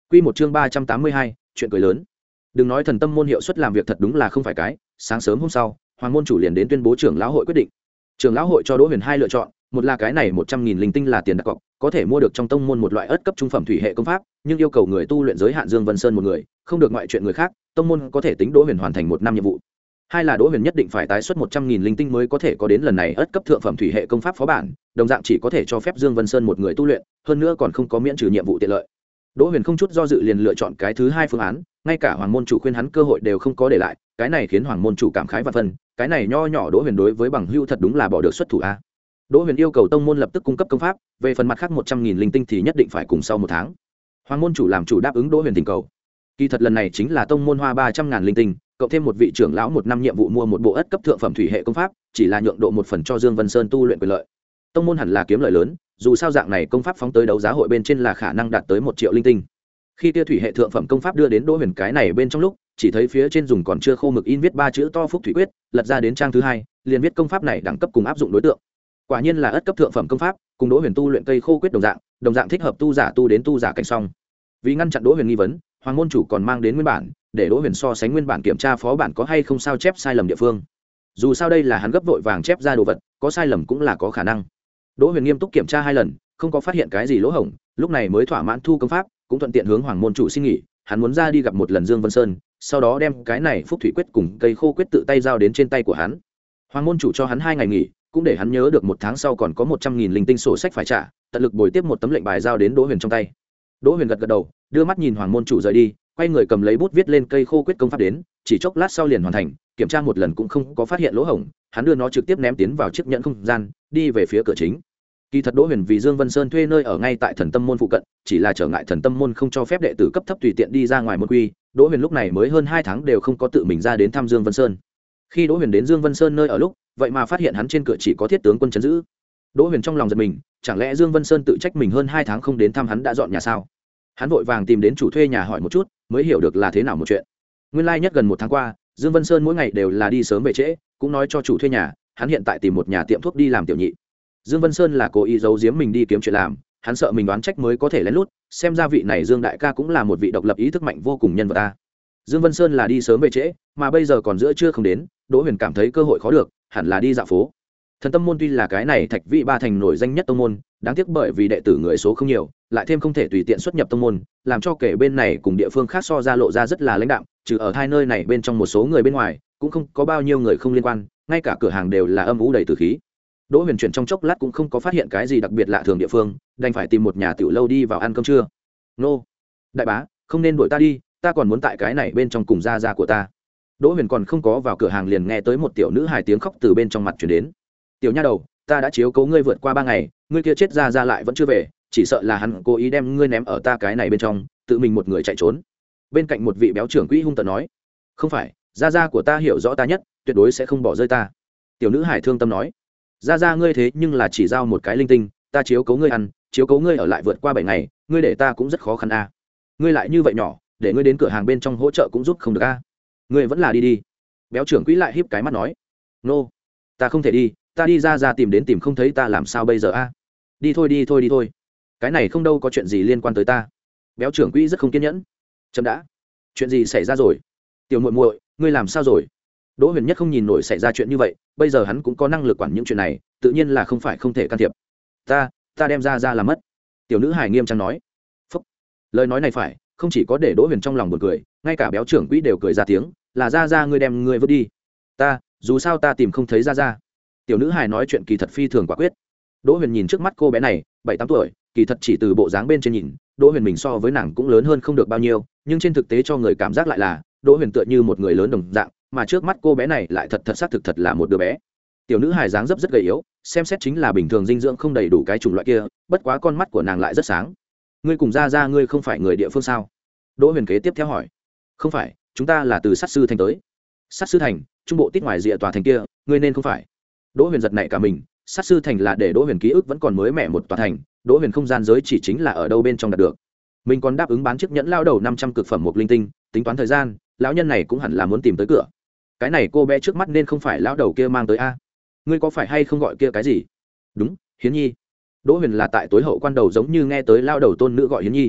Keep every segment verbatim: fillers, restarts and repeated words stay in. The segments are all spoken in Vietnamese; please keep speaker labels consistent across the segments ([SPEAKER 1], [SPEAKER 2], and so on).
[SPEAKER 1] Quy một chương ba trăm tám mươi hai, chuyện cười lớn. Đừng nói thần tâm môn hiệu suất làm việc thật đúng là không phải cái. Sáng sớm hôm sau, hoàng môn chủ liền đến tuyên bố trưởng lão hội quyết định. Trưởng lão hội cho Đỗ Huyền hai lựa chọn, một là cái này một trăm nghìn linh tinh là tiền đặt cọc, có thể mua được trong tông môn một loại ất cấp trung phẩm thủy hệ công pháp, nhưng yêu cầu người tu luyện giới hạn Dương Vân Sơn một người, không được ngoại chuyện người khác, tông môn có thể tính Đỗ Huyền hoàn thành một năm nhiệm vụ. Hai là Đỗ Huyền nhất định phải tái xuất một trăm nghìn linh tinh mới có thể có đến lần này ất cấp thượng phẩm thủy hệ công pháp phó bản, đồng dạng chỉ có thể cho phép Dương Vân Sơn một người tu luyện, hơn nữa còn không có miễn trừ nhiệm vụ tiện lợi. Đỗ Huyền không chút do dự liền lựa chọn cái thứ hai phương án, ngay cả hoàng môn chủ khuyên hắn cơ hội đều không có để lại, cái này khiến hoàng môn chủ cảm khái và phần, cái này nho nhỏ Đỗ Huyền đối với bằng hữu thật đúng là bỏ được xuất thủ a. Đỗ Huyền yêu cầu tông môn lập tức cung cấp công pháp, về phần mặt khác một trăm nghìn linh tinh thì nhất định phải cùng sau một tháng. Hoàng môn chủ làm chủ đáp ứng Đỗ Huyền tình cầu. Kỳ thật lần này chính là tông môn hoa ba trăm ngàn linh tinh, cộng thêm một vị trưởng lão một năm nhiệm vụ mua một bộ ất cấp thượng phẩm thủy hệ công pháp, chỉ là nhượng độ một phần cho Dương Vân Sơn tu luyện quyền lợi. Tông môn hẳn là kiếm lợi lớn, dù sao dạng này công pháp phóng tới đấu giá hội bên trên là khả năng đạt tới một triệu linh tinh. Khi tia thủy hệ thượng phẩm công pháp đưa đến Đỗ Huyền cái này bên trong lúc, chỉ thấy phía trên dùng còn chưa khô mực in viết ba chữ to Phúc Thủy Quyết, lật ra đến trang thứ hai, liền viết công pháp này đẳng cấp cùng áp dụng đối tượng. Quả nhiên là ất cấp thượng phẩm công pháp, cùng Đỗ Huyền tu luyện cây khô quyết đồng dạng, đồng dạng thích hợp tu giả tu đến tu giả cảnh song. Vì ngăn chặn Đỗ Huyền nghi vấn, hoàng môn chủ còn mang đến nguyên bản, để Đỗ Huyền so sánh nguyên bản kiểm tra phó bản có hay không sao chép sai lầm địa phương. Dù sao đây là hắn gấp vội vàng chép ra đồ vật, có sai lầm cũng là có khả năng. Đỗ Huyền nghiêm túc kiểm tra hai lần, không có phát hiện cái gì lỗ hổng, lúc này mới thỏa mãn thu công pháp, cũng thuận tiện hướng hoàng môn chủ xin nghỉ, hắn muốn ra đi gặp một lần Dương Vân Sơn, sau đó đem cái này Phúc Thủy Quyết cùng cây khô quyết tự tay giao đến trên tay của hắn. Hoàng môn chủ cho hắn hai ngày nghỉ, cũng để hắn nhớ được một tháng sau còn có một trăm nghìn linh tinh sổ sách phải trả, tận lực bồi tiếp một tấm lệnh bài giao đến Đỗ Huyền trong tay. Đỗ Huyền gật gật đầu, đưa mắt nhìn hoàng môn chủ rời đi, quay người cầm lấy bút viết lên cây khô quyết công pháp đến, chỉ chốc lát sau liền hoàn thành, kiểm tra một lần cũng không có phát hiện lỗ hổng, hắn đưa nó trực tiếp ném tiến vào chiếc nhẫn không gian, đi về phía cửa chính. Kỳ thật Đỗ Huyền vì Dương Vân Sơn thuê nơi ở ngay tại Thần Tâm môn phụ cận, chỉ là trở ngại Thần Tâm môn không cho phép đệ tử cấp thấp tùy tiện đi ra ngoài môn quy, Đỗ Huyền lúc này mới hơn hai tháng đều không có tự mình ra đến thăm Dương Vân Sơn. Khi Đỗ Huyền đến Dương Vân Sơn nơi ở lúc, vậy mà phát hiện hắn trên cửa chỉ có thiết tướng quân trấn giữ. Đỗ Huyền trong lòng giật mình, chẳng lẽ Dương Vân Sơn tự trách mình hơn hai tháng không đến thăm hắn đã dọn nhà sao? Hắn vội vàng tìm đến chủ thuê nhà hỏi một chút, mới hiểu được là thế nào một chuyện. Nguyên lai like nhất gần một tháng qua, Dương Vân Sơn mỗi ngày đều là đi sớm về trễ, cũng nói cho chủ thuê nhà, hắn hiện tại tìm một nhà tiệm thuốc đi làm tiểu nhị. Dương Vân Sơn là cố ý giấu giếm mình đi kiếm chuyện làm, hắn sợ mình đoán trách mới có thể lén lút, xem ra vị này Dương đại ca cũng là một vị độc lập ý thức mạnh vô cùng nhân vật ta. Dương Vân Sơn là đi sớm về trễ, mà bây giờ còn giữa trưa không đến, Đỗ Huyền cảm thấy cơ hội khó được, hẳn là đi dạo phố. Thần Tâm môn tuy là cái này Thạch Vị ba thành nổi danh nhất tông môn, đáng tiếc bởi vì đệ tử người số không nhiều, lại thêm không thể tùy tiện xuất nhập tông môn, làm cho kể bên này cùng địa phương khác so ra lộ ra rất là lãnh đạm, trừ ở hai nơi này bên trong một số người bên ngoài, cũng không có bao nhiêu người không liên quan, ngay cả cửa hàng đều là âm u đầy tử khí. Đỗ Huyền chuyển trong chốc lát cũng không có phát hiện cái gì đặc biệt lạ thường địa phương, đành phải tìm một nhà tiểu lâu đi vào ăn cơm trưa. Nô, đại bá, không nên đuổi ta đi, ta còn muốn tại cái này bên trong cùng gia gia của ta. Đỗ Huyền còn không có vào cửa hàng liền nghe tới một tiểu nữ hài tiếng khóc từ bên trong mặt truyền đến. Tiểu nha đầu, ta đã chiếu cố ngươi vượt qua ba ngày, ngươi kia chết gia gia lại vẫn chưa về, chỉ sợ là hắn cố ý đem ngươi ném ở ta cái này bên trong, tự mình một người chạy trốn. Bên cạnh một vị béo trưởng quỹ hung tợn nói, không phải, gia gia của ta hiểu rõ ta nhất, tuyệt đối sẽ không bỏ rơi ta. Tiểu nữ hài thương tâm nói, gia gia ngươi thế nhưng là chỉ giao một cái linh tinh, ta chiếu cố ngươi ăn, chiếu cố ngươi ở lại vượt qua bảy ngày, ngươi để ta cũng rất khó khăn a. À. Ngươi lại như vậy nhỏ, để ngươi đến cửa hàng bên trong hỗ trợ cũng giúp không được a. À. Ngươi vẫn là đi đi. Béo trưởng quỹ lại híp cái mắt nói, nô, ta không thể đi, ta đi ra ra tìm đến tìm không thấy ta làm sao bây giờ a. À. Đi thôi đi thôi đi thôi, cái này không đâu có chuyện gì liên quan tới ta. Béo trưởng quỹ rất không kiên nhẫn. Chậm đã, chuyện gì xảy ra rồi? Tiểu muội muội, ngươi làm sao rồi? Đỗ Huyền nhất không nhìn nổi xảy ra chuyện như vậy, bây giờ hắn cũng có năng lực quản những chuyện này, tự nhiên là không phải không thể can thiệp. Ta, ta đem ra ra làm mất. Tiểu nữ hài nghiêm trang nói. Phúc. Lời nói này phải, không chỉ có để Đỗ Huyền trong lòng buồn cười, ngay cả béo trưởng quỹ đều cười ra tiếng, là ra ra ngươi đem ngươi vứt đi. Ta, dù sao ta tìm không thấy ra ra. Tiểu nữ hài nói chuyện kỳ thật phi thường quả quyết. Đỗ Huyền nhìn trước mắt cô bé này, bảy tám tuổi, kỳ thật chỉ từ bộ dáng bên trên nhìn, Đỗ Huyền mình so với nàng cũng lớn hơn không được bao nhiêu, nhưng trên thực tế cho người cảm giác lại là Đỗ Huyền tựa như một người lớn đồng dạng, mà trước mắt cô bé này lại thật thật xác thực thật là một đứa bé. Tiểu nữ hài dáng dấp rất gầy yếu, xem xét chính là bình thường dinh dưỡng không đầy đủ cái chủng loại kia, bất quá con mắt của nàng lại rất sáng. Ngươi cùng ra ra ngươi không phải người địa phương sao? Đỗ Huyền kế tiếp theo hỏi. Không phải, chúng ta là từ Sát sư thành tới. Sát sư thành, trung bộ tít ngoài rìa tòa thành kia, ngươi nên không phải. Đỗ Huyền giật nảy cả mình, Sát sư thành là để Đỗ Huyền ký ức vẫn còn mới mẻ một tòa thành, Đỗ Huyền không gian giới chỉ chính là ở đâu bên trong đạt được. Mình còn đáp ứng bán chiếc nhẫn lao đầu năm trăm cực phẩm một linh tinh, tính toán thời gian, lão nhân này cũng hẳn là muốn tìm tới cửa. Cái này cô bé trước mắt nên không phải lão đầu kia mang tới a? Ngươi có phải hay không gọi kia cái gì? Đúng, Hiến Nhi. Đỗ Huyền là tại tối hậu quan đầu giống như nghe tới lão đầu tôn nữ gọi Hiến Nhi.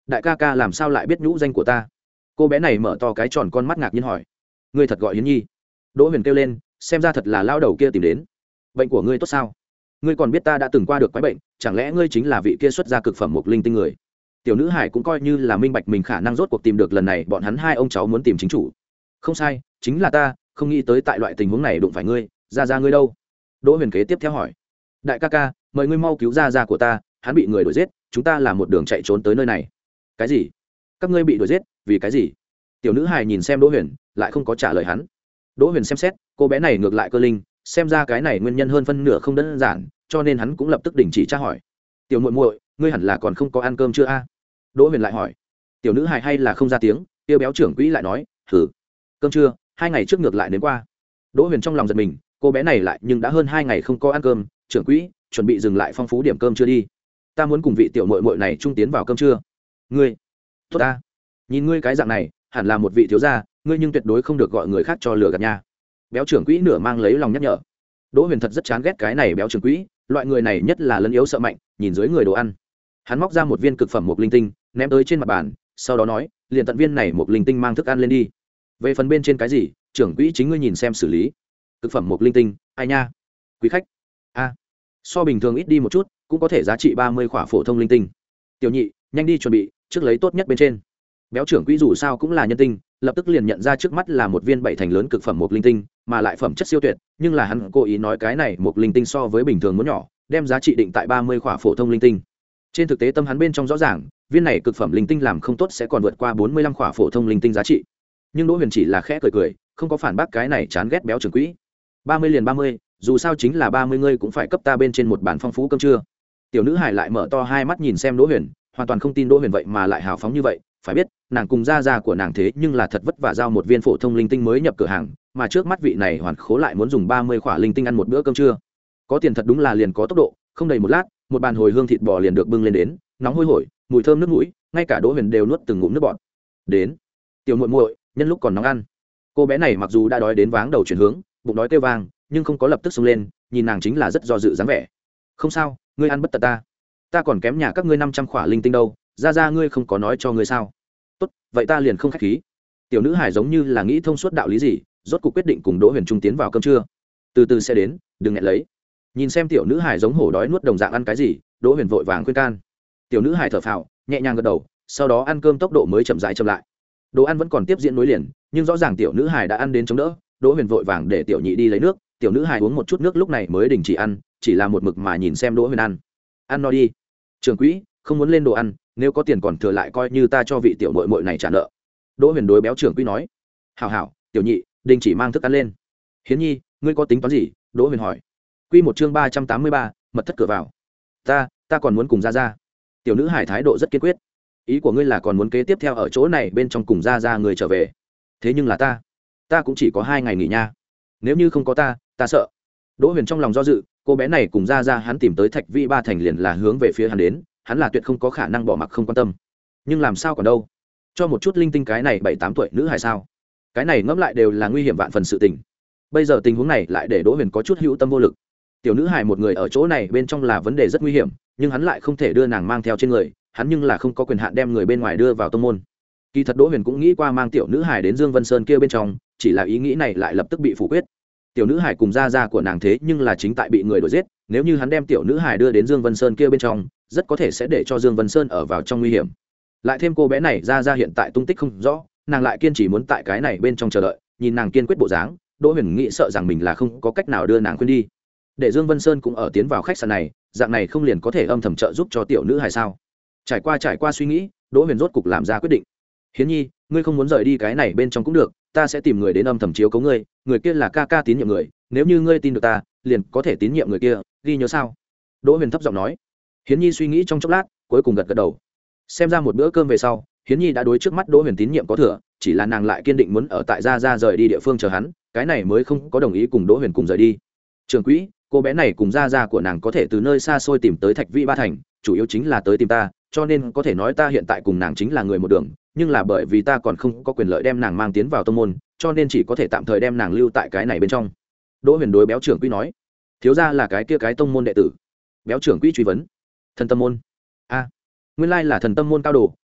[SPEAKER 1] đại ca ca làm sao lại biết nhũ danh của ta? Cô bé này mở to cái tròn con mắt ngạc nhiên hỏi. Ngươi thật gọi Hiến Nhi? Đỗ Huyền kêu lên, xem ra thật là lao đầu kia tìm đến. Bệnh của ngươi tốt sao? Ngươi còn biết ta đã từng qua được quái bệnh, chẳng lẽ ngươi chính là vị kia xuất ra cực phẩm mục linh tinh người? Tiểu nữ hải cũng coi như là minh bạch mình khả năng rốt cuộc tìm được, lần này bọn hắn hai ông cháu muốn tìm chính chủ. Không sai, chính là ta, không nghĩ tới tại loại tình huống này đụng phải ngươi. Ra ra ngươi đâu? Đỗ Huyền kế tiếp theo hỏi. Đại ca ca, mời ngươi mau cứu ra ra của ta, hắn bị người đuổi giết, chúng ta là một đường chạy trốn tới nơi này. Cái gì? Các ngươi bị đuổi giết, vì cái gì? Tiểu nữ hài nhìn xem Đỗ Huyền, lại không có trả lời hắn. Đỗ Huyền xem xét, cô bé này ngược lại cơ linh, xem ra cái này nguyên nhân hơn phân nửa không đơn giản, cho nên hắn cũng lập tức đình chỉ tra hỏi. Tiểu muội muội, ngươi hẳn là còn không có ăn cơm chưa a? Đỗ Huyền lại hỏi. Tiểu nữ hài hay là không ra tiếng, tiêu béo trưởng quỹ lại nói, thử cơm chưa, hai ngày trước ngược lại đến qua. Đỗ Huyền trong lòng giật mình, cô bé này lại nhưng đã hơn hai ngày không có ăn cơm, trưởng quỹ chuẩn bị dừng lại phong phú điểm cơm chưa đi. Ta muốn cùng vị tiểu muội muội này chung tiến vào cơm trưa. Ngươi tốt ta, nhìn ngươi cái dạng này hẳn là một vị thiếu gia, ngươi nhưng tuyệt đối không được gọi người khác cho lừa gạt nha. Béo trưởng quỹ nửa mang lấy lòng nhắc nhở. Đỗ Huyền thật rất chán ghét cái này béo trưởng quỹ, loại người này nhất là lấn yếu sợ mạnh, nhìn dưới người đồ ăn. Hắn móc ra một viên cực phẩm mục linh tinh ném tới trên mặt bàn, sau đó nói, liền tận viên này mục linh tinh mang thức ăn lên đi. Về phần bên trên cái gì, trưởng quỹ chính ngươi nhìn xem xử lý. Cực phẩm mục linh tinh, ai nha? Quý khách. A, so bình thường ít đi một chút, cũng có thể giá trị ba mươi khỏa phổ thông linh tinh. Tiểu nhị, nhanh đi chuẩn bị, trước lấy tốt nhất bên trên. Béo trưởng quỹ dù sao cũng là nhân tinh, lập tức liền nhận ra trước mắt là một viên bảy thành lớn cực phẩm mục linh tinh, mà lại phẩm chất siêu tuyệt, nhưng là hắn cố ý nói cái này mục linh tinh so với bình thường muốn nhỏ, đem giá trị định tại ba mươi khỏa phổ thông linh tinh. Trên thực tế tâm hắn bên trong rõ ràng, viên này cực phẩm linh tinh làm không tốt sẽ còn vượt qua bốn mươi lăm khỏa phổ thông linh tinh giá trị. Nhưng Đỗ Huyền chỉ là khẽ cười cười, không có phản bác cái này chán ghét béo trưởng quỹ. ba mươi liền ba mươi, dù sao chính là ba mươi, ngươi cũng phải cấp ta bên trên một bản phong phú cơm trưa. Tiểu nữ hải lại mở to hai mắt nhìn xem Đỗ Huyền, hoàn toàn không tin Đỗ Huyền vậy mà lại hào phóng như vậy, phải biết, nàng cùng gia gia của nàng thế nhưng là thật vất vả giao một viên phổ thông linh tinh mới nhập cửa hàng, mà trước mắt vị này hoàn khố lại muốn dùng ba mươi khỏa linh tinh ăn một bữa cơm trưa. Có tiền thật đúng là liền có tốc độ, không đầy một lát, một bàn hồi hương thịt bò liền được bưng lên đến, nóng hôi hổi, mùi thơm nước mũi, ngay cả Đỗ Huyền đều nuốt từng ngụm nước bọt. Đến, tiểu muội muội, nhân lúc còn nóng ăn. Cô bé này mặc dù đã đói đến váng đầu chuyển hướng, bụng đói kêu vang, nhưng không có lập tức xông lên, nhìn nàng chính là rất do dự dáng vẻ. Không sao, ngươi ăn bất tận ta, ta còn kém nhà các ngươi năm trăm khỏa linh tinh đâu, ra ra ngươi không có nói cho ngươi sao? Tốt, vậy ta liền không khách khí. Tiểu nữ hải giống như là nghĩ thông suốt đạo lý gì, rốt cuộc quyết định cùng Đỗ Huyền trung tiến vào cơm trưa. Từ từ sẽ đến, đừng nghẹn lấy. Nhìn xem tiểu nữ hải giống hổ đói nuốt đồng dạng ăn cái gì, Đỗ Huyền vội vàng khuyên can. Tiểu nữ hải thở phào, nhẹ nhàng gật đầu, sau đó ăn cơm tốc độ mới chậm rãi chậm lại. Đồ ăn vẫn còn tiếp diễn nối liền, nhưng rõ ràng tiểu nữ hải đã ăn đến chống đỡ. Đỗ Huyền vội vàng để tiểu nhị đi lấy nước, tiểu nữ hải uống một chút nước lúc này mới đình chỉ ăn, chỉ là một mực mà nhìn xem Đỗ Huyền ăn. Ăn no đi. Trưởng quỹ, không muốn lên đồ ăn, nếu có tiền còn thừa lại coi như ta cho vị tiểu muội muội này trả nợ. Đỗ Huyền đối béo trưởng quỹ nói. Hảo hảo, tiểu nhị, đình chỉ mang thức ăn lên. Hiến Nhi, ngươi có tính toán gì? Đỗ Huyền hỏi. Quy một chương ba trăm tám mươi ba, mật thất cửa vào. Ta, ta còn muốn cùng ra ra. Tiểu nữ hải thái độ rất kiên quyết. Ý của ngươi là còn muốn kế tiếp theo ở chỗ này bên trong cùng ra ra người trở về? Thế nhưng là ta, ta cũng chỉ có hai ngày nghỉ nha. Nếu như không có ta, ta sợ. Đỗ Huyền trong lòng do dự, cô bé này cùng ra ra hắn tìm tới Thạch Vi Ba thành liền là hướng về phía hắn đến, hắn là tuyệt không có khả năng bỏ mặc không quan tâm. Nhưng làm sao còn đâu? Cho một chút linh tinh cái này bảy tám tuổi nữ hài sao? Cái này ngẫm lại đều là nguy hiểm vạn phần sự tình. Bây giờ tình huống này lại để Đỗ Huyền có chút hữu tâm vô lực. Tiểu nữ hài một người ở chỗ này bên trong là vấn đề rất nguy hiểm, nhưng hắn lại không thể đưa nàng mang theo trên người, hắn nhưng là không có quyền hạn đem người bên ngoài đưa vào tông môn. Kỳ thật Đỗ Huyền cũng nghĩ qua mang tiểu nữ hài đến Dương Vân Sơn kia bên trong, chỉ là ý nghĩ này lại lập tức bị phủ quyết. Tiểu nữ hài cùng gia gia của nàng thế nhưng là chính tại bị người đuổi giết, nếu như hắn đem tiểu nữ hài đưa đến Dương Vân Sơn kia bên trong, rất có thể sẽ để cho Dương Vân Sơn ở vào trong nguy hiểm. Lại thêm cô bé này gia gia hiện tại tung tích không rõ, nàng lại kiên trì muốn tại cái này bên trong chờ đợi, nhìn nàng kiên quyết bộ dáng, Đỗ Huyền nghĩ sợ rằng mình là không có cách nào đưa nàng khuyên đi. Để Dương Vân Sơn cũng ở tiến vào khách sạn này, dạng này không liền có thể âm thầm trợ giúp cho tiểu nữ hài sao? Trải qua trải qua suy nghĩ, Đỗ Huyền rốt cục làm ra quyết định. Hiến Nhi, ngươi không muốn rời đi cái này bên trong cũng được, ta sẽ tìm người đến âm thầm chiếu cố ngươi, người kia là ca ca tín nhiệm người, nếu như ngươi tin được ta, liền có thể tín nhiệm người kia, ghi nhớ sao? Đỗ Huyền thấp giọng nói. Hiến Nhi suy nghĩ trong chốc lát, cuối cùng gật gật đầu. Xem ra một bữa cơm về sau, Hiến Nhi đã đối trước mắt Đỗ Huyền tín nhiệm có thừa, chỉ là nàng lại kiên định muốn ở tại gia gia rời đi địa phương chờ hắn, cái này mới không có đồng ý cùng Đỗ Huyền cùng rời đi. Trưởng quỹ, cô bé này cùng gia gia của nàng có thể từ nơi xa xôi tìm tới Thạch Vi Ba thành, chủ yếu chính là tới tìm ta, cho nên có thể nói ta hiện tại cùng nàng chính là người một đường, nhưng là bởi vì ta còn không có quyền lợi đem nàng mang tiến vào tông môn, cho nên chỉ có thể tạm thời đem nàng lưu tại cái này bên trong. Đỗ Huyền đối béo trưởng quỹ nói. Thiếu gia là cái kia cái tông môn đệ tử? Béo trưởng quỹ truy vấn. Thần tâm môn. A, nguyên lai là thần tâm môn cao đồ,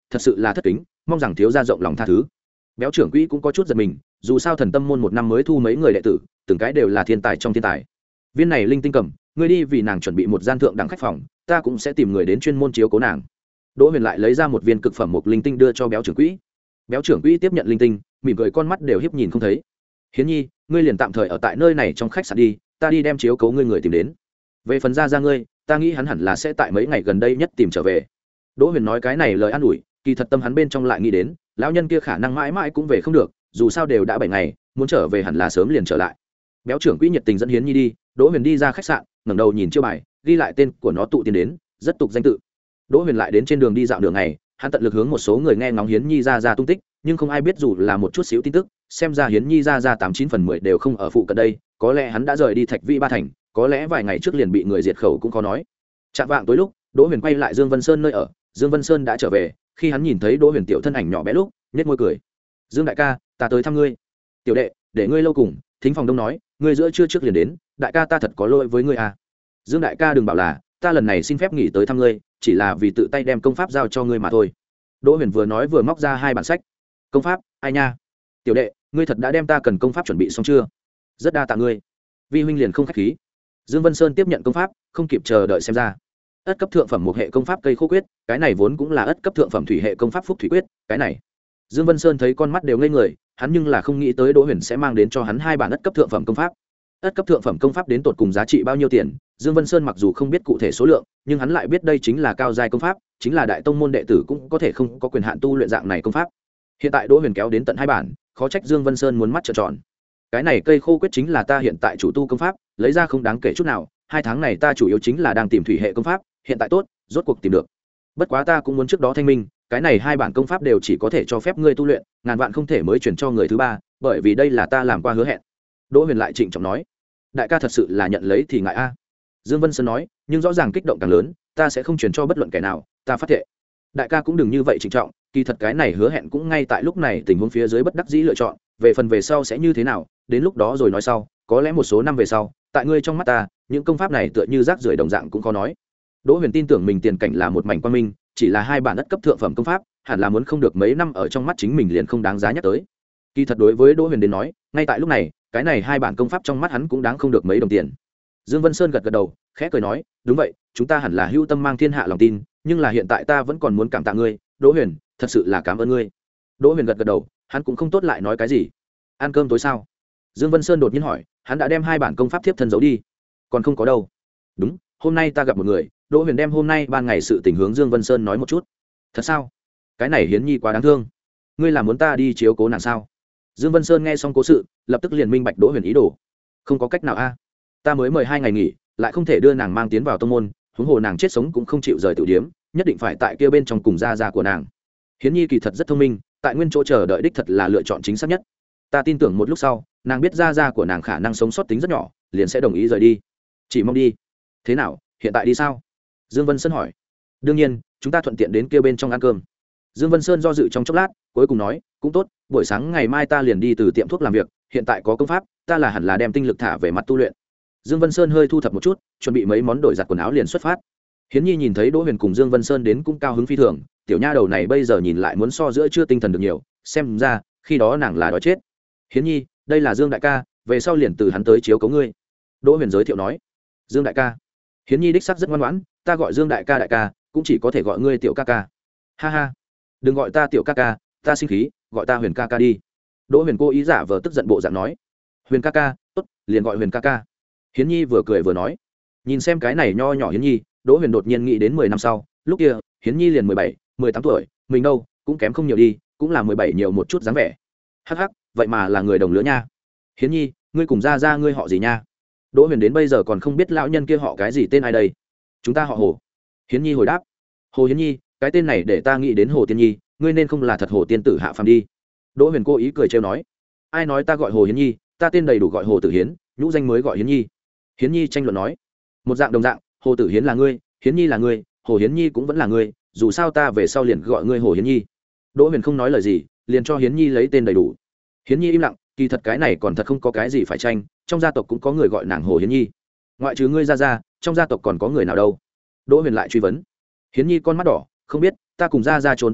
[SPEAKER 1] thật sự là thất kính, mong rằng thiếu gia rộng lòng tha thứ. Béo trưởng quỹ cũng có chút giật mình, dù sao thần tâm môn một năm mới thu mấy người đệ tử, từng cái đều là thiên tài trong thiên tài. Viên này linh tinh cầm, ngươi đi vì nàng chuẩn bị một gian thượng đẳng khách phòng, ta cũng sẽ tìm người đến chuyên môn chiếu cố nàng. Đỗ Huyền lại lấy ra một viên cực phẩm mục linh tinh đưa cho béo trưởng quỹ. Béo trưởng quỹ tiếp nhận linh tinh, mỉm cười, con mắt đều hiếp nhìn không thấy. Hiến Nhi, ngươi liền tạm thời ở tại nơi này trong khách sạn đi, ta đi đem chiếu cố ngươi người tìm đến. Về phần gia gia ngươi, ta nghĩ hắn hẳn là sẽ tại mấy ngày gần đây nhất tìm trở về. Đỗ Huyền nói cái này lời an ủi, kỳ thật tâm hắn bên trong lại nghĩ đến, lão nhân kia khả năng mãi mãi cũng về không được, dù sao đều đã bảy ngày, muốn trở về hẳn là sớm liền trở lại. Béo trưởng quỹ nhiệt tình dẫn Hiến Nhi đi. Đỗ Huyền đi ra khách sạn, ngẩng đầu nhìn chiêu bài, ghi lại tên của nó tụ tiền đến, rất tục danh tự. Đỗ Huyền lại đến trên đường đi dạo đường ngày, hắn tận lực hướng một số người nghe ngóng Hiến Nhi ra ra tung tích, nhưng không ai biết dù là một chút xíu tin tức, xem ra Hiến Nhi ra ra tám chín phần mười đều không ở phụ cận đây, có lẽ hắn đã rời đi Thạch Vĩ Ba thành, có lẽ vài ngày trước liền bị người diệt khẩu cũng khó nói. Chạm vạng tối lúc, Đỗ Huyền quay lại Dương Vân Sơn nơi ở, Dương Vân Sơn đã trở về, khi hắn nhìn thấy Đỗ Huyền tiểu thân ảnh nhỏ bé lúc, nhếch môi cười. "Dương đại ca, ta tới thăm ngươi." "Tiểu đệ, để ngươi lâu cùng." Thính Phòng Đông nói, "Ngươi giữa trưa trước liền đến, đại ca ta thật có lỗi với ngươi à." "Dương đại ca đừng bảo là, ta lần này xin phép nghỉ tới thăm ngươi, chỉ là vì tự tay đem công pháp giao cho ngươi mà thôi." Đỗ Huyền vừa nói vừa móc ra hai bản sách. "Công pháp? Ai nha? Tiểu đệ, ngươi thật đã đem ta cần công pháp chuẩn bị xong chưa?" "Rất đa tạ ngươi." Vi huynh liền không khách khí. Dương Vân Sơn tiếp nhận công pháp, không kịp chờ đợi xem ra. Ất cấp thượng phẩm một hệ công pháp cây khô quyết, cái này vốn cũng là ất cấp thượng phẩm thủy hệ công pháp phúc thủy quyết, cái này. Dương Vân Sơn thấy con mắt đều ngây người, hắn nhưng là không nghĩ tới Đỗ Huyền sẽ mang đến cho hắn hai bản ất cấp thượng phẩm công pháp. Ất cấp thượng phẩm công pháp đến tột cùng giá trị bao nhiêu tiền, Dương Vân Sơn mặc dù không biết cụ thể số lượng, nhưng hắn lại biết đây chính là cao giai công pháp, chính là đại tông môn đệ tử cũng có thể không có quyền hạn tu luyện dạng này công pháp. Hiện tại Đỗ Huyền kéo đến tận hai bản, khó trách Dương Vân Sơn muốn mắt trợn tròn. Cái này cây khô quyết chính là ta hiện tại chủ tu công pháp, lấy ra không đáng kể chút nào, hai tháng này ta chủ yếu chính là đang tìm thủy hệ công pháp, hiện tại tốt, rốt cuộc tìm được. Bất quá ta cũng muốn trước đó thanh minh, cái này hai bản công pháp đều chỉ có thể cho phép ngươi tu luyện, ngàn vạn không thể mới chuyển cho người thứ ba, bởi vì đây là ta làm qua hứa hẹn. Đỗ Huyền lại trịnh trọng nói, đại ca thật sự là nhận lấy thì ngại a. Dương Vân Sơn nói, nhưng rõ ràng kích động càng lớn, ta sẽ không chuyển cho bất luận kẻ nào, ta phát thệ. Đại ca cũng đừng như vậy trịnh trọng, kỳ thật cái này hứa hẹn cũng ngay tại lúc này tình huống phía dưới bất đắc dĩ lựa chọn, về phần về sau sẽ như thế nào, đến lúc đó rồi nói sau, có lẽ một số năm về sau, tại ngươi trong mắt ta, những công pháp này tựa như rác rưởi đồng dạng cũng khó nói. Đỗ Huyền tin tưởng mình tiền cảnh là một mảnh quang minh, chỉ là hai bản đất cấp thượng phẩm công pháp, hẳn là muốn không được mấy năm ở trong mắt chính mình liền không đáng giá nhắc tới. Kỳ thật đối với Đỗ Huyền đến nói, ngay tại lúc này, cái này hai bản công pháp trong mắt hắn cũng đáng không được mấy đồng tiền. Dương Vân Sơn gật gật đầu, khẽ cười nói, đúng vậy, chúng ta hẳn là hữu tâm mang thiên hạ lòng tin, nhưng là hiện tại ta vẫn còn muốn cảm tạ ngươi, Đỗ Huyền, thật sự là cảm ơn ngươi. Đỗ Huyền gật gật đầu, hắn cũng không tốt lại nói cái gì. Ăn cơm tối sao? Dương Vân Sơn đột nhiên hỏi, hắn đã đem hai bản công pháp thiếp thân giấu đi, còn không có đâu. Đúng, hôm nay ta gặp một người. Đỗ Huyền đem hôm nay ban ngày sự tình hướng Dương Vân Sơn nói một chút. Thật sao? Cái này Hiến Nhi quá đáng thương. Ngươi là muốn ta đi chiếu cố nàng sao? Dương Vân Sơn nghe xong cố sự, lập tức liền minh bạch Đỗ Huyền ý đồ. Không có cách nào a, ta mới mời hai ngày nghỉ, lại không thể đưa nàng mang tiến vào tông môn, huống hồ nàng chết sống cũng không chịu rời tử điếm, nhất định phải tại kia bên trong cùng gia gia của nàng. Hiến Nhi kỳ thật rất thông minh, tại nguyên chỗ chờ đợi đích thật là lựa chọn chính xác nhất. Ta tin tưởng một lúc sau, nàng biết gia gia của nàng khả năng sống sót tính rất nhỏ, liền sẽ đồng ý rời đi. Chỉ mong đi. Thế nào, hiện tại đi sao? Dương Vân Sơn hỏi. Đương nhiên, chúng ta thuận tiện đến kia bên trong ăn cơm. Dương Vân Sơn do dự trong chốc lát, cuối cùng nói, cũng tốt, buổi sáng ngày mai ta liền đi từ tiệm thuốc làm việc, hiện tại có công pháp, ta là hẳn là đem tinh lực thả về mặt tu luyện. Dương Vân Sơn hơi thu thập một chút, chuẩn bị mấy món đổi giặt quần áo liền xuất phát. Hiến Nhi nhìn thấy Đỗ Huyền cùng Dương Vân Sơn đến cũng cao hứng phi thường, tiểu nha đầu này bây giờ nhìn lại muốn so giữa chưa tinh thần được nhiều, xem ra khi đó nàng là đói chết. Hiến Nhi, đây là Dương đại ca, về sau liền từ hắn tới chiếu cố ngươi. Đỗ Huyền giới thiệu nói. Dương đại ca. Hiến Nhi đích sắc rất ngoan ngoãn, ta gọi Dương đại ca đại ca, cũng chỉ có thể gọi ngươi tiểu ca ca. Ha ha, đừng gọi ta tiểu ca ca, ta sinh khí, gọi ta Huyền ca ca đi. Đỗ Huyền cố ý giả vờ tức giận bộ dạng nói. Huyền ca ca, tốt, liền gọi Huyền ca ca. Hiến Nhi vừa cười vừa nói. Nhìn xem cái này nho nhỏ Hiến Nhi, Đỗ Huyền đột nhiên nghĩ đến mười năm sau, lúc kia, Hiến Nhi liền mười bảy, mười tám tuổi, mình đâu, cũng kém không nhiều đi, cũng là mười bảy nhiều một chút dáng vẻ. Hắc hắc, vậy mà là người đồng lứa nha. Hiến Nhi, ngươi cùng ra ra ngươi họ gì nha? Đỗ Huyền đến bây giờ còn không biết lão nhân kia họ cái gì tên ai đây. Chúng ta họ Hồ. Hiến Nhi hồi đáp. Hồ Hiến Nhi, cái tên này để ta nghĩ đến Hồ Tiên Nhi, ngươi nên không là thật Hồ Tiên tử hạ phàm đi. Đỗ Huyền cố ý cười trêu nói. Ai nói ta gọi Hồ Hiến Nhi, ta tên đầy đủ gọi Hồ Tử Hiến, nhũ danh mới gọi Hiến Nhi. Hiến Nhi tranh luận nói. Một dạng đồng dạng, Hồ Tử Hiến là ngươi, Hiến Nhi là ngươi, Hồ Hiến Nhi cũng vẫn là ngươi, dù sao ta về sau liền gọi ngươi Hồ Hiến Nhi. Đỗ Huyền không nói lời gì, liền cho Hiến Nhi lấy tên đầy đủ. Hiến Nhi im lặng, kỳ thật cái này còn thật không có cái gì phải tranh, trong gia tộc cũng có người gọi nàng Hồ Hiến Nhi. Ngoại trừ ngươi ra ra, trong gia tộc còn có người nào đâu? Đỗ Huyền lại truy vấn. Hiến Nhi con mắt đỏ, không biết, ta cùng ra ra trốn tới lúc,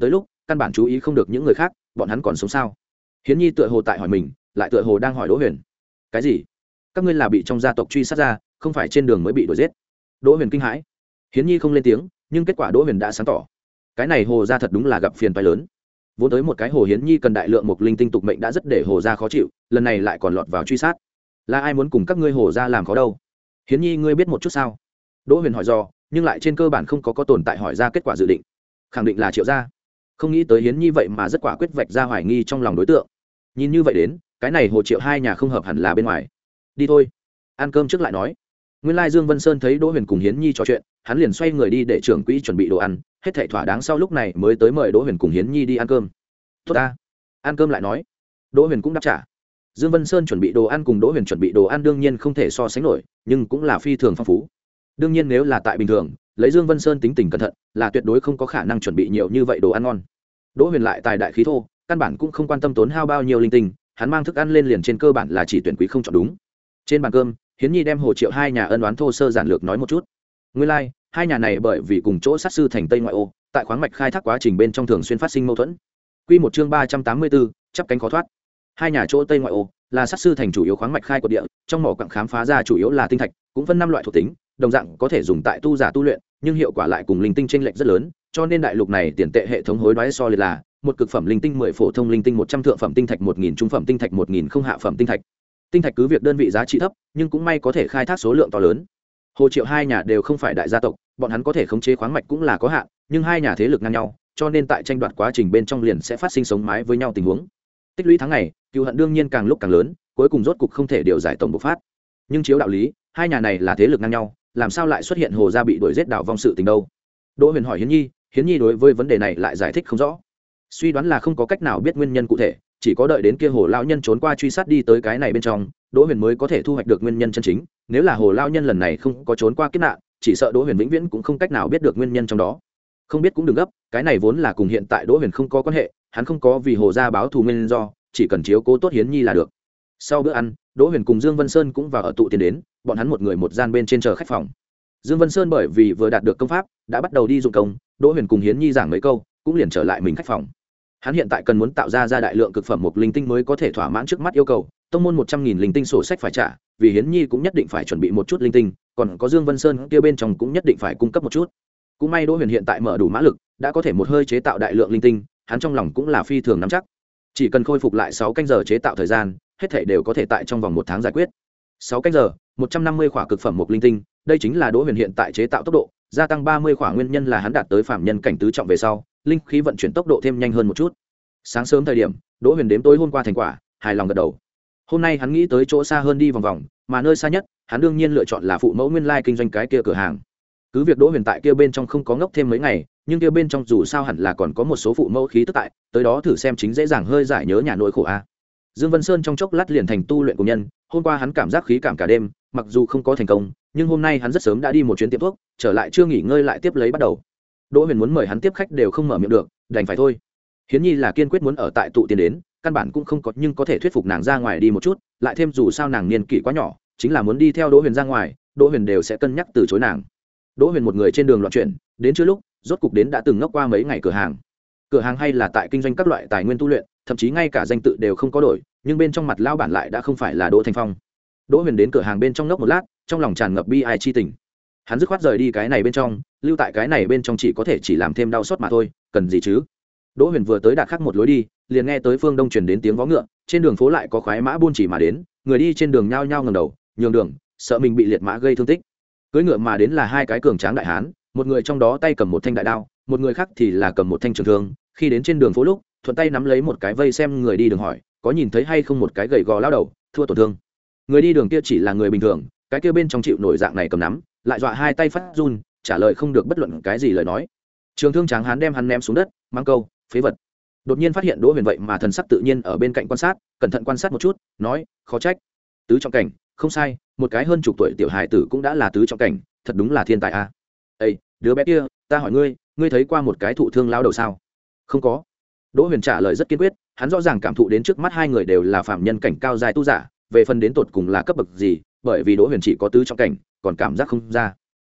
[SPEAKER 1] căn bản chú ý không được những người khác, bọn hắn còn sống sao? Hiến Nhi tựa hồ tại hỏi mình, lại tựa hồ đang hỏi Đỗ Huyền. Cái gì? Các ngươi là bị trong gia tộc truy sát ra, không phải trên đường mới bị đuổi giết? Đỗ Huyền kinh hãi. Hiến Nhi không lên tiếng, nhưng kết quả Đỗ Huyền đã sáng tỏ. Cái này hồ gia thật đúng là gặp phiền toái lớn. Vốn tới một cái hồ Hiến Nhi cần đại lượng một linh tinh tục mệnh đã rất để hồ gia khó chịu, lần này lại còn lọt vào truy sát. Là ai muốn cùng các ngươi hồ gia làm khó đâu? Hiến Nhi ngươi biết một chút sao? Đỗ Huyền hỏi do, nhưng lại trên cơ bản không có có tồn tại hỏi ra kết quả dự định. Khẳng định là Triệu gia. Không nghĩ tới Hiến Nhi vậy mà rất quả quyết vạch ra hoài nghi trong lòng đối tượng. Nhìn như vậy đến, cái này hồ Triệu hai nhà không hợp hẳn là bên ngoài. Đi thôi, ăn cơm trước lại nói. Nguyên lai Dương Vân Sơn thấy Đỗ Huyền cùng Hiến Nhi trò chuyện, hắn liền xoay người đi để trưởng quỹ chuẩn bị đồ ăn, hết thảy thỏa đáng sau lúc này mới tới mời Đỗ Huyền cùng Hiến Nhi đi ăn cơm. Tốt ta, ăn cơm lại nói. Đỗ Huyền cũng đáp trả. Dương Vân Sơn chuẩn bị đồ ăn cùng Đỗ Huyền chuẩn bị đồ ăn đương nhiên không thể so sánh nổi, nhưng cũng là phi thường phong phú. Đương nhiên nếu là tại bình thường, lấy Dương Vân Sơn tính tình cẩn thận, là tuyệt đối không có khả năng chuẩn bị nhiều như vậy đồ ăn ngon. Đỗ Huyền lại tài đại khí thô, căn bản cũng không quan tâm tốn hao bao nhiêu linh tinh, hắn mang thức ăn lên liền trên cơ bản là chỉ tuyển quý không chọn đúng. Trên bàn cơm, Hiến Nhi đem Hồ Triệu hai nhà ân oán thô sơ giản lược nói một chút. Nguyên lai, like, hai nhà này bởi vì cùng chỗ sát sư thành Tây ngoại ô, tại khoáng mạch khai thác quá trình bên trong thường xuyên phát sinh mâu thuẫn. Quy một chương ba trăm tám mươi tư, chắp cánh khó thoát. Hai nhà chỗ Tây ngoại ô là sát sư thành chủ yếu khoáng mạch khai của địa, trong mỏ quặng khám phá ra chủ yếu là tinh thạch, cũng phân năm loại thuộc tính, đồng dạng có thể dùng tại tu giả tu luyện, nhưng hiệu quả lại cùng linh tinh chênh lệch rất lớn, cho nên đại lục này tiền tệ hệ thống hối đoái so liệt là một cực phẩm linh tinh mười phổ thông linh tinh một trăm thượng phẩm tinh thạch một nghìn trung phẩm tinh thạch một nghìn không hạ phẩm tinh thạch. Tinh thạch cứ việc đơn vị giá trị thấp, nhưng cũng may có thể khai thác số lượng to lớn. Hồ Triệu hai nhà đều không phải đại gia tộc, bọn hắn có thể khống chế khoáng mạch cũng là có hạn, nhưng hai nhà thế lực ngang nhau, cho nên tại tranh đoạt quá trình bên trong liền sẽ phát sinh sống mái với nhau tình huống. Tích lũy tháng ngày, cừu hận đương nhiên càng lúc càng lớn, cuối cùng rốt cục không thể điều giải tổng bộc phát. Nhưng chiếu đạo lý, hai nhà này là thế lực ngang nhau, làm sao lại xuất hiện hồ gia bị đuổi giết đảo vong sự tình đâu? Đỗ Huyền hỏi Hiến Nhi, Hiến Nhi đối với vấn đề này lại giải thích không rõ. Suy đoán là không có cách nào biết nguyên nhân cụ thể, chỉ có đợi đến kia hồ lão nhân trốn qua truy sát đi tới cái này bên trong, Đỗ Huyền mới có thể thu hoạch được nguyên nhân chân chính. Nếu là hồ lão nhân lần này không có trốn qua kiếp nạn, chỉ sợ Đỗ Huyền vĩnh viễn cũng không cách nào biết được nguyên nhân trong đó. Không biết cũng đừng gấp, cái này vốn là cùng hiện tại Đỗ Huyền không có quan hệ, hắn không có vì hồ gia báo thù nguyên do, chỉ cần chiếu cố tốt Hiến Nhi là được. Sau bữa ăn, Đỗ Huyền cùng Dương Vân Sơn cũng vào ở tụ tiền đến, bọn hắn một người một gian bên trên chờ khách phòng. Dương Vân Sơn bởi vì vừa đạt được công pháp, đã bắt đầu đi dụng công, Đỗ Huyền cùng Hiến Nhi giảng mấy câu, cũng liền trở lại mình khách phòng. Hắn hiện tại cần muốn tạo ra ra đại lượng cực phẩm một linh tinh mới có thể thỏa mãn trước mắt yêu cầu, tông môn một trăm nghìn linh tinh sổ sách phải trả, vì Hiến Nhi cũng nhất định phải chuẩn bị một chút linh tinh, còn có Dương Vân Sơn kia bên trong cũng nhất định phải cung cấp một chút. Cũng may Đỗ Huyền hiện tại mở đủ mã lực, đã có thể một hơi chế tạo đại lượng linh tinh, hắn trong lòng cũng là phi thường nắm chắc. Chỉ cần khôi phục lại sáu canh giờ chế tạo thời gian, hết thảy đều có thể tại trong vòng một tháng giải quyết. sáu canh giờ, một trăm năm mươi khỏa cực phẩm một linh tinh, đây chính là Đỗ Huyền hiện tại chế tạo tốc độ, gia tăng ba mươi khỏa nguyên nhân là hắn đạt tới phàm nhân cảnh tứ trọng về sau, linh khí vận chuyển tốc độ thêm nhanh hơn một chút. Sáng sớm thời điểm, Đỗ Huyền đếm tối hôm qua thành quả, hài lòng gật đầu. Hôm nay hắn nghĩ tới chỗ xa hơn đi vòng vòng, mà nơi xa nhất, hắn đương nhiên lựa chọn là phụ mẫu nguyên lai kinh doanh cái kia cửa hàng. Cứ việc Đỗ Huyền tại kia bên trong không có ngốc thêm mấy ngày, nhưng kia bên trong dù sao hẳn là còn có một số phụ mẫu khí tức tại, tới đó thử xem chính dễ dàng hơi giải nhớ nhà nỗi khổ a. Dương Vân Sơn trong chốc lát liền thành tu luyện của nhân, hôm qua hắn cảm giác khí cảm cả đêm, mặc dù không có thành công, nhưng hôm nay hắn rất sớm đã đi một chuyến tiệm thuốc, trở lại chưa nghỉ ngơi lại tiếp lấy bắt đầu. Đỗ Huyền muốn mời hắn tiếp khách đều không mở miệng được, đành phải thôi. Hiến Nhi là kiên quyết muốn ở tại tụ tiền đến, căn bản cũng không có nhưng có thể thuyết phục nàng ra ngoài đi một chút, lại thêm dù sao nàng niên kỷ quá nhỏ, chính là muốn đi theo Đỗ Huyền ra ngoài, Đỗ Huyền đều sẽ cân nhắc từ chối nàng. Đỗ Huyền một người trên đường loạn chuyển, đến chưa lúc, rốt cục đến đã từng ngốc qua mấy ngày cửa hàng. Cửa hàng hay là tại kinh doanh các loại tài nguyên tu luyện, thậm chí ngay cả danh tự đều không có đổi, nhưng bên trong mặt lao bản lại đã không phải là Đỗ Thành Phong. Đỗ Huyền đến cửa hàng bên trong ngốc một lát, trong lòng tràn ngập bi ai chi tình. Hắn dứt khoát rời đi cái này bên trong, lưu tại cái này bên trong chỉ có thể chỉ làm thêm đau xót mà thôi, cần gì chứ? Đỗ Huyền vừa tới đạt khắc một lối đi, liền nghe tới phương đông truyền đến tiếng vó ngựa, trên đường phố lại có khoái mã buôn chỉ mà đến, người đi trên đường nhao nhao ngẩng đầu, nhường đường, sợ mình bị liệt mã gây thương tích. Cưỡi ngựa mà đến là hai cái cường tráng đại hán, một người trong đó tay cầm một thanh đại đao, một người khác thì là cầm một thanh trường thương. Khi đến trên đường phố lúc, thuận tay nắm lấy một cái vây xem người đi đường hỏi, có nhìn thấy hay không một cái gầy gò lao đầu, thua tổn thương. Người đi đường kia chỉ là người bình thường, cái kia bên trong chịu nổi dạng này cầm nắm, lại dọa hai tay phát run, trả lời không được bất luận cái gì lời nói. Trường thương tráng hán đem hắn ném xuống đất, mang câu, phế vật. Đột nhiên phát hiện Đỗ Huyền vậy mà thần sắc tự nhiên ở bên cạnh quan sát, cẩn thận quan sát một chút, nói, khó trách, tứ trọng cảnh, không sai, một cái hơn chục tuổi tiểu hài tử cũng đã là tứ trọng cảnh, thật đúng là thiên tài a. À. Ê, đứa bé kia, ta hỏi ngươi, ngươi thấy qua một cái thụ thương lao đầu sao? Không có. Đỗ Huyền trả lời rất kiên quyết, hắn rõ ràng cảm thụ đến trước mắt hai người đều là phạm nhân cảnh cao dài tu giả, về phần đến tột cùng là cấp bậc gì, bởi vì Đỗ Huyền chỉ có tứ trọng cảnh, còn cảm giác không ra.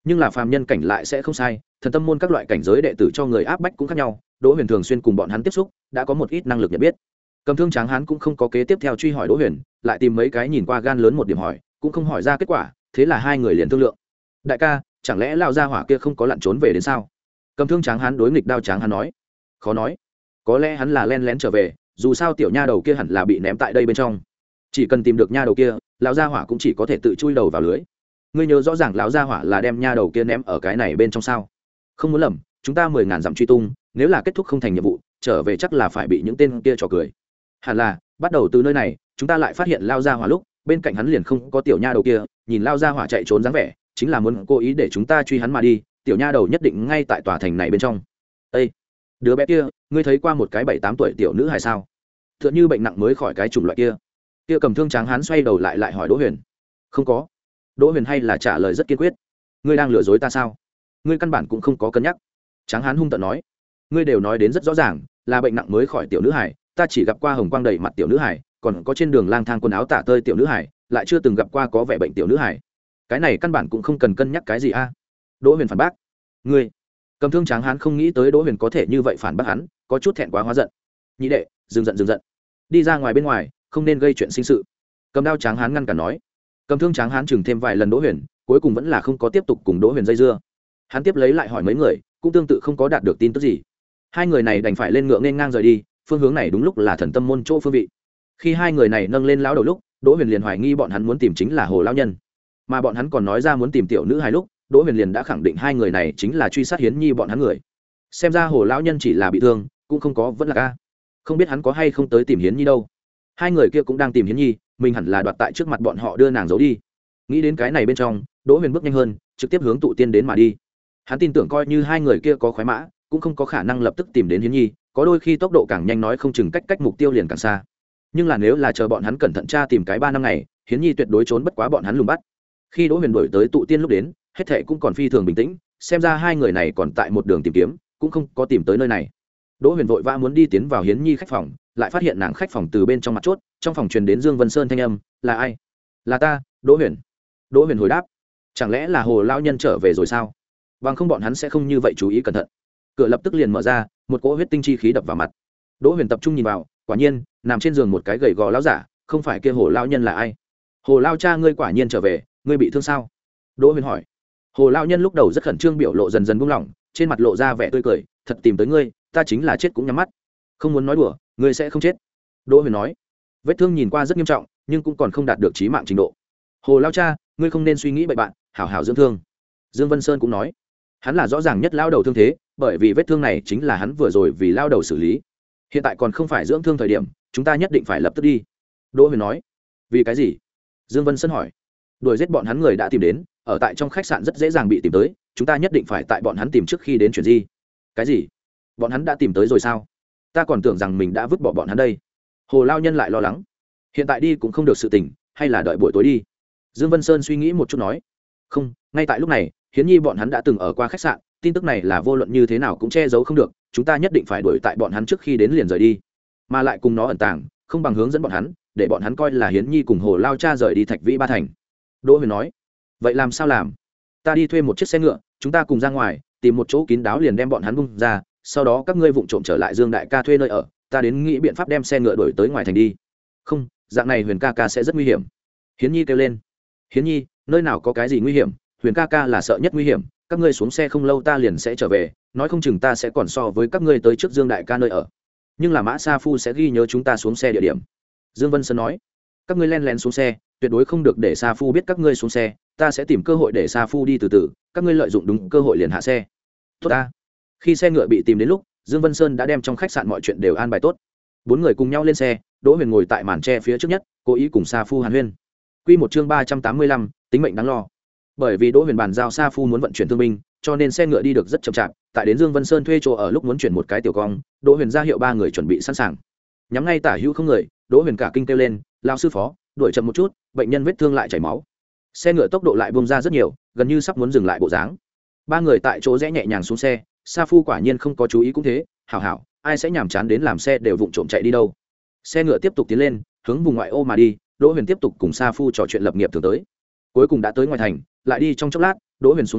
[SPEAKER 1] nhưng là phàm nhân cảnh lại sẽ không sai, thần tâm môn các loại cảnh giới đệ tử cho người áp bách cũng khác nhau, Đỗ Huyền thường xuyên cùng bọn hắn tiếp xúc, đã có một ít năng lực nhận biết. Cầm thương tráng hán cũng không có kế tiếp theo truy hỏi Đỗ Huyền, lại tìm mấy cái nhìn qua gan lớn một điểm hỏi, cũng không hỏi ra kết quả, thế là hai người liền thương lượng. Đại ca, chẳng lẽ lao gia hỏa kia không có lặn trốn về đến sao? Cầm thương tráng hán đối nghịch đao tráng hán nói. Khó nói, có lẽ hắn là len lén trở về, dù sao tiểu nha đầu kia hẳn là bị ném tại đây bên trong, chỉ cần tìm được nha đầu kia, lão gia hỏa cũng chỉ có thể tự chui đầu vào lưới. Ngươi nhớ rõ ràng lão gia hỏa là đem nha đầu kia ném ở cái này bên trong sao? Không muốn lầm, chúng ta mười ngàn dặm truy tung, nếu là kết thúc không thành nhiệm vụ, trở về chắc là phải bị những tên kia trò cười. Hẳn là bắt đầu từ nơi này, chúng ta lại phát hiện lao gia hỏa lúc bên cạnh hắn liền không có tiểu nha đầu kia, nhìn lao gia hỏa chạy trốn dáng vẻ, chính là muốn cố ý để chúng ta truy hắn mà đi. Tiểu nha đầu nhất định ngay tại tòa thành này bên trong. Ê, đứa bé kia, ngươi thấy qua một cái bảy tám tuổi tiểu nữ hài sao? Tựa như bệnh nặng mới khỏi cái chủng loại kia. Kia cầm thương tráng hán xoay đầu lại lại hỏi Đỗ Huyền. Không có. Đỗ Huyền hay là trả lời rất kiên quyết. Ngươi đang lừa dối ta sao? Ngươi căn bản cũng không có cân nhắc. Tráng hán hung tợn nói. Ngươi đều nói đến rất rõ ràng, là bệnh nặng mới khỏi tiểu nữ hài, ta chỉ gặp qua hồng quang đầy mặt tiểu nữ hài, còn có trên đường lang thang quần áo tả tơi tiểu nữ hài, lại chưa từng gặp qua có vẻ bệnh tiểu nữ hài. Cái này căn bản cũng không cần cân nhắc cái gì a. Đỗ Huyền phản bác. Ngươi. Cầm thương tráng hán không nghĩ tới Đỗ Huyền có thể như vậy phản bác hắn, có chút thẹn quá hóa giận. Nhị đệ, dừng giận dừng giận, đi ra ngoài bên ngoài, không nên gây chuyện sinh sự. Cầm đao tráng hán ngăn cản nói. Cầm thương tráng hán chừng thêm vài lần Đỗ Huyền, cuối cùng vẫn là không có tiếp tục cùng Đỗ Huyền dây dưa. Hắn tiếp lấy lại hỏi mấy người, cũng tương tự không có đạt được tin tức gì. Hai người này đành phải lên ngựa nên ngang rời đi, phương hướng này đúng lúc là thần tâm môn chỗ phương vị. Khi hai người này nâng lên lão đầu lúc, Đỗ Huyền liền hoài nghi bọn hắn muốn tìm chính là Hồ lão nhân, mà bọn hắn còn nói ra muốn tìm tiểu nữ hài lúc, Đỗ Huyền liền đã khẳng định hai người này chính là truy sát Hiến Nhi bọn hắn người. Xem ra Hồ lão nhân chỉ là bị thương, cũng không có vẫn là ca. Không biết hắn có hay không tới tìm Hiến Nhi đâu. Hai người kia cũng đang tìm Hiến Nhi, mình hẳn là đoạt tại trước mặt bọn họ đưa nàng giấu đi. Nghĩ đến cái này bên trong, Đỗ Huyền bước nhanh hơn, trực tiếp hướng tụ tiên đến mà đi. Hắn tin tưởng coi như hai người kia có khoái mã, cũng không có khả năng lập tức tìm đến Hiến Nhi, có đôi khi tốc độ càng nhanh nói không chừng cách cách mục tiêu liền càng xa. Nhưng là nếu là chờ bọn hắn cẩn thận tra tìm cái ba năm ngày, Hiến Nhi tuyệt đối trốn bất quá bọn hắn lùng bắt. Khi Đỗ Huyền đuổi tới tụ tiên lúc đến, hết thảy cũng còn phi thường bình tĩnh, xem ra hai người này còn tại một đường tìm kiếm, cũng không có tìm tới nơi này. Đỗ Huyền vội vã muốn đi tiến vào Hiến Nhi khách phòng, lại phát hiện nàng khách phòng từ bên trong mặt chốt, trong phòng truyền đến Dương Vân Sơn thanh âm, "Là ai?" "Là ta, Đỗ Huyền." Đỗ Huyền hồi đáp. Chẳng lẽ là Hồ lão nhân trở về rồi sao? Bằng không bọn hắn sẽ không như vậy chú ý cẩn thận. Cửa lập tức liền mở ra, một cỗ huyết tinh chi khí đập vào mặt. Đỗ Huyền tập trung nhìn vào, quả nhiên, nằm trên giường một cái gầy gò lão giả, không phải kia Hồ lão nhân là ai? "Hồ lão cha ngươi quả nhiên trở về, ngươi bị thương sao?" Đỗ Huyền hỏi. Hồ lão nhân lúc đầu rất khẩn trương, biểu lộ dần dần buông lỏng, trên mặt lộ ra vẻ tươi cười, "Thật tìm tới ngươi, ta chính là chết cũng nhắm mắt." "Không muốn nói đùa, ngươi sẽ không chết." Đỗ Huyền nói. Vết thương nhìn qua rất nghiêm trọng, nhưng cũng còn không đạt được chí mạng trình độ. "Hồ lão cha, ngươi không nên suy nghĩ bậy bạn, hảo hảo dưỡng thương." Dương Vân Sơn cũng nói. Hắn là rõ ràng nhất lao đầu thương thế, bởi vì vết thương này chính là hắn vừa rồi vì lao đầu xử lý. Hiện tại còn không phải dưỡng thương thời điểm, chúng ta nhất định phải lập tức đi. Đỗ Huyền nói. Vì cái gì? Dương Vân Sơn hỏi. Đuổi giết bọn hắn người đã tìm đến, ở tại trong khách sạn rất dễ dàng bị tìm tới, chúng ta nhất định phải tại bọn hắn tìm trước khi đến chuyện gì. Cái gì? Bọn hắn đã tìm tới rồi sao? Ta còn tưởng rằng mình đã vứt bỏ bọn hắn đây. Hồ lao nhân lại lo lắng. Hiện tại đi cũng không được sự tình, hay là đợi buổi tối đi. Dương Vân Sơn suy nghĩ một chút nói. Không, ngay tại lúc này, Hiến Nhi bọn hắn đã từng ở qua khách sạn, tin tức này là vô luận như thế nào cũng che giấu không được, chúng ta nhất định phải đuổi tại bọn hắn trước khi đến liền rời đi, mà lại cùng nó ẩn tàng, không bằng hướng dẫn bọn hắn, để bọn hắn coi là Hiến Nhi cùng Hồ lao cha rời đi Thạch Vĩ Ba thành. Đỗ Huyền nói. Vậy làm sao làm? Ta đi thuê một chiếc xe ngựa, chúng ta cùng ra ngoài, tìm một chỗ kín đáo liền đem bọn hắn bung ra, sau đó các ngươi vụng trộm trở lại Dương đại ca thuê nơi ở, ta đến nghĩ biện pháp đem xe ngựa đuổi tới ngoài thành đi. Không, dạng này Huyền ca ca sẽ rất nguy hiểm. Hiến Nhi kêu lên. Hiến Nhi, nơi nào có cái gì nguy hiểm, Huyền ca ca là sợ nhất nguy hiểm, các ngươi xuống xe không lâu ta liền sẽ trở về, nói không chừng ta sẽ còn so với các ngươi tới trước Dương đại ca nơi ở. Nhưng là Mã Sa Phu sẽ ghi nhớ chúng ta xuống xe địa điểm. Dương Vân Sơn nói. Các ngươi len lén xuống xe, tuyệt đối không được để Sa Phu biết các ngươi xuống xe, ta sẽ tìm cơ hội để Sa Phu đi từ từ, các ngươi lợi dụng đúng cơ hội liền hạ xe. Tốt ta. Khi xe ngựa bị tìm đến lúc, Dương Vân Sơn đã đem trong khách sạn mọi chuyện đều an bài tốt. Bốn người cùng nhau lên xe, Đỗ Huyền ngồi tại màn tre phía trước nhất, cố ý cùng Sa Phu hàn huyên. Quy một chương ba trăm tám mươi lăm, tính mệnh đáng lo. Bởi vì Đỗ Huyền bàn giao Sa Phu muốn vận chuyển thương binh, cho nên xe ngựa đi được rất chậm chạp. Tại đến Dương Vân Sơn thuê chỗ ở lúc muốn chuyển một cái tiểu cong, Đỗ Huyền ra hiệu ba người chuẩn bị sẵn sàng. Nhắm ngay tả hữu không người, Đỗ Huyền cả kinh kêu lên, "Lão sư phó, đuổi chậm một chút, bệnh nhân vết thương lại chảy máu." Xe ngựa tốc độ lại bung ra rất nhiều, gần như sắp muốn dừng lại bộ dáng. Ba người tại chỗ rẽ nhẹ nhàng xuống xe, Sa Phu quả nhiên không có chú ý cũng thế, hảo hảo, ai sẽ nhàm chán đến làm xe đều vụng trộm chạy đi đâu. Xe ngựa tiếp tục tiến lên, hướng vùng ngoại ô mà đi, Đỗ Huyền tiếp tục cùng Sa Phu trò chuyện lập nghiệp thường tới. Cuối cùng đã tới ngoài thành, lại đi trong chốc lát, Đỗ Huyền xuống xe,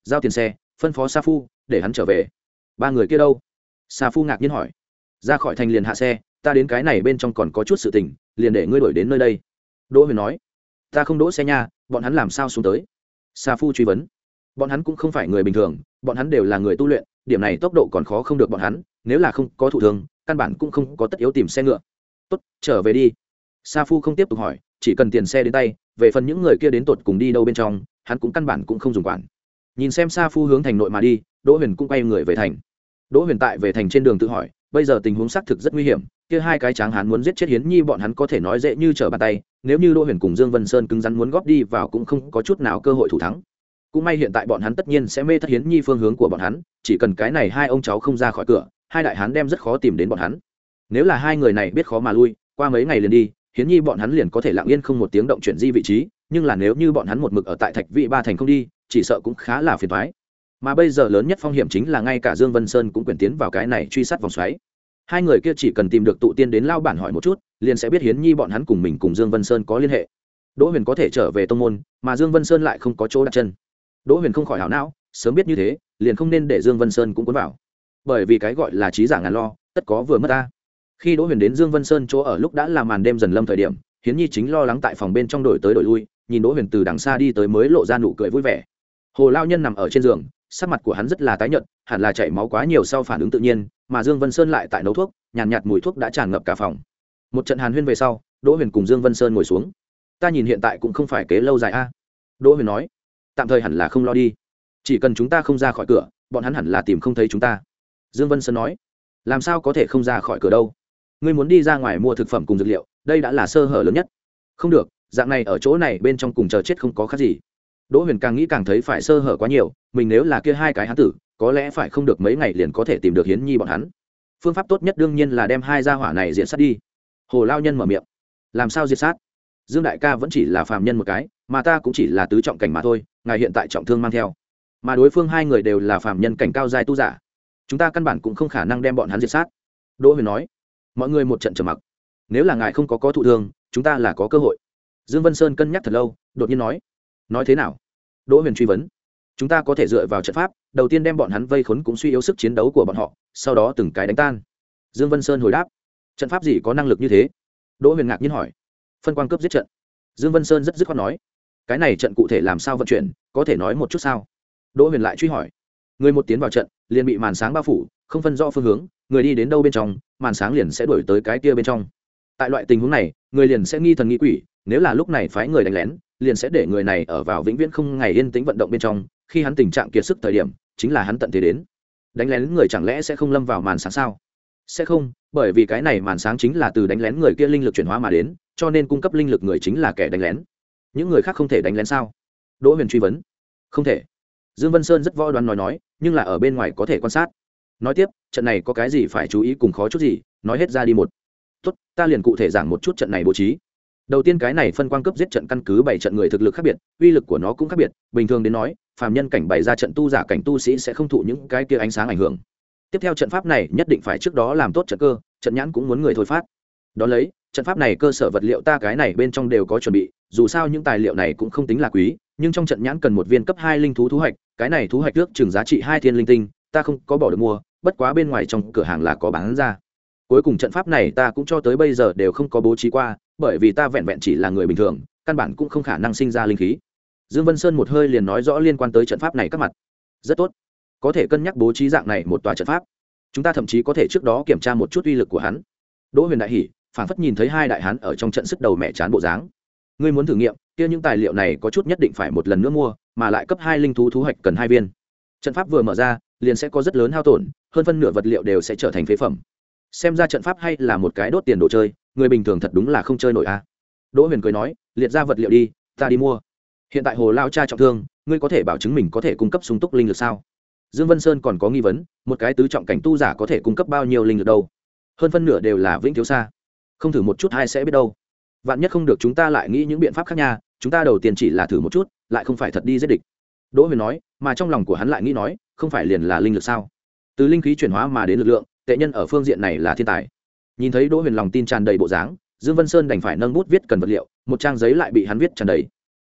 [SPEAKER 1] giao tiền xe, phân phó sa phu để hắn trở về. Ba người kia đâu? Sa phu ngạc nhiên hỏi. Ra khỏi thành liền hạ xe, ta đến cái này bên trong còn có chút sự tình, liền để ngươi đuổi đến nơi đây. Đỗ Huyền nói. Ta không đỗ xe nha, bọn hắn làm sao xuống tới? Sa phu truy vấn. Bọn hắn cũng không phải người bình thường, bọn hắn đều là người tu luyện, điểm này tốc độ còn khó không được bọn hắn, nếu là không có thụ thương, căn bản cũng không có tất yếu tìm xe ngựa. Tốt, trở về đi. Sa phu không tiếp tục hỏi, chỉ cần tiền xe đến tay, về phần những người kia đến tột cùng đi đâu bên trong, hắn cũng căn bản cũng không dùng quản. Nhìn xem Sa phu hướng thành nội mà đi, Đỗ Huyền cũng quay người về thành. Đỗ Huyền tại về thành trên đường tự hỏi, bây giờ tình huống xác thực rất nguy hiểm, kia hai cái tráng hán muốn giết chết Hiến Nhi bọn hắn có thể nói dễ như trở bàn tay, nếu như Đỗ Huyền cùng Dương Vân Sơn cứng rắn muốn góp đi vào cũng không có chút nào cơ hội thủ thắng. Cũng may hiện tại bọn hắn tất nhiên sẽ mê thất Hiến Nhi phương hướng của bọn hắn, chỉ cần cái này hai ông cháu không ra khỏi cửa, hai đại hán đem rất khó tìm đến bọn hắn. Nếu là hai người này biết khó mà lui, qua mấy ngày liền đi, Hiến Nhi bọn hắn liền có thể lặng yên không một tiếng động chuyển di vị trí, nhưng là nếu như bọn hắn một mực ở tại Thạch Vị Ba thành không đi, chỉ sợ cũng khá là phiền toái. Mà bây giờ lớn nhất phong hiểm chính là ngay cả Dương Vân Sơn cũng quyển tiến vào cái này truy sát vòng xoáy. Hai người kia chỉ cần tìm được tụ tiên đến lao bản hỏi một chút, liền sẽ biết Hiến Nhi bọn hắn cùng mình cùng Dương Vân Sơn có liên hệ. Đỗ Huyền có thể trở về tông môn, mà Dương Vân Sơn lại không có chỗ đặt chân. Đỗ Huyền không khỏi hảo não, sớm biết như thế, liền không nên để Dương Vân Sơn cũng cuốn vào. Bởi vì cái gọi là trí giả ngàn lo, tất có vừa mất ta. Khi Đỗ Huyền đến Dương Vân Sơn chỗ ở lúc đã là màn đêm dần lâm thời điểm, Hiến Nhi chính lo lắng tại phòng bên trong đổi tới đổi lui, nhìn Đỗ Huyền từ đằng xa đi tới mới lộ ra nụ cười vui vẻ. Hồ lão nhân nằm ở trên giường, sắc mặt của hắn rất là tái nhợt, hẳn là chảy máu quá nhiều sau phản ứng tự nhiên, mà Dương Vân Sơn lại tại nấu thuốc, nhàn nhạt, nhạt mùi thuốc đã tràn ngập cả phòng. Một trận hàn huyên về sau, Đỗ Huyền cùng Dương Vân Sơn ngồi xuống. Ta nhìn hiện tại cũng không phải kế lâu dài a. Đỗ Huyền nói, tạm thời hẳn là không lo đi, chỉ cần chúng ta không ra khỏi cửa, bọn hắn hẳn là tìm không thấy chúng ta. Dương Vân Sơn nói, làm sao có thể không ra khỏi cửa đâu? Ngươi muốn đi ra ngoài mua thực phẩm cùng dược liệu, đây đã là sơ hở lớn nhất. Không được, dạng này ở chỗ này bên trong cùng chờ chết không có khác gì. Đỗ Huyền càng nghĩ càng thấy phải sơ hở quá nhiều, mình nếu là kia hai cái hán tử, có lẽ phải không được mấy ngày liền có thể tìm được Hiến Nhi bọn hắn. Phương pháp tốt nhất đương nhiên là đem hai gia hỏa này diệt sát đi. Hồ lão nhân mở miệng, làm sao diệt sát? Dương đại ca vẫn chỉ là phàm nhân một cái, mà ta cũng chỉ là tứ trọng cảnh mà thôi, ngài hiện tại trọng thương mang theo, mà đối phương hai người đều là phàm nhân cảnh cao giai tu giả, chúng ta căn bản cũng không khả năng đem bọn hắn diệt sát. Đỗ Huyền nói. Mọi người một trận trầm mặc. Nếu là ngài không có có thụ thương, chúng ta là có cơ hội. Dương Vân Sơn cân nhắc thật lâu, đột nhiên nói. Nói thế nào? Đỗ Huyền truy vấn. Chúng ta có thể dựa vào trận pháp, đầu tiên đem bọn hắn vây khốn cũng suy yếu sức chiến đấu của bọn họ, sau đó từng cái đánh tan. Dương Vân Sơn hồi đáp. Trận pháp gì có năng lực như thế? Đỗ Huyền ngạc nhiên hỏi. Phân quang cướp giết trận. Dương Vân Sơn rất dứt khoát nói. Cái này trận cụ thể làm sao vận chuyển, có thể nói một chút sao? Đỗ Huyền lại truy hỏi. Người một tiến vào trận, liền bị màn sáng bao phủ, không phân rõ phương hướng, người đi đến đâu bên trong, màn sáng liền sẽ đuổi tới cái kia bên trong. Tại loại tình huống này, người liền sẽ nghi thần nghi quỷ, nếu là lúc này phái người đánh lén, liền sẽ để người này ở vào vĩnh viễn không ngày yên tĩnh vận động bên trong, khi hắn tình trạng kiệt sức thời điểm, chính là hắn tận thế đến. Đánh lén người chẳng lẽ sẽ không lâm vào màn sáng sao? Sẽ không, bởi vì cái này màn sáng chính là từ đánh lén người kia linh lực chuyển hóa mà đến, cho nên cung cấp linh lực người chính là kẻ đánh lén. Những người khác không thể đánh lén sao? Đỗ Huyền truy vấn. Không thể. Dương Vân Sơn rất võ đoán nói nói, nhưng là ở bên ngoài có thể quan sát. Nói tiếp, trận này có cái gì phải chú ý cùng khó chút gì, nói hết ra đi một. Tốt, ta liền cụ thể giảng một chút trận này bố trí. Đầu tiên cái này phân quang cấp giết trận căn cứ bảy trận người thực lực khác biệt, uy lực của nó cũng khác biệt, bình thường đến nói, phàm nhân cảnh bày ra trận tu giả cảnh tu sĩ sẽ không thụ những cái kia ánh sáng ảnh hưởng. Tiếp theo trận pháp này nhất định phải trước đó làm tốt trận cơ, trận nhãn cũng muốn người thôi phát. Đó lấy, trận pháp này cơ sở vật liệu ta cái này bên trong đều có chuẩn bị, dù sao những tài liệu này cũng không tính là quý, nhưng trong trận nhãn cần một viên cấp hai linh thú thú hạch, cái này thú hạch ước chừng giá trị hai thiên linh tinh, ta không có bỏ được mua, bất quá bên ngoài trong cửa hàng là có bán ra. Cuối cùng trận pháp này ta cũng cho tới bây giờ đều không có bố trí qua, bởi vì ta vẹn vẹn chỉ là người bình thường, căn bản cũng không khả năng sinh ra linh khí. Dương Vân Sơn một hơi liền nói rõ liên quan tới trận pháp này các mặt. Rất tốt, có thể cân nhắc bố trí dạng này một tòa trận pháp. Chúng ta thậm chí có thể trước đó kiểm tra một chút uy lực của hắn. Đỗ Huyền đại hỉ, phảng phất nhìn thấy hai đại hán ở trong trận sức đầu mẹ chán bộ dáng. Ngươi muốn thử nghiệm, kia những tài liệu này có chút nhất định phải một lần nữa mua, mà lại cấp hai linh thú thú hạch cần hai viên. Trận pháp vừa mở ra, liền sẽ có rất lớn hao tổn, hơn phân nửa vật liệu đều sẽ trở thành phế phẩm. Xem ra trận pháp hay là một cái đốt tiền đồ chơi, người bình thường thật đúng là không chơi nổi a. Đỗ Huyền cười nói, liệt ra vật liệu đi, ta đi mua. Hiện tại Hồ lao cha trọng thương, ngươi có thể bảo chứng mình có thể cung cấp sung túc linh lực sao? Dương Vân Sơn còn có nghi vấn, một cái tứ trọng cảnh tu giả có thể cung cấp bao nhiêu linh lực đâu? Hơn phân nửa đều là vĩnh thiếu xa. Không thử một chút hay sẽ biết đâu. Vạn nhất không được chúng ta lại nghĩ những biện pháp khác nha, chúng ta đầu tiên chỉ là thử một chút, lại không phải thật đi giết địch. Đỗ Huyền nói, mà trong lòng của hắn lại nghĩ nói, không phải liền là linh lực sao? Từ linh khí chuyển hóa mà đến lực lượng, tệ nhân ở phương diện này là thiên tài. Nhìn thấy Đỗ Huyền lòng tin tràn đầy bộ dáng, Dương Vân Sơn đành phải nâng bút viết cần vật liệu, một trang giấy lại bị hắn viết tràn đầy.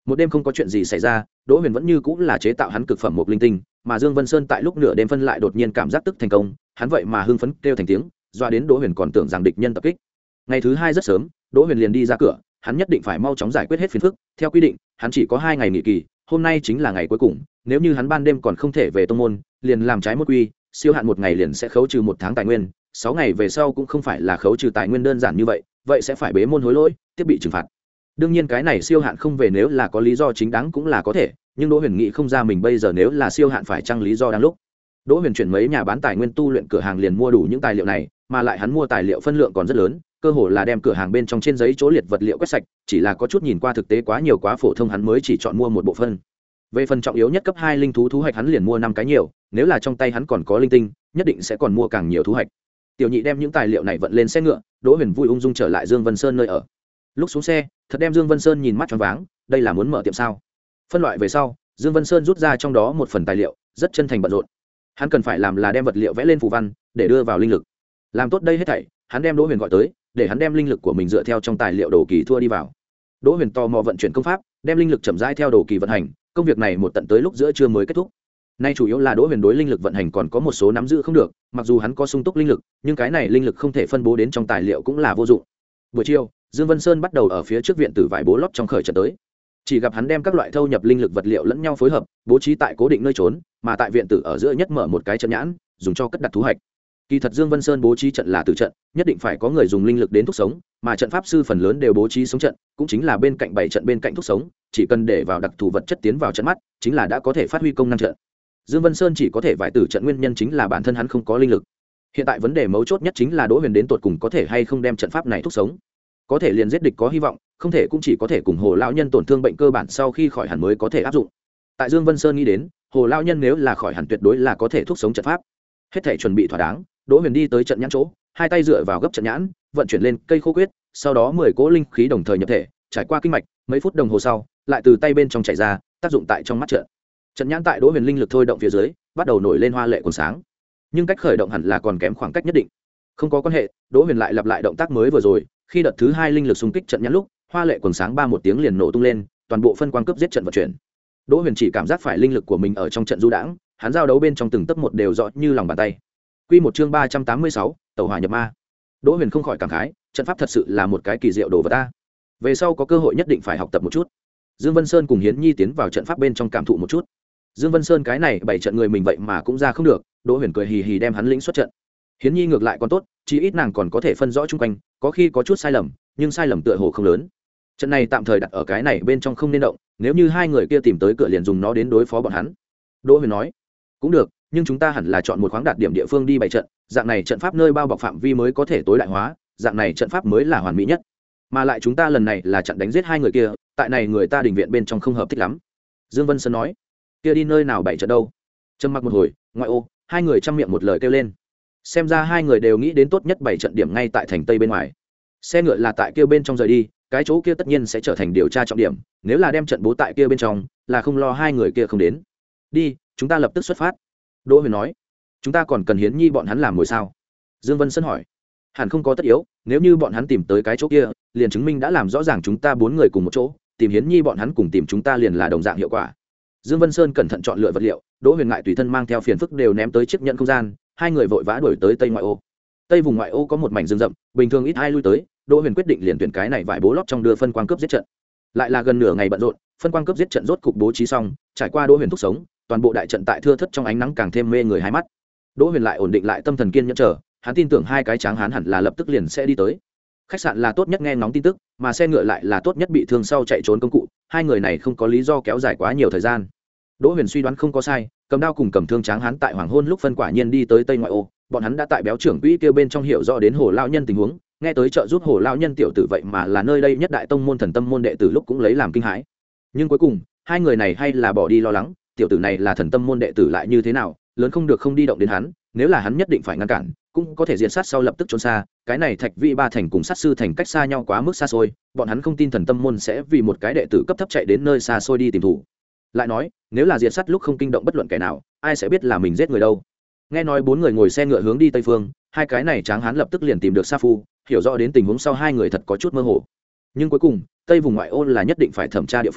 [SPEAKER 1] một đêm không có chuyện gì xảy ra, Đỗ Huyền vẫn như cũng là chế tạo hắn cực phẩm một linh tinh, mà Dương Vân Sơn tại lúc nửa đêm phân lại đột nhiên cảm giác tức thành công, hắn vậy mà hưng phấn kêu thành tiếng, doa đến Đỗ Huyền còn tưởng rằng địch nhân tập kích. Ngày thứ hai rất sớm, Đỗ Huyền liền đi ra cửa, hắn nhất định phải mau chóng giải quyết hết phiền phức, theo quy định, hắn chỉ có hai ngày nghỉ kỳ, hôm nay chính là ngày cuối cùng, nếu như hắn ban đêm còn không thể về tông môn, liền làm trái môn quy, siêu hạn một ngày liền sẽ khấu trừ một tháng tài nguyên, sáu ngày về sau cũng không phải là khấu trừ tài nguyên đơn giản như vậy, vậy sẽ phải bế môn hối lỗi, tiếp bị trừng phạt. Đương nhiên cái này siêu hạn không về nếu là có lý do chính đáng cũng là có thể, nhưng Đỗ Huyền nghĩ không ra mình bây giờ nếu là siêu hạn phải chăng lý do đang lúc. Đỗ Huyền chuyển mấy nhà bán tài nguyên tu luyện cửa hàng liền mua đủ những tài liệu này, mà lại hắn mua tài liệu phân lượng còn rất lớn, cơ hồ là đem cửa hàng bên trong trên giấy chỗ liệt vật liệu quét sạch, chỉ là có chút nhìn qua thực tế quá nhiều quá phổ thông hắn mới chỉ chọn mua một bộ phân. Về phần trọng yếu nhất cấp hai linh thú thú hạch hắn liền mua năm cái nhiều, nếu là trong tay hắn còn có linh tinh, nhất định sẽ còn mua càng nhiều thú hạch. Tiểu Nhị đem những tài liệu này vận lên xe ngựa, Đỗ Huyền vui ung dung trở lại Dương Vân Sơn nơi ở. Lúc xuống xe, thật đem Dương Vân Sơn nhìn mắt choáng váng, đây là muốn mở tiệm sao? Phân loại về sau, Dương Vân Sơn rút ra trong đó một phần tài liệu, rất chân thành bận rộn. Hắn cần phải làm là đem vật liệu vẽ lên phù văn, để đưa vào linh lực. Làm tốt đây hết thảy, hắn đem Đỗ Huyền gọi tới, để hắn đem linh lực của mình dựa theo trong tài liệu đồ kỳ thua đi vào. Đỗ Huyền tò mò vận chuyển công pháp, đem linh lực chậm rãi theo đồ kỳ vận hành, công việc này một tận tới lúc giữa trưa mới kết thúc. Nay chủ yếu là Đỗ Huyền đối linh lực vận hành còn có một số nắm giữ không được, mặc dù hắn có sung túc linh lực, nhưng cái này linh lực không thể phân bố đến trong tài liệu cũng là vô dụng. Buổi chiều, Dương Vân Sơn bắt đầu ở phía trước viện tử vải bố lót trong khởi trận tới. Chỉ gặp hắn đem các loại thâu nhập linh lực vật liệu lẫn nhau phối hợp, bố trí tại cố định nơi trốn, mà tại viện tử ở giữa nhất mở một cái trận nhãn, dùng cho cất đặt thú hạch. Kỳ thật Dương Vân Sơn bố trí trận là tử trận, nhất định phải có người dùng linh lực đến thúc sống, mà trận pháp sư phần lớn đều bố trí sống trận, cũng chính là bên cạnh bảy trận bên cạnh thúc sống, chỉ cần để vào đặc thù vật chất tiến vào trận mắt, chính là đã có thể phát huy công năng trận. Dương Vân Sơn chỉ có thể vải tử trận nguyên nhân chính là bản thân hắn không có linh lực. Hiện tại vấn đề mấu chốt nhất chính là Đỗ Huyền đến tột cùng có thể hay không đem trận pháp này thúc sống. Có thể liền giết địch có hy vọng, không thể cũng chỉ có thể cùng Hồ lão nhân tổn thương bệnh cơ bản sau khi khỏi hẳn mới có thể áp dụng. Tại Dương Vân Sơn nghĩ đến, Hồ lão nhân nếu là khỏi hẳn tuyệt đối là có thể thúc sống trận pháp. Hết thể chuẩn bị thỏa đáng, Đỗ Huyền đi tới trận nhãn chỗ, hai tay dựa vào gấp trận nhãn, vận chuyển lên cây khô quyết, sau đó mười cỗ linh khí đồng thời nhập thể, trải qua kinh mạch, mấy phút đồng hồ sau, lại từ tay bên trong chảy ra, tác dụng tại trong mắt trận. Trận nhãn tại Đỗ Huyền linh lực thôi động phía dưới, bắt đầu nổi lên hoa lệ quần sáng. Nhưng cách khởi động hẳn là còn kém khoảng cách nhất định. Không có quan hệ, Đỗ Huyền lại lặp lại động tác mới vừa rồi, khi đợt thứ hai linh lực xung kích trận nhãn lúc, hoa lệ quần sáng ba một tiếng liền nổ tung lên, toàn bộ phân quang cướp giết trận vận chuyển. Đỗ Huyền chỉ cảm giác phải linh lực của mình ở trong trận du đãng, hắn giao đấu bên trong từng tấc một đều rõ như lòng bàn tay. Quy một chương ba trăm tám mươi sáu, tẩu hỏa nhập ma. Đỗ Huyền không khỏi cảm khái, trận pháp thật sự là một cái kỳ diệu đồ vật ta. Về sau có cơ hội nhất định phải học tập một chút. Dương Vân Sơn cùng Hiến Nhi tiến vào trận pháp bên trong cảm thụ một chút. Dương Vân Sơn cái này bảy trận người mình vậy mà cũng ra không được, Đỗ Huyền cười hì hì đem hắn lĩnh xuất trận. Hiến Nhi ngược lại còn tốt, chỉ ít nàng còn có thể phân rõ chung quanh, có khi có chút sai lầm, nhưng sai lầm tựa hồ không lớn. Trận này tạm thời đặt ở cái này bên trong không nên động, nếu như hai người kia tìm tới cửa liền dùng nó đến đối phó bọn hắn. Đỗ Huyền nói, cũng được, nhưng chúng ta hẳn là chọn một khoáng đạt điểm địa phương đi bày trận, dạng này trận pháp nơi bao bọc phạm vi mới có thể tối đại hóa, dạng này trận pháp mới là hoàn mỹ nhất. Mà lại chúng ta lần này là chặn đánh giết hai người kia, tại này người ta đình viện bên trong không hợp thích lắm. Dương Vân Sơn nói, kia đi nơi nào bày trận đâu? Trầm mặc một hồi, ngoại ô, hai người chăm miệng một lời kêu lên. Xem ra hai người đều nghĩ đến tốt nhất bảy trận điểm ngay tại thành tây bên ngoài. Xe ngựa là tại kia bên trong rời đi, cái chỗ kia tất nhiên sẽ trở thành điều tra trọng điểm, nếu là đem trận bố tại kia bên trong, là không lo hai người kia không đến. Đi, chúng ta lập tức xuất phát. Đỗ Huyền nói, chúng ta còn cần Hiến Nhi bọn hắn làm ngồi sao? Dương Vân Sơn hỏi, hẳn không có tất yếu, nếu như bọn hắn tìm tới cái chỗ kia, liền chứng minh đã làm rõ ràng chúng ta bốn người cùng một chỗ, tìm Hiến Nhi bọn hắn cùng tìm chúng ta liền là đồng dạng hiệu quả. Dương Vân Sơn cẩn thận chọn lựa vật liệu, Đỗ Huyền ngại tùy thân mang theo phiền phức đều ném tới chiếc nhẫn không gian, hai người vội vã đuổi tới tây ngoại ô. Tây vùng ngoại ô có một mảnh rừng rậm, bình thường ít ai lui tới, Đỗ Huyền quyết định liền tuyển cái này vải bố lót trong đưa phân quang cướp giết trận. Lại là gần nửa ngày bận rộn, phân quang cướp giết trận rốt cục bố trí xong, trải qua Đỗ Huyền thúc sống, toàn bộ đại trận tại thưa thớt trong ánh nắng càng thêm mê người hai mắt. Đỗ Huyền lại ổn định lại tâm thần kiên nhẫn chờ, hắn tin tưởng hai cái tráng hán hẳn là lập tức liền sẽ đi tới. Khách sạn là tốt nhất nghe ngóng tin tức, mà xe ngựa lại là tốt nhất bị thương sau chạy trốn công cụ, hai người này không có lý do kéo dài quá nhiều thời gian. Đỗ Huyền suy đoán không có sai, cầm đao cùng cầm thương tráng hán tại hoàng hôn lúc phân quả nhiên đi tới tây ngoại ô, bọn hắn đã tại béo trưởng quỹ kêu bên trong hiểu rõ đến Hồ lão nhân tình huống, nghe tới trợ giúp Hồ lão nhân tiểu tử vậy mà là nơi đây nhất đại tông môn thần tâm môn đệ tử lúc cũng lấy làm kinh hãi. Nhưng cuối cùng, hai người này hay là bỏ đi lo lắng, tiểu tử này là thần tâm môn đệ tử lại như thế nào, lớn không được không đi động đến hắn, nếu là hắn nhất định phải ngăn cản, cũng có thể diệt sát sau lập tức trốn xa, cái này Thạch Vị ba thành cùng sát sư thành cách xa nhau quá mức xa xôi, bọn hắn không tin thần tâm môn sẽ vì một cái đệ tử cấp thấp chạy đến nơi xa xôi đi tìm thủ. Lại nói, nếu là diệt sát lúc không kinh động bất luận kẻ nào, ai sẽ biết là mình giết người đâu. Nghe nói bốn người ngồi xe ngựa hướng đi tây phương, hai cái này tráng hán lập tức liền tìm được Sa Phu, hiểu rõ đến tình huống sau hai người thật có chút mơ hồ. Nhưng cuối cùng, tây vùng ngoại ô là nhất định phải thẩm tra địa phương,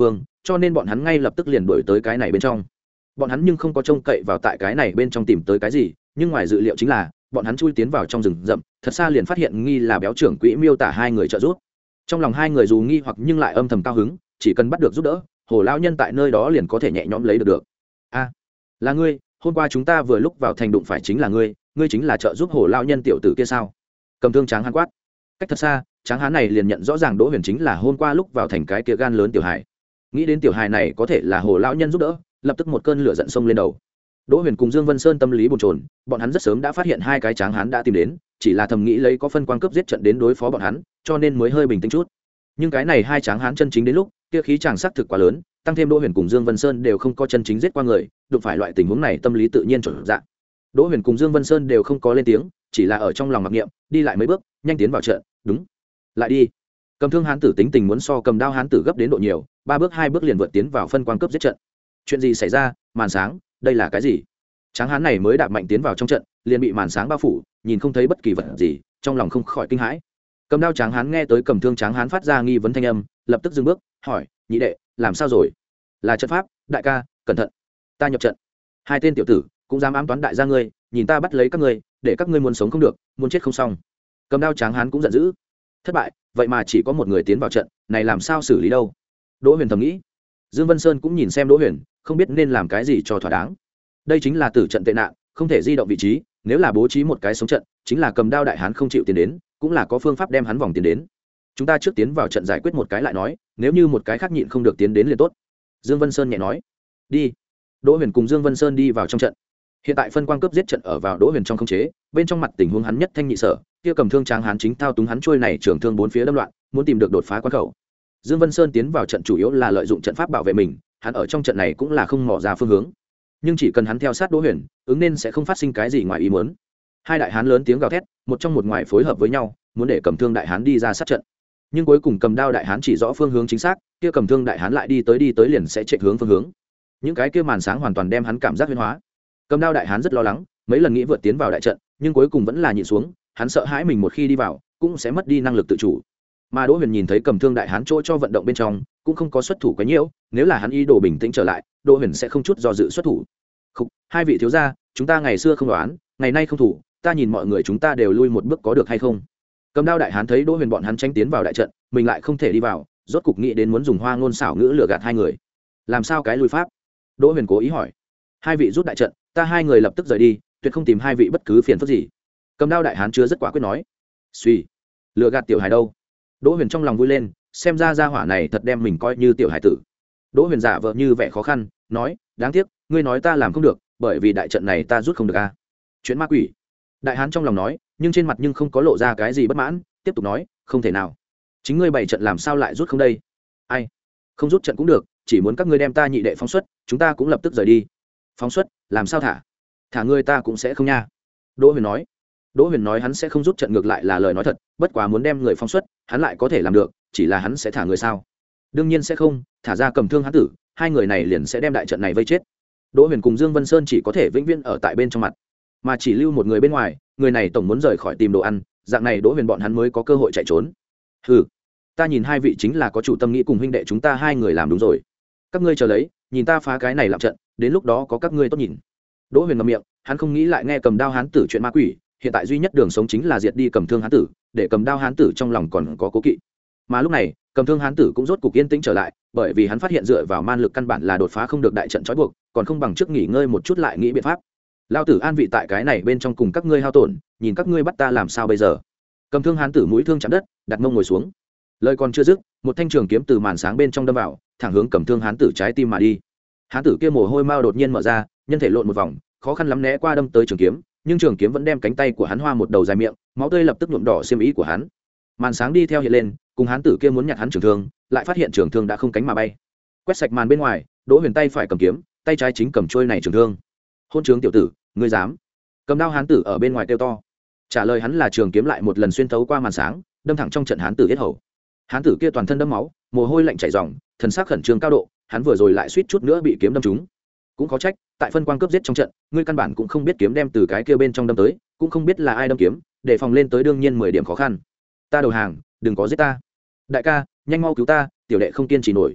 [SPEAKER 1] cho nên bọn hắn ngay lập tức liền đuổi tới cái này bên trong. Bọn hắn nhưng không có trông cậy vào tại cái này bên trong tìm tới cái gì, nhưng ngoài dự liệu chính là bọn hắn chui tiến vào trong rừng rậm, thật xa liền phát hiện nghi là béo trưởng quỹ miêu tả hai người trợ giúp. Trong lòng hai người dù nghi hoặc nhưng lại âm thầm cao hứng, chỉ cần bắt được giúp đỡ, Hồ lão nhân tại nơi đó liền có thể nhẹ nhõm lấy được được. A, là ngươi, hôm qua chúng ta vừa lúc vào thành đụng phải chính là ngươi, ngươi chính là trợ giúp Hồ lão nhân tiểu tử kia sao? Cầm thương tráng hán quát. Cách thật xa, tráng hán này liền nhận rõ ràng Đỗ Huyền chính là hôm qua lúc vào thành cái kia gan lớn tiểu hài. Nghĩ đến tiểu hài này có thể là Hồ lão nhân giúp đỡ, lập tức một cơn lửa giận xông lên đầu. Đỗ Huyền cùng Dương Vân Sơn tâm lý bồn chồn, bọn hắn rất sớm đã phát hiện hai cái tráng hán đã tìm đến, chỉ là thầm nghĩ lấy có phân quang cướp giết trận đến đối phó bọn hắn, cho nên mới hơi bình tĩnh chút. Nhưng cái này hai tráng hán chân chính đến lúc, kia khí chàng sắc thực quá lớn, tăng thêm Đỗ Huyền cùng Dương Vân Sơn đều không có chân chính giết qua người, đụng phải loại tình huống này tâm lý tự nhiên chuẩn dạng. Đỗ Huyền cùng Dương Vân Sơn đều không có lên tiếng, chỉ là ở trong lòng mặc niệm, đi lại mấy bước, nhanh tiến vào trận, đúng. Lại đi. Cầm thương hán tử tính tình muốn so cầm đao hán tử gấp đến độ nhiều, ba bước hai bước liền vượt tiến vào phân quang cướp giết trận. Chuyện gì xảy ra? Màn sáng, đây là cái gì? Tráng hán này mới đạp mạnh tiến vào trong trận, liền bị màn sáng bao phủ, nhìn không thấy bất kỳ vật gì, trong lòng không khỏi kinh hãi. Cầm đao tráng hán nghe tới cầm thương tráng hán phát ra nghi vấn thanh âm, lập tức dừng bước, hỏi: "Nhị đệ, làm sao rồi?" "Là trận pháp, đại ca, cẩn thận, ta nhập trận." "Hai tên tiểu tử cũng dám ám toán đại gia ngươi, nhìn ta bắt lấy các ngươi, để các ngươi muốn sống không được, muốn chết không xong." Cầm đao tráng hán cũng giận dữ. Thất bại, vậy mà chỉ có một người tiến vào trận, này làm sao xử lý đâu? Đỗ Huyền thầm nghĩ. Dương Vân Sơn cũng nhìn xem Đỗ Huyền, không biết nên làm cái gì cho thỏa đáng. Đây chính là tử trận tệ nạn, không thể di động vị trí, nếu là bố trí một cái sống trận, chính là cầm đao đại hán không chịu tiến đến, cũng là có phương pháp đem hắn vòng tiến đến. Chúng ta trước tiến vào trận giải quyết một cái lại nói, nếu như một cái khác nhịn không được tiến đến liền tốt. Dương Vân Sơn nhẹ nói. Đi. Đỗ Huyền cùng Dương Vân Sơn đi vào trong trận. Hiện tại phân quang cướp giết trận ở vào Đỗ Huyền trong khống chế, bên trong mặt tình huống hắn nhất thanh nhị sở, kia cầm thương tráng hán chính thao túng hắn trôi này trường thương bốn phía đâm loạn, muốn tìm được đột phá quan khẩu. Dương Vân Sơn tiến vào trận chủ yếu là lợi dụng trận pháp bảo vệ mình, hắn ở trong trận này cũng là không mò ra phương hướng. Nhưng chỉ cần hắn theo sát Đỗ Huyền, ứng nên sẽ không phát sinh cái gì ngoài ý muốn. Hai đại hán lớn tiếng gào thét, một trong một ngoài phối hợp với nhau, muốn để cầm thương đại hán đi ra sát trận. Nhưng cuối cùng cầm đao đại hán chỉ rõ phương hướng chính xác, kia cầm thương đại hán lại đi tới đi tới liền sẽ chạy hướng phương hướng. Những cái kia màn sáng hoàn toàn đem hắn cảm giác huyễn hóa. Cầm đao đại hán rất lo lắng, mấy lần nghĩ vượt tiến vào đại trận, nhưng cuối cùng vẫn là nhịn xuống, hắn sợ hãi mình một khi đi vào, cũng sẽ mất đi năng lực tự chủ. Mà Đỗ Huyền nhìn thấy cầm thương đại hán chỗ cho vận động bên trong, cũng không có xuất thủ quá nhiều, nếu là hắn ý đồ bình tĩnh trở lại, Đỗ Huyền sẽ không chút do dự xuất thủ. Khục, hai vị thiếu gia, chúng ta ngày xưa không đoán, ngày nay không thủ, ta nhìn mọi người chúng ta đều lui một bước có được hay không? Cầm đao đại hán thấy Đỗ Huyền bọn hắn tranh tiến vào đại trận, mình lại không thể đi vào, rốt cục nghĩ đến muốn dùng hoa ngôn xảo ngữ lừa gạt hai người. Làm sao cái lui pháp? Đỗ Huyền cố ý hỏi. Hai vị rút đại trận, ta hai người lập tức rời đi, tuyệt không tìm hai vị bất cứ phiền phức gì. Cầm đao đại hán chưa rất quả quyết nói. Suy, lừa gạt tiểu hài đâu? Đỗ Huyền trong lòng vui lên, xem ra gia hỏa này thật đem mình coi như tiểu hài tử. Đỗ Huyền giả vờ như vẻ khó khăn, nói: đáng tiếc, ngươi nói ta làm không được, bởi vì đại trận này ta rút không được a. À? Chuyện ma quỷ. Đại hán trong lòng nói, nhưng trên mặt nhưng không có lộ ra cái gì bất mãn, tiếp tục nói: không thể nào. Chính ngươi bày trận làm sao lại rút không đây? Ai? Không rút trận cũng được, chỉ muốn các ngươi đem ta nhị đệ phóng xuất, chúng ta cũng lập tức rời đi. Phóng xuất? Làm sao thả? Thả ngươi ta cũng sẽ không nha. Đỗ Huyền nói. Đỗ Huyền nói hắn sẽ không rút trận ngược lại là lời nói thật, bất quá muốn đem người phóng xuất, hắn lại có thể làm được, chỉ là hắn sẽ thả người sao? Đương nhiên sẽ không, thả ra cầm thương hắn tử, hai người này liền sẽ đem đại trận này vây chết. Đỗ Huyền cùng Dương Vân Sơn chỉ có thể vĩnh viễn ở tại bên trong mặt, mà chỉ lưu một người bên ngoài, người này tổng muốn rời khỏi tìm đồ ăn, dạng này Đỗ Huyền bọn hắn mới có cơ hội chạy trốn. Hừ, ta nhìn hai vị chính là có chủ tâm nghĩ cùng huynh đệ chúng ta hai người làm đúng rồi. Các ngươi chờ lấy, nhìn ta phá cái này làm trận, đến lúc đó có các ngươi tốt nhìn. Đỗ Huyền ngậm miệng, hắn không nghĩ lại nghe cầm đao hán tử chuyện ma quỷ, hiện tại duy nhất đường sống chính là diệt đi cầm thương hán tử, để cầm đao hán tử trong lòng còn có cố kỵ. Mà lúc này, cầm thương hán tử cũng rốt cục yên tĩnh trở lại, bởi vì hắn phát hiện dựa vào man lực căn bản là đột phá không được đại trận trói buộc, còn không bằng trước nghỉ ngơi một chút lại nghĩ biện pháp. Lao tử an vị tại cái này bên trong cùng các ngươi hao tổn, nhìn các ngươi bắt ta làm sao bây giờ? Cầm thương hán tử mũi thương chạm đất, đặt mông ngồi xuống. Lời còn chưa dứt, một thanh trường kiếm từ màn sáng bên trong đâm vào, thẳng hướng cầm thương hán tử trái tim mà đi. Hán tử kia mồ hôi mao đột nhiên mở ra, nhân thể lộn một vòng, khó khăn lắm né qua đâm tới trường kiếm, nhưng trường kiếm vẫn đem cánh tay của hắn hoa một đầu dài miệng, máu tươi lập tức nhuộm đỏ xiêm y của hắn. Màn sáng đi theo hiện lên, cùng hán tử kia muốn nhặt hắn trường thương, lại phát hiện trường thương đã không cánh mà bay. Quét sạch màn bên ngoài, Đỗ Huyền tay phải cầm kiếm, tay trái chính cầm trôi này trường thương. Hôn trướng tiểu tử, ngươi dám? Cầm đao hán tử ở bên ngoài kêu to. Trả lời hắn là trường kiếm lại một lần xuyên thấu qua màn sáng, đâm thẳng trong trận hán tử yết hầu. Hán tử kia toàn thân đẫm máu, mồ hôi lạnh chảy ròng, thần sắc khẩn trương cao độ, hắn vừa rồi lại suýt chút nữa bị kiếm đâm trúng. Cũng có trách, tại phân quang cướp giết trong trận, ngươi căn bản cũng không biết kiếm đem từ cái kia bên trong đâm tới, cũng không biết là ai đâm kiếm, để phòng lên tới đương nhiên mười điểm khó khăn. Ta đầu hàng, đừng có giết ta. Đại ca, nhanh mau cứu ta, tiểu đệ không kiên trì nổi.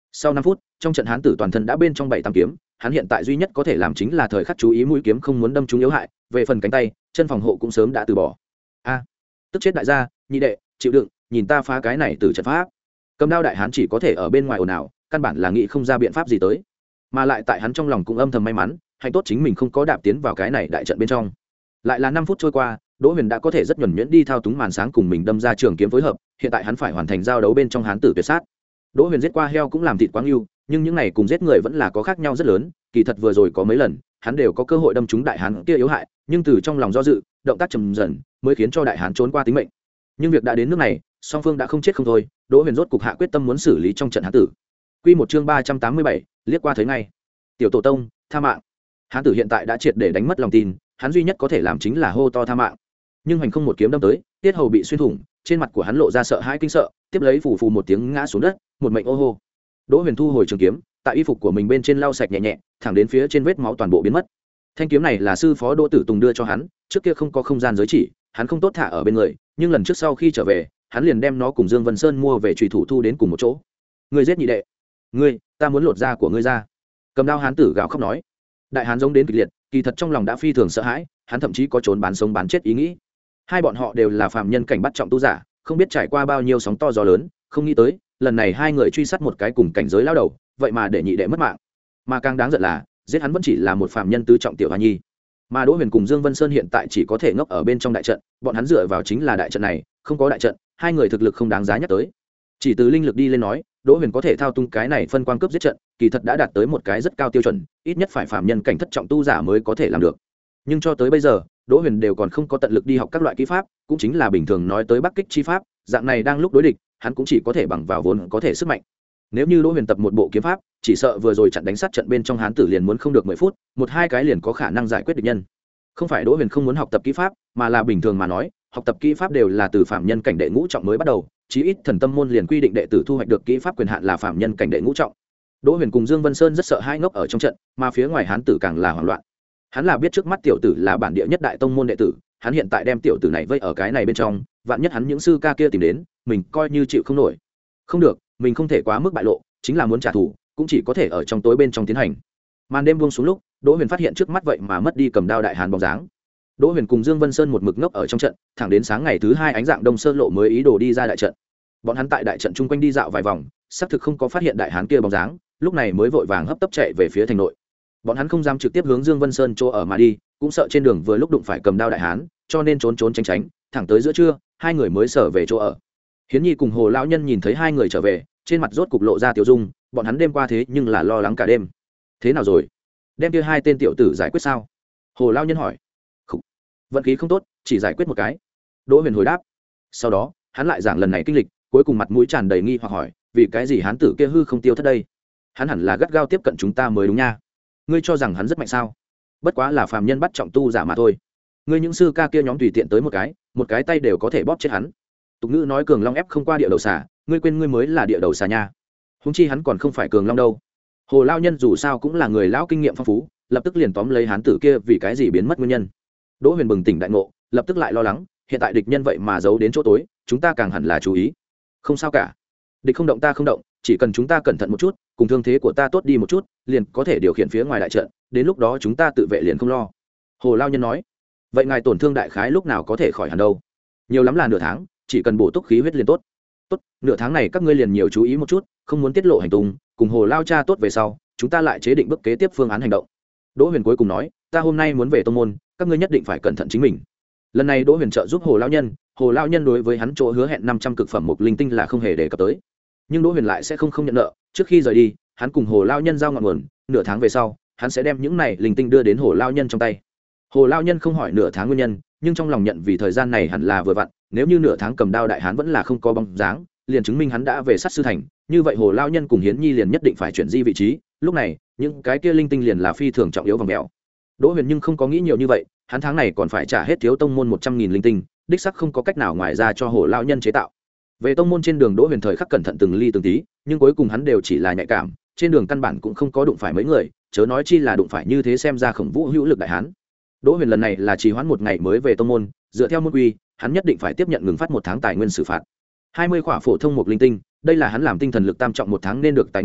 [SPEAKER 1] Sau năm phút, trong trận hán tử toàn thân đã bên trong bảy tám kiếm, hắn hiện tại duy nhất có thể làm chính là thời khắc chú ý mũi kiếm không muốn đâm trúng yếu hại, về phần cánh tay, chân phòng hộ cũng sớm đã từ bỏ. A, tức chết đại gia, nhị đệ, chịu đựng, nhìn ta phá cái này từ trận pháp. Cầm đao đại hán chỉ có thể ở bên ngoài ồn ào, căn bản là nghĩ không ra biện pháp gì tới. Mà lại tại hắn trong lòng cũng âm thầm may mắn, hạnh tốt chính mình không có đạp tiến vào cái này đại trận bên trong. Lại là năm phút trôi qua, Đỗ Huyền đã có thể rất nhuần nhuyễn đi thao túng màn sáng cùng mình đâm ra trường kiếm phối hợp, hiện tại hắn phải hoàn thành giao đấu bên trong hán tử tuyệt sát. Đỗ Huyền giết qua heo cũng làm thịt quá ưu, nhưng những này cùng giết người vẫn là có khác nhau rất lớn, kỳ thật vừa rồi có mấy lần, hắn đều có cơ hội đâm trúng đại hán kia yếu hại, nhưng từ trong lòng do dự, động tác chậm dần, mới khiến cho đại hán trốn qua tính mệnh. Nhưng việc đã đến nước này, song phương đã không chết không thôi, Đỗ Huyền rốt cục hạ quyết tâm muốn xử lý trong trận hán tử. Quy một chương ba trăm tám mươi bảy, liếc qua thấy ngay. Tiểu tổ tông, tha mạng. Hán tử hiện tại đã triệt để đánh mất lòng tin, hắn duy nhất có thể làm chính là hô to tha mạng. Nhưng hành không một kiếm đâm tới, tiết hầu bị xuyên thủng, trên mặt của hắn lộ ra sợ hãi kinh sợ, tiếp lấy phù phù một tiếng ngã xuống đất, một mệnh ô hô. Đỗ Huyền thu hồi trường kiếm, tại y phục của mình bên trên lau sạch nhẹ nhẹ, thẳng đến phía trên vết máu toàn bộ biến mất. Thanh kiếm này là sư phó Đỗ Tử Tùng đưa cho hắn, trước kia không có không gian giới chỉ, hắn không tốt thả ở bên người, nhưng lần trước sau khi trở về, hắn liền đem nó cùng Dương Vân Sơn mua về chùy thủ thu đến cùng một chỗ. Ngươi giết nhị đệ, ngươi, ta muốn lột da của ngươi ra. Cầm đao hán tử gào khóc nói. Đại hán giống đến kịch liệt, kỳ thật trong lòng đã phi thường sợ hãi, hắn thậm chí có trốn bán sống bán chết ý nghĩ. Hai bọn họ đều là phàm nhân cảnh bắt trọng tu giả, không biết trải qua bao nhiêu sóng to gió lớn, không nghĩ tới, lần này hai người truy sát một cái cùng cảnh giới lao đầu, vậy mà để nhị đệ mất mạng. Mà càng đáng giận là, giết hắn vẫn chỉ là một phàm nhân tứ trọng tiểu hoa nhi. Mà Đỗ Huyền cùng Dương Vân Sơn hiện tại chỉ có thể ngốc ở bên trong đại trận, bọn hắn dựa vào chính là đại trận này, không có đại trận, hai người thực lực không đáng giá nhắc tới. Chỉ từ linh lực đi lên nói, Đỗ Huyền có thể thao túng cái này phân quang cướp giết trận, kỳ thật đã đạt tới một cái rất cao tiêu chuẩn, ít nhất phải phàm nhân cảnh thất trọng tu giả mới có thể làm được. Nhưng cho tới bây giờ, Đỗ Huyền đều còn không có tận lực đi học các loại kỹ pháp, cũng chính là bình thường nói tới bắc kích chi pháp, dạng này đang lúc đối địch, hắn cũng chỉ có thể bằng vào vốn có thể sức mạnh. Nếu như Đỗ Huyền tập một bộ kiếm pháp, chỉ sợ vừa rồi chặn đánh sát trận bên trong hán tử liền muốn không được mười phút, một hai cái liền có khả năng giải quyết địch nhân. Không phải Đỗ Huyền không muốn học tập kỹ pháp, mà là bình thường mà nói, học tập kỹ pháp đều là từ phạm nhân cảnh đệ ngũ trọng mới bắt đầu, chí ít thần tâm môn liền quy định đệ tử thu hoạch được kỹ pháp quyền hạn là phạm nhân cảnh đệ ngũ trọng. Đỗ Huyền cùng Dương Vân Sơn rất sợ hai ngốc ở trong trận, mà phía ngoài hán tử càng là hoảng loạn. Hắn là biết trước mắt tiểu tử là bản địa nhất đại tông môn đệ tử, hắn hiện tại đem tiểu tử này vây ở cái này bên trong, vạn nhất hắn những sư ca kia tìm đến, mình coi như chịu không nổi. Không được, mình không thể quá mức bại lộ, chính là muốn trả thù, cũng chỉ có thể ở trong tối bên trong tiến hành. Màn đêm buông xuống lúc, Đỗ Huyền phát hiện trước mắt vậy mà mất đi cầm đao đại hán bóng dáng. Đỗ Huyền cùng Dương Vân Sơn một mực ngốc ở trong trận, thẳng đến sáng ngày thứ hai ánh dạng đông sơ lộ mới ý đồ đi ra đại trận. Bọn hắn tại đại trận chung quanh đi dạo vài vòng, xác thực không có phát hiện đại hán kia bóng dáng, lúc này mới vội vàng hấp tấp chạy về phía thành nội. Bọn hắn không dám trực tiếp hướng Dương Vân Sơn chỗ ở mà đi, cũng sợ trên đường vừa lúc đụng phải cầm đao đại hán, cho nên trốn trốn tránh tránh, thẳng tới giữa trưa, hai người mới sở về chỗ ở. Hiến Nhi cùng Hồ lão nhân nhìn thấy hai người trở về, trên mặt rốt cục lộ ra tiểu dung, bọn hắn đêm qua thế nhưng là lo lắng cả đêm. Thế nào rồi? Đem kia hai tên tiểu tử giải quyết sao? Hồ lão nhân hỏi. Khủ. Vận khí không tốt, chỉ giải quyết một cái. Đỗ Huyền hồi đáp. Sau đó, hắn lại giảng lần này kinh lịch, cuối cùng mặt mũi tràn đầy nghi hoặc hỏi, vì cái gì hán tử kia hư không tiêu thất đây? Hắn hẳn là gắt gao tiếp cận chúng ta mới đúng nha. Ngươi cho rằng hắn rất mạnh sao? Bất quá là phàm nhân bắt trọng tu giả mà thôi. Ngươi những sư ca kia nhóm tùy tiện tới một cái, một cái tay đều có thể bóp chết hắn. Tục ngữ nói cường long ép không qua địa đầu xà, ngươi quên ngươi mới là địa đầu xà nha. Huống chi hắn còn không phải cường long đâu. Hồ lão nhân dù sao cũng là người lão kinh nghiệm phong phú, lập tức liền tóm lấy hán tử kia vì cái gì biến mất nguyên nhân. Đỗ Huyền bừng tỉnh đại ngộ, lập tức lại lo lắng, hiện tại địch nhân vậy mà giấu đến chỗ tối, chúng ta càng hẳn là chú ý. Không sao cả, địch không động ta không động, chỉ cần chúng ta cẩn thận một chút, cùng thương thế của ta tốt đi một chút, liền có thể điều khiển phía ngoài đại trận, đến lúc đó chúng ta tự vệ liền không lo. Hồ lão nhân nói. Vậy ngài tổn thương đại khái lúc nào có thể khỏi hẳn đâu? Nhiều lắm là nửa tháng, chỉ cần bổ túc khí huyết liền tốt. Tốt, nửa tháng này các ngươi liền nhiều chú ý một chút, không muốn tiết lộ hành tung, cùng Hồ lao cha tốt về sau, chúng ta lại chế định bước kế tiếp phương án hành động. Đỗ Huyền cuối cùng nói, ta hôm nay muốn về tông môn, các ngươi nhất định phải cẩn thận chính mình. Lần này Đỗ Huyền trợ giúp Hồ lão nhân, Hồ lão nhân đối với hắn chỗ hứa hẹn năm trăm cực phẩm mục linh tinh là không hề đề cập tới. Nhưng Đỗ Huyền lại sẽ không không nhận nợ, trước khi rời đi, hắn cùng Hồ lão nhân giao ngọn nguồn, nửa tháng về sau, hắn sẽ đem những này linh tinh đưa đến Hồ lão nhân trong tay. Hồ lão nhân không hỏi nửa tháng nguyên nhân, nhưng trong lòng nhận vì thời gian này hẳn là vừa vặn, nếu như nửa tháng cầm đao đại hán vẫn là không có bóng dáng, liền chứng minh hắn đã về sát sư thành, như vậy Hồ lão nhân cùng Hiến Nhi liền nhất định phải chuyển di vị trí, lúc này, những cái kia linh tinh liền là phi thường trọng yếu vòng mèo. Đỗ Huyền nhưng không có nghĩ nhiều như vậy, hắn tháng này còn phải trả hết thiếu tông môn một trăm nghìn linh tinh, đích sắc không có cách nào ngoài ra cho Hồ lão nhân chế tạo. Về tông môn trên đường Đỗ Huyền thời khắc cẩn thận từng ly từng tí, nhưng cuối cùng hắn đều chỉ là nhạy cảm, trên đường căn bản cũng không có đụng phải mấy người, chớ nói chi là đụng phải như thế xem ra Khổng Vũ hữu lực đại hán. Đỗ Huyền lần này là trì hoãn một ngày mới về tông môn, dựa theo môn quy, hắn nhất định phải tiếp nhận ngừng phát một tháng tài nguyên xử phạt. hai mươi khỏa phổ thông một linh tinh, đây là hắn làm tinh thần lực tam trọng một tháng nên được tài nguyên,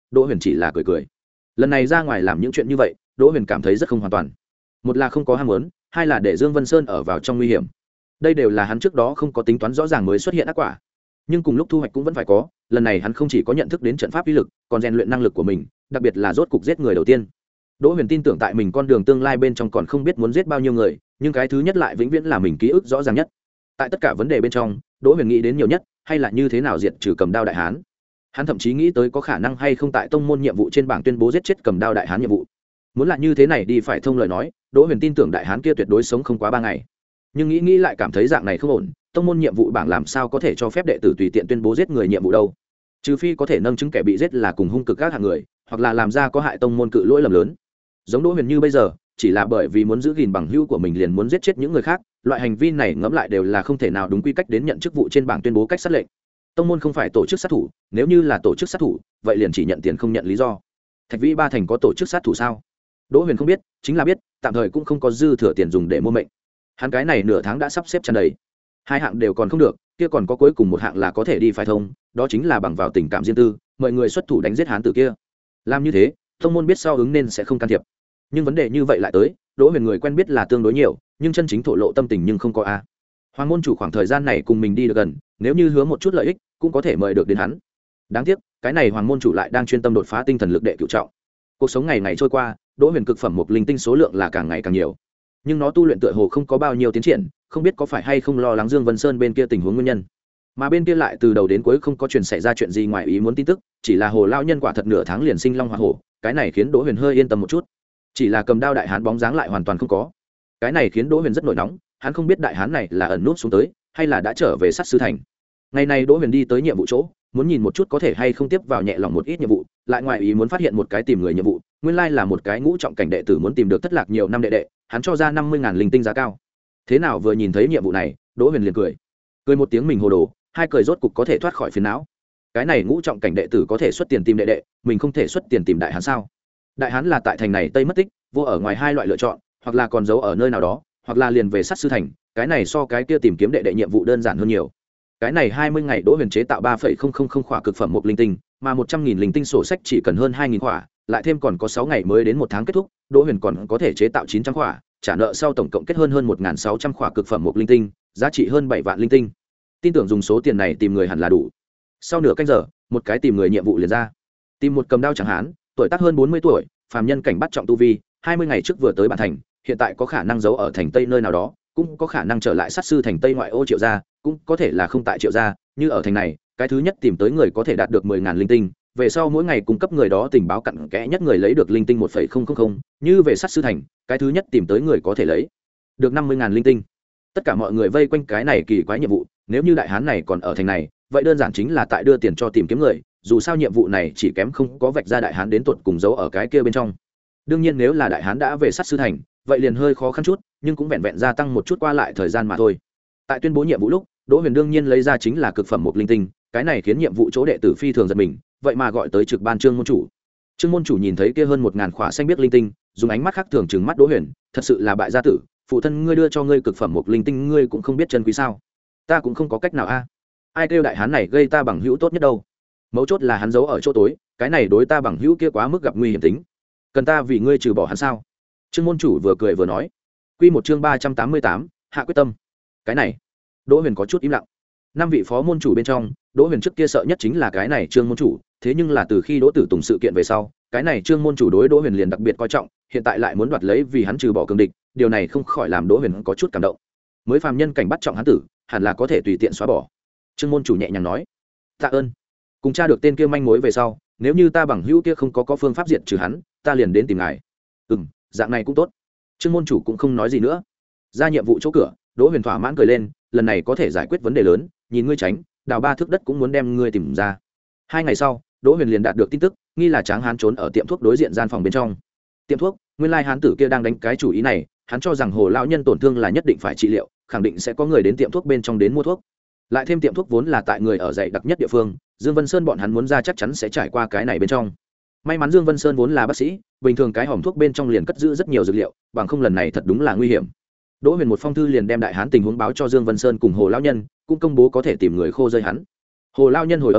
[SPEAKER 1] đỗ huyền chỉ là cười cười. Lần này ra ngoài làm những chuyện như vậy, đỗ huyền cảm thấy rất không hoàn toàn. Một là không có ham muốn, hai là để Dương Vân Sơn ở vào trong nguy hiểm. Đây đều là hắn trước đó không có tính toán rõ ràng mới xuất hiện ác quả, nhưng cùng lúc thu hoạch cũng vẫn phải có. Lần này hắn không chỉ có nhận thức đến trận pháp uy lực, còn rèn luyện năng lực của mình, đặc biệt là rốt cục giết người đầu tiên. Đỗ huyền tin tưởng tại mình con đường tương lai bên trong còn không biết muốn giết bao nhiêu người, nhưng cái thứ nhất lại vĩnh viễn là mình ký ức rõ ràng nhất. Tại tất cả vấn đề bên trong, đỗ huyền nghĩ đến nhiều nhất hay là như thế nào diệt trừ cầm đao đại hán. Hắn thậm chí nghĩ tới có khả năng hay không tại tông môn nhiệm vụ trên bảng tuyên bố giết chết cầm đao đại hán nhiệm vụ. Muốn là như thế này đi phải thông lời nói, đỗ huyền tin tưởng đại hán kia tuyệt đối sống không quá ba ngày. Nhưng nghĩ nghĩ lại cảm thấy dạng này không ổn, tông môn nhiệm vụ bảng làm sao có thể cho phép đệ tử tùy tiện tuyên bố giết người nhiệm vụ đâu, trừ phi có thể nâng chứng kẻ bị giết là cùng hung cực các hạng người, hoặc là làm ra có hại tông môn cự lỗi lầm lớn. Giống đỗ huyền như bây giờ chỉ là bởi vì muốn giữ gìn bằng hữu của mình liền muốn giết chết những người khác, loại hành vi này ngẫm lại đều là không thể nào đúng quy cách đến nhận chức vụ trên bảng tuyên bố cách sát lệnh. Tông môn không phải tổ chức sát thủ, nếu như là tổ chức sát thủ vậy liền chỉ nhận tiền không nhận lý do. Thạch Vĩ Ba Thành có tổ chức sát thủ sao? Đỗ huyền không biết, chính là biết tạm thời cũng không có dư thừa tiền dùng để mua mệnh. Hắn cái này nửa tháng đã sắp xếp tràn đầy, hai hạng đều còn không được, kia còn có cuối cùng một hạng là có thể đi phải thông, đó chính là bằng vào tình cảm riêng tư mời người xuất thủ đánh giết hán tử kia. Làm như thế tông môn biết sau ứng nên sẽ không can thiệp, nhưng vấn đề như vậy lại tới, đỗ huyền người quen biết là tương đối nhiều, nhưng chân chính thổ lộ tâm tình nhưng không có a. Hoàng môn chủ khoảng thời gian này cùng mình đi được gần, nếu như hứa một chút lợi ích cũng có thể mời được đến hắn. Đáng tiếc cái này hoàng môn chủ lại đang chuyên tâm đột phá tinh thần lực đệ cửu trọng. Cuộc sống ngày ngày trôi qua, đỗ huyền cực phẩm một linh tinh số lượng là càng ngày càng nhiều, nhưng nó tu luyện tựa hồ không có bao nhiêu tiến triển, không biết có phải hay không lo lắng Dương Vân Sơn bên kia tình huống nguyên nhân, mà bên kia lại từ đầu đến cuối không có truyền xảy ra chuyện gì ngoài ý muốn tin tức, chỉ là hồ lao nhân quả thật nửa tháng liền sinh long hoa hổ, cái này khiến đỗ huyền hơi yên tâm một chút. Chỉ là cầm đao đại hán bóng dáng lại hoàn toàn không có, cái này khiến đỗ huyền rất nổi nóng. Hắn không biết đại hán này là ẩn nút xuống tới hay là đã trở về sát sư thành. Ngày này đỗ huyền đi tới nhiệm vụ chỗ, muốn nhìn một chút có thể hay không tiếp vào nhẹ lòng một ít nhiệm vụ, lại ngoài ý muốn phát hiện một cái tìm người nhiệm vụ, nguyên lai là một cái ngũ trọng cảnh đệ tử muốn tìm được thất lạc nhiều năm đệ đệ, hắn cho ra năm mươi ngàn linh tinh giá cao. Thế nào vừa nhìn thấy nhiệm vụ này, đỗ huyền liền cười cười một tiếng, mình hồ đồ, hai cười rốt cục có thể thoát khỏi phiền não. Cái này ngũ trọng cảnh đệ tử có thể xuất tiền tìm đệ đệ, mình không thể xuất tiền tìm đại hán sao? Đại hán là tại thành này tây mất tích, vô ở ngoài hai loại lựa chọn, hoặc là còn giấu ở nơi nào đó, hoặc là liền về sát sư thành, cái này so cái kia tìm kiếm đệ đệ nhiệm vụ đơn giản hơn nhiều. Cái này hai mươi ngày đỗ huyền chế tạo ba phẩy không không không khỏa cực phẩm một linh tinh, mà một trăm nghìn linh tinh sổ sách chỉ cần hơn hai nghìn khỏa, lại thêm còn có sáu ngày mới đến một tháng kết thúc, đỗ huyền còn có thể chế tạo chín trăm khỏa, trả nợ sau tổng cộng kết hơn hơn một nghìn sáu trăm khỏa cực phẩm một linh tinh, giá trị hơn bảy vạn linh tinh. Tin tưởng dùng số tiền này tìm người hẳn là đủ. Sau nửa canh giờ, một cái tìm người nhiệm vụ liền ra. Tìm một cầm đao chẳng hán, tuổi tác hơn bốn mươi tuổi, phàm nhân cảnh bắt trọng tu vi, hai mươi ngày trước vừa tới bản thành, hiện tại có khả năng giấu ở thành tây nơi nào đó, cũng có khả năng trở lại sát sư thành tây ngoại ô Triệu gia, cũng có thể là không tại Triệu gia, như ở thành này, cái thứ nhất tìm tới người có thể đạt được mười ngàn linh tinh, về sau mỗi ngày cung cấp người đó tình báo cặn kẽ nhất người lấy được linh tinh một phẩy không không không, như về sát sư thành, cái thứ nhất tìm tới người có thể lấy được năm mươi ngàn linh tinh. Tất cả mọi người vây quanh cái này kỳ quái nhiệm vụ, nếu như đại hán này còn ở thành này, vậy đơn giản chính là tại đưa tiền cho tìm kiếm người, dù sao nhiệm vụ này chỉ kém không có vạch ra đại hán đến tuột cùng giấu ở cái kia bên trong. Đương nhiên nếu là đại hán đã về sát sư thành, vậy liền hơi khó khăn chút, nhưng cũng vẹn vẹn gia tăng một chút qua lại thời gian mà thôi. Tại tuyên bố nhiệm vụ lúc, đỗ huyền đương nhiên lấy ra chính là cực phẩm một linh tinh, cái này khiến nhiệm vụ chỗ đệ tử phi thường giật mình, vậy mà gọi tới trực ban trương môn chủ. Trương môn chủ nhìn thấy kia hơn một ngàn khỏa xanh biếc linh tinh, dùng ánh mắt khác thường trừng mắt đỗ huyền, thật sự là bại gia tử, phụ thân ngươi đưa cho ngươi cực phẩm một linh tinh ngươi cũng không biết chân quý sao? Ta cũng không có cách nào a. Ai kêu đại hán này gây ta bằng hữu tốt nhất đâu? Mấu chốt là hắn giấu ở chỗ tối, cái này đối ta bằng hữu kia quá mức gặp nguy hiểm tính, cần ta vì ngươi trừ bỏ hắn sao? Trương môn chủ vừa cười vừa nói. Quy một chương ba trăm tám mươi tám, hạ quyết tâm. Cái này, đỗ huyền có chút im lặng. Năm vị phó môn chủ bên trong, đỗ huyền trước kia sợ nhất chính là cái này trương môn chủ, thế nhưng là từ khi đỗ tử tùng sự kiện về sau, cái này trương môn chủ đối đỗ huyền liền đặc biệt coi trọng, hiện tại lại muốn đoạt lấy vì hắn trừ bỏ cường địch, điều này không khỏi làm đỗ huyền có chút cảm động. Mới phàm nhân cảnh bắt trọng hắn tử, hẳn là có thể tùy tiện xóa bỏ. Trương môn chủ nhẹ nhàng nói. Tạ ơn. Cùng tra được tên kia manh mối về sau, nếu như ta bằng hữu kia không có có phương pháp diệt trừ hắn, ta liền đến tìm ngài. Ừm, dạng này cũng tốt. Trương môn chủ cũng không nói gì nữa. Ra nhiệm vụ chỗ cửa, đỗ huyền thỏa mãn cười lên, lần này có thể giải quyết vấn đề lớn, nhìn ngươi tránh, đào ba thước đất cũng muốn đem ngươi tìm ra. Hai ngày sau, đỗ huyền liền đạt được tin tức, nghi là Tráng Hán trốn ở tiệm thuốc đối diện gian phòng bên trong. Tiệm thuốc, nguyên lai hán tử kia đang đánh cái chủ ý này, hắn cho rằng hồ lão nhân tổn thương là nhất định phải trị liệu, khẳng định sẽ có người đến tiệm thuốc bên trong đến mua thuốc. Lại thêm tiệm thuốc vốn là tại người ở dày đặc nhất địa phương, Dương Vân Sơn bọn hắn muốn ra chắc chắn sẽ trải qua cái này bên trong. May mắn Dương Vân Sơn vốn là bác sĩ, bình thường cái hòm thuốc bên trong liền cất giữ rất nhiều dược liệu, bằng không lần này thật đúng là nguy hiểm. Đỗ huyền một phong thư liền đem đại hán tình huống báo cho Dương Vân Sơn cùng hồ lão nhân, cũng công bố có thể tìm người khô rơi hắn. Hồ lão nhân hồi âm nói,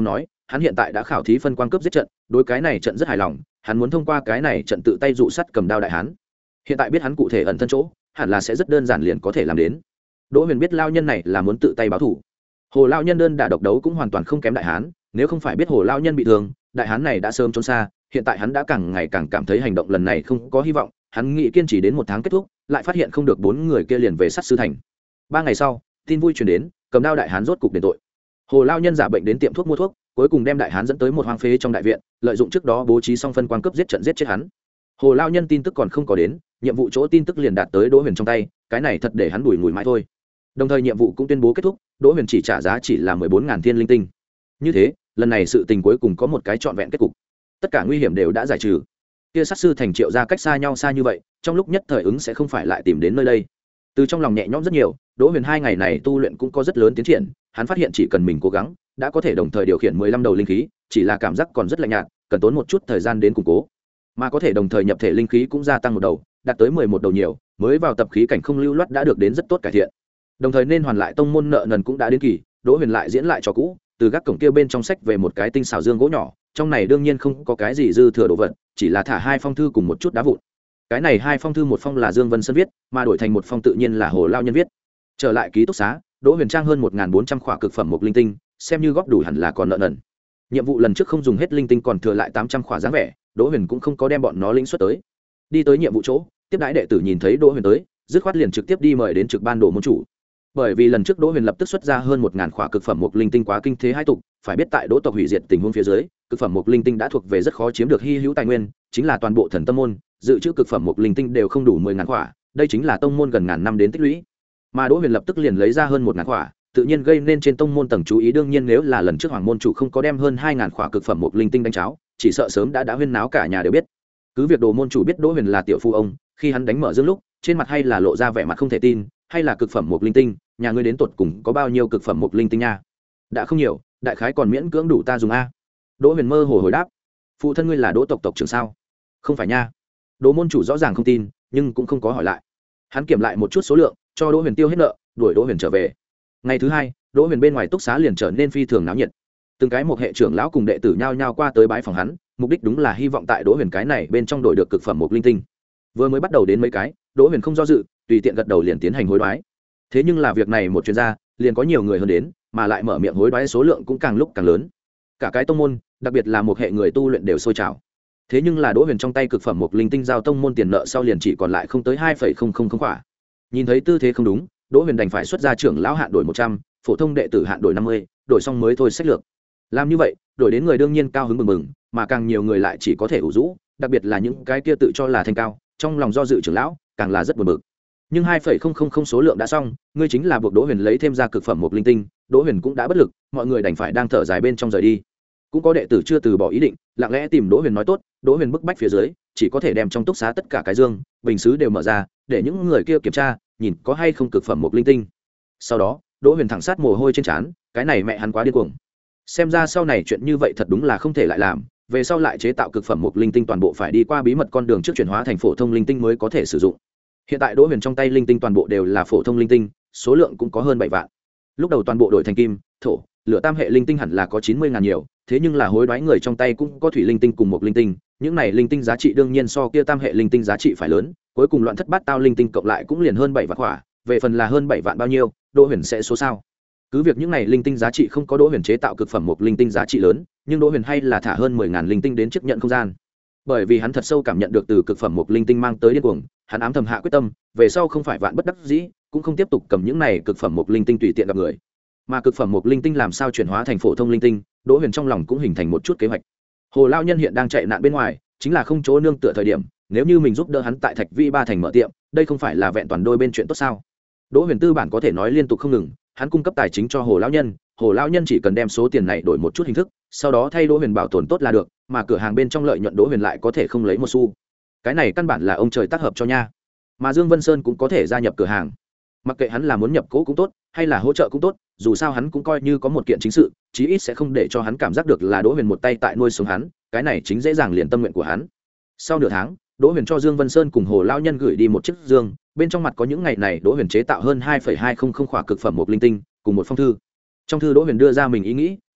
[SPEAKER 1] hắn hiện tại đã khảo thí phân quang cướp giết trận, đối cái này trận rất hài lòng, hắn muốn thông qua cái này trận tự tay dụ sắt cầm đao đại hán. Hiện tại biết hắn cụ thể ẩn thân chỗ, hẳn là sẽ rất đơn giản liền có thể làm đến. Đỗ Huyền biết lao nhân này là muốn tự tay báo thù. Hồ lao nhân đơn đả độc đấu cũng hoàn toàn không kém đại hán, nếu không phải biết Hồ lao nhân bị thương, đại hán này đã sớm trốn xa, hiện tại hắn đã càng ngày càng cảm thấy hành động lần này không có hy vọng, hắn nghĩ kiên trì đến một tháng kết thúc, lại phát hiện không được bốn người kia liền về sát sư thành. Ba ngày sau, tin vui truyền đến, cầm đao đại hán rốt cục đền tội. Hồ lao nhân giả bệnh đến tiệm thuốc mua thuốc, cuối cùng đem đại hán dẫn tới một hoang phế trong đại viện, lợi dụng trước đó bố trí xong phân quang cướp giết trận giết chết hắn. Hồ lao nhân tin tức còn không có đến, nhiệm vụ chỗ tin tức liền đạt tới Đỗ Huyền trong tay, cái này thật để hắn đuổi mùi mãi thôi. Đồng thời nhiệm vụ cũng tuyên bố kết thúc, Đỗ Huyền chỉ trả giá chỉ là mười bốn ngàn thiên linh tinh. Như thế, lần này sự tình cuối cùng có một cái trọn vẹn kết cục. Tất cả nguy hiểm đều đã giải trừ. Kia sát sư thành Triệu ra cách xa nhau xa như vậy, trong lúc nhất thời ứng sẽ không phải lại tìm đến nơi đây. Từ trong lòng nhẹ nhõm rất nhiều, Đỗ Huyền hai ngày này tu luyện cũng có rất lớn tiến triển, hắn phát hiện chỉ cần mình cố gắng, đã có thể đồng thời điều khiển mười lăm đầu linh khí, chỉ là cảm giác còn rất lạnh nhạt, cần tốn một chút thời gian đến củng cố. Mà có thể đồng thời nhập thể linh khí cũng gia tăng một đầu, đạt tới mười một đầu nhiều, mới vào tập khí cảnh không lưu loát đã được đến rất tốt cải thiện. Đồng thời nên hoàn lại tông môn nợ nần cũng đã đến kỳ, Đỗ Huyền lại diễn lại trò cũ, từ gác cổng kia bên trong sách về một cái tinh xảo dương gỗ nhỏ, trong này đương nhiên không có cái gì dư thừa đồ vật, chỉ là thả hai phong thư cùng một chút đá vụn. Cái này hai phong thư một phong là Dương Vân Sơn viết, mà đổi thành một phong tự nhiên là Hồ lao nhân viết. Trở lại ký túc xá, Đỗ Huyền trang hơn một nghìn bốn trăm khỏa cực phẩm một linh tinh, xem như góp đủ hẳn là còn nợ nần. Nhiệm vụ lần trước không dùng hết linh tinh còn thừa lại tám trăm khỏa dáng vẻ, Đỗ Huyền cũng không có đem bọn nó lĩnh xuất tới. Đi tới nhiệm vụ chỗ, tiếp đãi đệ tử nhìn thấy Đỗ Huyền tới, dứt khoát liền trực tiếp đi mời đến trực ban đồ môn chủ. Bởi vì lần trước Đỗ Huyền lập tức xuất ra hơn một ngàn khỏa cực phẩm một linh tinh quá kinh thế hai tục, phải biết tại Đỗ tộc hủy diệt tình huống phía dưới, cực phẩm một linh tinh đã thuộc về rất khó chiếm được hi hữu tài nguyên, chính là toàn bộ thần tâm môn, dự trữ cực phẩm một linh tinh đều không đủ mười ngàn khỏa, đây chính là tông môn gần ngàn năm đến tích lũy. Mà Đỗ Huyền lập tức liền lấy ra hơn một ngàn khỏa, tự nhiên gây nên trên tông môn tầng chú ý, đương nhiên nếu là lần trước hoàng môn chủ không có đem hơn hai ngàn khỏa cực phẩm một linh tinh đánh cháo, chỉ sợ sớm đã đã huyên náo cả nhà đều biết. Cứ việc đồ môn chủ biết Đỗ Huyền là tiểu phu ông, khi hắn đánh mở dương lúc, trên mặt hay là lộ ra vẻ mặt không thể tin, hay là cực phẩm một linh tinh, nhà ngươi đến tột cùng có bao nhiêu cực phẩm một linh tinh nha? Đã không nhiều, đại khái còn miễn cưỡng đủ ta dùng a. Đỗ Huyền mơ hồ hồi đáp, phụ thân ngươi là Đỗ tộc tộc trưởng sao? Không phải nha. Đồ môn chủ rõ ràng không tin, nhưng cũng không có hỏi lại. Hắn kiểm lại một chút số lượng, cho Đỗ Huyền tiêu hết nợ, đuổi Đỗ Huyền trở về. Ngày thứ hai, Đỗ Huyền bên ngoài túc xá liền trở nên phi thường náo nhiệt. Từng cái một hệ trưởng lão cùng đệ tử nhao nhao qua tới bái phòng hắn, mục đích đúng là hy vọng tại Đỗ Huyền cái này bên trong đổi được cực phẩm một linh tinh. Vừa mới bắt đầu đến mấy cái, Đỗ Huyền không do dự, tùy tiện gật đầu liền tiến hành hối đoái. Thế nhưng là việc này một chuyên gia, liền có nhiều người hơn đến, mà lại mở miệng hối đoái số lượng cũng càng lúc càng lớn. Cả cái tông môn, đặc biệt là một hệ người tu luyện đều sôi trào. Thế nhưng là Đỗ Huyền trong tay cực phẩm một linh tinh giao tông môn tiền nợ sau liền chỉ còn lại không tới hai phẩy không không không khỏa. Nhìn thấy tư thế không đúng, Đỗ Huyền đành phải xuất ra trưởng lão hạn đổi một trăm, phổ thông đệ tử hạn đổi năm mươi, đổi xong mới thôi sách lược. Làm như vậy, đổi đến người đương nhiên cao hứng mừng mừng, mà càng nhiều người lại chỉ có thể ủ rũ, đặc biệt là những cái kia tự cho là thanh cao, trong lòng do dự trưởng lão, càng là rất buồn bực. Nhưng hai phẩy không không không số lượng đã xong, ngươi chính là buộc Đỗ Huyền lấy thêm ra cực phẩm một linh tinh, Đỗ Huyền cũng đã bất lực, mọi người đành phải đang thở dài bên trong rời đi. Cũng có đệ tử chưa từ bỏ ý định, lặng lẽ tìm Đỗ Huyền nói tốt, Đỗ Huyền bức bách phía dưới, chỉ có thể đem trong túc xá tất cả cái dương, bình sứ đều mở ra, để những người kia kiểm tra, nhìn có hay không cực phẩm một linh tinh. Sau đó, Đỗ Huyền thẳng sát mồ hôi trên trán, cái này mẹ hắn quá điên cuồng. Xem ra sau này chuyện như vậy thật đúng là không thể lại làm, về sau lại chế tạo cực phẩm một linh tinh toàn bộ phải đi qua bí mật con đường trước chuyển hóa thành phổ thông linh tinh mới có thể sử dụng. Hiện tại Đỗ Huyền trong tay linh tinh toàn bộ đều là phổ thông linh tinh, số lượng cũng có hơn bảy vạn. Lúc đầu toàn bộ đổi thành kim, thổ, lửa tam hệ linh tinh hẳn là có chín mươi ngàn nhiều, thế nhưng là hối đoái người trong tay cũng có thủy linh tinh cùng một linh tinh, những này linh tinh giá trị đương nhiên so kia tam hệ linh tinh giá trị phải lớn, cuối cùng loạn thất bát tao linh tinh cộng lại cũng liền hơn bảy vạn khỏa, về phần là hơn bảy vạn bao nhiêu, Đỗ Huyền sẽ số sao. Cứ việc những này linh tinh giá trị không có Đỗ Huyền chế tạo cực phẩm một linh tinh giá trị lớn, nhưng Đỗ Huyền hay là thả hơn mười ngàn linh tinh đến chấp nhận không gian. Bởi vì hắn thật sâu cảm nhận được từ cực phẩm một linh tinh mang tới điên cuồng, hắn ám thầm hạ quyết tâm, về sau không phải vạn bất đắc dĩ, cũng không tiếp tục cầm những này cực phẩm một linh tinh tùy tiện gặp người. Mà cực phẩm một linh tinh làm sao chuyển hóa thành phổ thông linh tinh, Đỗ Huyền trong lòng cũng hình thành một chút kế hoạch. Hồ lao nhân hiện đang chạy nạn bên ngoài, chính là không chỗ nương tựa thời điểm, nếu như mình giúp đỡ hắn tại Thạch Vi ba thành mở tiệm, đây không phải là vẹn toàn đôi bên chuyện tốt sao? Đỗ Huyền tư bản có thể nói liên tục không ngừng, hắn cung cấp tài chính cho Hồ lão nhân, Hồ lão nhân chỉ cần đem số tiền này đổi một chút hình thức, sau đó thay Đỗ Huyền bảo tồn tốt là được, mà cửa hàng bên trong lợi nhuận Đỗ Huyền lại có thể không lấy một xu. Cái này căn bản là ông trời tác hợp cho nha. Mà Dương Vân Sơn cũng có thể gia nhập cửa hàng. Mặc kệ hắn là muốn nhập cố cũng tốt, hay là hỗ trợ cũng tốt, dù sao hắn cũng coi như có một kiện chính sự, chí ít sẽ không để cho hắn cảm giác được là Đỗ Huyền một tay tại nuôi sống hắn, cái này chính dễ dàng liền tâm nguyện của hắn. Sau nửa tháng, Đỗ Huyền cho Dương Vân Sơn cùng Hồ lão nhân gửi đi một chiếc dương, bên trong mặt có những ngày này Đỗ Huyền chế tạo hơn hai phẩy hai không không khỏa cực phẩm một linh tinh, cùng một phong thư. Trong thư Đỗ Huyền đưa ra mình ý nghĩ,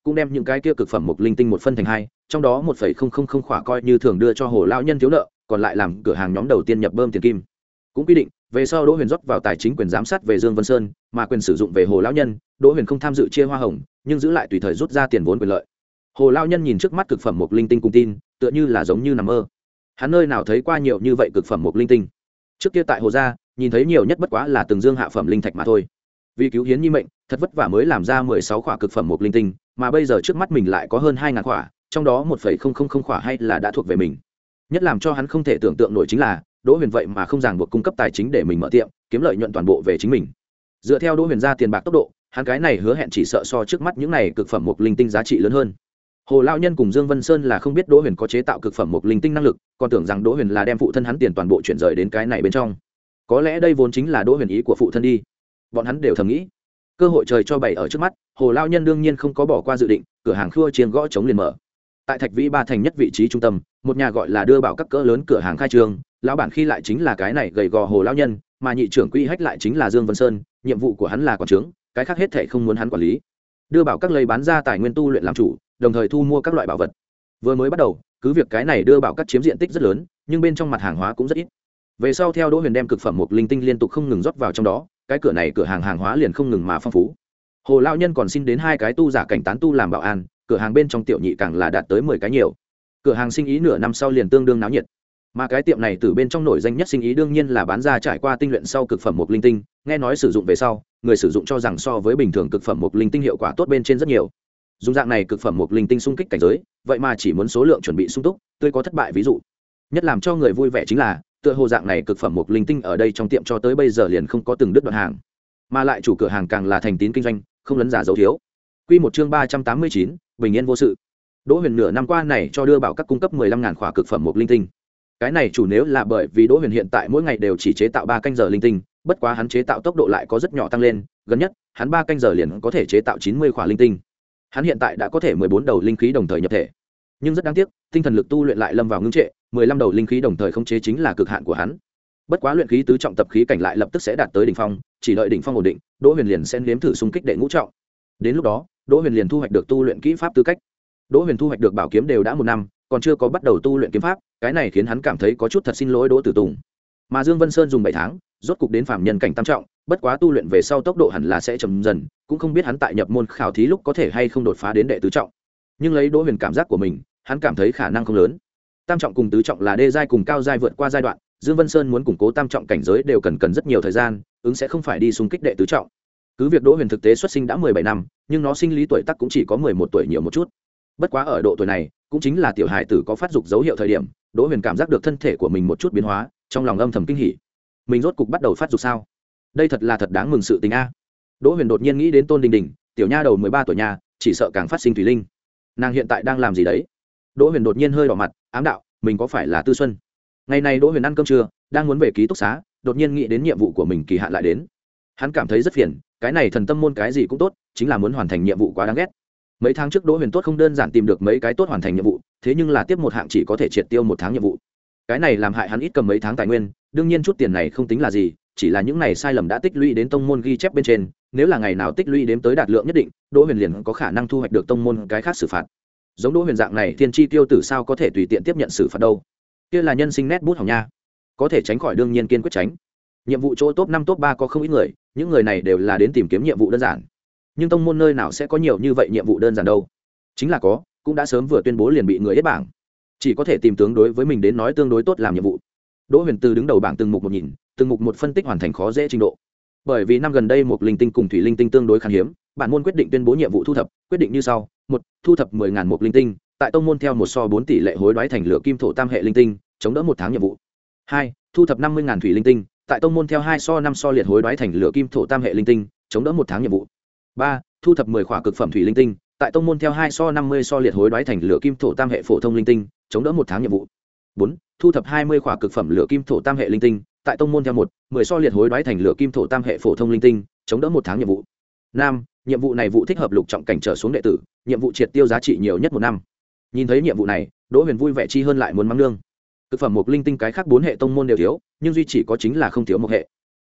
[SPEAKER 1] cũng đem những cái kia cực phẩm mục linh tinh một phân thành hai, trong đó một phẩy không không không khỏa coi như thường đưa cho hồ lão nhân thiếu nợ, còn lại làm cửa hàng nhóm đầu tiên nhập bơm tiền kim. Cũng quy định về sau Đỗ Huyền rót vào tài chính quyền giám sát về Dương Vân Sơn, mà quyền sử dụng về hồ lão nhân, Đỗ Huyền không tham dự chia hoa hồng, nhưng giữ lại tùy thời rút ra tiền vốn quyền lợi. Hồ lão nhân nhìn trước mắt cực phẩm mục linh tinh cùng tin, tựa như là giống như nằm mơ. Hắn nơi nào thấy qua nhiều như vậy cực phẩm mục linh tinh. Trước kia tại hồ gia, nhìn thấy nhiều nhất bất quá là từng dương hạ phẩm linh thạch mà thôi. Vì cứu hiến nhi mệnh, thật vất vả mới làm ra mười sáu khỏa cực phẩm mục linh tinh, mà bây giờ trước mắt mình lại có hơn hai ngàn khỏa, trong đó một phẩy không không không khỏa hay là đã thuộc về mình. Nhất làm cho hắn không thể tưởng tượng nổi chính là, Đỗ Huyền vậy mà không ràng buộc cung cấp tài chính để mình mở tiệm, kiếm lợi nhuận toàn bộ về chính mình. Dựa theo Đỗ Huyền ra tiền bạc tốc độ, hắn cái này hứa hẹn chỉ sợ so trước mắt những này cực phẩm mục linh tinh giá trị lớn hơn. Hồ lão nhân cùng Dương Vân Sơn là không biết Đỗ Huyền có chế tạo cực phẩm mục linh tinh năng lực, còn tưởng rằng Đỗ Huyền là đem phụ thân hắn tiền toàn bộ chuyển rời đến cái này bên trong. Có lẽ đây vốn chính là Đỗ Huyền ý của phụ thân đi. Bọn hắn đều thầm nghĩ, cơ hội trời cho bày ở trước mắt, Hồ lão nhân đương nhiên không có bỏ qua dự định, cửa hàng khua chiêng gõ trống liền mở. Tại Thạch Vĩ Ba thành nhất vị trí trung tâm, một nhà gọi là đưa bảo các cỡ lớn cửa hàng khai trương, lão bản khi lại chính là cái này gầy gò Hồ lão nhân, mà nhị trưởng quỹ hách lại chính là Dương Vân Sơn, nhiệm vụ của hắn là quản trướng, cái khác hết thảy không muốn hắn quản lý. Đưa bảo các lấy bán ra tài nguyên tu luyện làm chủ, đồng thời thu mua các loại bảo vật. Vừa mới bắt đầu, cứ việc cái này đưa bảo các chiếm diện tích rất lớn, nhưng bên trong mặt hàng hóa cũng rất ít. Về sau theo Đỗ Huyền đem cực phẩm mục linh tinh liên tục không ngừng rót vào trong đó, cái cửa này cửa hàng hàng hóa liền không ngừng mà phong phú. Hồ lão nhân còn xin đến hai cái tu giả cảnh tán tu làm bảo an, cửa hàng bên trong tiểu nhị càng là đạt tới mười cái nhiều. Cửa hàng sinh ý nửa năm sau liền tương đương náo nhiệt. Mà cái tiệm này từ bên trong nổi danh nhất sinh ý đương nhiên là bán ra trải qua tinh luyện sau cực phẩm mục linh tinh, nghe nói sử dụng về sau, người sử dụng cho rằng so với bình thường cực phẩm mục linh tinh hiệu quả tốt bên trên rất nhiều. Dùng dạng này cực phẩm mục linh tinh xung kích cảnh giới, vậy mà chỉ muốn số lượng chuẩn bị sung túc, tươi có thất bại ví dụ. Nhất làm cho người vui vẻ chính là, tựa hồ dạng này cực phẩm mục linh tinh ở đây trong tiệm cho tới bây giờ liền không có từng đứt đoạn hàng, mà lại chủ cửa hàng càng là thành tín kinh doanh, không lấn giả dấu thiếu. Quy một chương ba trăm tám mươi chín, bình yên vô sự. Đỗ Huyền nửa năm qua này cho đưa bảo các cung cấp mười lăm ngàn khỏa cực phẩm mục linh tinh. Cái này chủ nếu là bởi vì Đỗ Huyền hiện tại mỗi ngày đều chỉ chế tạo ba canh giờ linh tinh, bất quá hắn chế tạo tốc độ lại có rất nhỏ tăng lên, gần nhất, hắn ba canh giờ liền có thể chế tạo chín mươi khỏa linh tinh. Hắn hiện tại đã có thể mười bốn đầu linh khí đồng thời nhập thể. Nhưng rất đáng tiếc, tinh thần lực tu luyện lại lâm vào ngưng trệ, mười lăm đầu linh khí đồng thời khống chế chính là cực hạn của hắn. Bất quá luyện khí tứ trọng tập khí cảnh lại lập tức sẽ đạt tới đỉnh phong, chỉ đợi đỉnh phong ổn định, Đỗ Huyền liền sẽ nếm thử xung kích đệ ngũ trọng. Đến lúc đó, Đỗ Huyền liền thu hoạch được tu luyện kỹ pháp tư cách. Đỗ Huyền thu hoạch được bảo kiếm đều đã một năm, còn chưa có bắt đầu tu luyện kiếm pháp, cái này khiến hắn cảm thấy có chút thật xin lỗi Đỗ Tử Tùng. Mà Dương Vân Sơn dùng bảy tháng, rốt cục đến phàm nhân cảnh tam trọng, bất quá tu luyện về sau tốc độ hẳn là sẽ chậm dần, cũng không biết hắn tại nhập môn khảo thí lúc có thể hay không đột phá đến đệ tứ trọng. Nhưng lấy Đỗ Huyền cảm giác của mình, hắn cảm thấy khả năng không lớn. Tam trọng cùng tứ trọng là đê giai cùng cao giai vượt qua giai đoạn, Dương Vân Sơn muốn củng cố tam trọng cảnh giới đều cần cần rất nhiều thời gian, ứng sẽ không phải đi xung kích đệ tứ trọng. Cứ việc Đỗ Huyền thực tế xuất sinh đã mười bảy năm, nhưng nó sinh lý tuổi tác cũng chỉ có mười một tuổi nhiều một chút. Bất quá ở độ tuổi này, cũng chính là tiểu hài tử có phát dục dấu hiệu thời điểm, Đỗ Huyền cảm giác được thân thể của mình một chút biến hóa, trong lòng âm thầm kinh hỉ. Mình rốt cục bắt đầu phát dục sao? Đây thật là thật đáng mừng sự tình a. Đỗ Huyền đột nhiên nghĩ đến Tôn Đình Đình, tiểu nha đầu mười ba tuổi nha, chỉ sợ càng phát sinh thủy linh. Nàng hiện tại đang làm gì đấy? Đỗ Huyền đột nhiên hơi đỏ mặt, ám đạo, mình có phải là Tư Xuân? Ngày này Đỗ Huyền ăn cơm trưa, đang muốn về ký túc xá, đột nhiên nghĩ đến nhiệm vụ của mình kỳ hạn lại đến. Hắn cảm thấy rất phiền, cái này thần tâm môn cái gì cũng tốt, chính là muốn hoàn thành nhiệm vụ quá đáng ghét. Mấy tháng trước Đỗ Huyền tốt không đơn giản tìm được mấy cái tốt hoàn thành nhiệm vụ, thế nhưng là tiếp một hạng chỉ có thể triệt tiêu một tháng nhiệm vụ. Cái này làm hại hắn ít cầm mấy tháng tài nguyên, đương nhiên chút tiền này không tính là gì, chỉ là những này sai lầm đã tích lũy đến tông môn ghi chép bên trên, nếu là ngày nào tích lũy đến tới đạt lượng nhất định, Đỗ Huyền liền có khả năng thu hoạch được tông môn cái khác xử phạt. Giống Đỗ Huyền dạng này thiên chi tiêu tử sao có thể tùy tiện tiếp nhận xử phạt đâu? Kia là nhân sinh nét bút hỏng nha. Có thể tránh khỏi đương nhiên kiên quyết tránh. Nhiệm vụ chỗ top năm top ba có không ít người, những người này đều là đến tìm kiếm nhiệm vụ đơn giản. Nhưng tông môn nơi nào sẽ có nhiều như vậy nhiệm vụ đơn giản đâu? Chính là có, cũng đã sớm vừa tuyên bố liền bị người ép bảng. Chỉ có thể tìm tướng đối với mình đến nói tương đối tốt làm nhiệm vụ. Đỗ Huyền từ đứng đầu bảng từng mục một nhìn, từng mục một phân tích hoàn thành khó dễ trình độ. Bởi vì năm gần đây một linh tinh cùng thủy linh tinh tương đối khan hiếm, bản môn quyết định tuyên bố nhiệm vụ thu thập, quyết định như sau: một, thu thập mười ngàn một linh tinh, tại tông môn theo một so bốn tỷ lệ hối đoái thành lửa kim thổ tam hệ linh tinh, chống đỡ một tháng nhiệm vụ. Hai, thu thập năm mươi ngàn thủy linh tinh, tại tông môn theo hai so năm so liệt hối đoái thành lửa kim thổ tam hệ linh tinh, chống đỡ một tháng nhiệm vụ. Ba, thu thập mười khỏa cực phẩm thủy linh tinh, tại tông môn theo hai so năm mươi so liệt hối đoái thành lửa kim thổ tam hệ phổ thông linh tinh, chống đỡ một tháng nhiệm vụ. Bốn, thu thập hai mươi khỏa cực phẩm lửa kim thổ tam hệ linh tinh, tại tông môn theo một, mười so liệt hối đoái thành lửa kim thổ tam hệ phổ thông linh tinh, chống đỡ một tháng nhiệm vụ. Năm, nhiệm vụ này vụ thích hợp lục trọng cảnh trở xuống đệ tử, nhiệm vụ triệt tiêu giá trị nhiều nhất một năm. Nhìn thấy nhiệm vụ này, Đỗ Huyền vui vẻ chi hơn lại muốn mắng nương. Cực phẩm một linh tinh cái khác bốn hệ tông môn đều thiếu, nhưng duy chỉ có chính là không thiếu một hệ.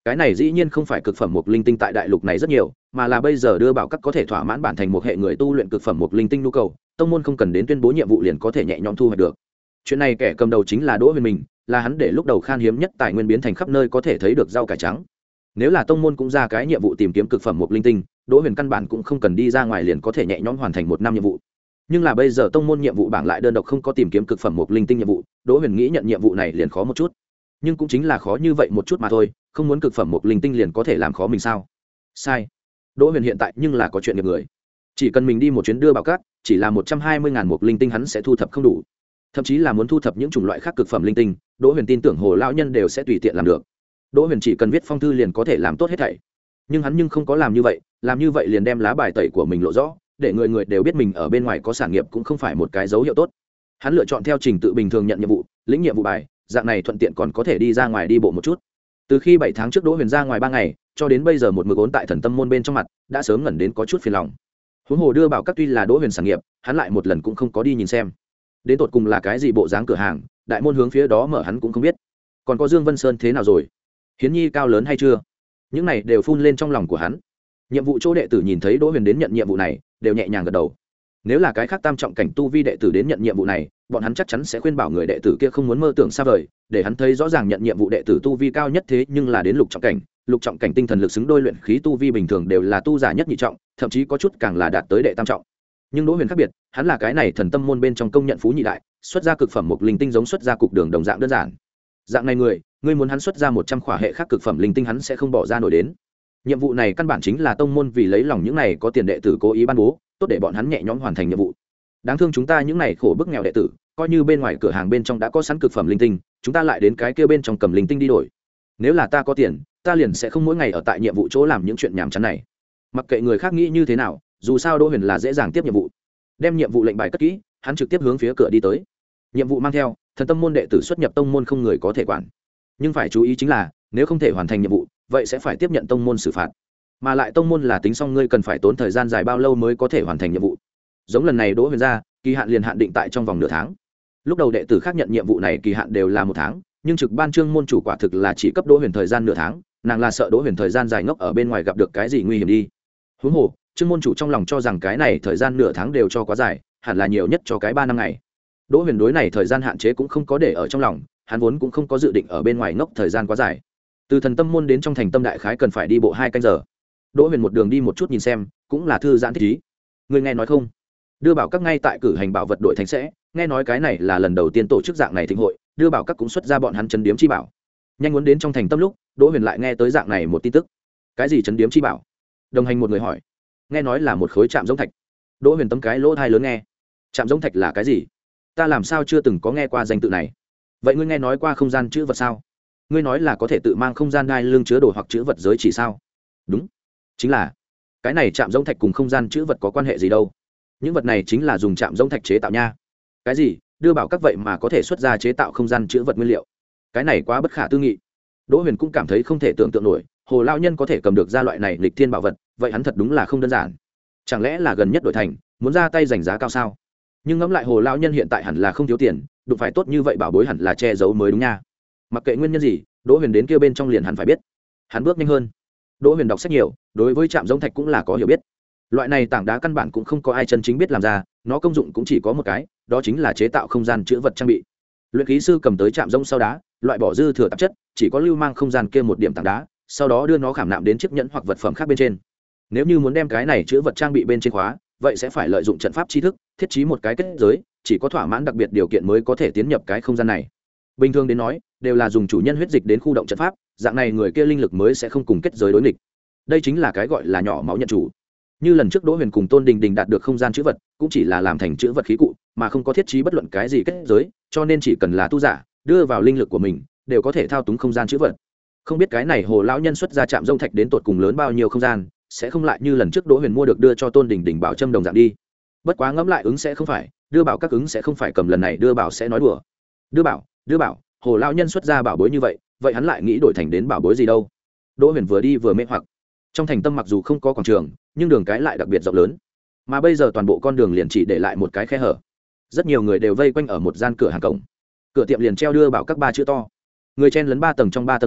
[SPEAKER 1] cái này dĩ nhiên không phải cực phẩm mục linh tinh tại đại lục này rất nhiều, mà là bây giờ đưa bảo các có thể thỏa mãn bản thành một hệ người tu luyện cực phẩm mục linh tinh nhu cầu, tông môn không cần đến tuyên bố nhiệm vụ liền có thể nhẹ nhõm thu hoạch được. Chuyện này kẻ cầm đầu chính là Đỗ Huyền mình, là hắn để lúc đầu khan hiếm nhất tài nguyên biến thành khắp nơi có thể thấy được rau cải trắng. Nếu là tông môn cũng ra cái nhiệm vụ tìm kiếm cực phẩm mục linh tinh, Đỗ Huyền căn bản cũng không cần đi ra ngoài liền có thể nhẹ nhõm hoàn thành một năm nhiệm vụ. Nhưng là bây giờ tông môn nhiệm vụ bảng lại đơn độc không có tìm kiếm cực phẩm mục linh tinh nhiệm vụ, Đỗ Huyền nghĩ nhận nhiệm vụ này liền khó một chút. Nhưng cũng chính là khó như vậy một chút mà thôi, không muốn cực phẩm mục linh tinh liền có thể làm khó mình sao? Sai. Đỗ Huyền hiện tại nhưng là có chuyện nghiệp người. Chỉ cần mình đi một chuyến đưa bảo cát, chỉ là một trăm hai mươi ngàn mục linh tinh hắn sẽ thu thập không đủ. Thậm chí là muốn thu thập những chủng loại khác cực phẩm linh tinh, Đỗ Huyền tin tưởng Hồ lão nhân đều sẽ tùy tiện làm được. Đỗ Huyền chỉ cần viết phong thư liền có thể làm tốt hết thảy. Nhưng hắn nhưng không có làm như vậy, làm như vậy liền đem lá bài tẩy của mình lộ rõ, để người người đều biết mình ở bên ngoài có sản nghiệp cũng không phải một cái dấu hiệu tốt. Hắn lựa chọn theo trình tự bình thường nhận nhiệm vụ, lĩnh nhiệm vụ bài, dạng này thuận tiện còn có thể đi ra ngoài đi bộ một chút. Từ khi bảy tháng trước Đỗ Huyền ra ngoài ba ngày, cho đến bây giờ một mực ốn tại Thần Tâm môn bên trong mặt, đã sớm ngẩn đến có chút phiền lòng. Huống hồ đưa bảo các tuy là Đỗ Huyền sản nghiệp, hắn lại một lần cũng không có đi nhìn xem. Đến tột cùng là cái gì bộ dáng cửa hàng, đại môn hướng phía đó mở hắn cũng không biết. Còn có Dương Vân Sơn thế nào rồi? Hiến Nhi cao lớn hay chưa? Những này đều phun lên trong lòng của hắn. Nhiệm vụ chỗ đệ tử nhìn thấy Đỗ Huyền đến nhận nhiệm vụ này, đều nhẹ nhàng gật đầu. Nếu là cái khác tam trọng cảnh tu vi đệ tử đến nhận nhiệm vụ này, bọn hắn chắc chắn sẽ khuyên bảo người đệ tử kia không muốn mơ tưởng xa vời, để hắn thấy rõ ràng nhận nhiệm vụ đệ tử tu vi cao nhất thế nhưng là đến lục trọng cảnh, lục trọng cảnh tinh thần lực xứng đôi luyện khí tu vi bình thường đều là tu giả nhất nhị trọng, thậm chí có chút càng là đạt tới đệ tam trọng. Nhưng Đỗ Huyền khác biệt, hắn là cái này Thần Tâm môn bên trong công nhận phú nhị đại, xuất ra cực phẩm mục linh tinh giống xuất ra cục đường đồng dạng đơn giản. Dạng này người, ngươi muốn hắn xuất ra một trăm khỏa hệ khác cực phẩm linh tinh hắn sẽ không bỏ ra nổi đến. Nhiệm vụ này căn bản chính là tông môn vì lấy lòng những này có tiền đệ tử cố ý ban bố, tốt để bọn hắn nhẹ nhõm hoàn thành nhiệm vụ. Đáng thương chúng ta những này khổ bức nghèo đệ tử, coi như bên ngoài cửa hàng bên trong đã có sẵn cực phẩm linh tinh, chúng ta lại đến cái kia bên trong cầm linh tinh đi đổi. Nếu là ta có tiền, ta liền sẽ không mỗi ngày ở tại nhiệm vụ chỗ làm những chuyện nhàm chán này. Mặc kệ người khác nghĩ như thế nào, dù sao Đỗ Huyền là dễ dàng tiếp nhiệm vụ. Đem nhiệm vụ lệnh bài cất kỹ, hắn trực tiếp hướng phía cửa đi tới. Nhiệm vụ mang theo, Thần Tâm môn đệ tử xuất nhập tông môn không người có thể quản. Nhưng phải chú ý chính là, nếu không thể hoàn thành nhiệm vụ, vậy sẽ phải tiếp nhận tông môn xử phạt. Mà lại tông môn là tính xong ngươi cần phải tốn thời gian dài bao lâu mới có thể hoàn thành nhiệm vụ. Giống lần này Đỗ Huyền ra, kỳ hạn liền hạn định tại trong vòng nửa tháng. Lúc đầu đệ tử khác nhận nhiệm vụ này kỳ hạn đều là một tháng, nhưng trực ban trương môn chủ quả thực là chỉ cấp Đỗ Huyền thời gian nửa tháng, nàng là sợ Đỗ Huyền thời gian dài ngốc ở bên ngoài gặp được cái gì nguy hiểm đi. Huống hồ, trương môn chủ trong lòng cho rằng cái này thời gian nửa tháng đều cho quá dài, hẳn là nhiều nhất cho cái ba năm ngày. Đỗ Huyền đối này thời gian hạn chế cũng không có để ở trong lòng, hắn vốn cũng không có dự định ở bên ngoài ngốc thời gian quá dài. Từ Thần Tâm môn đến trong thành Tâm đại khái cần phải đi bộ hai canh giờ. Đỗ Huyền một đường đi một chút nhìn xem, cũng là thư giãn thích ý. Người nghe nói không? Đưa bảo các ngay tại cử hành bảo vật đội thánh sẽ, nghe nói cái này là lần đầu tiên tổ chức dạng này thịnh hội, đưa bảo các cũng xuất ra bọn hắn trấn điếm chi bảo. Nhanh muốn đến trong thành Tâm lúc, Đỗ Huyền lại nghe tới dạng này một tin tức. Cái gì trấn điếm chi bảo? Đồng hành một người hỏi. Nghe nói là một khối trạm giống thạch. Đỗ Huyền tấm cái lỗ tai lớn nghe. Trạm giống thạch là cái gì? Ta làm sao chưa từng có nghe qua danh tự này? Vậy ngươi nghe nói qua không gian chữ vật sao? Ngươi nói là có thể tự mang không gian đai lưng chứa đồ hoặc chữ vật giới chỉ sao? Đúng, chính là cái này trạm giống thạch cùng không gian chữ vật có quan hệ gì đâu? Những vật này chính là dùng trạm giống thạch chế tạo nha. Cái gì? Đưa bảo các vậy mà có thể xuất ra chế tạo không gian chữ vật nguyên liệu? Cái này quá bất khả tư nghị. Đỗ Huyền cũng cảm thấy không thể tưởng tượng nổi, Hồ lão nhân có thể cầm được ra loại này lịch thiên bảo vật, vậy hắn thật đúng là không đơn giản. Chẳng lẽ là gần nhất đổi thành, muốn ra tay giành giá cao sao? Nhưng ngẫm lại Hồ lão nhân hiện tại hẳn là không thiếu tiền, đụng phải tốt như vậy bảo bối hẳn là che giấu mới đúng nha. Mặc kệ nguyên nhân gì, Đỗ Huyền đến kia bên trong liền hẳn phải biết. Hắn bước nhanh hơn. Đỗ Huyền đọc sách nhiều, đối với trạm giống thạch cũng là có hiểu biết. Loại này tảng đá căn bản cũng không có ai chân chính biết làm ra, nó công dụng cũng chỉ có một cái, đó chính là chế tạo không gian chứa vật trang bị. Luyện khí sư cầm tới trạm giống sau đá, loại bỏ dư thừa tạp chất, chỉ có lưu mang không gian kia một điểm tảng đá, sau đó đưa nó khảm nạm đến chiếc nhẫn hoặc vật phẩm khác bên trên. Nếu như muốn đem cái này chứa vật trang bị bên trên khóa, vậy sẽ phải lợi dụng trận pháp tri thức, thiết trí một cái kết giới, chỉ có thỏa mãn đặc biệt điều kiện mới có thể tiến nhập cái không gian này. Bình thường đến nói, đều là dùng chủ nhân huyết dịch đến khu động trận pháp, dạng này người kia linh lực mới sẽ không cùng kết giới đối nghịch. Đây chính là cái gọi là nhỏ máu nhận chủ. Như lần trước Đỗ Huyền cùng Tôn Đình Đình đạt được không gian chữ vật, cũng chỉ là làm thành chữ vật khí cụ, mà không có thiết trí bất luận cái gì kết giới, cho nên chỉ cần là tu giả, đưa vào linh lực của mình, đều có thể thao túng không gian chữ vật. Không biết cái này Hồ lão nhân xuất ra trạm rông thạch đến tột cùng lớn bao nhiêu không gian, sẽ không lại như lần trước Đỗ Huyền mua được đưa cho Tôn Đình Đình bảo châm đồng dạng đi. Bất quá ngẫm lại ứng sẽ không phải, đưa bảo các ứng sẽ không phải cầm lần này đưa bảo sẽ nói đùa. Đưa bảo, đưa bảo, Hồ lão nhân xuất ra bảo bối như vậy, vậy hắn lại nghĩ đổi thành đến bảo bối gì đâu? Đỗ Huyền vừa đi vừa mê hoặc. Trong thành Tâm mặc dù không có quảng trường, nhưng đường cái lại đặc biệt rộng lớn, mà bây giờ toàn bộ con đường liền chỉ để lại một cái khe hở. Rất nhiều người đều vây quanh ở một gian cửa hàng cổng, cửa tiệm liền treo đưa bảo các ba chữ to. Người chen lấn ba tầng trong ba tầng ngoài,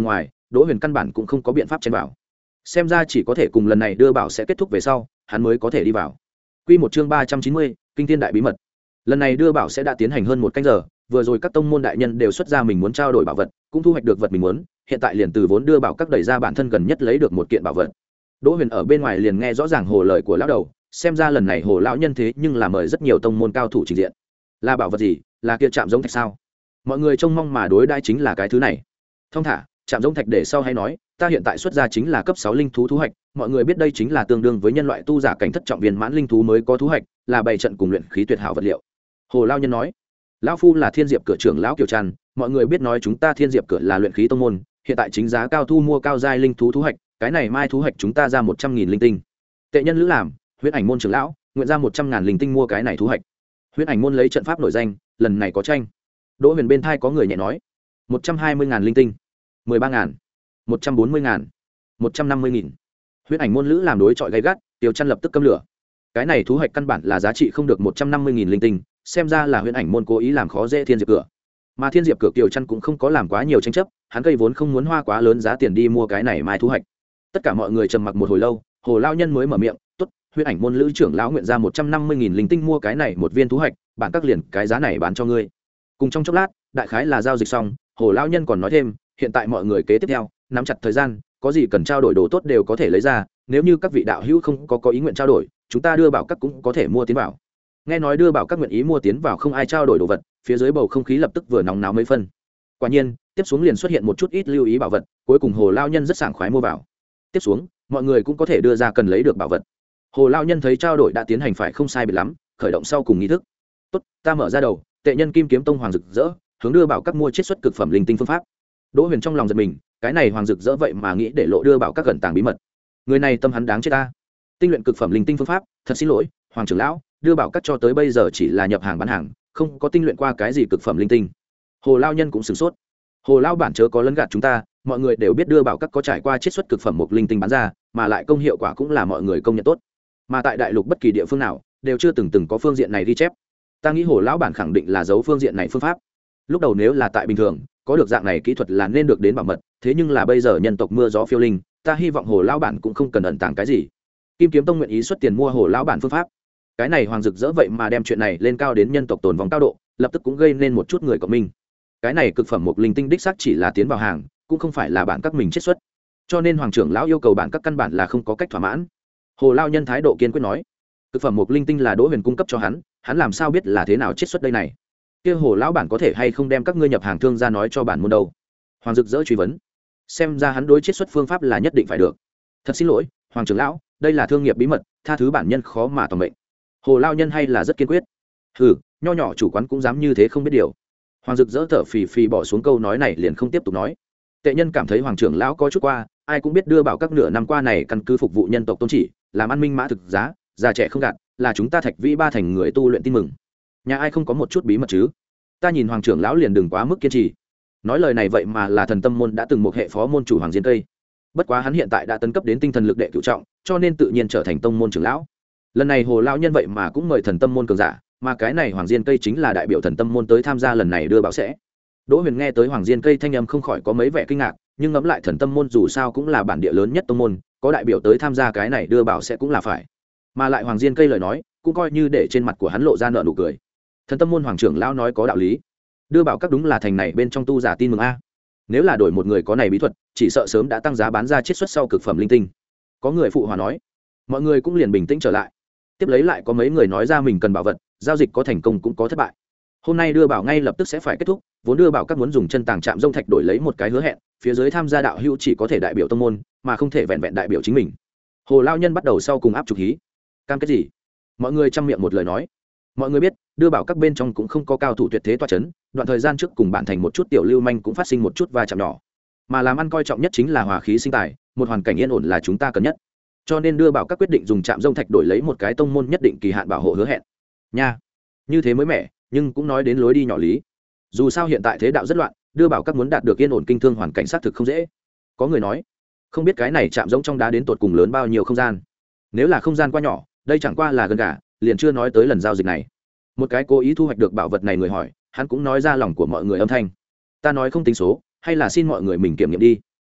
[SPEAKER 1] Đỗ Huyền căn bản cũng không có biện pháp chen vào, xem ra chỉ có thể cùng lần này đưa bảo sẽ kết thúc về sau hắn mới có thể đi vào. Quy một chương ba trăm chín mươi, kinh thiên đại bí mật. Lần này đưa bảo sẽ đã tiến hành hơn một canh giờ, vừa rồi các tông môn đại nhân đều xuất ra mình muốn trao đổi bảo vật, cũng thu hoạch được vật mình muốn, hiện tại liền từ vốn đưa bảo các đẩy ra bản thân gần nhất lấy được một kiện bảo vật. Đỗ Huyền ở bên ngoài liền nghe rõ ràng hồ lời của lão đầu, xem ra lần này hồ lão nhân thế nhưng là mời rất nhiều tông môn cao thủ trình diện. Là bảo vật gì? Là kia chạm giống thạch sao? Mọi người trông mong mà đối đãi chính là cái thứ này. Thông thả, chạm giống thạch để sau hay nói, ta hiện tại xuất ra chính là cấp sáu linh thú thú hạch, mọi người biết đây chính là tương đương với nhân loại tu giả cảnh thất trọng viên mãn linh thú mới có thú hạch, là bày trận cùng luyện khí tuyệt hảo vật liệu. Hồ lão nhân nói, lão phu là Thiên Diệp cửa trưởng lão Kiều Trăn, mọi người biết nói chúng ta Thiên Diệp cửa là luyện khí tông môn, hiện tại chính giá cao thu mua cao giai linh thú thú hạch, cái này mai thú hạch chúng ta ra một trăm nghìn linh tinh. Tệ nhân lữ làm, huyễn ảnh môn trưởng lão, nguyện ra một trăm ngàn linh tinh mua cái này thú hạch. Huyễn ảnh môn lấy trận pháp nổi danh, lần này có tranh. Đỗ Huyền bên thai có người nhẹ nói, một trăm hai mươi ngàn linh tinh, mười ba ngàn, một trăm bốn mươi ngàn, một trăm năm mươi nghìn. Huyễn ảnh môn lữ làm đối chọi gay gắt, Tiêu Chân lập tức câm lửa. Cái này thú hạch căn bản là giá trị không được một trăm năm mươi nghìn linh tinh, xem ra là Huyễn ảnh môn cố ý làm khó dễ Thiên Diệp cửa. Mà Thiên Diệp cửa Tiêu Chân cũng không có làm quá nhiều tranh chấp, hắn cây vốn không muốn hoa quá lớn giá tiền đi mua cái này mai thú hạch. Tất cả mọi người trầm mặc một hồi lâu, Hồ lão nhân mới mở miệng, "Tốt, Huyễn ảnh môn lữ trưởng lão nguyện ra một trăm năm mươi nghìn linh tinh mua cái này một viên thú hạch, bản các liền cái giá này bán cho ngươi." Cùng trong chốc lát, đại khái là giao dịch xong, Hồ lão nhân còn nói thêm, "Hiện tại mọi người kế tiếp theo, nắm chặt thời gian, có gì cần trao đổi đồ tốt đều có thể lấy ra, nếu như các vị đạo hữu không có có ý nguyện trao đổi, chúng ta đưa bảo các cũng có thể mua tiến vào." Nghe nói đưa bảo các nguyện ý mua tiến vào không ai trao đổi đồ vật, phía dưới bầu không khí lập tức vừa nóng náo mấy phân. Quả nhiên, tiếp xuống liền xuất hiện một chút ít lưu ý bảo vật, cuối cùng Hồ lão nhân rất sảng khoái mua vào. Tiếp xuống, mọi người cũng có thể đưa ra cần lấy được bảo vật. Hồ lão nhân thấy trao đổi đã tiến hành phải không sai biệt lắm, khởi động sau cùng nghi thức. "Tốt, ta mở ra đầu, tệ nhân Kim Kiếm Tông Hoàng Dực Dỡ, hướng đưa bảo các mua chiết xuất cực phẩm linh tinh phương pháp." Đỗ Huyền trong lòng giật mình, cái này Hoàng Dực Dỡ vậy mà nghĩ để lộ đưa bảo các gần tàng bí mật. Người này tâm hắn đáng chết ta. Tinh luyện cực phẩm linh tinh phương pháp, thật xin lỗi, Hoàng trưởng lão, đưa bảo các cho tới bây giờ chỉ là nhập hàng bán hàng, không có tinh luyện qua cái gì cực phẩm linh tinh. Hồ lão nhân cũng sửng sốt. Hồ lão bản chớ có lấn gạt chúng ta, mọi người đều biết đưa bảo các có trải qua chiết xuất cực phẩm một linh tinh bán ra, mà lại công hiệu quả cũng là mọi người công nhận tốt. Mà tại đại lục bất kỳ địa phương nào, đều chưa từng từng có phương diện này ghi chép. Ta nghĩ Hồ lão bản khẳng định là giấu phương diện này phương pháp. Lúc đầu nếu là tại bình thường, có được dạng này kỹ thuật là nên được đến bảo mật, thế nhưng là bây giờ nhân tộc mưa gió phiêu linh, ta hy vọng Hồ lão bản cũng không cần ẩn tàng cái gì. Kim Kiếm Tông nguyện ý xuất tiền mua Hồ lão bản phương pháp. Cái này Hoàng Dực Dỡ vậy mà đem chuyện này lên cao đến nhân tộc tồn vong cao độ, lập tức cũng gây nên một chút người cộng minh. Cái này cực phẩm một linh tinh đích xác chỉ là tiến vào hàng, cũng không phải là bản các mình chiết xuất, cho nên hoàng trưởng lão yêu cầu bản các căn bản là không có cách thỏa mãn. Hồ lão nhân thái độ kiên quyết nói, cực phẩm một linh tinh là Đỗ Huyền cung cấp cho hắn, hắn làm sao biết là thế nào chiết xuất đây này? Kia Hồ lão bản có thể hay không đem các ngươi nhập hàng thương ra nói cho bản môn đâu? Hoàng Dực Dỡ truy vấn. Xem ra hắn đối chiết xuất phương pháp là nhất định phải được. Thật xin lỗi, hoàng trưởng lão, đây là thương nghiệp bí mật, tha thứ bản nhân khó mà toàn mệnh. Hồ lão nhân hay là rất kiên quyết. Hừ, nho nhỏ chủ quán cũng dám như thế không biết điều. Hoàng Dực Dỡ thở phì phì bỏ xuống câu nói này liền không tiếp tục nói. Tệ nhân cảm thấy hoàng trưởng lão có chút qua, ai cũng biết đưa bảo các nửa năm qua này căn cứ phục vụ nhân tộc tôn chỉ, làm an minh mã thực giá, già trẻ không gạt, là chúng ta Thạch Vĩ ba thành người tu luyện tin mừng. Nhà ai không có một chút bí mật chứ? Ta nhìn hoàng trưởng lão liền đừng quá mức kiên trì. Nói lời này vậy mà là Thần Tâm môn đã từng một hệ phó môn chủ Hoàng Diên Cây. Bất quá hắn hiện tại đã tấn cấp đến tinh thần lực đệ cửu trọng, cho nên tự nhiên trở thành tông môn trưởng lão. Lần này Hồ lão nhân vậy mà cũng mời Thần Tâm môn cường giả, mà cái này Hoàng Diên Cây chính là đại biểu Thần Tâm môn tới tham gia lần này đưa bảo sẽ. Đỗ Huyền nghe tới Hoàng Diên Cây thanh âm không khỏi có mấy vẻ kinh ngạc, nhưng ngẫm lại Thần Tâm môn dù sao cũng là bản địa lớn nhất tông môn, có đại biểu tới tham gia cái này đưa bảo sẽ cũng là phải. Mà lại Hoàng Diên Cây lời nói, cũng coi như để trên mặt của hắn lộ ra nở nụ cười. Thần Tâm môn hoàng trưởng lão nói có đạo lý. Đưa bảo các đúng là thành này bên trong tu giả tin mừng a. Nếu là đổi một người có này bí thuật, chỉ sợ sớm đã tăng giá bán ra chiết xuất sau cực phẩm linh tinh. Có người phụ hòa nói. Mọi người cũng liền bình tĩnh trở lại. Tiếp lấy lại có mấy người nói ra mình cần bảo vật, giao dịch có thành công cũng có thất bại. Hôm nay đưa bảo ngay lập tức sẽ phải kết thúc, vốn đưa bảo các muốn dùng chân tàng chạm rông thạch đổi lấy một cái hứa hẹn, phía dưới tham gia đạo hữu chỉ có thể đại biểu tông môn, mà không thể vẹn vẹn đại biểu chính mình. Hồ lão nhân bắt đầu sau cùng áp trục hí. Cam kết gì? Mọi người chăm miệng một lời nói. Mọi người biết, đưa bảo các bên trong cũng không có cao thủ tuyệt thế tọa chấn, đoạn thời gian trước cùng bản thành một chút tiểu lưu manh cũng phát sinh một chút va chạm nhỏ. Mà làm ăn coi trọng nhất chính là hòa khí sinh tài, một hoàn cảnh yên ổn là chúng ta cần nhất. Cho nên đưa bảo các quyết định dùng chạm rông thạch đổi lấy một cái tông môn nhất định kỳ hạn bảo hộ hứa hẹn. Nha. Như thế mới mẻ, nhưng cũng nói đến lối đi nhỏ lý. Dù sao hiện tại thế đạo rất loạn, đưa bảo các muốn đạt được yên ổn kinh thương hoàn cảnh xác thực không dễ. Có người nói, không biết cái này chạm rông trong đá đến tột cùng lớn bao nhiêu không gian. Nếu là không gian quá nhỏ, đây chẳng qua là gần cả, liền chưa nói tới lần giao dịch này. Một cái cố ý thu hoạch được bảo vật này người hỏi, hắn cũng nói ra lòng của mọi người âm thanh. Ta nói không tính số, hay là xin mọi người mình kiểm nghiệm đi.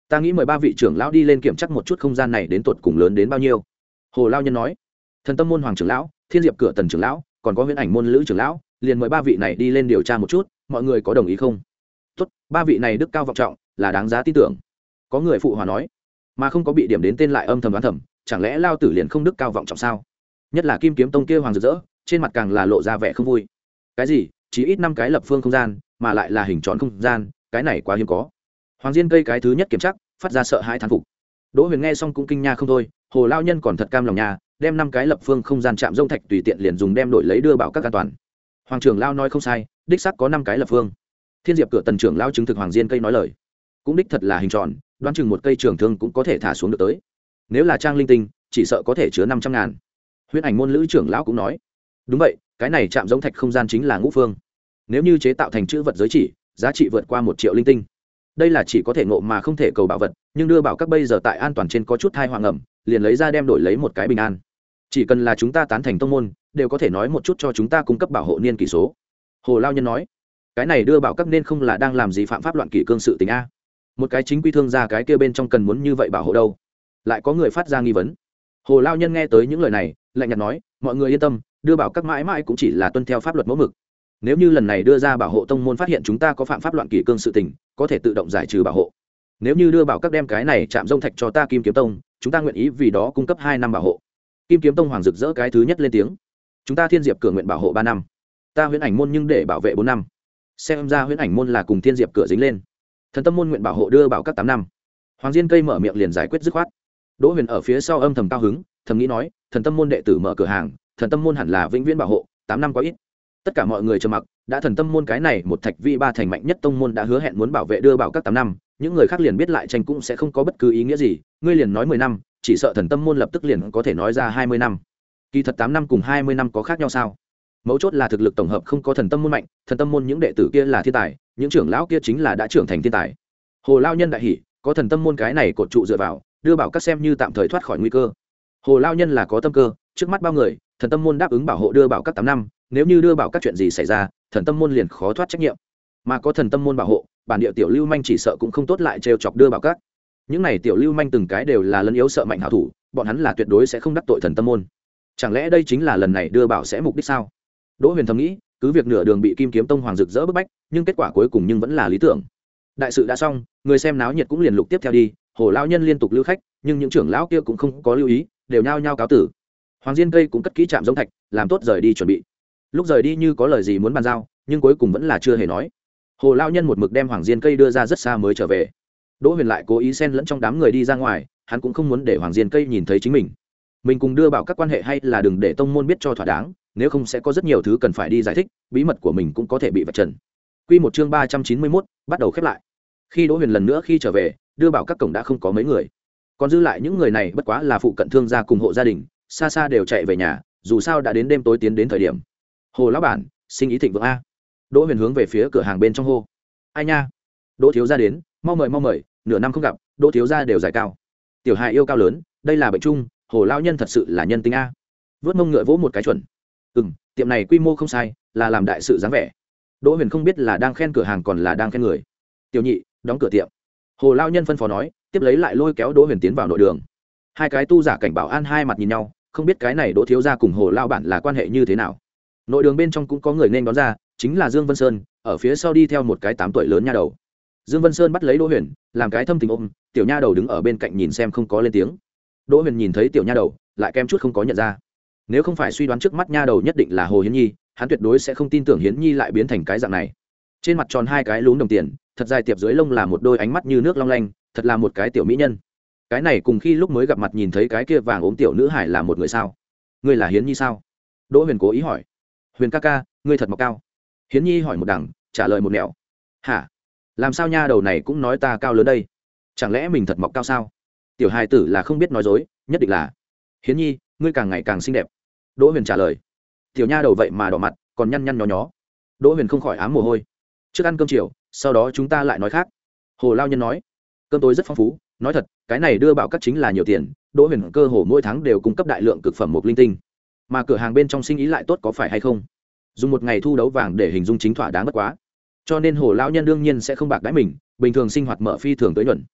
[SPEAKER 1] ta nghĩ mời ba vị trưởng lão đi lên kiểm tra một chút không gian này đến tột cùng lớn đến bao nhiêu. Hồ Lao Nhân nói. Thần Tâm môn hoàng trưởng lão, Thiên Diệp cửa tần trưởng lão, còn có Huyễn Ảnh môn lữ trưởng lão, liền mời ba vị này đi lên điều tra một chút, mọi người có đồng ý không? Tốt, ba vị này đức cao vọng trọng, là đáng giá tin tưởng. Có người phụ hòa nói, mà không có bị điểm đến tên lại âm thầm đoán thầm, chẳng lẽ Lao tử liền không đức cao vọng trọng sao? Nhất là Kim Kiếm Tông kia hoàng rực rỡ, trên mặt càng là lộ ra vẻ không vui. Cái gì? Chỉ ít năm cái lập phương không gian, mà lại là hình tròn không gian, cái này quá hiếm có. Hoàng Diên Cây cái thứ nhất kiểm tra, phát ra sợ hãi thán phục. Đỗ Huyền nghe xong cũng kinh nha không thôi, Hồ Lao Nhân còn thật cam lòng nha, đem năm cái lập phương không gian chạm rông thạch tùy tiện liền dùng đem đổi lấy đưa bảo các an toàn. Hoàng trưởng lao nói không sai, đích xác có năm cái lập phương. Thiên Diệp cửa tần trưởng lao chứng thực Hoàng Diên Cây nói lời, cũng đích thật là hình tròn, đoán chừng một cây trường thương cũng có thể thả xuống được tới. Nếu là trang linh tinh, chỉ sợ có thể chứa năm trăm ngàn. Huyễn Ảnh môn lữ trưởng lão cũng nói, đúng vậy, cái này chạm rông thạch không gian chính là ngũ phương. Nếu như chế tạo thành chữ vật giới chỉ, giá trị vượt qua một triệu linh tinh. Đây là chỉ có thể ngộ mà không thể cầu bảo vật, nhưng đưa bảo các bây giờ tại an toàn trên có chút thai hoàng ẩm, liền lấy ra đem đổi lấy một cái bình an. Chỉ cần là chúng ta tán thành tông môn, đều có thể nói một chút cho chúng ta cung cấp bảo hộ niên kỷ số. Hồ Lao Nhân nói, cái này đưa bảo các nên không là đang làm gì phạm pháp loạn kỷ cương sự tình a? Một cái chính quy thương gia cái kia bên trong cần muốn như vậy bảo hộ đâu? Lại có người phát ra nghi vấn. Hồ Lao Nhân nghe tới những lời này, lạnh nhạt nói, mọi người yên tâm, đưa bảo các mãi mãi cũng chỉ là tuân theo pháp luật mẫu mực. Nếu như lần này đưa ra bảo hộ tông môn phát hiện chúng ta có phạm pháp loạn kỷ cương sự tình, có thể tự động giải trừ bảo hộ. Nếu như đưa bảo các đem cái này chạm rông thạch cho ta Kim Kiếm Tông, chúng ta nguyện ý vì đó cung cấp hai năm bảo hộ. Kim Kiếm Tông hoàng rực rỡ cái thứ nhất lên tiếng, chúng ta Thiên Diệp cửa nguyện bảo hộ ba năm, ta Huyễn Ảnh môn nhưng để bảo vệ bốn năm. Xem ra Huyễn Ảnh môn là cùng Thiên Diệp cửa dính lên. Thần Tâm môn nguyện bảo hộ đưa bảo các tám năm. Hoàng Diên Cây mở miệng liền giải quyết dứt khoát. Đỗ Huyền ở phía sau âm thầm cao hứng, thầm nghĩ nói, Thần Tâm môn đệ tử mở cửa hàng, Thần Tâm môn hẳn là vĩnh viễn bảo hộ, tám năm quá ít. Tất cả mọi người trầm mặc, đã Thần Tâm môn cái này một thạch vi ba thành mạnh nhất tông môn đã hứa hẹn muốn bảo vệ đưa bảo các tám năm, những người khác liền biết lại tranh cũng sẽ không có bất cứ ý nghĩa gì, ngươi liền nói mười năm, chỉ sợ Thần Tâm môn lập tức liền có thể nói ra hai mươi năm. Kỳ thật tám năm cùng hai mươi năm có khác nhau sao? Mấu chốt là thực lực tổng hợp không có Thần Tâm môn mạnh, Thần Tâm môn những đệ tử kia là thiên tài, những trưởng lão kia chính là đã trưởng thành thiên tài. Hồ Lao Nhân đại hỉ, có Thần Tâm môn cái này cột trụ dựa vào, đưa bảo các xem như tạm thời thoát khỏi nguy cơ. Hồ Lao Nhân là có tâm cơ, trước mắt bao người, Thần Tâm môn đáp ứng bảo hộ đưa bảo các tám năm, nếu như đưa bảo các chuyện gì xảy ra, Thần Tâm môn liền khó thoát trách nhiệm. Mà có Thần Tâm môn bảo hộ, bản địa tiểu lưu manh chỉ sợ cũng không tốt lại trêu chọc đưa bảo các. Những này tiểu lưu manh từng cái đều là lấn yếu sợ mạnh hảo thủ, bọn hắn là tuyệt đối sẽ không đắc tội Thần Tâm môn. Chẳng lẽ đây chính là lần này đưa bảo sẽ mục đích sao? Đỗ Huyền thầm nghĩ, cứ việc nửa đường bị Kim Kiếm Tông hoàng rực rỡ bức bách, nhưng kết quả cuối cùng nhưng vẫn là lý tưởng. Đại sự đã xong, người xem náo nhiệt cũng liền lục tiếp theo đi, Hồ lão nhân liên tục lưu khách, nhưng những trưởng lão kia cũng không có lưu ý, đều nhao nhao cáo tử. Hoàng Diên Cây cũng cất kỹ trạm giống thạch, làm tốt rời đi chuẩn bị. Lúc rời đi như có lời gì muốn bàn giao, nhưng cuối cùng vẫn là chưa hề nói. Hồ lão nhân một mực đem Hoàng Diên Cây đưa ra rất xa mới trở về. Đỗ Huyền lại cố ý xen lẫn trong đám người đi ra ngoài, hắn cũng không muốn để Hoàng Diên Cây nhìn thấy chính mình. Mình cùng đưa bảo các quan hệ hay là đừng để tông môn biết cho thỏa đáng, nếu không sẽ có rất nhiều thứ cần phải đi giải thích, bí mật của mình cũng có thể bị vạch trần. Quy một chương ba trăm chín mươi mốt, bắt đầu khép lại. Khi Đỗ Huyền lần nữa khi trở về, đưa bảo các cổng đã không có mấy người, còn dư lại những người này bất quá là phụ cận thương gia cùng hộ gia đình, xa xa đều chạy về nhà, dù sao đã đến đêm tối tiến đến thời điểm. Hồ lão bản, sinh ý thịnh vượng a. Đỗ Huyền hướng về phía cửa hàng bên trong hô. Ai nha? Đỗ thiếu gia đến, mau mời mau mời, nửa năm không gặp, Đỗ thiếu gia đều giải cao. Tiểu hài yêu cao lớn, đây là bệnh chung, Hồ lão nhân thật sự là nhân tính a. Vớt mông ngựa vỗ một cái chuẩn. Ừm, tiệm này quy mô không sai, là làm đại sự dáng vẻ. Đỗ Huyền không biết là đang khen cửa hàng còn là đang khen người. Tiểu nhị, đóng cửa tiệm. Hồ lão nhân phân phó nói, tiếp lấy lại lôi kéo Đỗ Huyền tiến vào nội đường. Hai cái tu giả cảnh bảo an hai mặt nhìn nhau, không biết cái này Đỗ thiếu gia cùng Hồ lão bản là quan hệ như thế nào. Nội đường bên trong cũng có người nên đón ra, chính là Dương Vân Sơn, ở phía sau đi theo một cái tám tuổi lớn nha đầu. Dương Vân Sơn bắt lấy Đỗ Huyền, làm cái thâm tình ôm, tiểu nha đầu đứng ở bên cạnh nhìn xem không có lên tiếng. Đỗ Huyền nhìn thấy tiểu nha đầu, lại kem chút không có nhận ra. Nếu không phải suy đoán trước mắt nha đầu nhất định là Hồ Hiến Nhi, hắn tuyệt đối sẽ không tin tưởng Hiến Nhi lại biến thành cái dạng này. Trên mặt tròn hai cái lúm đồng tiền, thật dài tiệp dưới lông là một đôi ánh mắt như nước long lanh, thật là một cái tiểu mỹ nhân. Cái này cùng khi lúc mới gặp mặt nhìn thấy cái kia vàng ốm tiểu nữ hải là một người sao? Ngươi là Hiến Nhi sao? Đỗ Huyền cố ý hỏi. Huyền ca ca, ngươi thật mọc cao. Hiến Nhi hỏi một đằng, trả lời một nẻo. Hả? Làm sao nha đầu này cũng nói ta cao lớn đây? Chẳng lẽ mình thật mọc cao sao? Tiểu hài tử là không biết nói dối, nhất định là. Hiến Nhi, ngươi càng ngày càng xinh đẹp. Đỗ Huyền trả lời. Tiểu nha đầu vậy mà đỏ mặt, còn nhăn nhăn nhó nhó. Đỗ Huyền không khỏi ám mồ hôi. Trước ăn cơm chiều, sau đó chúng ta lại nói khác. Hồ lao nhân nói. Cơm tối rất phong phú, nói thật, cái này đưa bảo các chính là nhiều tiền. Đỗ Huyền cơ hồ mỗi tháng đều cung cấp đại lượng cực phẩm mục linh tinh, mà cửa hàng bên trong sinh ý lại tốt có phải hay không? Dùng một ngày thu đấu vàng để hình dung chính thỏa đáng bất quá. Cho nên Hồ lão nhân đương nhiên sẽ không bạc đãi mình, bình thường sinh hoạt mở phi thường tới nhuận.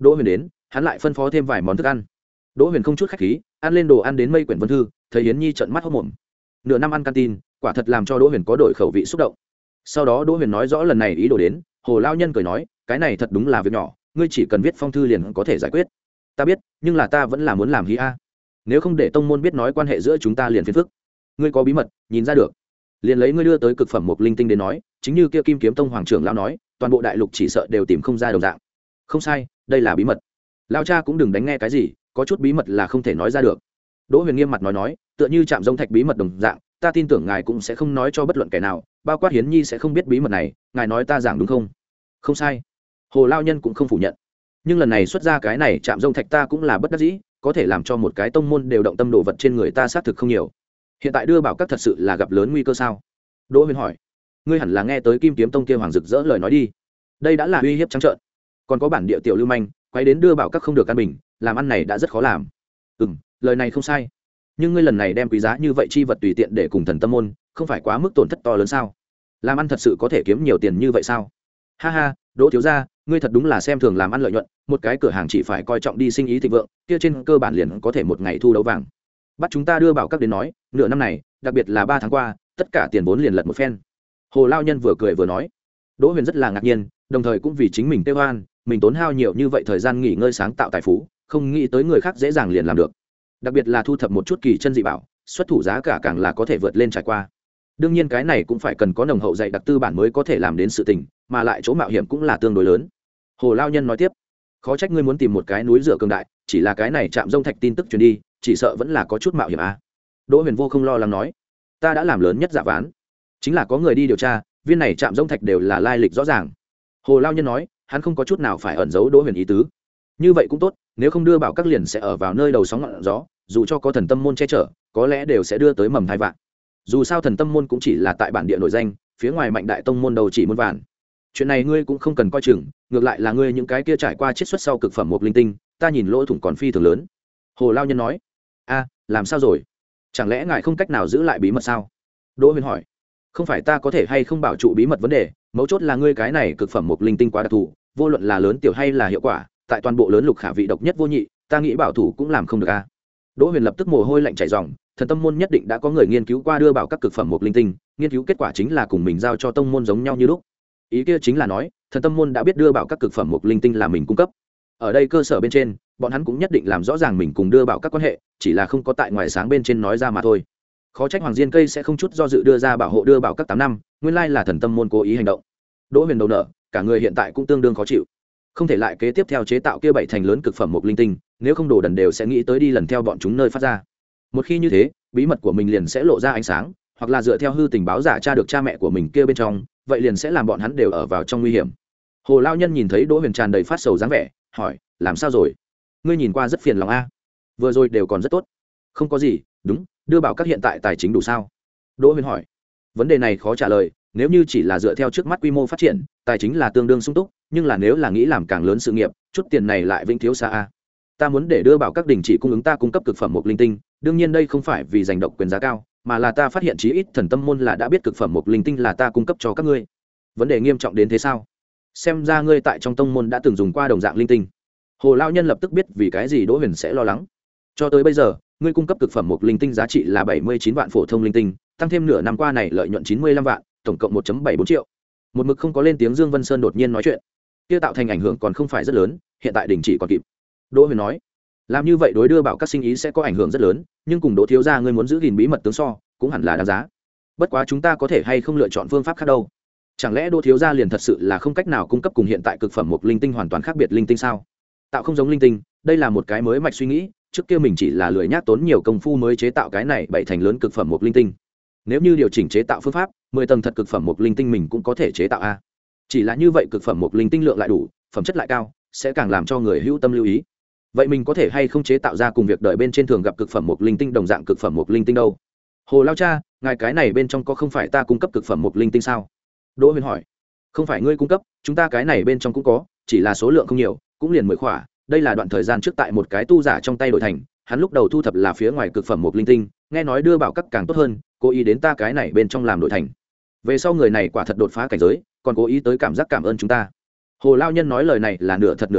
[SPEAKER 1] Đỗ Huyền đến, hắn lại phân phó thêm vài món thức ăn. Đỗ Huyền không chút khách khí, ăn lên đồ ăn đến mây quyển vân thư, thấy Yến Nhi trợn mắt hốt mồm. Nửa năm ăn canteen, quả thật làm cho Đỗ Huyền có đổi khẩu vị xúc động. Sau đó Đỗ Huyền nói rõ lần này ý đồ đến, Hồ lao nhân cười nói, cái này thật đúng là việc nhỏ, ngươi chỉ cần viết phong thư liền có thể giải quyết. Ta biết, nhưng là ta vẫn là muốn làm hí a. Nếu không để tông môn biết nói quan hệ giữa chúng ta liền phiền phức. Ngươi có bí mật, nhìn ra được. Liền lấy ngươi đưa tới cực phẩm một linh tinh đến nói, chính như kia Kim Kiếm Tông hoàng trưởng lão nói, toàn bộ đại lục chỉ sợ đều tìm không ra đồng dạng. Không sai, đây là bí mật. Lão cha cũng đừng đánh nghe cái gì, có chút bí mật là không thể nói ra được. Đỗ Huyền nghiêm mặt nói nói, tựa như chạm rông thạch bí mật đồng dạng, ta tin tưởng ngài cũng sẽ không nói cho bất luận kẻ nào, bao quát Hiến Nhi sẽ không biết bí mật này, ngài nói ta giảng đúng không? Không sai. Hồ lao nhân cũng không phủ nhận. Nhưng lần này xuất ra cái này chạm rông thạch ta cũng là bất đắc dĩ, có thể làm cho một cái tông môn đều động tâm đồ vật trên người ta xác thực không nhiều. Hiện tại đưa bảo các thật sự là gặp lớn nguy cơ sao? Đỗ Huyền hỏi. Ngươi hẳn là nghe tới Kim Kiếm Tông kia hoàng rực rỡ lời nói đi. Đây đã là uy hiếp trắng trợn. Còn có bản địa tiểu lưu manh, quay đến đưa bảo các không được căn bình, làm ăn này đã rất khó làm. Ừm, lời này không sai. Nhưng ngươi lần này đem quý giá như vậy chi vật tùy tiện để cùng thần tâm môn, không phải quá mức tổn thất to lớn sao? Làm ăn thật sự có thể kiếm nhiều tiền như vậy sao? Ha ha, Đỗ thiếu gia, ngươi thật đúng là xem thường làm ăn lợi nhuận, một cái cửa hàng chỉ phải coi trọng đi sinh ý thịnh vượng, kia trên cơ bản liền có thể một ngày thu đấu vàng. Bắt chúng ta đưa bảo các đến nói, nửa năm này, đặc biệt là ba tháng qua, tất cả tiền vốn liền lật một phen. Hồ lao nhân vừa cười vừa nói. Đỗ Huyền rất là ngạc nhiên, đồng thời cũng vì chính mình tiêu hoan, mình tốn hao nhiều như vậy thời gian nghỉ ngơi sáng tạo tài phú, không nghĩ tới người khác dễ dàng liền làm được. Đặc biệt là thu thập một chút kỳ chân dị bảo, xuất thủ giá cả càng là có thể vượt lên trải qua. Đương nhiên cái này cũng phải cần có nồng hậu dạy đặc tư bản mới có thể làm đến sự tình, mà lại chỗ mạo hiểm cũng là tương đối lớn. Hồ lao nhân nói tiếp, khó trách ngươi muốn tìm một cái núi rửa cường đại, chỉ là cái này chạm rông thạch tin tức truyền đi, chỉ sợ vẫn là có chút mạo hiểm à. Đỗ Huyền vô không lo lắng nói, ta đã làm lớn nhất dạ ván, chính là có người đi điều tra, viên này chạm rông thạch đều là lai lịch rõ ràng. Hồ lao nhân nói, hắn không có chút nào phải ẩn giấu Đỗ Huyền ý tứ. Như vậy cũng tốt, nếu không đưa bảo các liền sẽ ở vào nơi đầu sóng ngọn gió, dù cho có thần tâm môn che chở, có lẽ đều sẽ đưa tới mầm thai vạn. Dù sao thần tâm môn cũng chỉ là tại bản địa nổi danh, phía ngoài mạnh đại tông môn đầu chỉ muôn vàn. Chuyện này ngươi cũng không cần coi chừng, ngược lại là ngươi những cái kia trải qua chiết xuất sau cực phẩm một linh tinh, ta nhìn lỗ thủng còn phi thường lớn. Hồ lao nhân nói, a, làm sao rồi? Chẳng lẽ ngài không cách nào giữ lại bí mật sao? Đỗ Huyền hỏi, không phải ta có thể hay không bảo trụ bí mật vấn đề, mấu chốt là ngươi cái này cực phẩm một linh tinh quá đặc thù, vô luận là lớn tiểu hay là hiệu quả, tại toàn bộ lớn lục khả vị độc nhất vô nhị, ta nghĩ bảo thủ cũng làm không được a. Đỗ Huyền lập tức mồ hôi lạnh chảy ròng, thần tâm môn nhất định đã có người nghiên cứu qua đưa bảo các cực phẩm một linh tinh, nghiên cứu kết quả chính là cùng mình giao cho tông môn giống nhau như lúc. Ý kia chính là nói, thần tâm môn đã biết đưa bảo các cực phẩm một linh tinh là mình cung cấp. Ở đây cơ sở bên trên, bọn hắn cũng nhất định làm rõ ràng mình cùng đưa bảo các quan hệ, chỉ là không có tại ngoài sáng bên trên nói ra mà thôi. Khó trách Hoàng Diên Cây sẽ không chút do dự đưa ra bảo hộ đưa bảo các tám năm, nguyên lai là thần tâm môn cố ý hành động. Đỗ Huyền đầu nợ, cả người hiện tại cũng tương đương khó chịu. Không thể lại kế tiếp theo chế tạo kia bảy thành lớn cực phẩm một linh tinh, nếu không đồ đần đều sẽ nghĩ tới đi lần theo bọn chúng nơi phát ra. Một khi như thế, bí mật của mình liền sẽ lộ ra ánh sáng, hoặc là dựa theo hư tình báo giả tra được cha mẹ của mình kia bên trong, vậy liền sẽ làm bọn hắn đều ở vào trong nguy hiểm. Hồ lao nhân nhìn thấy Đỗ Huyền tràn đầy phát sầu dáng vẻ, hỏi, làm sao rồi? Ngươi nhìn qua rất phiền lòng a. Vừa rồi đều còn rất tốt. Không có gì, đúng, đưa bảo các hiện tại tài chính đủ sao? Đỗ Huyền hỏi. Vấn đề này khó trả lời, nếu như chỉ là dựa theo trước mắt quy mô phát triển, tài chính là tương đương sung túc, nhưng là nếu là nghĩ làm càng lớn sự nghiệp, chút tiền này lại vĩnh thiếu xa a. Ta muốn để đưa bảo các đình chỉ cung ứng ta cung cấp cực phẩm một linh tinh, đương nhiên đây không phải vì giành độc quyền giá cao, mà là ta phát hiện chí ít thần tâm môn là đã biết cực phẩm một linh tinh là ta cung cấp cho các ngươi. Vấn đề nghiêm trọng đến thế sao? Xem ra ngươi tại trong tông môn đã từng dùng qua đồng dạng linh tinh. Hồ lao nhân lập tức biết vì cái gì Đỗ Huyền sẽ lo lắng. Cho tới bây giờ, ngươi cung cấp cực phẩm một linh tinh giá trị là bảy mươi chín vạn phổ thông linh tinh, tăng thêm nửa năm qua này lợi nhuận chín mươi lăm vạn, tổng cộng một phẩy bảy bốn triệu. Một mực không có lên tiếng Dương Vân Sơn đột nhiên nói chuyện, kia tạo thành ảnh hưởng còn không phải rất lớn, hiện tại đình chỉ còn kịp. Đỗ Huyền nói, làm như vậy đối đưa bảo các sinh ý sẽ có ảnh hưởng rất lớn, nhưng cùng Đỗ thiếu gia ngươi muốn giữ gìn bí mật tướng so, cũng hẳn là đáng giá. Bất quá chúng ta có thể hay không lựa chọn phương pháp khác đâu? Chẳng lẽ Đỗ thiếu gia liền thật sự là không cách nào cung cấp cùng hiện tại cực phẩm một linh tinh hoàn toàn khác biệt linh tinh sao? Tạo không giống linh tinh, đây là một cái mới mạch suy nghĩ, trước kia mình chỉ là lười nhác tốn nhiều công phu mới chế tạo cái này bảy thành lớn cực phẩm một linh tinh. Nếu như điều chỉnh chế tạo phương pháp, mười tầng thật cực phẩm một linh tinh mình cũng có thể chế tạo a. Chỉ là như vậy cực phẩm một linh tinh lượng lại đủ, phẩm chất lại cao, sẽ càng làm cho người hữu tâm lưu ý. Vậy mình có thể hay không chế tạo ra cùng việc đợi bên trên thường gặp cực phẩm một linh tinh đồng dạng cực phẩm một linh tinh đâu? Hồ lao cha, ngài cái này bên trong có không phải ta cung cấp cực phẩm một linh tinh sao? Đỗ Huyền hỏi. Không phải ngươi cung cấp, chúng ta cái này bên trong cũng có, chỉ là số lượng không nhiều, cũng liền mười khỏa. Đây là đoạn thời gian trước tại một cái tu giả trong tay đổi thành, hắn lúc đầu thu thập là phía ngoài cực phẩm một linh tinh, nghe nói đưa bảo các càng tốt hơn, cố ý đến ta cái này bên trong làm đổi thành. Về sau người này quả thật đột phá cảnh giới, còn cố ý tới cảm giác cảm ơn chúng ta. Hồ lao nhân nói lời này là nửa thật nửa giả,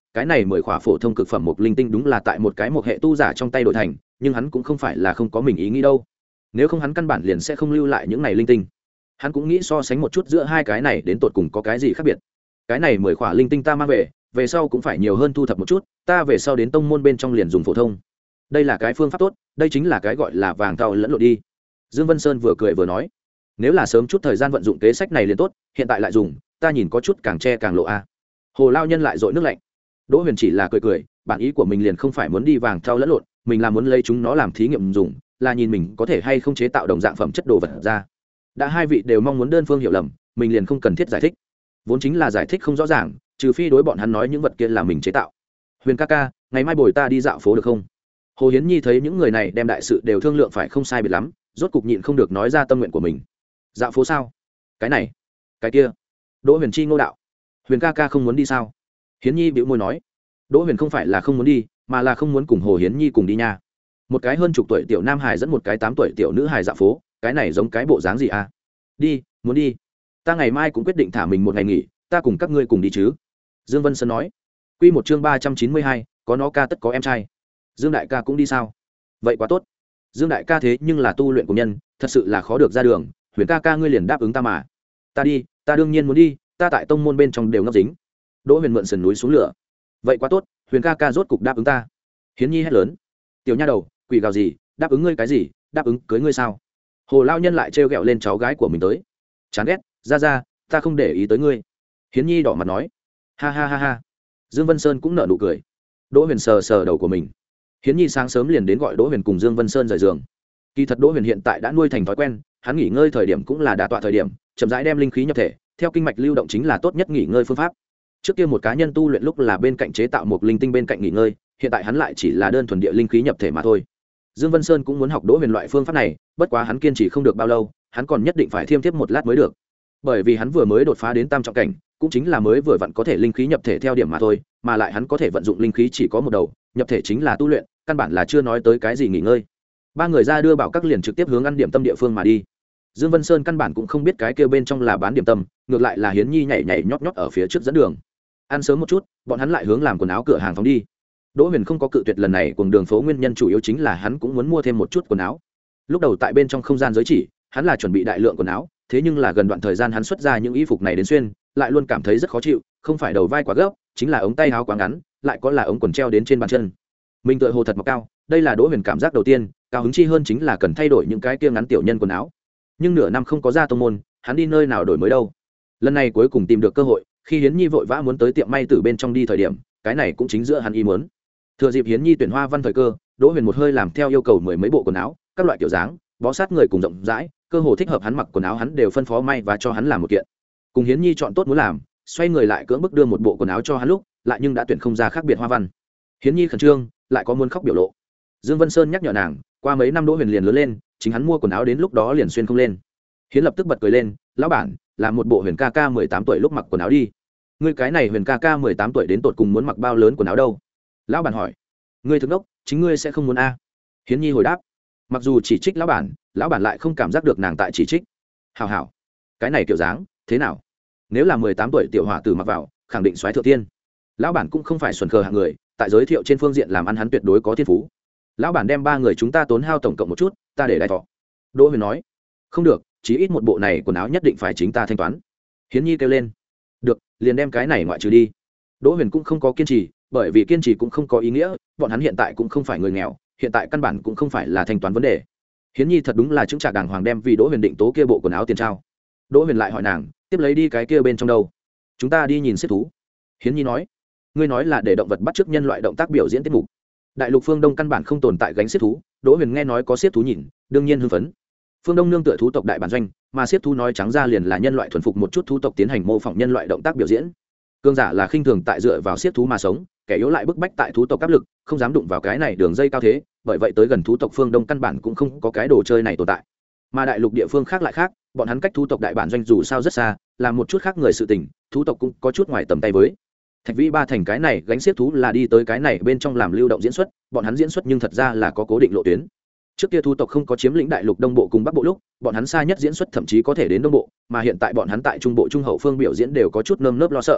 [SPEAKER 1] cái này mười khỏa phổ thông cực phẩm một linh tinh đúng là tại một cái một hệ tu giả trong tay đổi thành, nhưng hắn cũng không phải là không có mình ý nghĩ đâu. Nếu không hắn căn bản liền sẽ không lưu lại những này linh tinh. Hắn cũng nghĩ so sánh một chút giữa hai cái này đến tột cùng có cái gì khác biệt. Cái này mười khỏa linh tinh ta mang về, về sau cũng phải nhiều hơn thu thập một chút, ta về sau đến tông môn bên trong liền dùng phổ thông. Đây là cái phương pháp tốt, đây chính là cái gọi là vàng thau lẫn lộn đi. Dương Vân Sơn vừa cười vừa nói, nếu là sớm chút thời gian vận dụng kế sách này liền tốt, hiện tại lại dùng, ta nhìn có chút càng che càng lộ a. Hồ lao nhân lại dội nước lạnh. Đỗ Huyền chỉ là cười cười, bản ý của mình liền không phải muốn đi vàng thau lẫn lộn, mình là muốn lấy chúng nó làm thí nghiệm dùng, là nhìn mình có thể hay không chế tạo đồng dạng phẩm chất đồ vật ra. Đã hai vị đều mong muốn đơn phương hiểu lầm, mình liền không cần thiết giải thích. Vốn chính là giải thích không rõ ràng, trừ phi đối bọn hắn nói những vật kia là mình chế tạo. Huyền ca ca, ngày mai bồi ta đi dạo phố được không? Hồ Hiến Nhi thấy những người này đem đại sự đều thương lượng phải không sai biệt lắm, rốt cục nhịn không được nói ra tâm nguyện của mình. Dạo phố sao? Cái này, cái kia. Đỗ Huyền Chi ngô đạo. Huyền ca ca không muốn đi sao? Hiến Nhi bĩu môi nói. Đỗ Huyền không phải là không muốn đi, mà là không muốn cùng Hồ Hiến Nhi cùng đi nha. Một cái hơn chục tuổi tiểu nam hài dẫn một cái tám tuổi tiểu nữ hài dạo phố, cái này giống cái bộ dáng gì à? Đi, muốn đi. Ta ngày mai cũng quyết định thả mình một ngày nghỉ, ta cùng các ngươi cùng đi chứ? Dương Vân Sơn nói. Quy một chương ba trăm chín mươi hai, có nó ca tất có em trai. Dương đại ca cũng đi sao? Vậy quá tốt. Dương đại ca thế nhưng là tu luyện của nhân, thật sự là khó được ra đường, Huyền ca ca ngươi liền đáp ứng ta mà. Ta đi, ta đương nhiên muốn đi, ta tại tông môn bên trong đều ngấp dính. Đỗ Huyền mượn sườn núi xuống lửa. Vậy quá tốt, Huyền ca ca rốt cục đáp ứng ta. Hiến Nhi hét lớn. Tiểu nha đầu, quỷ gào gì, đáp ứng ngươi cái gì, đáp ứng cưới ngươi sao? Hồ lao nhân lại trêu ghẹo lên cháu gái của mình tới. Chán ghét, ra ra, ta không để ý tới ngươi. Hiến Nhi đỏ mặt nói. Ha ha ha ha. Dương Vân Sơn cũng nở nụ cười. Đỗ Huyền sờ sờ đầu của mình. Hiến Nhi sáng sớm liền đến gọi Đỗ Huyền cùng Dương Vân Sơn rời giường. Kỳ thật Đỗ Huyền hiện tại đã nuôi thành thói quen, hắn nghỉ ngơi thời điểm cũng là đả tọa thời điểm, chậm rãi đem linh khí nhập thể, theo kinh mạch lưu động chính là tốt nhất nghỉ ngơi phương pháp. Trước kia một cá nhân tu luyện lúc là bên cạnh chế tạo một linh tinh bên cạnh nghỉ ngơi, hiện tại hắn lại chỉ là đơn thuần địa linh khí nhập thể mà thôi. Dương Vân Sơn cũng muốn học Đỗ Huyền loại phương pháp này, bất quá hắn kiên trì không được bao lâu, hắn còn nhất định phải thiêm tiếp một lát mới được. Bởi vì hắn vừa mới đột phá đến tam trọng cảnh, cũng chính là mới vừa vặn có thể linh khí nhập thể theo điểm mà thôi, mà lại hắn có thể vận dụng linh khí chỉ có một đầu, nhập thể chính là tu luyện, căn bản là chưa nói tới cái gì nghỉ ngơi. Ba người ra đưa bảo các liền trực tiếp hướng ăn điểm tâm địa phương mà đi. Dương Vân Sơn căn bản cũng không biết cái kia bên trong là bán điểm tâm, ngược lại là Hiến Nhi nhảy nhảy nhót nhót ở phía trước dẫn đường. Ăn sớm một chút, bọn hắn lại hướng làm quần áo cửa hàng phóng đi. Đỗ Huyền không có cự tuyệt lần này cùng đường phố nguyên nhân chủ yếu chính là hắn cũng muốn mua thêm một chút quần áo. Lúc đầu tại bên trong không gian giới chỉ, hắn là chuẩn bị đại lượng quần áo, thế nhưng là gần đoạn thời gian hắn xuất ra những y phục này đến xuyên, lại luôn cảm thấy rất khó chịu, không phải đầu vai quá gấp, chính là ống tay áo quá ngắn, lại có là ống quần treo đến trên bàn chân. Mình tựa hồ thật mọc cao, đây là Đỗ Huyền cảm giác đầu tiên, cao hứng chi hơn chính là cần thay đổi những cái kia ngắn tiểu nhân quần áo. Nhưng nửa năm không có ra tông môn, hắn đi nơi nào đổi mới đâu. Lần này cuối cùng tìm được cơ hội, khi Hiến Nhi vội vã muốn tới tiệm may từ bên trong đi thời điểm, cái này cũng chính giữa hắn ý muốn. Thừa dịp Hiến Nhi tuyển hoa văn thời cơ, Đỗ Huyền một hơi làm theo yêu cầu mười mấy bộ quần áo, các loại kiểu dáng, bó sát người cùng rộng rãi, cơ hồ thích hợp hắn mặc quần áo hắn đều phân phó may và cho hắn làm một kiện. Cùng Hiến Nhi chọn tốt muốn làm, xoay người lại cưỡng bức đưa một bộ quần áo cho hắn lúc, lại nhưng đã tuyển không ra khác biệt hoa văn. Hiến Nhi khẩn trương, lại có muốn khóc biểu lộ. Dương Vân Sơn nhắc nhở nàng, qua mấy năm Đỗ Huyền liền lớn lên, chính hắn mua quần áo đến lúc đó liền xuyên không lên. Hiến lập tức bật cười lên, lão bản, làm một bộ Huyền ca ca mười tám tuổi lúc mặc quần áo đi. Ngươi cái này Huyền ca ca mười tám tuổi đến tột cùng muốn mặc bao lớn quần áo đâu? Lão bản hỏi. Ngươi thực đốc, chính ngươi sẽ không muốn a? À? Hiến Nhi hồi đáp. Mặc dù chỉ trích lão bản, lão bản lại không cảm giác được nàng tại chỉ trích. Hảo hảo, cái này kiểu dáng thế nào? Nếu là mười tám tuổi tiểu hỏa tử mặc vào, khẳng định soái thượng tiên. Lão bản cũng không phải xuẩn khờ hạng người, tại giới thiệu trên phương diện làm ăn hắn tuyệt đối có thiên phú. Lão bản đem ba người chúng ta tốn hao tổng cộng một chút, ta để đại thọ. Đỗ Huyền nói. Không được, chí ít một bộ này quần áo nhất định phải chính ta thanh toán. Hiến Nhi kêu lên. Được, liền đem cái này ngoại trừ đi. Đỗ Huyền cũng không có kiên trì, bởi vì kiên trì cũng không có ý nghĩa, bọn hắn hiện tại cũng không phải người nghèo, hiện tại căn bản cũng không phải là thanh toán vấn đề. Hiến Nhi thật đúng là chứng trả đàng hoàng đem vì Đỗ Huyền định tố kia bộ quần áo tiền trao. Đỗ Huyền lại hỏi nàng, tiếp lấy đi cái kia bên trong đâu? Chúng ta đi nhìn xếp thú. Hiến Nhi nói. Ngươi nói là để động vật bắt chước nhân loại động tác biểu diễn tiết mục. Đại lục phương Đông căn bản không tồn tại gánh xếp thú, Đỗ Huyền nghe nói có xếp thú nhìn, đương nhiên hưng phấn. Phương Đông nương tựa thú tộc đại bản doanh, mà xếp thú nói trắng ra liền là nhân loại thuần phục một chút thú tộc tiến hành mô phỏng nhân loại động tác biểu diễn. Cương giả là khinh thường tại dựa vào xếp thú mà sống, kẻ yếu lại bức bách tại thú tộc áp lực, không dám đụng vào cái này đường dây cao thế, bởi vậy tới gần thú tộc phương Đông căn bản cũng không có cái đồ chơi này tồn tại. Mà đại lục địa phương khác lại khác, bọn hắn cách thú tộc đại bản doanh dù sao rất xa, làm một chút khác người sự tình, thú tộc cũng có chút ngoài tầm tay với. Thạch Vĩ Ba thành cái này gánh xiếc thú là đi tới cái này bên trong làm lưu động diễn xuất, bọn hắn diễn xuất nhưng thật ra là có cố định lộ tuyến. Trước kia thú tộc không có chiếm lĩnh đại lục đông bộ cùng bắc bộ lúc, bọn hắn xa nhất diễn xuất thậm chí có thể đến đông bộ, mà hiện tại bọn hắn tại trung bộ trung hậu phương biểu diễn đều có chút nơm nớp lo sợ.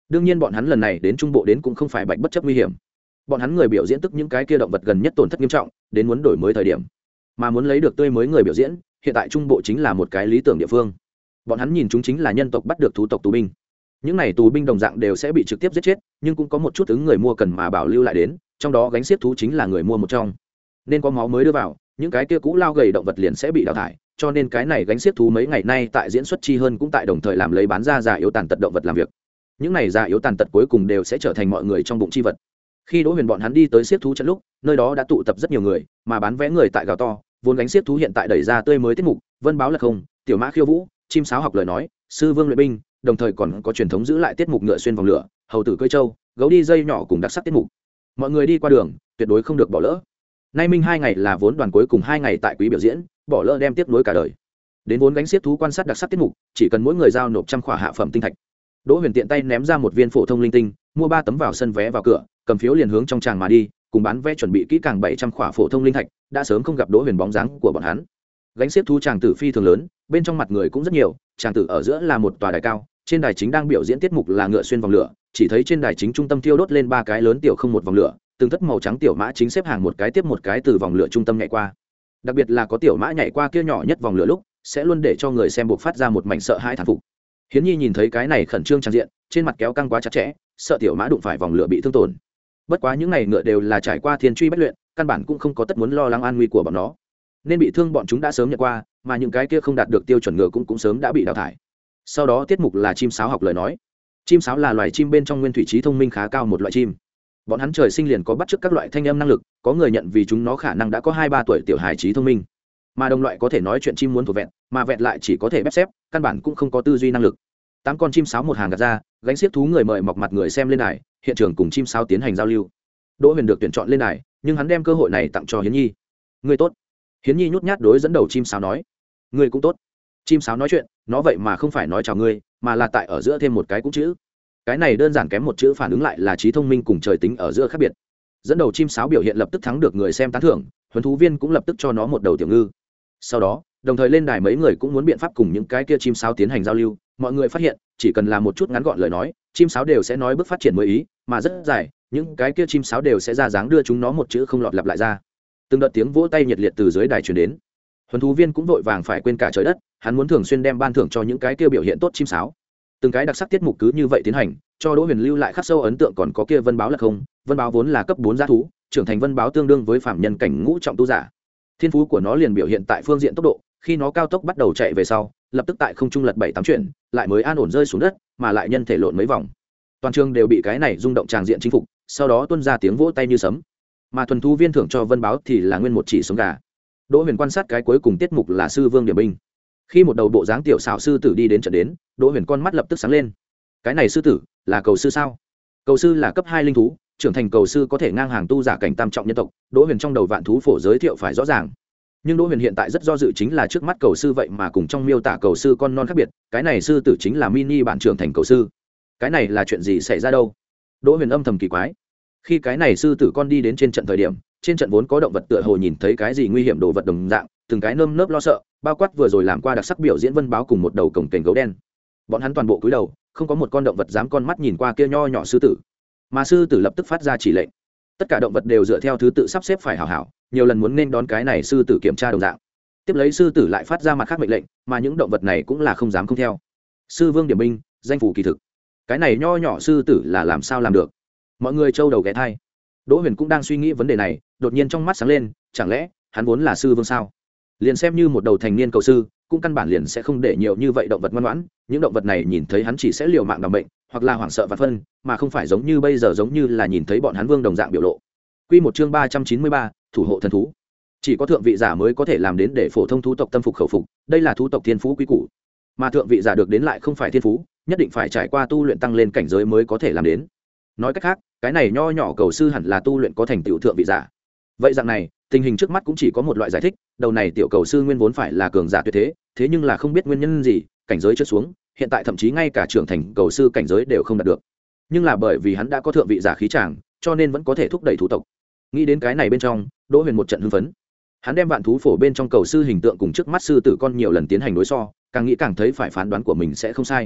[SPEAKER 1] đương nhiên bọn hắn lần này đến trung bộ đến cũng không phải bạch bất chấp nguy hiểm, bọn hắn người biểu diễn tức những cái kia động vật gần nhất tổn thất nghiêm trọng đến muốn đổi mới thời điểm, mà muốn lấy được tươi mới người biểu diễn hiện tại trung bộ chính là một cái lý tưởng địa phương. Bọn hắn nhìn chúng chính là nhân tộc bắt được thú tộc tù binh, những này tù binh đồng dạng đều sẽ bị trực tiếp giết chết, nhưng cũng có một chút ứng người mua cần mà bảo lưu lại đến, trong đó gánh xiếc thú chính là người mua một trong, nên có máu mới đưa vào, những cái kia cũ lao gầy động vật liền sẽ bị đào thải, cho nên cái này gánh xiếc thú mấy ngày nay tại diễn xuất chi hơn cũng tại đồng thời làm lấy bán ra già yếu tàn tật động vật làm việc. Những này già yếu tàn tật cuối cùng đều sẽ trở thành mọi người trong bụng chi vật. Khi Đỗ Huyền bọn hắn đi tới xiếc thú trận lúc, nơi đó đã tụ tập rất nhiều người, mà bán vé người tại gào to, vốn gánh xiếc thú hiện tại đẩy ra tươi mới tiết mục, vân báo là không, tiểu mã khiêu vũ, chim sáo học lời nói, sư vương luyện binh, đồng thời còn có truyền thống giữ lại tiết mục ngựa xuyên vòng lửa, hầu tử cưỡi trâu, gấu đi dây nhỏ cùng đặc sắc tiết mục. Mọi người đi qua đường, tuyệt đối không được bỏ lỡ. Nay minh hai ngày là vốn đoàn cuối cùng hai ngày tại quý biểu diễn, bỏ lỡ đem tiếp nối cả đời. Đến vốn gánh xiếc thú quan sát đặc sắc tiết mục, chỉ cần mỗi người giao nộp trăm khỏa hạ phẩm tinh thạch. Đỗ Huyền tiện tay ném ra một viên phổ thông linh tinh, mua ba tấm vào sân vé vào cửa, cầm phiếu liền hướng trong tràng mà đi, cùng bán vé chuẩn bị kỹ càng bảy trăm khỏa phổ thông linh thạch, đã sớm không gặp Đỗ Huyền bóng dáng của bọn hắn. Gánh xiếc thú tràng tử phi thường lớn, bên trong mặt người cũng rất nhiều, tràng tử ở giữa là một tòa đài cao, trên đài chính đang biểu diễn tiết mục là ngựa xuyên vòng lửa, chỉ thấy trên đài chính trung tâm thiêu đốt lên ba cái lớn tiểu không một vòng lửa, từng thất màu trắng tiểu mã chính xếp hàng một cái tiếp một cái từ vòng lửa trung tâm nhảy qua. Đặc biệt là có tiểu mã nhảy qua kia nhỏ nhất vòng lửa lúc, sẽ luôn để cho người xem buộc phát ra một mảnh sợ hãi thán phục. Hiến Nhi nhìn thấy cái này khẩn trương tràn diện, trên mặt kéo căng quá chặt chẽ, sợ tiểu mã đụng phải vòng lửa bị thương tổn. Bất quá những này ngựa đều là trải qua thiên truy bách luyện, căn bản cũng không có tất muốn lo lắng an nguy của bọn nó, nên bị thương bọn chúng đã sớm nhận qua, mà những cái kia không đạt được tiêu chuẩn ngựa cũng cũng sớm đã bị đào thải. Sau đó tiết mục là chim sáo học lời nói. Chim sáo là loài chim bên trong nguyên thủy trí thông minh khá cao một loại chim. Bọn hắn trời sinh liền có bắt chước các loại thanh âm năng lực, có người nhận vì chúng nó khả năng đã có hai ba tuổi tiểu hài trí thông minh, mà đồng loại có thể nói chuyện chim muốn thuộc vẹn, mà vẹn lại chỉ có thể bép xếp, căn bản cũng không có tư duy năng lực. Tám con chim sáo một hàng gạt ra, gánh xiếc thú người mời mọc mặt người xem lên đài, hiện trường cùng chim sáo tiến hành giao lưu. Đỗ Huyền được tuyển chọn lên đài, nhưng hắn đem cơ hội này tặng cho Hiến Nhi. Người tốt. Hiến Nhi nhút nhát đối dẫn đầu chim sáo nói. Người cũng tốt. Chim sáo nói chuyện, nó vậy mà không phải nói chào ngươi, mà là tại ở giữa thêm một cái cũng chữ. Cái này đơn giản kém một chữ phản ứng lại là trí thông minh cùng trời tính ở giữa khác biệt. Dẫn đầu chim sáo biểu hiện lập tức thắng được người xem tán thưởng, huấn thú viên cũng lập tức cho nó một đầu tiểu ngư. Sau đó, đồng thời lên đài mấy người cũng muốn biện pháp cùng những cái kia chim sáo tiến hành giao lưu. Mọi người phát hiện, chỉ cần làm một chút ngắn gọn lời nói, chim sáo đều sẽ nói bước phát triển mới ý, mà rất dài, những cái kia chim sáo đều sẽ ra dáng đưa chúng nó một chữ không lọt lặp lại ra. Từng đợt tiếng vỗ tay nhiệt liệt từ dưới đài truyền đến. Huấn thú viên cũng vội vàng phải quên cả trời đất, hắn muốn thường xuyên đem ban thưởng cho những cái kia biểu hiện tốt chim sáo. Từng cái đặc sắc tiết mục cứ như vậy tiến hành, cho Đỗ Huyền lưu lại khắc sâu ấn tượng. Còn có kia vân báo là không, vân báo vốn là cấp bốn giá thú, trưởng thành vân báo tương đương với phạm nhân cảnh ngũ trọng tu giả. Thiên phú của nó liền biểu hiện tại phương diện tốc độ, khi nó cao tốc bắt đầu chạy về sau, lập tức tại không trung lật bảy tám chuyển, lại mới an ổn rơi xuống đất, mà lại nhân thể lộn mấy vòng. Toàn trường đều bị cái này rung động tràng diện chinh phục, sau đó tuôn ra tiếng vỗ tay như sấm. Mà thuần thú viên thưởng cho vân báo thì là nguyên một chỉ sống gà. Đỗ Huyền quan sát cái cuối cùng tiết mục là sư vương điểm binh. Khi một đầu bộ dáng tiểu xảo sư tử đi đến trận đến, Đỗ Huyền con mắt lập tức sáng lên. Cái này sư tử là cầu sư sao? Cầu sư là cấp hai linh thú, trưởng thành cầu sư có thể ngang hàng tu giả cảnh tam trọng nhân tộc. Đỗ Huyền trong đầu vạn thú phổ giới thiệu phải rõ ràng. Nhưng Đỗ Huyền hiện tại rất do dự, chính là trước mắt cầu sư vậy mà cùng trong miêu tả cầu sư con non khác biệt, cái này sư tử chính là mini bản trưởng thành cầu sư. Cái này là chuyện gì xảy ra đâu? Đỗ Huyền âm thầm kỳ quái. Khi cái này sư tử con đi đến trên trận thời điểm, trên trận vốn có động vật tựa hồ nhìn thấy cái gì nguy hiểm đồ vật đồng dạng, từng cái nơm nớp lo sợ, bao quát vừa rồi làm qua đặc sắc biểu diễn vân báo cùng một đầu cổng kềnh gấu đen. Bọn hắn toàn bộ cúi đầu, không có một con động vật dám con mắt nhìn qua kia nho nhỏ sư tử. Mà sư tử lập tức phát ra chỉ lệnh, tất cả động vật đều dựa theo thứ tự sắp xếp phải hảo hảo, nhiều lần muốn nên đón cái này sư tử kiểm tra đồng dạng. Tiếp lấy sư tử lại phát ra mặt khác mệnh lệnh, mà những động vật này cũng là không dám không theo. Sư vương điểm binh, danh phủ kỳ thực. Cái này nho nhỏ sư tử là làm sao làm được? Mọi người trâu đầu ghé thai. Đỗ Huyền cũng đang suy nghĩ vấn đề này, đột nhiên trong mắt sáng lên, chẳng lẽ hắn vốn là sư vương sao? Liền xem như một đầu thành niên cầu sư, cũng căn bản liền sẽ không để nhiều như vậy động vật ngoan ngoãn, những động vật này nhìn thấy hắn chỉ sẽ liều mạng đảm bệnh, hoặc là hoảng sợ và phân, mà không phải giống như bây giờ giống như là nhìn thấy bọn hắn vương đồng dạng biểu lộ. Quy một chương ba trăm chín mươi ba, thủ hộ thần thú. Chỉ có thượng vị giả mới có thể làm đến để phổ thông thú tộc tâm phục khẩu phục, đây là thú tộc thiên phú quý củ. Mà thượng vị giả được đến lại không phải thiên phú, nhất định phải trải qua tu luyện tăng lên cảnh giới mới có thể làm đến. Nói cách khác, cái này nho nhỏ cầu sư hẳn là tu luyện có thành tựu thượng vị giả. Vậy dạng này, tình hình trước mắt cũng chỉ có một loại giải thích, đầu này tiểu cầu sư nguyên vốn phải là cường giả tuyệt thế, thế nhưng là không biết nguyên nhân gì, cảnh giới trượt xuống, hiện tại thậm chí ngay cả trưởng thành cầu sư cảnh giới đều không đạt được. Nhưng là bởi vì hắn đã có thượng vị giả khí tràng, cho nên vẫn có thể thúc đẩy thú tộc. Nghĩ đến cái này bên trong, Đỗ Huyền một trận hưng phấn. Hắn đem vạn thú phổ bên trong cầu sư hình tượng cùng trước mắt sư tử con nhiều lần tiến hành đối so, càng nghĩ càng thấy phải phán đoán của mình sẽ không sai.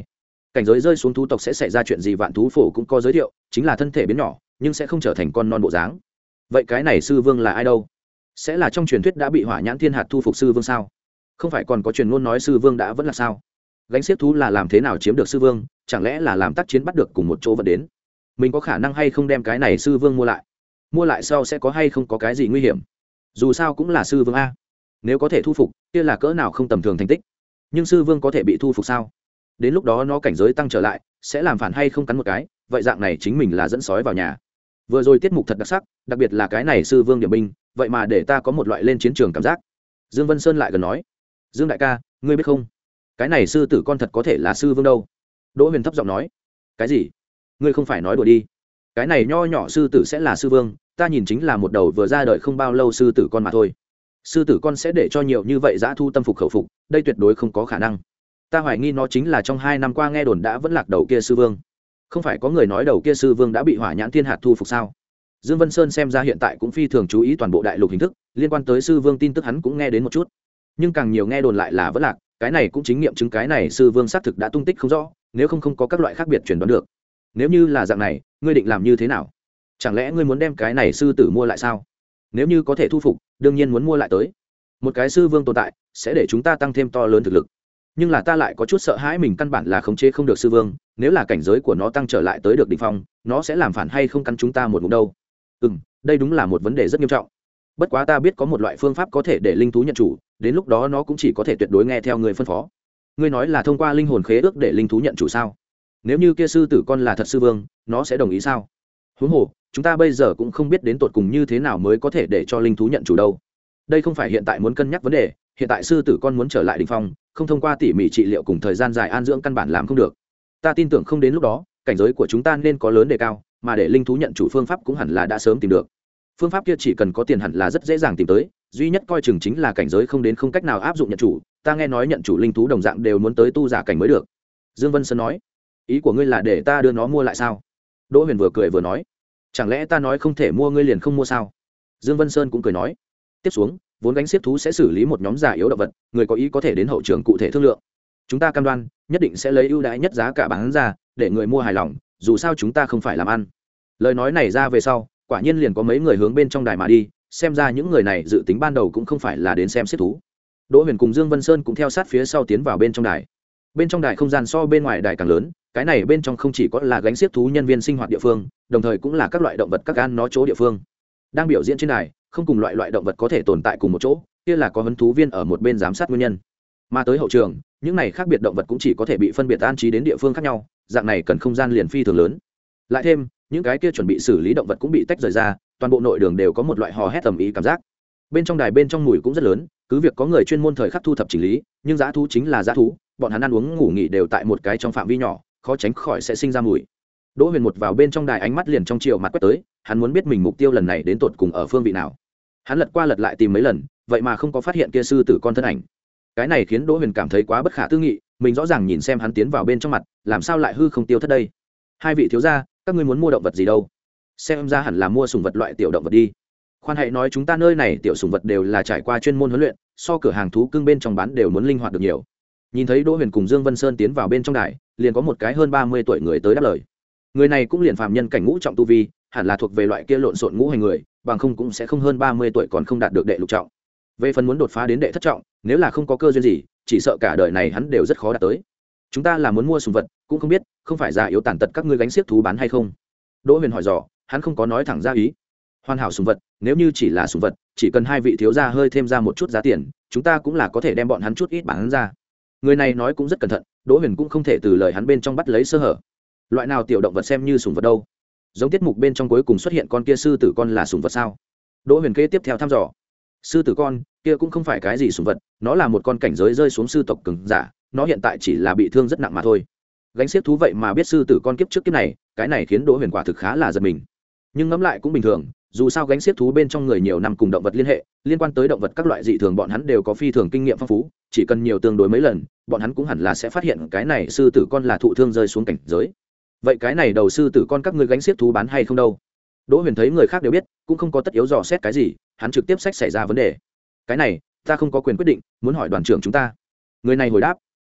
[SPEAKER 1] cảnh giới rơi xuống thú tộc sẽ xảy ra chuyện gì vạn thú phổ cũng có giới thiệu, chính là thân thể biến nhỏ nhưng sẽ không trở thành con non bộ dáng. Vậy cái này sư vương là ai đâu? Sẽ là trong truyền thuyết đã bị hỏa nhãn thiên hạt thu phục sư vương sao? Không phải còn có truyền ngôn nói sư vương đã vẫn là sao? Gánh xiếc thú là làm thế nào chiếm được sư vương? Chẳng lẽ là làm tác chiến bắt được cùng một chỗ vận đến? Mình có khả năng hay không đem cái này sư vương mua lại? Mua lại sau sẽ có hay không có cái gì nguy hiểm? Dù sao cũng là sư vương a, nếu có thể thu phục kia là cỡ nào không tầm thường thành tích. Nhưng sư vương có thể bị thu phục sao? Đến lúc đó nó cảnh giới tăng trở lại sẽ làm phản hay không cắn một cái, vậy dạng này chính mình là dẫn sói vào nhà. Vừa rồi tiết mục thật đặc sắc, đặc biệt là cái này sư vương điểm binh, vậy mà để ta có một loại lên chiến trường cảm giác. Dương Vân Sơn lại gần nói, Dương đại ca, ngươi biết không, cái này sư tử con thật có thể là sư vương đâu. Đỗ Huyền thấp giọng nói, cái gì? Ngươi không phải nói đùa đi? Cái này nho nhỏ sư tử sẽ là sư vương? Ta nhìn chính là một đầu vừa ra đời không bao lâu sư tử con mà thôi. Sư tử con sẽ để cho nhiều như vậy dã thu tâm phục khẩu phục, đây tuyệt đối không có khả năng. Ta hoài nghi nó chính là trong hai năm qua nghe đồn đã vẫn lạc đầu kia sư vương. Không phải có người nói đầu kia sư vương đã bị hỏa nhãn thiên hạt thu phục sao? Dương Vân Sơn xem ra hiện tại cũng phi thường chú ý toàn bộ đại lục hình thức, liên quan tới sư vương tin tức hắn cũng nghe đến một chút, nhưng càng nhiều nghe đồn lại là vẫn lạc, cái này cũng chính nghiệm chứng cái này sư vương xác thực đã tung tích không rõ, nếu không không có các loại khác biệt truyền đoán được. Nếu như là dạng này, ngươi định làm như thế nào? Chẳng lẽ ngươi muốn đem cái này sư tử mua lại sao? Nếu như có thể thu phục, đương nhiên muốn mua lại tới. Một cái sư vương tồn tại sẽ để chúng ta tăng thêm to lớn thực lực, nhưng là ta lại có chút sợ hãi mình căn bản là khống chế không được sư vương, nếu là cảnh giới của nó tăng trở lại tới được đỉnh phong, nó sẽ làm phản hay không cắn chúng ta một ngụm đâu. Ừm, đây đúng là một vấn đề rất nghiêm trọng. Bất quá ta biết có một loại phương pháp có thể để linh thú nhận chủ, đến lúc đó nó cũng chỉ có thể tuyệt đối nghe theo người phân phó. Ngươi nói là thông qua linh hồn khế ước để linh thú nhận chủ sao? Nếu như kia sư tử con là thật sư vương, nó sẽ đồng ý sao? Huống hồ, chúng ta bây giờ cũng không biết đến tột cùng như thế nào mới có thể để cho linh thú nhận chủ đâu. Đây không phải hiện tại muốn cân nhắc vấn đề, hiện tại sư tử con muốn trở lại đỉnh phong, không thông qua tỉ mỉ trị liệu cùng thời gian dài an dưỡng căn bản làm không được. Ta tin tưởng không đến lúc đó, cảnh giới của chúng ta nên có lớn đề cao, mà để linh thú nhận chủ phương pháp cũng hẳn là đã sớm tìm được. Phương pháp kia chỉ cần có tiền hẳn là rất dễ dàng tìm tới, duy nhất coi chừng chính là cảnh giới không đến không cách nào áp dụng nhận chủ. Ta nghe nói nhận chủ linh thú đồng dạng đều muốn tới tu giả cảnh mới được. Dương Vân Sơn nói, ý của ngươi là để ta đưa nó mua lại sao? Đỗ Huyền vừa cười vừa nói, chẳng lẽ ta nói không thể mua ngươi liền không mua sao? Dương Vân Sơn cũng cười nói, tiếp xuống vốn gánh xiếc thú sẽ xử lý một nhóm giả yếu động vật, người có ý có thể đến hậu trường cụ thể thương lượng, chúng ta cam đoan nhất định sẽ lấy ưu đãi nhất giá cả bán ra để người mua hài lòng, dù sao chúng ta không phải làm ăn. Lời nói này ra về sau, quả nhiên liền có mấy người hướng bên trong đài mà đi, xem ra những người này dự tính ban đầu cũng không phải là đến xem xiếc thú. Đỗ Huyền cùng Dương Vân Sơn cũng theo sát phía sau tiến vào bên trong đài. Bên trong đài không gian so bên ngoài đài càng lớn, cái này bên trong không chỉ có là gánh xiếc thú nhân viên sinh hoạt địa phương, đồng thời cũng là các loại động vật các gan nó chỗ địa phương. Đang biểu diễn trên đài, không cùng loại loại động vật có thể tồn tại cùng một chỗ, kia là có huấn thú viên ở một bên giám sát nguyên nhân. Mà tới hậu trường, những này khác biệt động vật cũng chỉ có thể bị phân biệt an trí đến địa phương khác nhau, dạng này cần không gian liền phi thường lớn. Lại thêm, những cái kia chuẩn bị xử lý động vật cũng bị tách rời ra, toàn bộ nội đường đều có một loại hò hét tầm ý cảm giác. Bên trong đài bên trong mùi cũng rất lớn, cứ việc có người chuyên môn thời khắc thu thập chỉnh lý, nhưng dã thú chính là dã thú, bọn hắn ăn uống ngủ nghỉ đều tại một cái trong phạm vi nhỏ, khó tránh khỏi sẽ sinh ra mùi. Đỗ Huyền một vào bên trong đài ánh mắt liền trong chiều mặt quét tới, hắn muốn biết mình mục tiêu lần này đến tột cùng ở phương vị nào. Hắn lật qua lật lại tìm mấy lần, vậy mà không có phát hiện kia sư tử con thân ảnh. Cái này khiến Đỗ Huyền cảm thấy quá bất khả tư nghị, mình rõ ràng nhìn xem hắn tiến vào bên trong mặt, làm sao lại hư không tiêu thất đây? Hai vị thiếu gia, các ngươi muốn mua động vật gì đâu? Xem ra hẳn là mua sủng vật loại tiểu động vật đi. Khoan hãy nói chúng ta nơi này tiểu sủng vật đều là trải qua chuyên môn huấn luyện, so cửa hàng thú cưng bên trong bán đều muốn linh hoạt được nhiều. Nhìn thấy Đỗ Huyền cùng Dương Vân Sơn tiến vào bên trong đài, liền có một cái hơn ba mươi tuổi người tới đáp lời. Người này cũng liền phàm nhân cảnh ngũ trọng tu vi, hẳn là thuộc về loại kia lộn xộn ngũ hành người, bằng không cũng sẽ không hơn ba mươi tuổi còn không đạt được đệ lục trọng. Về phần muốn đột phá đến đệ thất trọng, nếu là không có cơ duyên gì, chỉ sợ cả đời này hắn đều rất khó đạt tới. Chúng ta là muốn mua sủng vật, cũng không biết, không phải già yếu tàn tật các ngươi gánh xiếc thú bán hay không? Đỗ Huyền hỏi dò, hắn không có nói thẳng ra ý. Hoàn hảo sủng vật, nếu như chỉ là sủng vật, chỉ cần hai vị thiếu gia hơi thêm ra một chút giá tiền, chúng ta cũng là có thể đem bọn hắn chút ít bán ra. Người này nói cũng rất cẩn thận, Đỗ Huyền cũng không thể từ lời hắn bên trong bắt lấy sơ hở. Loại nào tiểu động vật xem như sủng vật đâu? Giống tiết mục bên trong cuối cùng xuất hiện con kia sư tử con là sủng vật sao? Đỗ Huyền kế tiếp theo thăm dò. Sư tử con kia cũng không phải cái gì sủng vật, nó là một con cảnh giới rơi xuống sư tộc cường giả, nó hiện tại chỉ là bị thương rất nặng mà thôi. Gánh xiếc thú vậy mà biết sư tử con kiếp trước kiếp này, cái này khiến Đỗ Huyền quả thực khá là giật mình. Nhưng ngẫm lại cũng bình thường, dù sao gánh xiếc thú bên trong người nhiều năm cùng động vật liên hệ, liên quan tới động vật các loại dị thường bọn hắn đều có phi thường kinh nghiệm phong phú, chỉ cần nhiều tương đối mấy lần, bọn hắn cũng hẳn là sẽ phát hiện cái này sư tử con là thụ thương rơi xuống cảnh giới. Vậy cái này đầu sư tử con các ngươi gánh xiếc thú bán hay không đâu? Đỗ Huyền thấy người khác đều biết, cũng không có tất yếu dò xét cái gì, hắn trực tiếp sách xảy ra vấn đề. Cái này, ta không có quyền quyết định, muốn hỏi đoàn trưởng chúng ta. Người này hồi đáp,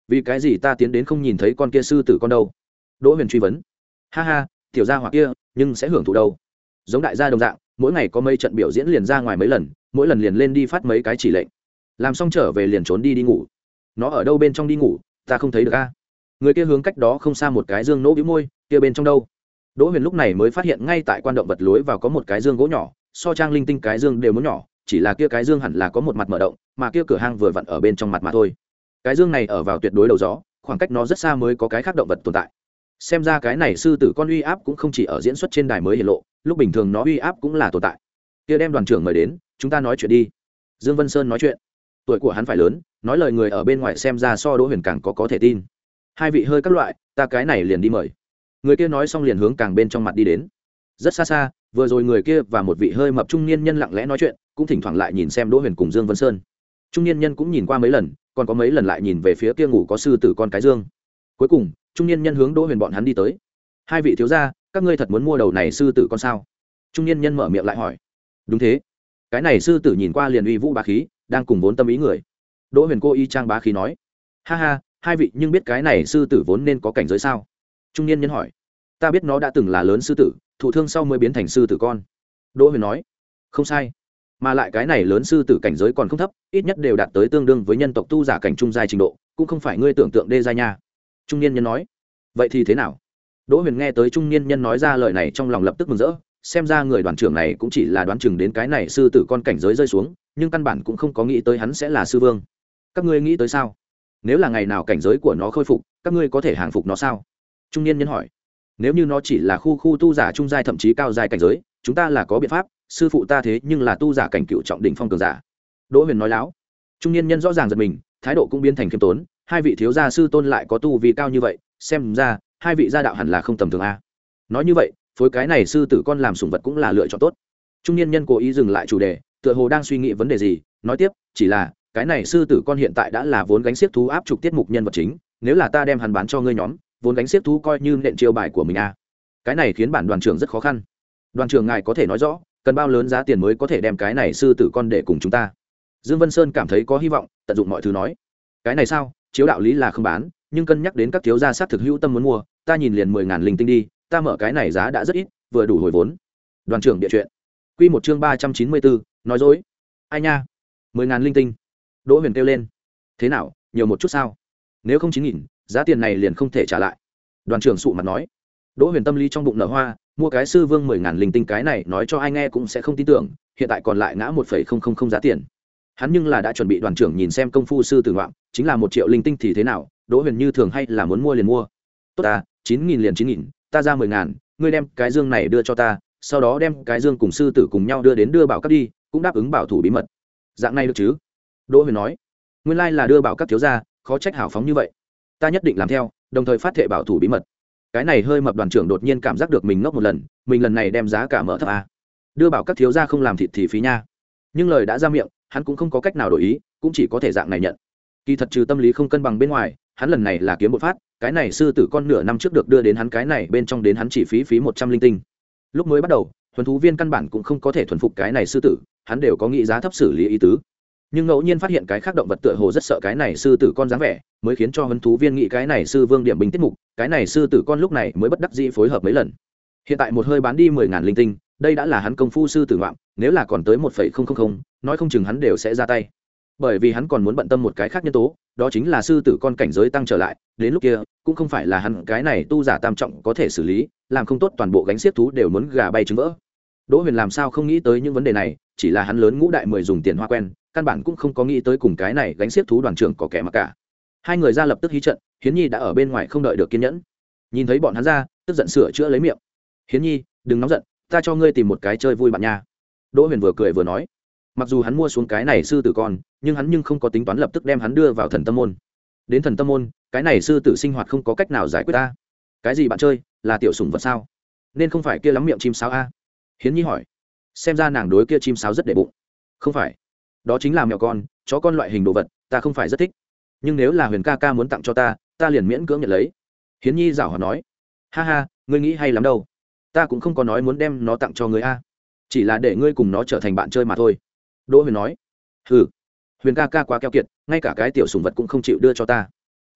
[SPEAKER 1] vì cái gì ta tiến đến không nhìn thấy con kia sư tử con đâu? Đỗ Huyền truy vấn. Ha ha, tiểu gia hỏa kia nhưng sẽ hưởng thụ đâu. Giống đại gia đồng dạng, mỗi ngày có mấy trận biểu diễn liền ra ngoài mấy lần, mỗi lần liền lên đi phát mấy cái chỉ lệnh, làm xong trở về liền trốn đi đi ngủ. Nó ở đâu bên trong đi ngủ, ta không thấy được a. Người kia hướng cách đó không xa một cái dương nỗ bĩu môi, kia bên trong đâu? Đỗ Huyền lúc này mới phát hiện ngay tại quan động vật lối vào có một cái dương gỗ nhỏ, so trang linh tinh cái dương đều muốn nhỏ, chỉ là kia cái dương hẳn là có một mặt mở động, mà kia cửa hang vừa vặn ở bên trong mặt mà thôi. Cái dương này ở vào tuyệt đối đầu gió, khoảng cách nó rất xa mới có cái khác động vật tồn tại. Xem ra cái này sư tử con uy áp cũng không chỉ ở diễn xuất trên đài mới hiện lộ, lúc bình thường nó uy áp cũng là tồn tại. Kia đem đoàn trưởng mời đến, chúng ta nói chuyện đi. Dương Vân Sơn nói chuyện. Tuổi của hắn phải lớn, nói lời người ở bên ngoài xem ra so Đỗ Huyền càng có có thể tin. Hai vị hơi các loại, ta cái này liền đi mời. Người kia nói xong liền hướng càng bên trong mặt đi đến. Rất xa xa, vừa rồi người kia và một vị hơi mập trung niên nhân lặng lẽ nói chuyện, cũng thỉnh thoảng lại nhìn xem Đỗ Huyền cùng Dương Vân Sơn. Trung niên nhân cũng nhìn qua mấy lần, còn có mấy lần lại nhìn về phía kia ngủ có sư tử con cái dương. Cuối cùng, trung niên nhân hướng Đỗ Huyền bọn hắn đi tới. Hai vị thiếu gia, các ngươi thật muốn mua đầu này sư tử con sao? Trung niên nhân mở miệng lại hỏi. Đúng thế. Cái này sư tử nhìn qua liền uy vũ bá khí, đang cùng vốn tâm ý người. Đỗ Huyền cô y trang bá khí nói. Ha ha, hai vị nhưng biết cái này sư tử vốn nên có cảnh giới sao? Trung niên nhân hỏi. Ta biết nó đã từng là lớn sư tử, thụ thương sau mới biến thành sư tử con. Đỗ Huyền nói. Không sai, mà lại cái này lớn sư tử cảnh giới còn không thấp, ít nhất đều đạt tới tương đương với nhân tộc tu giả cảnh trung giai trình độ, cũng không phải ngươi tưởng tượng đê giai nha. Trung niên nhân nói. Vậy thì thế nào? Đỗ Huyền nghe tới trung niên nhân nói ra lời này trong lòng lập tức mừng rỡ, xem ra người đoàn trưởng này cũng chỉ là đoán chừng đến cái này sư tử con cảnh giới rơi xuống, nhưng căn bản cũng không có nghĩ tới hắn sẽ là sư vương. Các ngươi nghĩ tới sao? Nếu là ngày nào cảnh giới của nó khôi phục, các ngươi có thể hàng phục nó sao? Trung niên nhân hỏi. Nếu như nó chỉ là khu khu tu giả trung giai thậm chí cao giai cảnh giới, chúng ta là có biện pháp, sư phụ ta thế nhưng là tu giả cảnh cựu trọng đỉnh phong cường giả. Đỗ Huyền nói láo. Trung niên nhân rõ ràng giật mình, thái độ cũng biến thành khiêm tốn, hai vị thiếu gia sư tôn lại có tu vi cao như vậy, xem ra hai vị gia đạo hẳn là không tầm thường a. Nói như vậy, phối cái này sư tử con làm sủng vật cũng là lựa chọn tốt. Trung niên nhân cố ý dừng lại chủ đề, tựa hồ đang suy nghĩ vấn đề gì, nói tiếp, chỉ là cái này sư tử con hiện tại đã là vốn gánh xiếc thú áp trục tiết mục nhân vật chính, nếu là ta đem hắn bán cho ngươi nhóm, vốn gánh xiếc thú coi như nện chiêu bài của mình a. Cái này khiến bản đoàn trưởng rất khó khăn. Đoàn trưởng ngài có thể nói rõ, cần bao lớn giá tiền mới có thể đem cái này sư tử con để cùng chúng ta? Dương Vân Sơn cảm thấy có hy vọng, tận dụng mọi thứ nói. Cái này sao, chiếu đạo lý là không bán, nhưng cân nhắc đến các thiếu gia sát thực hữu tâm muốn mua, ta nhìn liền mười ngàn linh tinh đi, ta mở cái này giá đã rất ít, vừa đủ hồi vốn. Đoàn trưởng địa chuyện. Quy một chương ba trăm chín mươi bốn, nói dối. Ai nha? Mười ngàn linh tinh. Đỗ Huyền kêu lên. Thế nào, nhiều một chút sao? Nếu không chín nghìn, giá tiền này liền không thể trả lại. Đoàn trưởng sụ mặt nói. Đỗ Huyền tâm lý trong bụng nở hoa, mua cái sư vương mười ngàn linh tinh cái này nói cho ai nghe cũng sẽ không tin tưởng, hiện tại còn lại ngã một phẩy không không không giá tiền. Hắn nhưng là đã chuẩn bị đoàn trưởng nhìn xem công phu sư tử ngoạm, chính là một triệu linh tinh thì thế nào, Đỗ Huyền như thường hay là muốn mua liền mua. Tốt à, chín nghìn liền chín nghìn, ta ra mười ngàn, ngươi đem cái dương này đưa cho ta, sau đó đem cái dương cùng sư tử cùng nhau đưa đến đưa bảo các đi, cũng đáp ứng bảo thủ bí mật. Dạng này được chứ? Đỗ Huyền nói. Nguyên lai là đưa bảo các thiếu gia, khó trách hào phóng như vậy. Ta nhất định làm theo, đồng thời phát thệ bảo thủ bí mật. Cái này hơi mập đoàn trưởng đột nhiên cảm giác được mình ngốc một lần, mình lần này đem giá cả mở thấp à? Đưa bảo các thiếu gia không làm thịt thì phí nha. Nhưng lời đã ra miệng, hắn cũng không có cách nào đổi ý, cũng chỉ có thể dạng này nhận. Kỳ thật trừ tâm lý không cân bằng bên ngoài, hắn lần này là kiếm một phát, cái này sư tử con nửa năm trước được đưa đến hắn cái này bên trong đến hắn chỉ phí phí một trăm linh tinh. Lúc mới bắt đầu, thuần thú viên căn bản cũng không có thể thuần phục cái này sư tử, hắn đều có nghĩ giá thấp xử lý ý tứ. Nhưng ngẫu nhiên phát hiện cái khác động vật tựa hồ rất sợ cái này sư tử con dáng vẻ, mới khiến cho huấn thú viên nghĩ cái này sư vương điểm bình tiết mục, cái này sư tử con lúc này mới bất đắc dĩ phối hợp mấy lần. Hiện tại một hơi bán đi mười ngàn linh tinh, đây đã là hắn công phu sư tử ngoạm, nếu là còn tới một phẩy không không không, nói không chừng hắn đều sẽ ra tay. Bởi vì hắn còn muốn bận tâm một cái khác nhân tố, đó chính là sư tử con cảnh giới tăng trở lại, đến lúc kia cũng không phải là hắn cái này tu giả tam trọng có thể xử lý, làm không tốt toàn bộ gánh xiếc thú đều muốn gà bay trứng vỡ. Đỗ Huyền làm sao không nghĩ tới những vấn đề này, chỉ là hắn lớn ngũ đại mười dùng tiền hoa quen, căn bản cũng không có nghĩ tới cùng cái này gánh xiếc thú đoàn trưởng có kẻ mặc cả. Hai người ra lập tức hí trận, Hiến Nhi đã ở bên ngoài không đợi được kiên nhẫn, nhìn thấy bọn hắn ra, tức giận sửa chữa lấy miệng. Hiến Nhi, đừng nóng giận, ta cho ngươi tìm một cái chơi vui bạn nha. Đỗ Huyền vừa cười vừa nói. Mặc dù hắn mua xuống cái này sư tử con, nhưng hắn nhưng không có tính toán lập tức đem hắn đưa vào thần tâm môn. Đến thần tâm môn, cái này sư tử sinh hoạt không có cách nào giải quyết ta. Cái gì bạn chơi, là tiểu sủng vật sao? Nên không phải kia lắm miệng chim sáo a? Hiến Nhi hỏi. Xem ra nàng đối kia chim sáo rất để bụng. Không phải, đó chính là mèo con, chó con loại hình đồ vật, ta không phải rất thích. Nhưng nếu là Huyền ca ca muốn tặng cho ta, ta liền miễn cưỡng nhận lấy. Hiến Nhi giảo hoạt nói. Ha ha, ngươi nghĩ hay lắm đâu. Ta cũng không có nói muốn đem nó tặng cho ngươi a, chỉ là để ngươi cùng nó trở thành bạn chơi mà thôi. Đỗ Huyền nói. Hừ, Huyền ca ca quá keo kiệt, ngay cả cái tiểu sủng vật cũng không chịu đưa cho ta.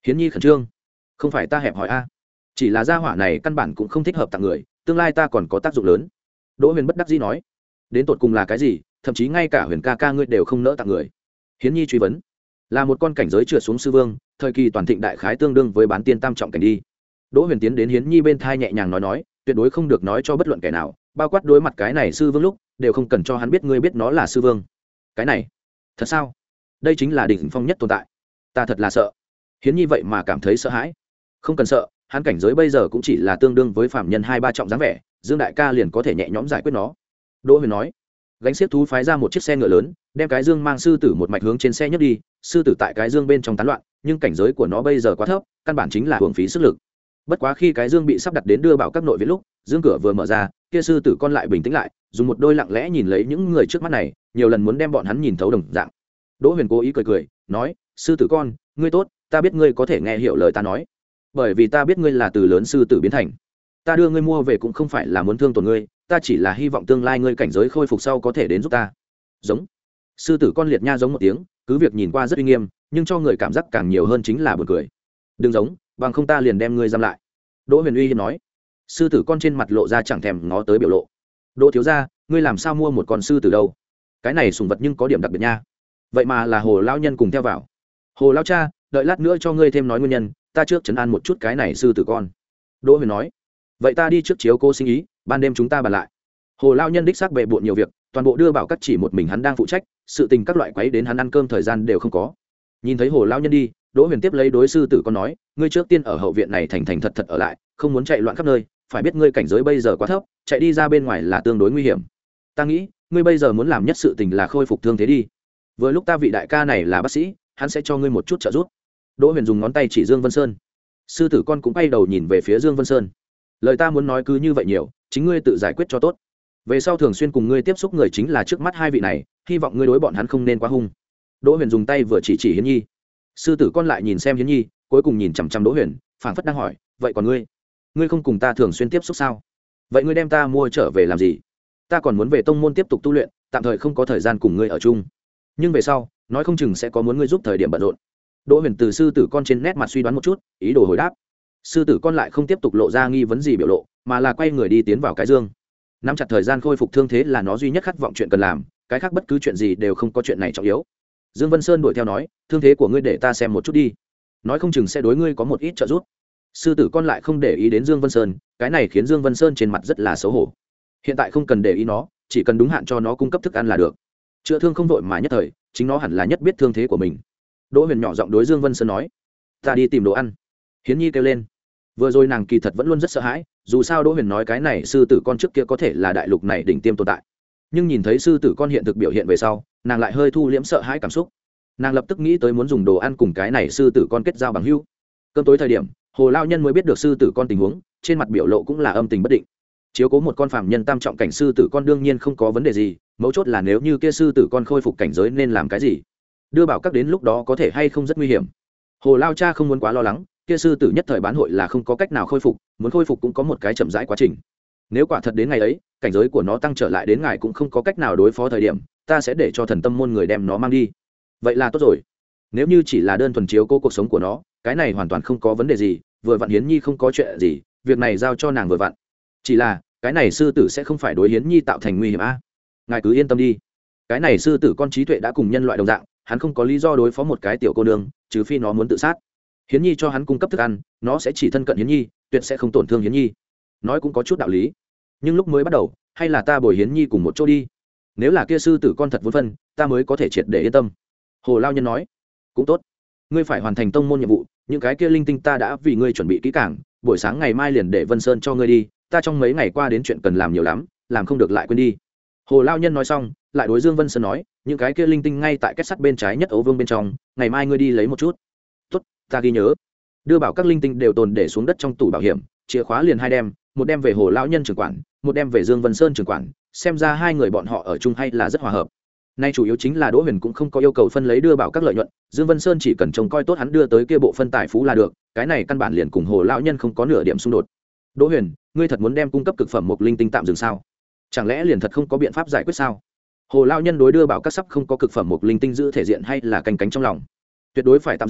[SPEAKER 1] Hiến Nhi khẩn trương. Không phải ta hẹp hỏi a, chỉ là gia hỏa này căn bản cũng không thích hợp tặng người, tương lai ta còn có tác dụng lớn. Đỗ Huyền bất đắc dĩ nói. Đến tột cùng là cái gì, thậm chí ngay cả Huyền ca ca ngươi đều không nỡ tặng người? Hiến Nhi truy vấn. Là một con cảnh giới trượt xuống sư vương, thời kỳ toàn thịnh đại khái tương đương với bán tiên tam trọng cảnh đi. Đỗ Huyền tiến đến Hiến Nhi bên thai nhẹ nhàng nói nói, tuyệt đối không được nói cho bất luận kẻ nào, bao quát đối mặt cái này sư vương lúc, đều không cần cho hắn biết ngươi biết nó là sư vương. Cái này, thật sao? Đây chính là đỉnh phong nhất tồn tại. Ta thật là sợ. Hiến Nhi vậy mà cảm thấy sợ hãi. Không cần sợ, hắn cảnh giới bây giờ cũng chỉ là tương đương với phạm nhân hai ba trọng dáng vẻ, Dương đại ca liền có thể nhẹ nhõm giải quyết nó. Đỗ Huyền nói. Gánh xiếc thú phái ra một chiếc xe ngựa lớn, đem cái dương mang sư tử một mạch hướng trên xe nhấc đi. Sư tử tại cái dương bên trong tán loạn, nhưng cảnh giới của nó bây giờ quá thấp, căn bản chính là hưởng phí sức lực. Bất quá khi cái dương bị sắp đặt đến đưa bảo các nội viện lúc, dương cửa vừa mở ra, kia sư tử con lại bình tĩnh lại, dùng một đôi lặng lẽ nhìn lấy những người trước mắt này, nhiều lần muốn đem bọn hắn nhìn thấu đồng dạng. Đỗ Huyền cố ý cười cười, nói: sư tử con, ngươi tốt, ta biết ngươi có thể nghe hiểu lời ta nói, bởi vì ta biết ngươi là từ lớn sư tử biến thành. Ta đưa ngươi mua về cũng không phải là muốn thương tổn ngươi, ta chỉ là hy vọng tương lai ngươi cảnh giới khôi phục sau có thể đến giúp ta. Giống. Sư tử con liệt nha giống một tiếng, cứ việc nhìn qua rất uy nghiêm, nhưng cho người cảm giác càng nhiều hơn chính là buồn cười. Đừng giống, bằng không ta liền đem ngươi giam lại. Đỗ Huyền uy hiếp nói. Sư tử con trên mặt lộ ra chẳng thèm ngó tới biểu lộ. Đỗ thiếu gia, ngươi làm sao mua một con sư tử đâu? Cái này sùng vật nhưng có điểm đặc biệt nha. Vậy mà là Hồ lão nhân cùng theo vào. Hồ lão cha, đợi lát nữa cho ngươi thêm nói nguyên nhân, ta trước trấn an một chút cái này sư tử con. Đỗ Huyền nói. Vậy ta đi trước chiếu cô sinh ý, ban đêm chúng ta bàn lại. Hồ lão nhân đích xác bệ bội nhiều việc, toàn bộ đưa bảo các chỉ một mình hắn đang phụ trách, sự tình các loại quấy đến hắn ăn cơm thời gian đều không có. Nhìn thấy Hồ lão nhân đi, Đỗ Huyền tiếp lấy đối sư tử con nói, ngươi trước tiên ở hậu viện này thành thành thật thật ở lại, không muốn chạy loạn khắp nơi, phải biết ngươi cảnh giới bây giờ quá thấp, chạy đi ra bên ngoài là tương đối nguy hiểm. Ta nghĩ, ngươi bây giờ muốn làm nhất sự tình là khôi phục thương thế đi. Vừa lúc ta vị đại ca này là bác sĩ, hắn sẽ cho ngươi một chút trợ giúp. Đỗ Huyền dùng ngón tay chỉ Dương Vân Sơn. Sư tử con cũng quay đầu nhìn về phía Dương Vân Sơn. Lời ta muốn nói cứ như vậy nhiều, chính ngươi tự giải quyết cho tốt. Về sau thường xuyên cùng ngươi tiếp xúc người chính là trước mắt hai vị này, hy vọng ngươi đối bọn hắn không nên quá hung. Đỗ Huyền dùng tay vừa chỉ chỉ Hiến Nhi. Sư tử con lại nhìn xem Hiến Nhi, cuối cùng nhìn chằm chằm Đỗ Huyền, phảng phất đang hỏi, vậy còn ngươi, ngươi không cùng ta thường xuyên tiếp xúc sao? Vậy ngươi đem ta mua trở về làm gì? Ta còn muốn về tông môn tiếp tục tu luyện, tạm thời không có thời gian cùng ngươi ở chung, nhưng về sau nói không chừng sẽ có muốn ngươi giúp thời điểm bận rộn. Đỗ Huyền từ sư tử con trên nét mặt suy đoán một chút, ý đồ hồi đáp. Sư tử con lại không tiếp tục lộ ra nghi vấn gì biểu lộ, mà là quay người đi tiến vào cái dương. Nắm chặt thời gian khôi phục thương thế là nó duy nhất khát vọng chuyện cần làm, cái khác bất cứ chuyện gì đều không có chuyện này trọng yếu. Dương Vân Sơn đuổi theo nói, thương thế của ngươi để ta xem một chút đi, nói không chừng sẽ đối ngươi có một ít trợ giúp. Sư tử con lại không để ý đến Dương Vân Sơn, cái này khiến Dương Vân Sơn trên mặt rất là xấu hổ. Hiện tại không cần để ý nó, chỉ cần đúng hạn cho nó cung cấp thức ăn là được. Chữa thương không vội mà nhất thời, chính nó hẳn là nhất biết thương thế của mình. Đỗ Huyền nhỏ giọng đối Dương Vân Sơn nói, ta đi tìm đồ ăn. Hiến Nhi kêu lên. Vừa rồi nàng kỳ thật vẫn luôn rất sợ hãi, dù sao Đỗ Huyền nói cái này sư tử con trước kia có thể là đại lục này đỉnh tiêm tồn tại, nhưng nhìn thấy sư tử con hiện thực biểu hiện về sau, nàng lại hơi thu liễm sợ hãi cảm xúc. Nàng lập tức nghĩ tới muốn dùng đồ ăn cùng cái này sư tử con kết giao bằng hữu. Cơm tối thời điểm, Hồ lão nhân mới biết được sư tử con tình huống, trên mặt biểu lộ cũng là âm tình bất định. Chiếu cố một con phàm nhân tam trọng cảnh sư tử con đương nhiên không có vấn đề gì, mấu chốt là nếu như kia sư tử con khôi phục cảnh giới nên làm cái gì, đưa bảo các đến lúc đó có thể hay không rất nguy hiểm. Hồ lao cha không muốn quá lo lắng, kia sư tử nhất thời bán hội là không có cách nào khôi phục, muốn khôi phục cũng có một cái chậm rãi quá trình. Nếu quả thật đến ngày ấy, cảnh giới của nó tăng trở lại đến ngài cũng không có cách nào đối phó thời điểm, ta sẽ để cho thần tâm môn người đem nó mang đi. Vậy là tốt rồi. Nếu như chỉ là đơn thuần chiếu cố cuộc sống của nó, cái này hoàn toàn không có vấn đề gì, vừa vặn Hiến Nhi không có chuyện gì, việc này giao cho nàng vừa vặn. Chỉ là, cái này sư tử sẽ không phải đối Hiến Nhi tạo thành nguy hiểm a. Ngài cứ yên tâm đi. Cái này sư tử con trí tuệ đã cùng nhân loại đồng dạng, hắn không có lý do đối phó một cái tiểu cô nương, trừ phi nó muốn tự sát. Hiến Nhi cho hắn cung cấp thức ăn, nó sẽ chỉ thân cận Hiến Nhi, tuyệt sẽ không tổn thương Hiến Nhi. Nói cũng có chút đạo lý. Nhưng lúc mới bắt đầu, hay là ta bồi Hiến Nhi cùng một chỗ đi. Nếu là kia sư tử con thật vốn phân, ta mới có thể triệt để yên tâm. Hồ lao nhân nói, cũng tốt. Ngươi phải hoàn thành tông môn nhiệm vụ, những cái kia linh tinh ta đã vì ngươi chuẩn bị kỹ càng, buổi sáng ngày mai liền để Vân Sơn cho ngươi đi, ta trong mấy ngày qua đến chuyện cần làm nhiều lắm, làm không được lại quên đi. Hồ lao nhân nói xong, lại đối Dương Vân Sơn nói, những cái kia linh tinh ngay tại kết sắt bên trái nhất ấu vương bên trong, ngày mai ngươi đi lấy một chút. Tốt, ta ghi nhớ. Đưa bảo các linh tinh đều tồn để xuống đất trong tủ bảo hiểm, chìa khóa liền hai đem, một đem về Hồ lão nhân trưởng quản, một đem về Dương Vân Sơn trưởng quản, xem ra hai người bọn họ ở chung hay là rất hòa hợp. Nay chủ yếu chính là Đỗ Huyền cũng không có yêu cầu phân lấy đưa bảo các lợi nhuận, Dương Vân Sơn chỉ cần trông coi tốt hắn đưa tới kia bộ phân tài phú là được, cái này căn bản liền cùng Hồ lão nhân không có nửa điểm xung đột. Đỗ Huyền, ngươi thật muốn đem cung cấp cực phẩm một linh tinh tạm dừng sao? Chẳng lẽ liền thật không có biện pháp giải quyết sao? Hồ lão nhân đối đưa bảo các sắp không có cực phẩm một linh tinh giữ thể diện hay là canh cánh trong lòng, tuyệt đối phải tạm dừng,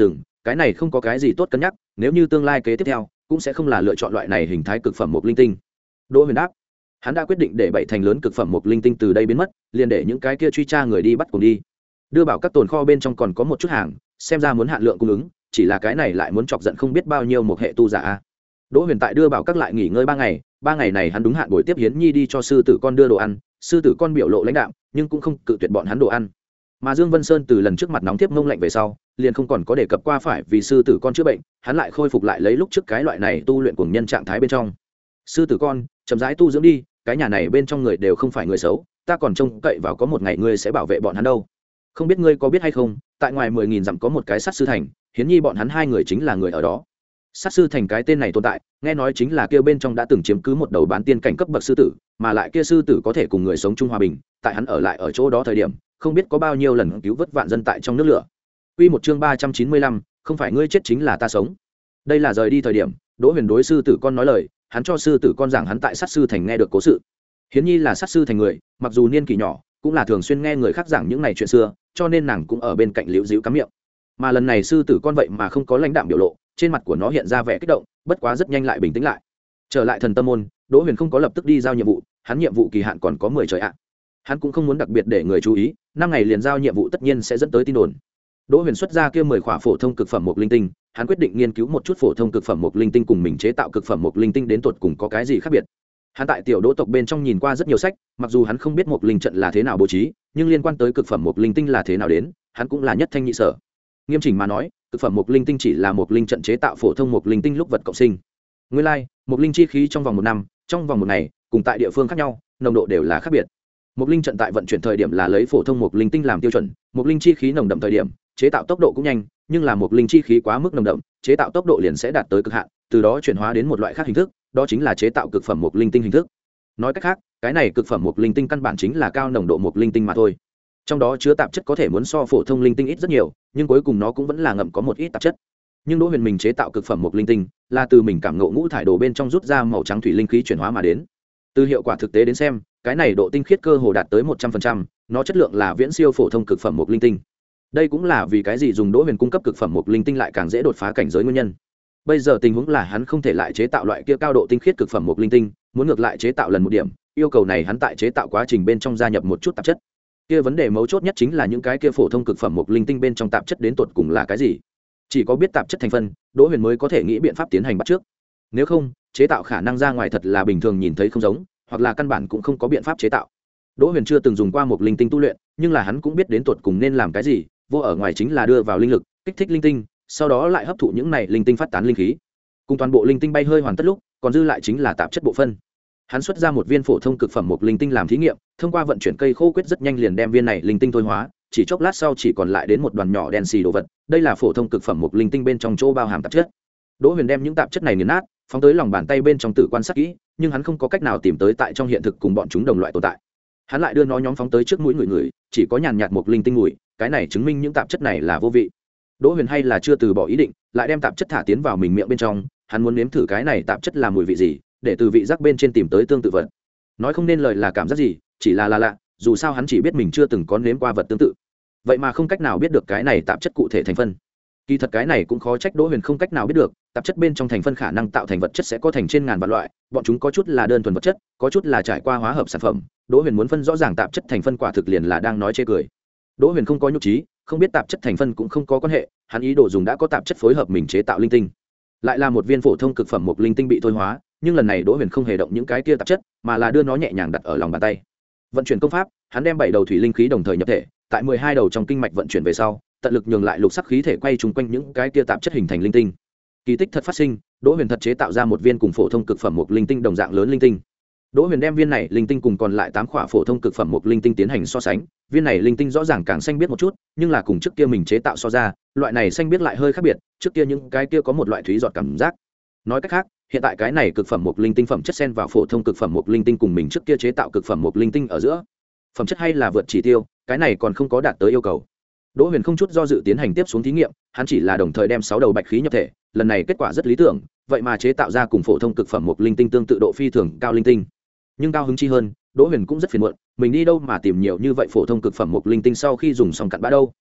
[SPEAKER 1] cái này không có cái gì tốt cân nhắc, nếu như tương lai kế tiếp theo cũng sẽ không là lựa chọn loại này hình thái cực phẩm mộc linh tinh. Đỗ Huyền đáp, hắn đã quyết định để bảy thành lớn cực phẩm mộc linh tinh từ đây biến mất, liền để những cái kia truy tra người đi bắt cùng đi. Đưa bảo các tồn kho bên trong còn có một chút hàng, xem ra muốn hạn lượng cung ứng, chỉ là cái này lại muốn chọc giận không biết bao nhiêu một hệ tu giả a. Đỗ Huyền tại đưa bảo các lại nghỉ ngơi ba ngày, ba ngày này hắn đúng hạn buổi tiếp Hiến Nhi đi cho sư tử con đưa đồ ăn, sư tử con biểu lộ lãnh đạm, nhưng cũng không cự tuyệt bọn hắn đồ ăn. Mà Dương Vân Sơn từ lần trước mặt nóng tiếp mông lạnh về sau, liền không còn có đề cập qua phải vì sư tử con chữa bệnh, hắn lại khôi phục lại lấy lúc trước cái loại này tu luyện cùng nhân trạng thái bên trong. Sư tử con, chậm rãi tu dưỡng đi, cái nhà này bên trong người đều không phải người xấu, ta còn trông cậy vào có một ngày ngươi sẽ bảo vệ bọn hắn đâu. Không biết ngươi có biết hay không, tại ngoài mười nghìn dặm có một cái sát sư thành, Hiến Nhi bọn hắn hai người chính là người ở đó. Sát sư thành cái tên này tồn tại, nghe nói chính là kia bên trong đã từng chiếm cứ một đầu bán tiên cảnh cấp bậc sư tử, mà lại kia sư tử có thể cùng người sống chung hòa bình, tại hắn ở lại ở chỗ đó thời điểm, không biết có bao nhiêu lần cứu vớt vạn dân tại trong nước lửa. Quy một chương ba trăm chín mươi lăm, không phải ngươi chết chính là ta sống. Đây là rời đi thời điểm, Đỗ Huyền đối sư tử con nói lời, hắn cho sư tử con giảng hắn tại sát sư thành nghe được cố sự. Hiến Nhi là sát sư thành người, mặc dù niên kỷ nhỏ, cũng là thường xuyên nghe người khác giảng những này chuyện xưa, cho nên nàng cũng ở bên cạnh liễu díu cắm miệng. Mà lần này sư tử con vậy mà không có lãnh đạm biểu lộ, trên mặt của nó hiện ra vẻ kích động, bất quá rất nhanh lại bình tĩnh lại. Trở lại Thần Tâm môn, Đỗ Huyền không có lập tức đi giao nhiệm vụ, hắn nhiệm vụ kỳ hạn còn có mười trời ạ. Hắn cũng không muốn đặc biệt để người chú ý, năm ngày liền giao nhiệm vụ tất nhiên sẽ dẫn tới tin đồn. Đỗ Huyền xuất ra kia mười khỏa phổ thông cực phẩm mộc linh tinh, hắn quyết định nghiên cứu một chút phổ thông cực phẩm mộc linh tinh cùng mình chế tạo cực phẩm mộc linh tinh đến tột cùng có cái gì khác biệt. Hắn tại tiểu Đỗ tộc bên trong nhìn qua rất nhiều sách, mặc dù hắn không biết mộc linh trận là thế nào bố trí, nhưng liên quan tới cực phẩm mộc linh tinh là thế nào đến, hắn cũng là nhất thanh nhị sở. Nghiêm chỉnh mà nói, cực phẩm mộc linh tinh chỉ là mộc linh trận chế tạo phổ thông mộc linh tinh lúc vật cộng sinh. Nguyên lai, like, mộc linh chi khí trong vòng một năm, trong vòng một ngày, cùng tại địa phương khác nhau, nồng độ đều là khác biệt. Mộc linh trận tại vận chuyển thời điểm là lấy phổ thông mộc linh tinh làm tiêu chuẩn, mộc linh chi khí nồng đậm thời điểm, chế tạo tốc độ cũng nhanh, nhưng là mộc linh chi khí quá mức nồng đậm, chế tạo tốc độ liền sẽ đạt tới cực hạn, từ đó chuyển hóa đến một loại khác hình thức, đó chính là chế tạo cực phẩm mộc linh tinh hình thức. Nói cách khác, cái này cực phẩm mộc linh tinh căn bản chính là cao nồng độ mộc linh tinh mà thôi. Trong đó chứa tạp chất có thể muốn so phổ thông linh tinh ít rất nhiều, nhưng cuối cùng nó cũng vẫn là ngậm có một ít tạp chất. Nhưng Đỗ Huyền mình chế tạo cực phẩm mộc linh tinh, là từ mình cảm ngộ ngũ thải đồ bên trong rút ra màu trắng thủy linh khí chuyển hóa mà đến. Từ hiệu quả thực tế đến xem, cái này độ tinh khiết cơ hồ đạt tới một trăm phần trăm, nó chất lượng là viễn siêu phổ thông cực phẩm mộc linh tinh. Đây cũng là vì cái gì dùng Đỗ Huyền cung cấp cực phẩm mộc linh tinh lại càng dễ đột phá cảnh giới nguyên nhân. Bây giờ tình huống là hắn không thể lại chế tạo loại kia cao độ tinh khiết cực phẩm mộc linh tinh, muốn ngược lại chế tạo lần một điểm, yêu cầu này hắn tại chế tạo quá trình bên trong gia nhập một chút tạp chất. Kia vấn đề mấu chốt nhất chính là những cái kia phổ thông cực phẩm mộc linh tinh bên trong tạp chất đến tột cùng là cái gì? Chỉ có biết tạp chất thành phần, Đỗ Huyền mới có thể nghĩ biện pháp tiến hành bắt trước. Nếu không, chế tạo khả năng ra ngoài thật là bình thường nhìn thấy không giống, hoặc là căn bản cũng không có biện pháp chế tạo. Đỗ Huyền chưa từng dùng qua mộc linh tinh tu luyện, nhưng là hắn cũng biết đến tột cùng nên làm cái gì, vô ở ngoài chính là đưa vào linh lực, kích thích linh tinh, sau đó lại hấp thụ những này linh tinh phát tán linh khí. Cùng toàn bộ linh tinh bay hơi hoàn tất lúc, còn dư lại chính là tạp chất bộ phân. Hắn xuất ra một viên phổ thông cực phẩm mộc linh tinh làm thí nghiệm, thông qua vận chuyển cây khô quyết rất nhanh liền đem viên này linh tinh thôi hóa, chỉ chốc lát sau chỉ còn lại đến một đoàn nhỏ đen xì đồ vật, đây là phổ thông cực phẩm mộc linh tinh bên trong chỗ bao hàm tạp chất. Đỗ Huyền đem những tạp chất này nghiền nát, phóng tới lòng bàn tay bên trong tự quan sát kỹ, nhưng hắn không có cách nào tìm tới tại trong hiện thực cùng bọn chúng đồng loại tồn tại. Hắn lại đưa nó nhóm phóng tới trước mũi người người, chỉ có nhàn nhạt mộc linh tinh mùi, cái này chứng minh những tạp chất này là vô vị. Đỗ Huyền hay là chưa từ bỏ ý định, lại đem tạp chất thả tiến vào mình miệng bên trong, hắn muốn nếm thử cái này tạp chất là mùi vị gì, để từ vị giác bên trên tìm tới tương tự vật. Nói không nên lời là cảm giác gì, chỉ là là lạ, dù sao hắn chỉ biết mình chưa từng có nếm qua vật tương tự, vậy mà không cách nào biết được cái này tạp chất cụ thể thành phân. Kỳ thật cái này cũng khó trách Đỗ Huyền không cách nào biết được, tạp chất bên trong thành phân khả năng tạo thành vật chất sẽ có thành trên ngàn vạn loại, bọn chúng có chút là đơn thuần vật chất, có chút là trải qua hóa hợp sản phẩm. Đỗ Huyền muốn phân rõ ràng tạp chất thành phân quả thực liền là đang nói chê cười. Đỗ Huyền không có nhục trí, không biết tạp chất thành phân cũng không có quan hệ, hắn ý đồ dùng đã có tạp chất phối hợp mình chế tạo linh tinh. Lại là một viên phổ thông cực phẩm mộc linh tinh bị thôi hóa, nhưng lần này Đỗ Huyền không hề động những cái kia tạp chất, mà là đưa nó nhẹ nhàng đặt ở lòng bàn tay. Vận chuyển công pháp, hắn đem bảy đầu thủy linh khí đồng thời nhập thể, tại mười hai đầu trong kinh mạch vận chuyển về sau, tận lực nhường lại lục sắc khí thể quay trùng quanh những cái kia tạp chất hình thành linh tinh. Kỳ tích thật phát sinh, Đỗ Huyền thật chế tạo ra một viên cùng phổ thông cực phẩm mộc linh tinh đồng dạng lớn linh tinh. Đỗ Huyền đem viên này linh tinh cùng còn lại tám khỏa phổ thông cực phẩm mộc linh tinh tiến hành so sánh, viên này linh tinh rõ ràng càng xanh biết một chút, nhưng là cùng trước kia mình chế tạo so ra, loại này xanh biết lại hơi khác biệt, trước kia những cái kia có một loại thúy giọt cảm giác. Nói cách khác, hiện tại cái này cực phẩm mộc linh tinh phẩm chất xen vào phổ thông cực phẩm mộc linh tinh cùng mình trước kia chế tạo cực phẩm mộc linh tinh ở giữa, phẩm chất hay là vượt chỉ tiêu, cái này còn không có đạt tới yêu cầu. Đỗ Huyền không chút do dự tiến hành tiếp xuống thí nghiệm, hắn chỉ là đồng thời đem sáu đầu bạch khí nhập thể, lần này kết quả rất lý tưởng, vậy mà chế tạo ra cùng phổ thông cực phẩm mộc linh tinh tương tự độ phi thường cao linh tinh. Nhưng cao hứng chi hơn, Đỗ Huyền cũng rất phiền muộn, mình đi đâu mà tìm nhiều như vậy phổ thông cực phẩm mộc linh tinh sau khi dùng xong cặn bã đâu?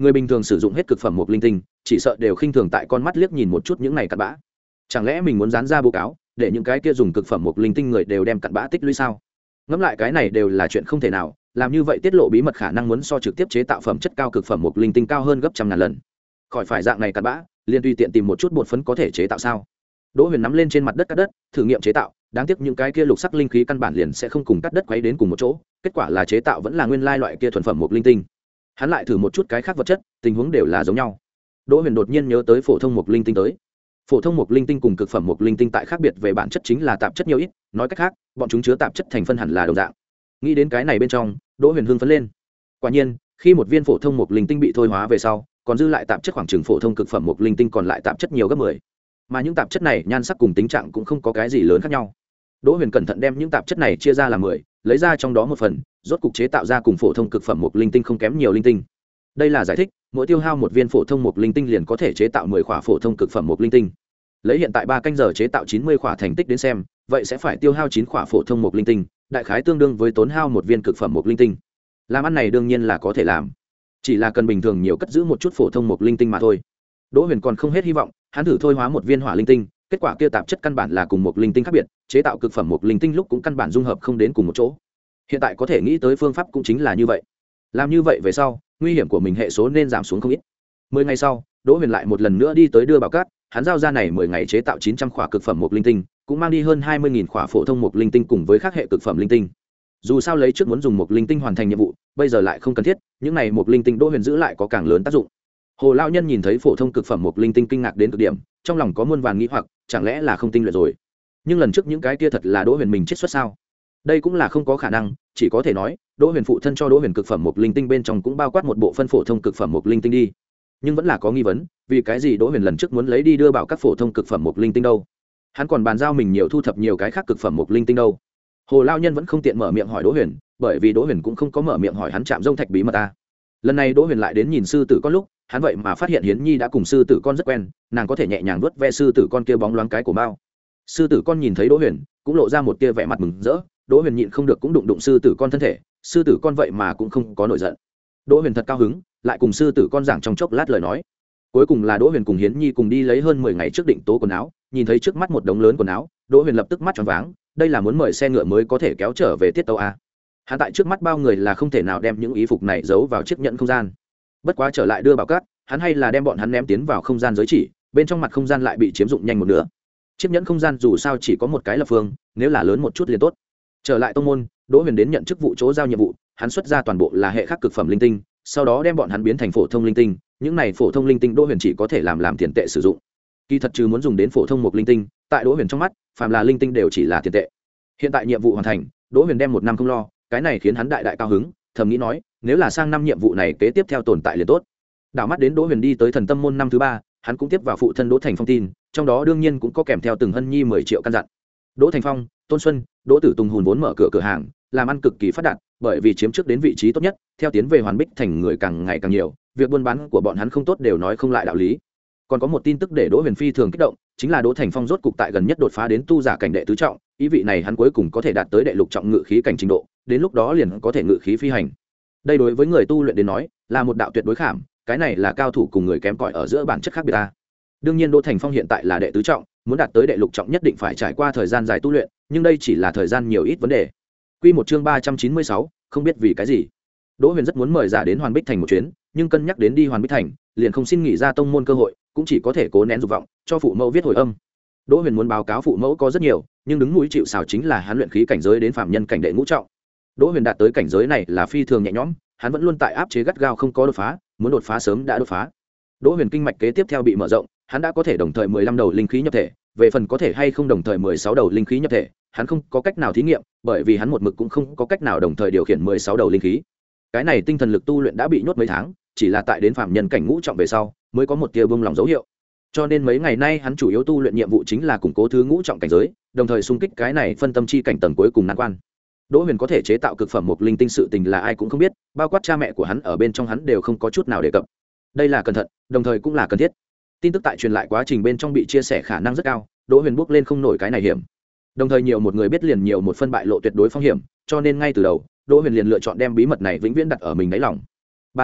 [SPEAKER 1] người bình thường sử dụng hết cực phẩm mục linh tinh chỉ sợ đều khinh thường tại con mắt liếc nhìn một chút những này cặn bã. Chẳng lẽ mình muốn dán ra báo cáo để những cái kia dùng cực phẩm mục linh tinh người đều đem cặn bã tích lũy sao? Ngẫm lại cái này đều là chuyện không thể nào, làm như vậy tiết lộ bí mật khả năng muốn so trực tiếp chế tạo phẩm chất cao cực phẩm mục linh tinh cao hơn gấp trăm ngàn lần. Khỏi phải dạng này cặn bã, liền tùy tiện tìm một chút bột phấn có thể chế tạo sao? Đỗ Huyền nắm lên trên mặt đất cắt đất, thử nghiệm chế tạo, đáng tiếc những cái kia lục sắc linh khí căn bản liền sẽ không cùng cắt đất quấy đến cùng một chỗ, kết quả là chế tạo vẫn là nguyên lai loại kia thuần phẩm mục linh tinh. Hắn lại thử một chút cái khác vật chất, tình huống đều là giống nhau. Đỗ Huyền đột nhiên nhớ tới phổ thông mục linh tinh tới. Phổ thông mục linh tinh cùng cực phẩm mục linh tinh tại khác biệt về bản chất chính là tạp chất nhiều ít, nói cách khác, bọn chúng chứa tạp chất thành phân hẳn là đồng dạng. Nghĩ đến cái này bên trong, Đỗ Huyền hưng phấn lên. Quả nhiên, khi một viên phổ thông mục linh tinh bị thôi hóa về sau, còn dư lại tạp chất khoảng chừng phổ thông cực phẩm mục linh tinh còn lại tạp chất nhiều gấp mười. Mà những tạp chất này nhan sắc cùng tính trạng cũng không có cái gì lớn khác nhau. Đỗ Huyền cẩn thận đem những tạp chất này chia ra làm mười, lấy ra trong đó một phần, rốt cục chế tạo ra cùng phổ thông cực phẩm mục linh tinh không kém nhiều linh tinh. Đây là giải thích, mỗi tiêu hao một viên phổ thông mục linh tinh liền có thể chế tạo mười khỏa phổ thông cực phẩm mục linh tinh. Lấy hiện tại ba canh giờ chế tạo chín mươi khỏa thành tích đến xem, vậy sẽ phải tiêu hao chín khỏa phổ thông mục linh tinh, đại khái tương đương với tốn hao một viên cực phẩm mục linh tinh. Làm ăn này đương nhiên là có thể làm, chỉ là cần bình thường nhiều cất giữ một chút phổ thông mục linh tinh mà thôi. Đỗ Huyền còn không hết hy vọng, hắn thử thôi hóa một viên hỏa linh tinh, kết quả kia tạp chất căn bản là cùng một linh tinh khác biệt, chế tạo cực phẩm mục linh tinh lúc cũng căn bản dung hợp không đến cùng một chỗ. Hiện tại có thể nghĩ tới phương pháp cũng chính là như vậy. Làm như vậy về sau, nguy hiểm của mình hệ số nên giảm xuống không ít. Mười ngày sau, Đỗ Huyền lại một lần nữa đi tới đưa bảo cát, hắn giao ra này mười ngày chế tạo chín trăm khỏa cực phẩm mục linh tinh, cũng mang đi hơn hai mươi nghìn khỏa phổ thông mục linh tinh cùng với các hệ cực phẩm linh tinh. Dù sao lấy trước muốn dùng mục linh tinh hoàn thành nhiệm vụ, bây giờ lại không cần thiết, những này mục linh tinh Đỗ Huyền giữ lại có càng lớn tác dụng. Hồ lão nhân nhìn thấy phổ thông cực phẩm mục linh tinh kinh ngạc đến cực điểm, trong lòng có muôn vàn nghi hoặc, chẳng lẽ là không tinh luyện rồi? Nhưng lần trước những cái kia thật là Đỗ Huyền mình chiết xuất sao? Đây cũng là không có khả năng, chỉ có thể nói, Đỗ Huyền phụ thân cho Đỗ Huyền cực phẩm mục linh tinh bên trong cũng bao quát một bộ phân phổ thông cực phẩm mục linh tinh đi. Nhưng vẫn là có nghi vấn, vì cái gì Đỗ Huyền lần trước muốn lấy đi đưa bảo các phổ thông cực phẩm mục linh tinh đâu? Hắn còn bàn giao mình nhiều thu thập nhiều cái khác cực phẩm mục linh tinh đâu? Hồ lão nhân vẫn không tiện mở miệng hỏi Đỗ Huyền, bởi vì Đỗ Huyền cũng không có mở miệng hỏi hắn chạm rông thạch bí mật ta. Lần này Đỗ Huyền lại đến nhìn sư tử con lúc, hắn vậy mà phát hiện Hiến Nhi đã cùng sư tử con rất quen, nàng có thể nhẹ nhàng vuốt ve sư tử con kia bóng loáng cái của bao. Sư tử con nhìn thấy Đỗ Huyền, cũng lộ ra một tia vẻ mặt mừng rỡ, Đỗ Huyền nhịn không được cũng đụng đụng sư tử con thân thể, sư tử con vậy mà cũng không có nổi giận. Đỗ Huyền thật cao hứng, lại cùng sư tử con giảng trong chốc lát lời nói. Cuối cùng là Đỗ Huyền cùng Hiến Nhi cùng đi lấy hơn mười ngày trước định tố quần áo, nhìn thấy trước mắt một đống lớn quần áo, Đỗ Huyền lập tức mắt tròn váng, đây là muốn mời xe ngựa mới có thể kéo trở về tiết tấu a. Hắn tại trước mắt bao người là không thể nào đem những y phục này giấu vào chiếc nhẫn không gian. Bất quá trở lại đưa bảo cát, hắn hay là đem bọn hắn ném tiến vào không gian giới chỉ, bên trong mặt không gian lại bị chiếm dụng nhanh một nửa. Chiếc nhẫn không gian dù sao chỉ có một cái lập phương, nếu là lớn một chút liền tốt. Trở lại tông môn, Đỗ Huyền đến nhận chức vụ chỗ giao nhiệm vụ, hắn xuất ra toàn bộ là hệ khắc cực phẩm linh tinh, sau đó đem bọn hắn biến thành phổ thông linh tinh, những này phổ thông linh tinh Đỗ Huyền chỉ có thể làm làm tiền tệ sử dụng. Kỳ thật trừ muốn dùng đến phổ thông một linh tinh, tại Đỗ Huyền trong mắt, phàm là linh tinh đều chỉ là tiền tệ. Hiện tại nhiệm vụ hoàn thành, Đỗ Huyền đem một năm không lo, cái này khiến hắn đại đại cao hứng, thầm nghĩ nói, nếu là sang năm nhiệm vụ này kế tiếp theo tồn tại liền tốt. Đảo mắt đến Đỗ Huyền đi tới thần tâm môn năm thứ ba, hắn cũng tiếp vào phụ thân Đỗ Thành Phong tin, trong đó đương nhiên cũng có kèm theo từng hân nhi mười triệu căn dặn. Đỗ Thành Phong, Tôn Xuân, Đỗ Tử Tùng hùn vốn mở cửa cửa hàng, làm ăn cực kỳ phát đạt, bởi vì chiếm trước đến vị trí tốt nhất, theo tiến về Hoàn Bích thành người càng ngày càng nhiều, việc buôn bán của bọn hắn không tốt đều nói không lại đạo lý. Còn có một tin tức để Đỗ Huyền phi thường kích động, chính là Đỗ Thành Phong rốt cục tại gần nhất đột phá đến tu giả cảnh đệ tứ trọng, ý vị này hắn cuối cùng có thể đạt tới đệ lục trọng ngự khí cảnh trình độ, đến lúc đó liền có thể ngự khí phi hành. Đây đối với người tu luyện đến nói, là một đạo tuyệt đối khảm, cái này là cao thủ cùng người kém cỏi ở giữa bản chất khác biệt ta. Đương nhiên Đỗ Thành Phong hiện tại là đệ tứ trọng, muốn đạt tới đệ lục trọng nhất định phải trải qua thời gian dài tu luyện, nhưng đây chỉ là thời gian nhiều ít vấn đề. Quy một chương ba trăm chín mươi sáu, không biết vì cái gì. Đỗ Huyền rất muốn mời giả đến Hoàn Bích thành một chuyến, nhưng cân nhắc đến đi Hoàn Bích thành, liền không xin nghỉ ra tông môn cơ hội, cũng chỉ có thể cố nén dục vọng, cho phụ mẫu viết hồi âm. Đỗ Huyền muốn báo cáo phụ mẫu có rất nhiều, nhưng đứng mũi chịu sào chính là hắn luyện khí cảnh giới đến phạm nhân cảnh đệ ngũ trọng. Đỗ Huyền đạt tới cảnh giới này là phi thường nhẹ nhõm, hắn vẫn luôn tại áp chế gắt gao không có đột phá, muốn đột phá sớm đã đột phá. Đỗ Huyền kinh mạch kế tiếp theo bị mở rộng, hắn đã có thể đồng thời mười lăm đầu linh khí nhập thể, về phần có thể hay không đồng thời mười sáu đầu linh khí nhập thể, hắn không có cách nào thí nghiệm, bởi vì hắn một mực cũng không có cách nào đồng thời điều khiển mười sáu đầu linh khí. Cái này tinh thần lực tu luyện đã bị nhốt mấy tháng, chỉ là tại đến phạm nhân cảnh ngũ trọng về sau, mới có một tia bông lòng dấu hiệu. Cho nên mấy ngày nay hắn chủ yếu tu luyện nhiệm vụ chính là củng cố thứ ngũ trọng cảnh giới, đồng thời xung kích cái này phân tâm chi cảnh tầng cuối cùng nan quan. Đỗ Huyền có thể chế tạo cực phẩm một linh tinh sự tình là ai cũng không biết, bao quát cha mẹ của hắn ở bên trong hắn đều không có chút nào đề cập. Đây là cẩn thận, đồng thời cũng là cần thiết. Tin tức tại truyền lại quá trình bên trong bị chia sẻ khả năng rất cao, Đỗ Huyền bước lên không nổi cái này hiểm. Đồng thời nhiều một người biết liền nhiều một phân bại lộ tuyệt đối phong hiểm, cho nên ngay từ đầu, Đỗ Huyền liền lựa chọn đem bí mật này vĩnh viễn đặt ở mình đáy lòng. Ba tháng,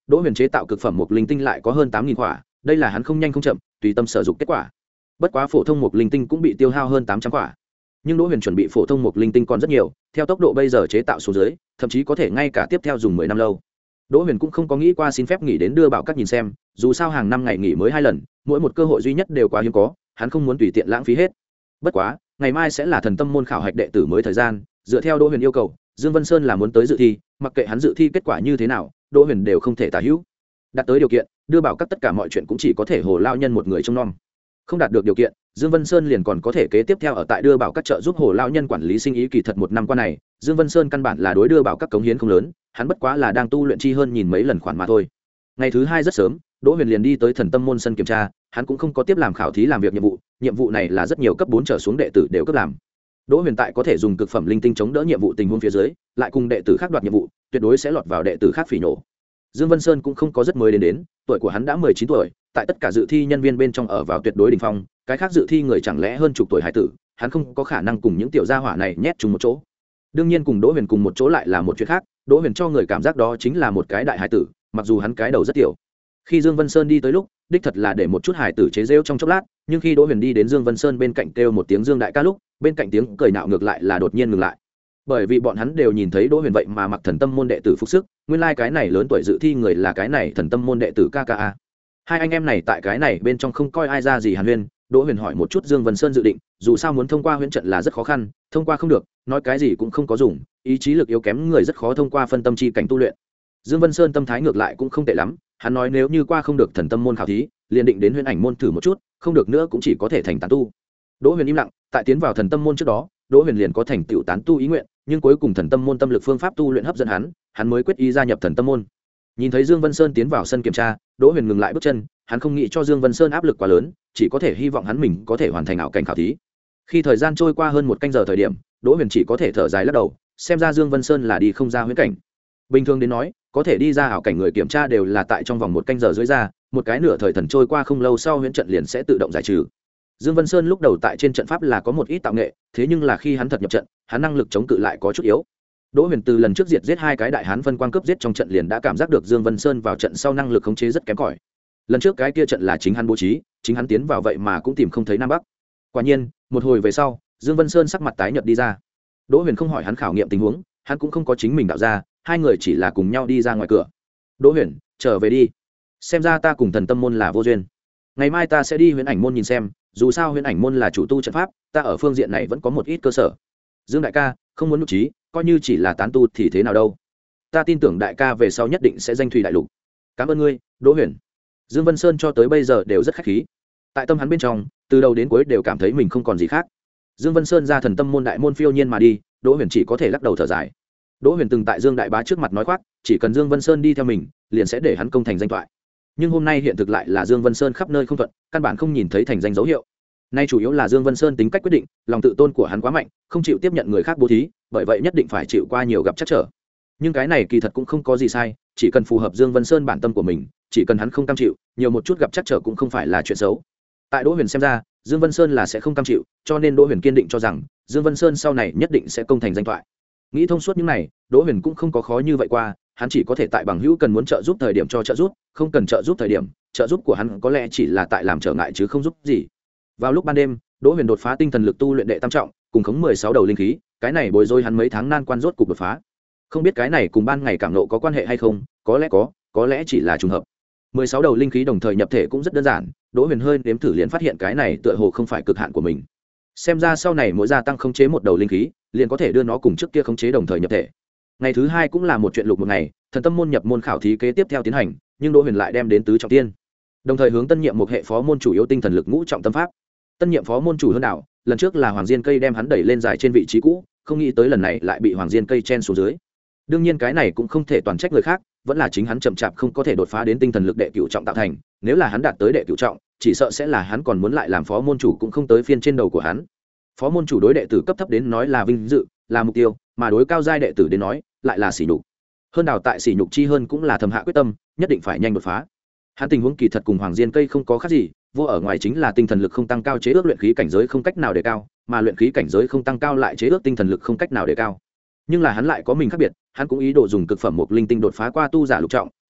[SPEAKER 1] đỗ huyền chế tạo cực phẩm mục linh tinh lại có hơn tám nghìn quả, đây là hắn không nhanh không chậm tùy tâm sở dụng kết quả. Bất quá phổ thông mục linh tinh cũng bị tiêu hao hơn tám trăm quả, nhưng đỗ huyền chuẩn bị phổ thông mục linh tinh còn rất nhiều, theo tốc độ bây giờ chế tạo xuống dưới thậm chí có thể ngay cả tiếp theo dùng mười năm lâu. Đỗ huyền cũng không có nghĩ qua xin phép nghỉ đến đưa bảo các nhìn xem, dù sao hàng năm ngày nghỉ mới hai lần, mỗi một cơ hội duy nhất đều quá hiếm có, hắn không muốn tùy tiện lãng phí hết. Bất quá ngày mai sẽ là thần tâm môn khảo hạch đệ tử mới thời gian, dựa theo Đỗ huyền yêu cầu, Dương Vân Sơn là muốn tới dự thi, mặc kệ hắn dự thi kết quả như thế nào, Đỗ huyền đều không thể tả hữu. Đạt tới điều kiện, đưa bảo các tất cả mọi chuyện cũng chỉ có thể hồ lao nhân một người trông nom. Không đạt được điều kiện, Dương Vân Sơn liền còn có thể kế tiếp theo ở tại đưa bảo các trợ giúp hồ lao nhân quản lý sinh ý. Kỳ thật một năm qua này, Dương Vân Sơn căn bản là đối đưa bảo các cống hiến không lớn, hắn bất quá là đang tu luyện chi hơn nhìn mấy lần khoản mà thôi. Ngày thứ hai rất sớm, Đỗ huyền liền đi tới thần tâm môn sân kiểm tra, hắn cũng không có tiếp làm khảo thí làm việc nhiệm vụ, nhiệm vụ này là rất nhiều cấp bốn trở xuống đệ tử đều cấp làm. Đỗ huyền tại có thể dùng cực phẩm linh tinh chống đỡ nhiệm vụ tình huống phía dưới, lại cùng đệ tử khác đoạt nhiệm vụ, tuyệt đối sẽ lọt vào đệ tử khác phỉ nổ. Dương Vân Sơn cũng không có rất mới đến đến, tuổi của hắn đã mười chín tuổi, tại tất cả dự thi nhân viên bên trong ở vào tuyệt đối đỉnh phong, cái khác dự thi người chẳng lẽ hơn chục tuổi hải tử, hắn không có khả năng cùng những tiểu gia hỏa này nhét chung một chỗ. Đương nhiên cùng Đỗ huyền cùng một chỗ lại là một chuyện khác, Đỗ huyền cho người cảm giác đó chính là một cái đại hải tử, mặc dù hắn cái đầu rất tiểu. Khi Dương Vân Sơn đi tới lúc, đích thật là để một chút hải tử chế giễu trong chốc lát, nhưng khi Đỗ huyền đi đến Dương Vân Sơn bên cạnh kêu một tiếng Dương đại ca lúc, bên cạnh tiếng cười nạo ngược lại là đột nhiên ngừng lại. Bởi vì bọn hắn đều nhìn thấy Đỗ huyền vậy mà mặc thần tâm môn đệ tử phục sức, nguyên lai like cái này lớn tuổi dự thi người là cái này thần tâm môn đệ tử ca ca a. Hai anh em này tại cái này bên trong không coi ai ra gì hàn huyên. Đỗ huyền hỏi một chút Dương Vân Sơn dự định, dù sao muốn thông qua huyễn trận là rất khó khăn, thông qua không được, nói cái gì cũng không có dùng, ý chí lực yếu kém người rất khó thông qua phân tâm chi cảnh tu luyện. Dương Vân Sơn tâm thái ngược lại cũng không tệ lắm, hắn nói nếu như qua không được thần tâm môn khảo thí, liền định đến huyễn ảnh môn thử một chút, không được nữa cũng chỉ có thể thành tán tu. Đỗ huyền im lặng, tại tiến vào thần tâm môn trước đó, Đỗ huyền liền có thành tựu tán tu ý nguyện, nhưng cuối cùng thần tâm môn tâm lực phương pháp tu luyện hấp dẫn hắn, hắn mới quyết ý gia nhập thần tâm môn. Nhìn thấy Dương Vân Sơn tiến vào sân kiểm tra, Đỗ huyền ngừng lại bước chân, hắn không nghĩ cho Dương Vân Sơn áp lực quá lớn, chỉ có thể hy vọng hắn mình có thể hoàn thành ảo cảnh khảo thí. Khi thời gian trôi qua hơn một canh giờ thời điểm, Đỗ huyền chỉ có thể thở dài lắc đầu, xem ra Dương Vân Sơn là đi không ra huyễn cảnh. Bình thường đến nói, có thể đi ra ảo cảnh người kiểm tra đều là tại trong vòng một canh giờ dưới ra, một cái nửa thời thần trôi qua không lâu sau huyễn trận liền sẽ tự động giải trừ. Dương Vân Sơn lúc đầu tại trên trận pháp là có một ít tạo nghệ, thế nhưng là khi hắn thật nhập trận, hắn năng lực chống cự lại có chút yếu. Đỗ huyền từ lần trước diệt giết hai cái đại hán phân quang cướp giết trong trận liền đã cảm giác được Dương Vân Sơn vào trận sau năng lực khống chế rất kém cỏi. Lần trước cái kia trận là chính hắn bố trí, chính hắn tiến vào vậy mà cũng tìm không thấy nam bắc. Quả nhiên, một hồi về sau, Dương Vân Sơn sắc mặt tái nhợt đi ra. Đỗ huyền không hỏi hắn khảo nghiệm tình huống, hắn cũng không có chính mình đạo ra, hai người chỉ là cùng nhau đi ra ngoài cửa. Đỗ huyền, trở về đi, xem ra ta cùng thần tâm môn là vô duyên, ngày mai ta sẽ đi huyễn ảnh môn nhìn xem, dù sao huyễn ảnh môn là chủ tu trận pháp, ta ở phương diện này vẫn có một ít cơ sở. Dương đại ca, không muốn nụ trí, coi như chỉ là tán tu thì thế nào đâu, ta tin tưởng đại ca về sau nhất định sẽ danh thủy đại lục. Cảm ơn ngươi, Đỗ huyền. Dương Vân Sơn cho tới bây giờ đều rất khách khí, tại tâm hắn bên trong từ đầu đến cuối đều cảm thấy mình không còn gì khác. Dương Vân Sơn ra thần tâm môn đại môn phiêu nhiên mà đi, Đỗ huyền chỉ có thể lắc đầu thở dài. Đỗ huyền từng tại Dương đại bá trước mặt nói khoác, chỉ cần Dương Vân Sơn đi theo mình liền sẽ để hắn công thành danh thoại, nhưng hôm nay hiện thực lại là Dương Vân Sơn khắp nơi không thuận, căn bản không nhìn thấy thành danh dấu hiệu. Nay chủ yếu là Dương Vân Sơn tính cách quyết định, lòng tự tôn của hắn quá mạnh, không chịu tiếp nhận người khác bố thí, bởi vậy nhất định phải chịu qua nhiều gặp trắc trở. Nhưng cái này kỳ thật cũng không có gì sai, chỉ cần phù hợp Dương Vân Sơn bản tâm của mình, chỉ cần hắn không cam chịu, nhiều một chút gặp trắc trở cũng không phải là chuyện xấu. Tại Đỗ huyền xem ra, Dương Vân Sơn là sẽ không cam chịu, cho nên Đỗ huyền kiên định cho rằng Dương Vân Sơn sau này nhất định sẽ công thành danh thoại. Nghĩ thông suốt những này, Đỗ huyền cũng không có khó như vậy qua, hắn chỉ có thể tại bằng hữu cần muốn trợ giúp thời điểm cho trợ giúp, không cần trợ giúp thời điểm, trợ giúp của hắn có lẽ chỉ là tại làm trở ngại chứ không giúp gì. Vào lúc ban đêm, Đỗ huyền đột phá tinh thần lực tu luyện đệ tam trọng, cùng khống mười sáu đầu linh khí, cái này bồi dối hắn mấy tháng nan quan rốt cục đột phá. Không biết cái này cùng ban ngày cảm nộ có quan hệ hay không, có lẽ có, có lẽ chỉ là trùng hợp. mười sáu đầu linh khí đồng thời nhập thể cũng rất đơn giản, Đỗ huyền hơi nếm thử liền phát hiện cái này tựa hồ không phải cực hạn của mình. Xem ra sau này mỗi gia tăng khống chế một đầu linh khí, liền có thể đưa nó cùng trước kia khống chế đồng thời nhập thể. Ngày thứ hai cũng là một chuyện lục một ngày, thần tâm môn nhập môn khảo thí kế tiếp theo tiến hành, nhưng Đỗ huyền lại đem đến tứ trọng tiên, đồng thời hướng tân nhiệm một hệ phó môn chủ yếu tinh thần lực ngũ trọng tâm pháp. Tân nhiệm phó môn chủ hơn đảo, lần trước là hoàng diên cây đem hắn đẩy lên dài trên vị trí cũ, không nghĩ tới lần này lại bị hoàng diên cây chen xuống dưới. Đương nhiên cái này cũng không thể toàn trách người khác, vẫn là chính hắn chậm chạp không có thể đột phá đến tinh thần lực đệ cửu trọng tạo thành, nếu là hắn đạt tới đệ cửu trọng, chỉ sợ sẽ là hắn còn muốn lại làm phó môn chủ cũng không tới phiên trên đầu của hắn. Phó môn chủ đối đệ tử cấp thấp đến nói là vinh dự, là mục tiêu, mà đối cao giai đệ tử đến nói lại là sỉ nhục. Hơn đào tại sỉ nhục chi hơn cũng là thầm hạ quyết tâm, nhất định phải nhanh đột phá. Hắn tình huống kỳ thật cùng hoàng diên cây không có khác gì, vô ở ngoài chính là tinh thần lực không tăng cao chế ước luyện khí cảnh giới không cách nào đề cao, mà luyện khí cảnh giới không tăng cao lại chế ước tinh thần lực không cách nào đề cao. Nhưng là hắn lại có mình khác biệt, hắn cũng ý đồ dùng cực phẩm một linh tinh đột phá qua tu giả lục trọng,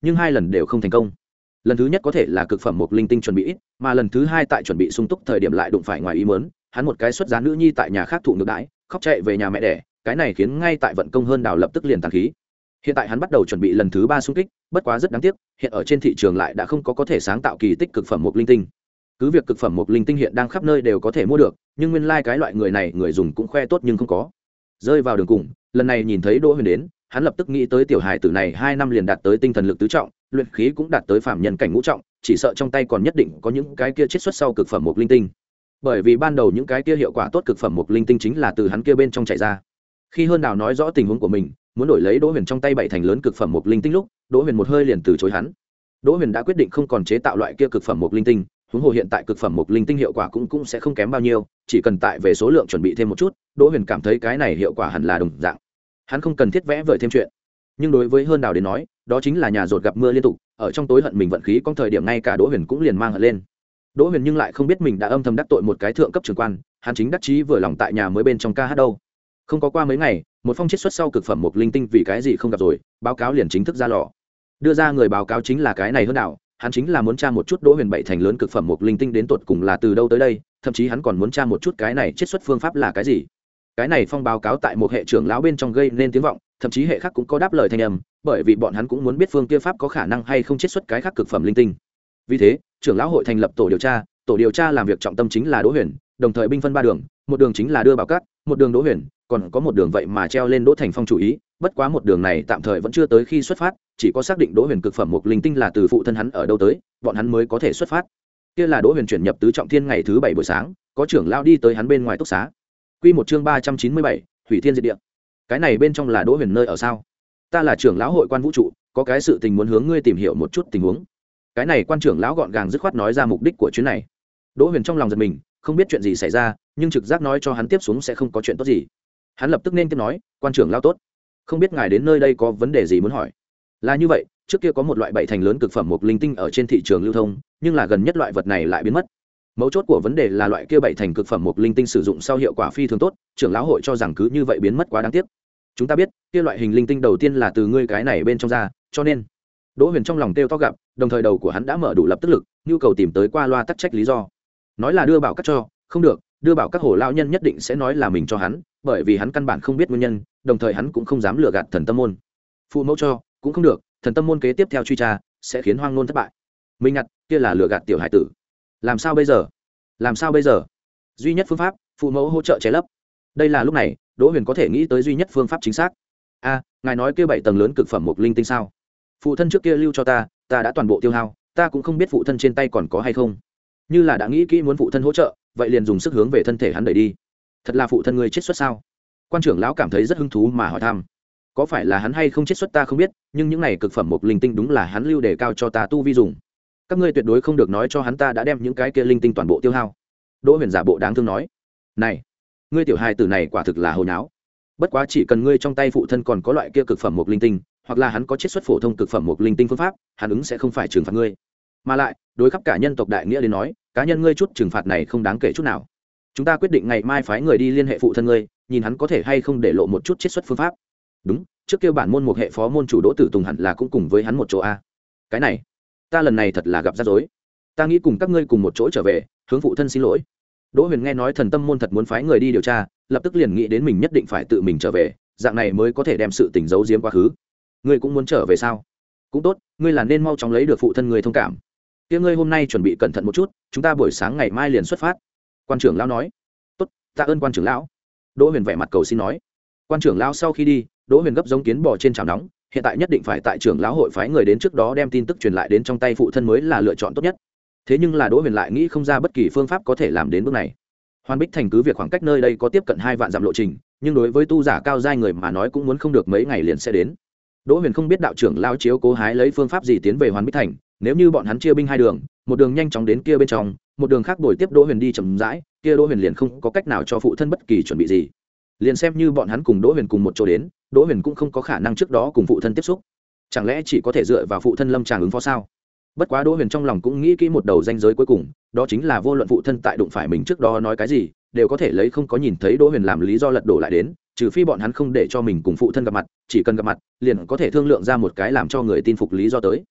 [SPEAKER 1] nhưng hai lần đều không thành công. Lần thứ nhất có thể là cực phẩm một linh tinh chuẩn bị ít, mà lần thứ hai tại chuẩn bị sung túc thời điểm lại đụng phải ngoài ý muốn, hắn một cái xuất giá nữ nhi tại nhà khác thụ ngược đãi, khóc chạy về nhà mẹ đẻ, cái này khiến ngay tại vận công hơn đào lập tức liền tàn khí. Hiện tại hắn bắt đầu chuẩn bị lần thứ ba xung kích, bất quá rất đáng tiếc, hiện ở trên thị trường lại đã không có có thể sáng tạo kỳ tích cực phẩm một linh tinh. Cứ việc cực phẩm một linh tinh hiện đang khắp nơi đều có thể mua được, nhưng nguyên lai like cái loại người này người dùng cũng khoe tốt nhưng không có. Rơi vào đường cùng, lần này nhìn thấy Đỗ Huyền đến, hắn lập tức nghĩ tới tiểu hài tử này hai năm liền đạt tới tinh thần lực tứ trọng, luyện khí cũng đạt tới phàm nhân cảnh ngũ trọng, chỉ sợ trong tay còn nhất định có những cái kia chiết xuất sau cực phẩm một linh tinh. Bởi vì ban đầu những cái kia hiệu quả tốt cực phẩm một linh tinh chính là từ hắn kia bên trong chạy ra. Khi Hơn Đào nói rõ tình huống của mình, muốn đổi lấy Đỗ Huyền trong tay bảy thành lớn cực phẩm một linh tinh lúc, Đỗ Huyền một hơi liền từ chối hắn. Đỗ Huyền đã quyết định không còn chế tạo loại kia cực phẩm một linh tinh, huống hồ hiện tại cực phẩm một linh tinh hiệu quả cũng cũng sẽ không kém bao nhiêu, chỉ cần tại về số lượng chuẩn bị thêm một chút, Đỗ Huyền cảm thấy cái này hiệu quả hẳn là đồng dạng. Hắn không cần thiết vẽ vời thêm chuyện. Nhưng đối với Hơn Đào đến nói, đó chính là nhà rột gặp mưa liên tục, ở trong tối hận mình vận khí có thời điểm ngay cả Đỗ Huyền cũng liền mang hận lên. Đỗ Huyền nhưng lại không biết mình đã âm thầm đắc tội một cái thượng cấp trưởng quan, hắn chính đắc chí vừa lòng tại nhà mới bên trong ca hát đâu. Không có qua mấy ngày, một phong chiết xuất sau cực phẩm một linh tinh vì cái gì không gặp rồi, báo cáo liền chính thức ra lò. Đưa ra người báo cáo chính là cái này Hơn Đào, hắn chính là muốn tra một chút Đỗ Huyền bảy thành lớn cực phẩm một linh tinh đến tột cùng là từ đâu tới đây, thậm chí hắn còn muốn tra một chút cái này chiết xuất phương pháp là cái gì. Cái này phong báo cáo tại một hệ trưởng lão bên trong gây nên tiếng vọng, thậm chí hệ khác cũng có đáp lời thanh âm, bởi vì bọn hắn cũng muốn biết phương kia pháp có khả năng hay không chiết xuất cái khác cực phẩm linh tinh. Vì thế, trưởng lão hội thành lập tổ điều tra, tổ điều tra làm việc trọng tâm chính là Đỗ Huyền, đồng thời binh phân ba đường, một đường chính là đưa Bảo Cát, một đường Đỗ Huyền, còn có một đường vậy mà treo lên Đỗ Thành Phong chủ ý, bất quá một đường này tạm thời vẫn chưa tới khi xuất phát, chỉ có xác định Đỗ Huyền cực phẩm một linh tinh là từ phụ thân hắn ở đâu tới, bọn hắn mới có thể xuất phát. Kia là Đỗ Huyền chuyển nhập tứ trọng thiên ngày thứ bảy buổi sáng, có trưởng lão đi tới hắn bên ngoài túc xá. Quy một chương ba trăm chín mươi bảy, hủy thiên diệt địa. Cái này bên trong là Đỗ Huyền nơi ở sao? Ta là trưởng lão hội quan vũ trụ, có cái sự tình muốn hướng ngươi tìm hiểu một chút tình huống. Cái này quan trưởng lão gọn gàng dứt khoát nói ra mục đích của chuyến này. Đỗ Huyền trong lòng giật mình, không biết chuyện gì xảy ra, nhưng trực giác nói cho hắn tiếp xuống sẽ không có chuyện tốt gì. Hắn lập tức nên tiếp nói, quan trưởng lão tốt, không biết ngài đến nơi đây có vấn đề gì muốn hỏi. Là như vậy, trước kia có một loại bảy thành lớn cực phẩm một linh tinh ở trên thị trường lưu thông, nhưng là gần nhất loại vật này lại biến mất. Mấu chốt của vấn đề là loại kia bảy thành cực phẩm một linh tinh sử dụng sau hiệu quả phi thường tốt, trưởng lão hội cho rằng cứ như vậy biến mất quá đáng tiếc. Chúng ta biết, kia loại hình linh tinh đầu tiên là từ ngươi cái này bên trong ra, cho nên Đỗ Huyền trong lòng kêu to gặp, đồng thời đầu của hắn đã mở đủ lập tức lực, nhu cầu tìm tới qua loa tắc trách lý do. Nói là đưa bảo các cho, không được, đưa bảo các hồ lão nhân nhất định sẽ nói là mình cho hắn, bởi vì hắn căn bản không biết nguyên nhân, đồng thời hắn cũng không dám lừa gạt thần tâm môn. Phụ mẫu cho, cũng không được, thần tâm môn kế tiếp theo truy tra, sẽ khiến hoang ngôn thất bại. Minh ngặt, kia là lừa gạt tiểu hải tử. Làm sao bây giờ? Làm sao bây giờ? Duy nhất phương pháp, phụ mẫu hỗ trợ che lấp. Đây là lúc này, Đỗ Huyền có thể nghĩ tới duy nhất phương pháp chính xác. A, ngài nói kia bảy tầng lớn cực phẩm một linh tinh sao? Phụ thân trước kia lưu cho ta, ta đã toàn bộ tiêu hao, ta cũng không biết phụ thân trên tay còn có hay không. Như là đã nghĩ kỹ muốn phụ thân hỗ trợ, vậy liền dùng sức hướng về thân thể hắn đẩy đi. Thật là phụ thân ngươi chết xuất sao? Quan trưởng lão cảm thấy rất hứng thú mà hỏi thăm. Có phải là hắn hay không chết xuất ta không biết, nhưng những này cực phẩm một linh tinh đúng là hắn lưu để cao cho ta tu vi dùng. Các ngươi tuyệt đối không được nói cho hắn ta đã đem những cái kia linh tinh toàn bộ tiêu hao. Đỗ Huyền giả bộ đáng thương nói. Này, ngươi tiểu hài tử này quả thực là hồi nháo. Bất quá chỉ cần ngươi trong tay phụ thân còn có loại kia cực phẩm một linh tinh, hoặc là hắn có chiết xuất phổ thông cực phẩm một linh tinh phương pháp, hắn ứng sẽ không phải trừng phạt ngươi. Mà lại, đối khắp cả nhân tộc đại nghĩa đến nói, cá nhân ngươi chút trừng phạt này không đáng kể chút nào. Chúng ta quyết định ngày mai phái người đi liên hệ phụ thân ngươi, nhìn hắn có thể hay không để lộ một chút chiết xuất phương pháp. Đúng, trước kia bản môn một hệ phó môn chủ Đỗ Tử Tùng hẳn là cũng cùng với hắn một chỗ a. Cái này, ta lần này thật là gặp rắc rối. Ta nghĩ cùng các ngươi cùng một chỗ trở về, hướng phụ thân xin lỗi. Đỗ Huyền nghe nói thần tâm môn thật muốn phái người đi điều tra, lập tức liền nghĩ đến mình nhất định phải tự mình trở về, dạng này mới có thể đem sự tình giấu giếm quá khứ. Ngươi cũng muốn trở về sao? Cũng tốt, ngươi là nên mau chóng lấy được phụ thân người thông cảm. Kia ngươi hôm nay chuẩn bị cẩn thận một chút, chúng ta buổi sáng ngày mai liền xuất phát. Quan trưởng lão nói. Tốt, tạ ơn quan trưởng lão. Đỗ Huyền vẻ mặt cầu xin nói. Quan trưởng lão sau khi đi, Đỗ Huyền gấp giống kiến bò trên chảo nóng, hiện tại nhất định phải tại trưởng lão hội phái người đến trước đó đem tin tức truyền lại đến trong tay phụ thân mới là lựa chọn tốt nhất. Thế nhưng là Đỗ Huyền lại nghĩ không ra bất kỳ phương pháp có thể làm đến bước này. Hoàn Bích Thành cứ việc khoảng cách nơi đây có tiếp cận hai vạn dặm lộ trình, nhưng đối với tu giả cao giai người mà nói cũng muốn không được mấy ngày liền sẽ đến. Đỗ Huyền không biết đạo trưởng lão chiếu cố hái lấy phương pháp gì tiến về Hoàn Bích Thành, nếu như bọn hắn chia binh hai đường, một đường nhanh chóng đến kia bên trong, một đường khác bồi tiếp Đỗ Huyền đi chậm rãi, kia Đỗ Huyền liền không có cách nào cho phụ thân bất kỳ chuẩn bị gì. Liền xem như bọn hắn cùng Đỗ Huyền cùng một chỗ đến, Đỗ Huyền cũng không có khả năng trước đó cùng phụ thân tiếp xúc. Chẳng lẽ chỉ có thể dựa vào phụ thân lâm tràng ứng phó sao? Bất quá Đỗ Huyền trong lòng cũng nghĩ kỹ một đầu ranh giới cuối cùng, đó chính là vô luận phụ thân tại đụng phải mình trước đó nói cái gì, đều có thể lấy không có nhìn thấy Đỗ Huyền làm lý do lật đổ lại đến, trừ phi bọn hắn không để cho mình cùng phụ thân gặp mặt, chỉ cần gặp mặt, liền có thể thương lượng ra một cái làm cho người tin phục lý do tới.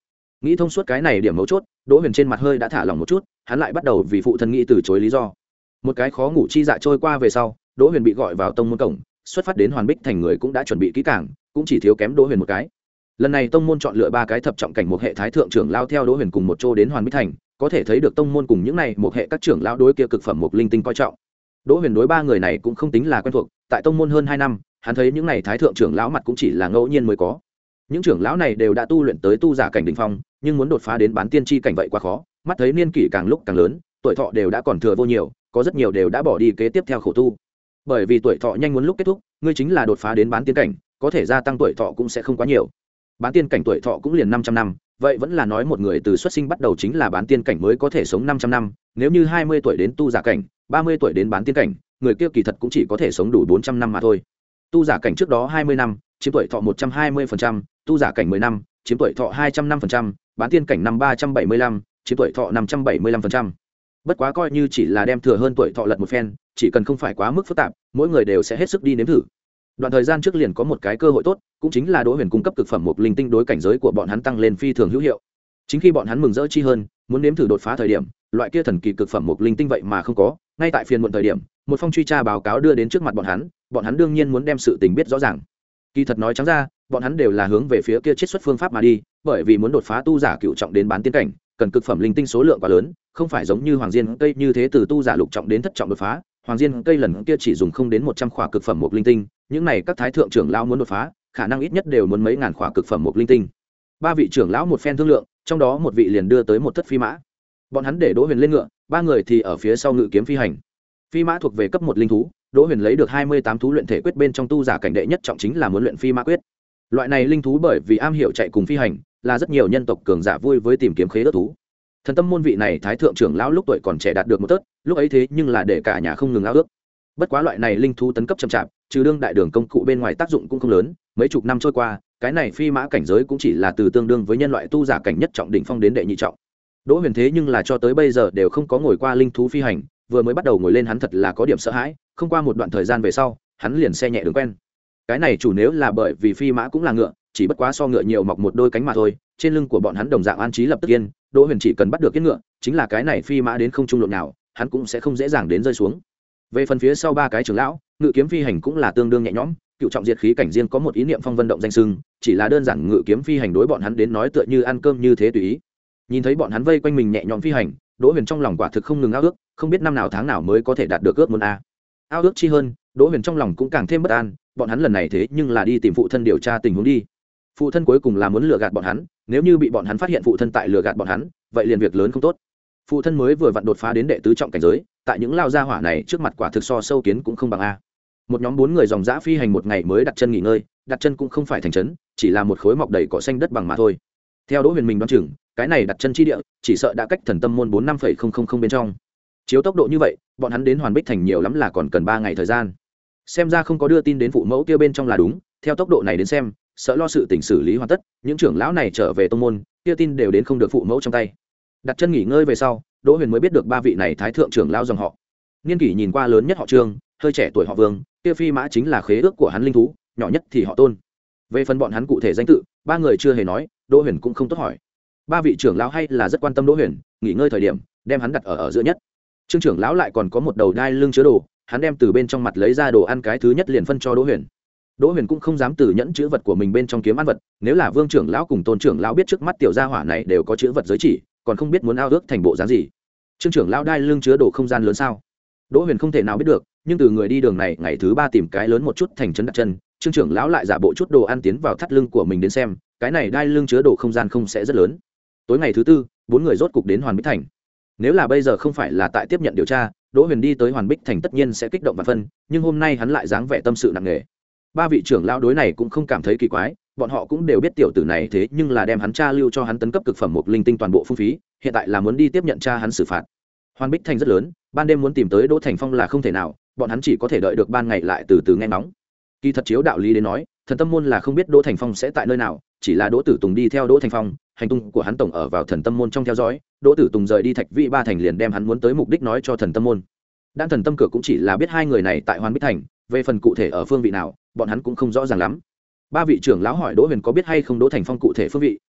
[SPEAKER 1] nghĩ thông suốt cái này điểm mấu chốt, Đỗ Huyền trên mặt hơi đã thả lỏng một chút, hắn lại bắt đầu vì phụ thân nghĩ từ chối lý do. Một cái khó ngủ chi dạ trôi qua về sau, Đỗ Huyền bị gọi vào tông môn cổng, xuất phát đến Hoàn Bích Thành người cũng đã chuẩn bị kỹ càng, cũng chỉ thiếu kém Đỗ Huyền một cái. Lần này tông môn chọn lựa ba cái thập trọng cảnh một hệ thái thượng trưởng lao theo Đỗ Huyền cùng một chỗ đến Hoàn Bích Thành, có thể thấy được tông môn cùng những này một hệ các trưởng lão đối kia cực phẩm một linh tinh coi trọng. Đỗ Huyền đối ba người này cũng không tính là quen thuộc, tại tông môn hơn hai năm, hắn thấy những này thái thượng trưởng lão mặt cũng chỉ là ngẫu nhiên mới có. Những trưởng lão này đều đã tu luyện tới tu giả cảnh đỉnh phong, nhưng muốn đột phá đến bán tiên chi cảnh vậy quá khó, mắt thấy niên kỷ càng lúc càng lớn, tuổi thọ đều đã còn thừa vô nhiều, có rất nhiều đều đã bỏ đi kế tiếp theo khổ tu. Bởi vì tuổi thọ nhanh muốn lúc kết thúc, ngươi chính là đột phá đến bán tiên cảnh, có thể gia tăng tuổi thọ cũng sẽ không quá nhiều. Bán tiên cảnh tuổi thọ cũng liền năm trăm năm, vậy vẫn là nói một người từ xuất sinh bắt đầu chính là bán tiên cảnh mới có thể sống năm trăm năm, nếu như hai mươi tuổi đến tu giả cảnh, ba mươi tuổi đến bán tiên cảnh, người kia kỳ thật cũng chỉ có thể sống đủ bốn trăm năm mà thôi. Tu giả cảnh trước đó hai mươi năm, chiếm tuổi thọ một trăm hai mươi phần trăm, tu giả cảnh mười năm, chiếm tuổi thọ hai trăm năm phần trăm, bán tiên cảnh năm ba trăm bảy mươi lăm, chiếm tuổi thọ năm trăm bảy mươi lăm phần trăm. Bất quá coi như chỉ là đem thừa hơn tuổi thọ lật một phen, chỉ cần không phải quá mức phức tạp, mỗi người đều sẽ hết sức đi nếm thử. Đoạn thời gian trước liền có một cái cơ hội tốt, cũng chính là Đỗ Huyền cung cấp cực phẩm một linh tinh đối cảnh giới của bọn hắn tăng lên phi thường hữu hiệu. Chính khi bọn hắn mừng rỡ chi hơn, muốn nếm thử đột phá thời điểm, loại kia thần kỳ cực phẩm một linh tinh vậy mà không có, ngay tại phiên muộn thời điểm, một phong truy tra báo cáo đưa đến trước mặt bọn hắn, bọn hắn đương nhiên muốn đem sự tình biết rõ ràng. Kỳ thật nói trắng ra, bọn hắn đều là hướng về phía kia chiết xuất phương pháp mà đi, bởi vì muốn đột phá tu giả cựu trọng đến bán tiên cảnh, cần cực phẩm linh tinh số lượng quá lớn, không phải giống như hoàng diên cây như thế từ tu giả lục trọng đến thất trọng đột phá, hoàng diên cây lần kia chỉ dùng không đến một trăm khỏa cực phẩm một linh tinh, những này các thái thượng trưởng lão muốn đột phá, khả năng ít nhất đều muốn mấy ngàn khỏa cực phẩm một linh tinh. Ba vị trưởng lão một phen thương lượng, trong đó một vị liền đưa tới một thất phi mã. Bọn hắn để Đỗ Huyền lên ngựa, ba người thì ở phía sau ngự kiếm phi hành. Phi mã thuộc về cấp một linh thú, Đỗ Huyền lấy được hai mươi tám thú luyện thể quyết bên trong tu giả cảnh đệ nhất trọng chính là muốn luyện phi mã quyết. Loại này linh thú bởi vì am hiểu chạy cùng phi hành, là rất nhiều nhân tộc cường giả vui với tìm kiếm khế ước thú. Thần tâm môn vị này thái thượng trưởng lão lúc tuổi còn trẻ đạt được một tớt, lúc ấy thế nhưng là để cả nhà không ngừng ao ước. Bất quá loại này linh thú tấn cấp chậm chạp, trừ đương đại đường công cụ bên ngoài tác dụng cũng không lớn, mấy chục năm trôi qua, cái này phi mã cảnh giới cũng chỉ là từ tương đương với nhân loại tu giả cảnh nhất trọng đỉnh phong đến đệ nhị trọng. Đỗ Huyền thế nhưng là cho tới bây giờ đều không có ngồi qua linh thú phi hành, vừa mới bắt đầu ngồi lên hắn thật là có điểm sợ hãi, không qua một đoạn thời gian về sau, hắn liền xe nhẹ đường quen. Cái này chủ nếu là bởi vì phi mã cũng là ngựa, chỉ bất quá so ngựa nhiều mọc một đôi cánh mà thôi, trên lưng của bọn hắn đồng dạng an trí lập tức yên, Đỗ Huyền chỉ cần bắt được cái ngựa, chính là cái này phi mã đến không trung lộn nào, hắn cũng sẽ không dễ dàng đến rơi xuống. Về phần phía sau ba cái trưởng lão, ngự kiếm phi hành cũng là tương đương nhẹ nhõm, cựu trọng diệt khí cảnh riêng có một ý niệm phong vân động danh sưng, chỉ là đơn giản ngự kiếm phi hành đối bọn hắn đến nói tựa như ăn cơm như thế tùy ý. Nhìn thấy bọn hắn vây quanh mình nhẹ nhõm phi hành, Đỗ Huyền trong lòng quả thực không ngừng ao ước, không biết năm nào tháng nào mới có thể đạt được ước muốn a. Ao ước chi hơn, Đỗ Huyền trong lòng cũng càng thêm bất an, bọn hắn lần này thế nhưng là đi tìm phụ thân điều tra tình huống đi. Phụ thân cuối cùng là muốn lừa gạt bọn hắn, nếu như bị bọn hắn phát hiện phụ thân tại lừa gạt bọn hắn, vậy liền việc lớn không tốt. Phụ thân mới vừa vặn đột phá đến đệ tứ trọng cảnh giới, tại những lao gia hỏa này trước mặt quả thực so sâu kiến cũng không bằng a. Một nhóm bốn người dòng dã phi hành một ngày mới đặt chân nghỉ ngơi, đặt chân cũng không phải thành trấn, chỉ là một khối mọc đầy cỏ xanh đất bằng mà thôi. Theo Đỗ Huyền mình đoán chừng, cái này đặt chân chi địa, chỉ sợ đã cách Thần Tâm môn bốn năm phẩy không không không bên trong. Chiếu tốc độ như vậy, bọn hắn đến Hoàn Bích Thành nhiều lắm là còn cần ba ngày thời gian. Xem ra không có đưa tin đến phụ mẫu kia bên trong là đúng, theo tốc độ này đến xem, sợ lo sự tình xử lý hoàn tất, những trưởng lão này trở về tông môn, kia tin đều đến không được phụ mẫu trong tay. Đặt chân nghỉ ngơi về sau, Đỗ Huyền mới biết được ba vị này thái thượng trưởng lão dòng họ. Niên kỷ nhìn qua lớn nhất họ Trương, hơi trẻ tuổi họ Vương, kia phi mã chính là khế ước của hắn linh thú, nhỏ nhất thì họ Tôn. Về phần bọn hắn cụ thể danh tự, ba người chưa hề nói, Đỗ Huyền cũng không tốt hỏi. Ba vị trưởng lão hay là rất quan tâm Đỗ Huyền, nghỉ ngơi thời điểm, đem hắn đặt ở ở giữa nhất. Trương trưởng lão lại còn có một đầu đai lưng chứa đồ, hắn đem từ bên trong mặt lấy ra đồ ăn cái thứ nhất liền phân cho Đỗ Huyền. Đỗ Huyền cũng không dám từ nhẫn chữ vật của mình bên trong kiếm ăn vật, nếu là Vương trưởng lão cùng Tôn trưởng lão biết trước mắt tiểu gia hỏa này đều có chữ vật giới chỉ, còn không biết muốn ao ước thành bộ dáng gì. Trương trưởng lão đai lưng chứa đồ không gian lớn sao? Đỗ Huyền không thể nào biết được, nhưng từ người đi đường này ngày thứ ba tìm cái lớn một chút thành trấn đặt chân, Trương trưởng lão lại giả bộ chút đồ ăn tiến vào thắt lưng của mình đến xem, cái này đai lưng chứa đồ không gian không sẽ rất lớn. Tối ngày thứ tư, bốn người rốt cục đến Hoàn Bích Thành. Nếu là bây giờ không phải là tại tiếp nhận điều tra, Đỗ Huyền đi tới Hoàn Bích Thành tất nhiên sẽ kích động và phân, nhưng hôm nay hắn lại dáng vẻ tâm sự nặng nề. Ba vị trưởng lão đối này cũng không cảm thấy kỳ quái, bọn họ cũng đều biết tiểu tử này thế nhưng là đem hắn cha lưu cho hắn tấn cấp cực phẩm một linh tinh toàn bộ phung phí, hiện tại là muốn đi tiếp nhận cha hắn xử phạt. Hoàn Bích Thành rất lớn, ban đêm muốn tìm tới Đỗ Thành Phong là không thể nào, bọn hắn chỉ có thể đợi được ban ngày lại từ từ nghe ngóng. Kỳ thật chiếu đạo lý đến nói, Thần Tâm môn là không biết Đỗ Thành Phong sẽ tại nơi nào, chỉ là Đỗ Tử Tùng đi theo Đỗ Thành Phong, hành tung của hắn tổng ở vào Thần Tâm môn trong theo dõi, Đỗ Tử Tùng rời đi Thạch Vị Ba thành liền đem hắn muốn tới mục đích nói cho Thần Tâm môn. Đan Thần Tâm cửa cũng chỉ là biết hai người này tại Hoàn Bích Thành, về phần cụ thể ở phương vị nào, bọn hắn cũng không rõ ràng lắm. Ba vị trưởng lão hỏi Đỗ Huyền có biết hay không Đỗ Thành Phong cụ thể phương vị,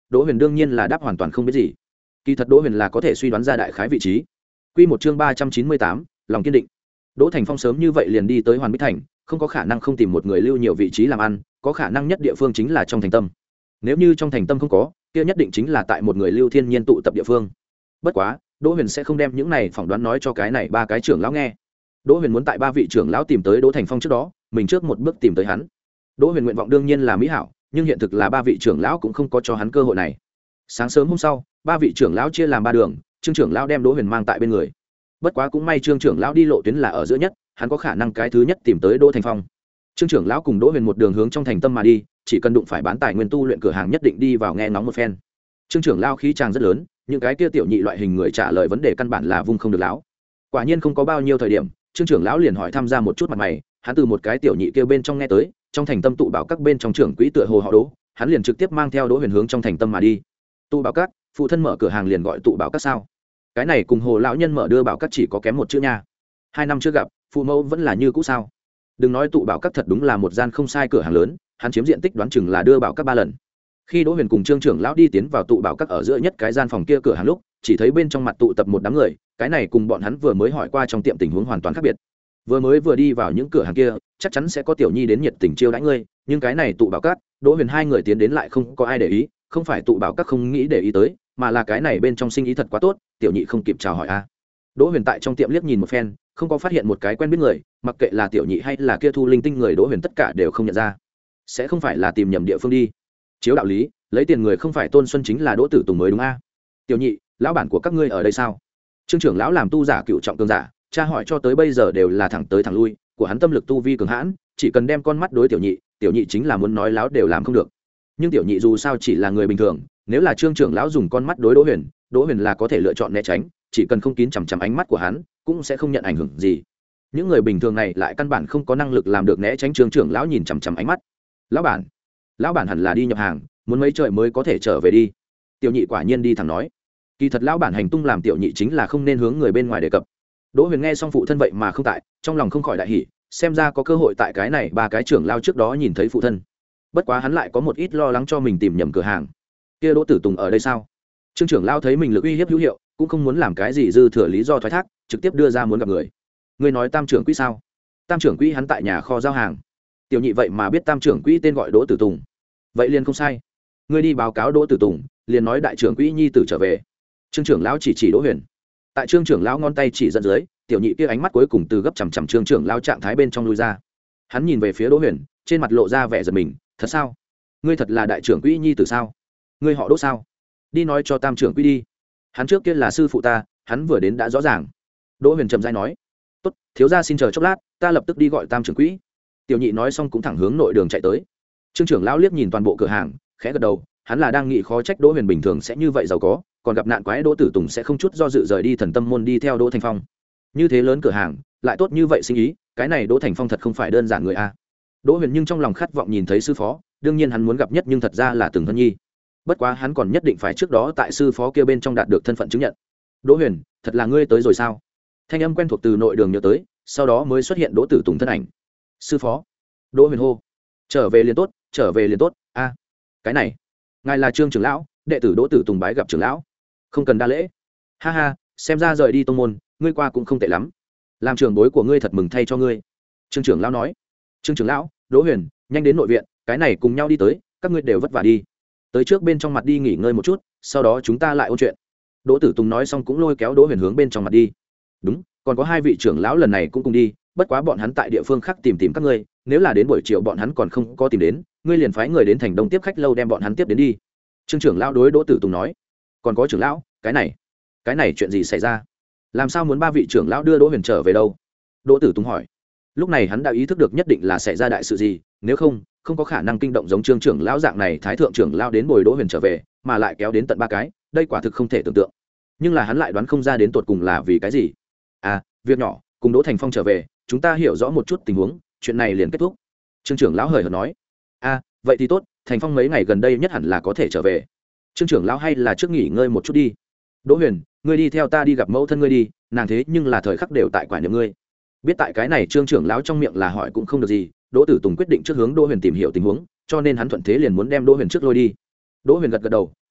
[SPEAKER 1] Đỗ Huyền đương nhiên là đáp hoàn toàn không biết gì. Kỳ thật Đỗ Huyền là có thể suy đoán ra đại khái vị trí. Quy một chương ba trăm chín mươi tám, lòng kiên định. Đỗ Thành Phong sớm như vậy liền đi tới Hoàn Bích Thành, không có khả năng không tìm một người lưu nhiều vị trí làm ăn, có khả năng nhất địa phương chính là trong thành tâm. Nếu như trong thành tâm không có, kia nhất định chính là tại một người lưu thiên nhiên tụ tập địa phương. Bất quá, Đỗ Huyền sẽ không đem những này phỏng đoán nói cho cái này ba cái trưởng lão nghe. Đỗ Huyền muốn tại ba vị trưởng lão tìm tới Đỗ Thành Phong trước đó, mình trước một bước tìm tới hắn. Đỗ Huyền nguyện vọng đương nhiên là mỹ hảo, nhưng hiện thực là ba vị trưởng lão cũng không có cho hắn cơ hội này. Sáng sớm hôm sau, ba vị trưởng lão chia làm ba đường, Trương trưởng lão đem Đỗ Huyền mang tại bên người. Bất quá cũng may Trương trưởng lão đi lộ tuyến là ở giữa nhất, hắn có khả năng cái thứ nhất tìm tới Đỗ Thành Phong. Trương trưởng lão cùng Đỗ Huyền một đường hướng trong thành tâm mà đi, chỉ cần đụng phải bán tài nguyên tu luyện cửa hàng nhất định đi vào nghe ngóng một phen. Trương trưởng lão khí chàng rất lớn, những cái kia tiểu nhị loại hình người trả lời vấn đề căn bản là vung không được lão. Quả nhiên không có bao nhiêu thời điểm, Trương trưởng lão liền hỏi tham gia một chút mặt mày, hắn từ một cái tiểu nhị kia bên trong nghe tới, trong thành tâm tụ bảo các bên trong trưởng quỹ tựa hồ họ Đỗ, hắn liền trực tiếp mang theo Đỗ Huyền hướng trong thành tâm mà đi. Tụ bảo các, phụ thân mở cửa hàng liền gọi tụ bảo các sao? Cái này cùng Hồ lão nhân mở đưa bảo các chỉ có kém một chữ nha. Hai năm trước gặp, phụ mẫu vẫn là như cũ sao? Đừng nói tụ bảo các thật đúng là một gian không sai cửa hàng lớn, hắn chiếm diện tích đoán chừng là đưa bảo các ba lần. Khi Đỗ Huyền cùng Trương trưởng lão đi tiến vào tụ bảo các ở giữa nhất cái gian phòng kia cửa hàng lúc, chỉ thấy bên trong mặt tụ tập một đám người, cái này cùng bọn hắn vừa mới hỏi qua trong tiệm tình huống hoàn toàn khác biệt. Vừa mới vừa đi vào những cửa hàng kia, chắc chắn sẽ có tiểu nhi đến nhiệt tình chiêu đãi ngươi, nhưng cái này tụ bảo các, Đỗ Huyền hai người tiến đến lại không có ai để ý, không phải tụ bảo các không nghĩ để ý tới, mà là cái này bên trong sinh ý thật quá tốt, tiểu nhị không kịp chào hỏi a. Đỗ Huyền tại trong tiệm liếc nhìn một phen, không có phát hiện một cái quen biết người, mặc kệ là tiểu nhị hay là kia thu linh tinh người, Đỗ Huyền tất cả đều không nhận ra. Sẽ không phải là tìm nhầm địa phương đi. Chiếu đạo lý, lấy tiền người không phải Tôn Xuân chính là Đỗ Tử Tùng mới đúng a. Tiểu nhị, lão bản của các ngươi ở đây sao? Trương trưởng lão làm tu giả cựu trọng cường giả, tra hỏi cho tới bây giờ đều là thẳng tới thẳng lui, của hắn tâm lực tu vi cường hãn, chỉ cần đem con mắt đối tiểu nhị, tiểu nhị chính là muốn nói láo đều làm không được. Nhưng tiểu nhị dù sao chỉ là người bình thường, nếu là Trương trưởng lão dùng con mắt đối Đỗ Huyền, Đỗ Huyền là có thể lựa chọn né tránh, chỉ cần không kín chằm chằm ánh mắt của hắn, cũng sẽ không nhận ảnh hưởng gì. Những người bình thường này lại căn bản không có năng lực làm được né tránh Trương trưởng lão nhìn chằm chằm ánh mắt. Lão bản, lão bản hẳn là đi nhập hàng, muốn mấy trời mới có thể trở về đi. Tiểu nhị quả nhiên đi thẳng nói. Kỳ thật lão bản hành tung làm tiểu nhị chính là không nên hướng người bên ngoài đề cập. Đỗ Huyền nghe xong phụ thân vậy mà không tại, trong lòng không khỏi đại hỉ, xem ra có cơ hội tại cái này ba cái trưởng lao trước đó nhìn thấy phụ thân. Bất quá hắn lại có một ít lo lắng cho mình tìm nhầm cửa hàng. Kia Đỗ Tử Tùng ở đây sao? Trương trưởng lao thấy mình lực uy hiếp hữu hiệu, cũng không muốn làm cái gì dư thừa lý do thoái thác, trực tiếp đưa ra muốn gặp người. Ngươi nói Tam trưởng quỹ sao? Tam trưởng quỹ hắn tại nhà kho giao hàng. Tiểu nhị vậy mà biết Tam trưởng quỹ tên gọi Đỗ Tử Tùng. Vậy liền không sai. Ngươi đi báo cáo Đỗ Tử Tùng, liền nói đại trưởng quỹ nhi tử trở về. Trương trưởng lão chỉ chỉ Đỗ Huyền. Tại Trương trưởng lão ngón tay chỉ dẫn dưới, tiểu nhị kia ánh mắt cuối cùng từ gấp chằm chằm Trương trưởng lão trạng thái bên trong lui ra. Hắn nhìn về phía Đỗ Huyền, trên mặt lộ ra vẻ giật mình, thật sao? Ngươi thật là đại trưởng quỹ nhi tử sao? Ngươi họ Đỗ sao? Đi nói cho Tam trưởng quỹ đi. Hắn trước kia là sư phụ ta, hắn vừa đến đã rõ ràng. Đỗ Huyền trầm rãi nói. Tốt, thiếu gia xin chờ chốc lát, ta lập tức đi gọi Tam trưởng quỹ. Tiểu nhị nói xong cũng thẳng hướng nội đường chạy tới. Trương trưởng lão liếc nhìn toàn bộ cửa hàng, khẽ gật đầu, hắn là đang nghĩ khó trách Đỗ Huyền bình thường sẽ như vậy giàu có, còn gặp nạn quái Đỗ Tử Tùng sẽ không chút do dự rời đi Thần Tâm môn đi theo Đỗ Thành Phong. Như thế lớn cửa hàng, lại tốt như vậy sinh ý, cái này Đỗ Thành Phong thật không phải đơn giản người a. Đỗ Huyền nhưng trong lòng khát vọng nhìn thấy sư phó, đương nhiên hắn muốn gặp nhất nhưng thật ra là Từng Thân Nhi. Bất quá hắn còn nhất định phải trước đó tại sư phó kia bên trong đạt được thân phận chứng nhận. Đỗ Huyền, thật là ngươi tới rồi sao? Thanh âm quen thuộc từ nội đường nhớ tới, sau đó mới xuất hiện Đỗ Tử Tùng thân ảnh. Sư phó. Đỗ Huyền hô. Trở về liền tốt, trở về liền tốt. A, cái này, ngài là Trương trưởng lão, đệ tử Đỗ Tử Tùng bái gặp trưởng lão. Không cần đa lễ. Ha ha, xem ra rời đi tông môn, ngươi qua cũng không tệ lắm. Làm trưởng bối của ngươi thật mừng thay cho ngươi. Trương trưởng lão nói. Trương trưởng lão, Đỗ Huyền, nhanh đến nội viện, cái này cùng nhau đi tới, các ngươi đều vất vả đi. Tới trước bên trong mặt đi nghỉ ngơi một chút, sau đó chúng ta lại ôn chuyện. Đỗ Tử Tùng nói xong cũng lôi kéo Đỗ Huyền hướng bên trong mặt đi. Đúng, còn có hai vị trưởng lão lần này cũng cùng đi, bất quá bọn hắn tại địa phương khác tìm tìm các ngươi, nếu là đến buổi chiều bọn hắn còn không có tìm đến, ngươi liền phái người đến thành Đông tiếp khách lâu đem bọn hắn tiếp đến đi. Trương trưởng lão đối Đỗ Tử Tùng nói. Còn có trưởng lão, cái này, cái này chuyện gì xảy ra? Làm sao muốn ba vị trưởng lão đưa Đỗ Huyền trở về đâu? Đỗ Tử Tùng hỏi. Lúc này hắn đã ý thức được nhất định là xảy ra đại sự gì, nếu không, không có khả năng kinh động giống Trương trưởng lão dạng này thái thượng trưởng lão đến bồi Đỗ Huyền trở về, mà lại kéo đến tận ba cái, đây quả thực không thể tưởng tượng. Nhưng là hắn lại đoán không ra đến tột cùng là vì cái gì. À, việc nhỏ, cùng Đỗ Thành Phong trở về, chúng ta hiểu rõ một chút tình huống, chuyện này liền kết thúc. Trương trưởng lão hời hợt nói. À, vậy thì tốt, Thành Phong mấy ngày gần đây nhất hẳn là có thể trở về. Trương trưởng lão hay là trước nghỉ ngơi một chút đi. Đỗ Huyền, ngươi đi theo ta đi gặp mẫu thân ngươi đi, nàng thế nhưng là thời khắc đều tại quả niệm ngươi. Biết tại cái này Trương trưởng lão trong miệng là hỏi cũng không được gì, Đỗ Tử Tùng quyết định trước hướng Đỗ Huyền tìm hiểu tình huống, cho nên hắn thuận thế liền muốn đem Đỗ Huyền trước lôi đi. Đỗ Huyền gật gật đầu,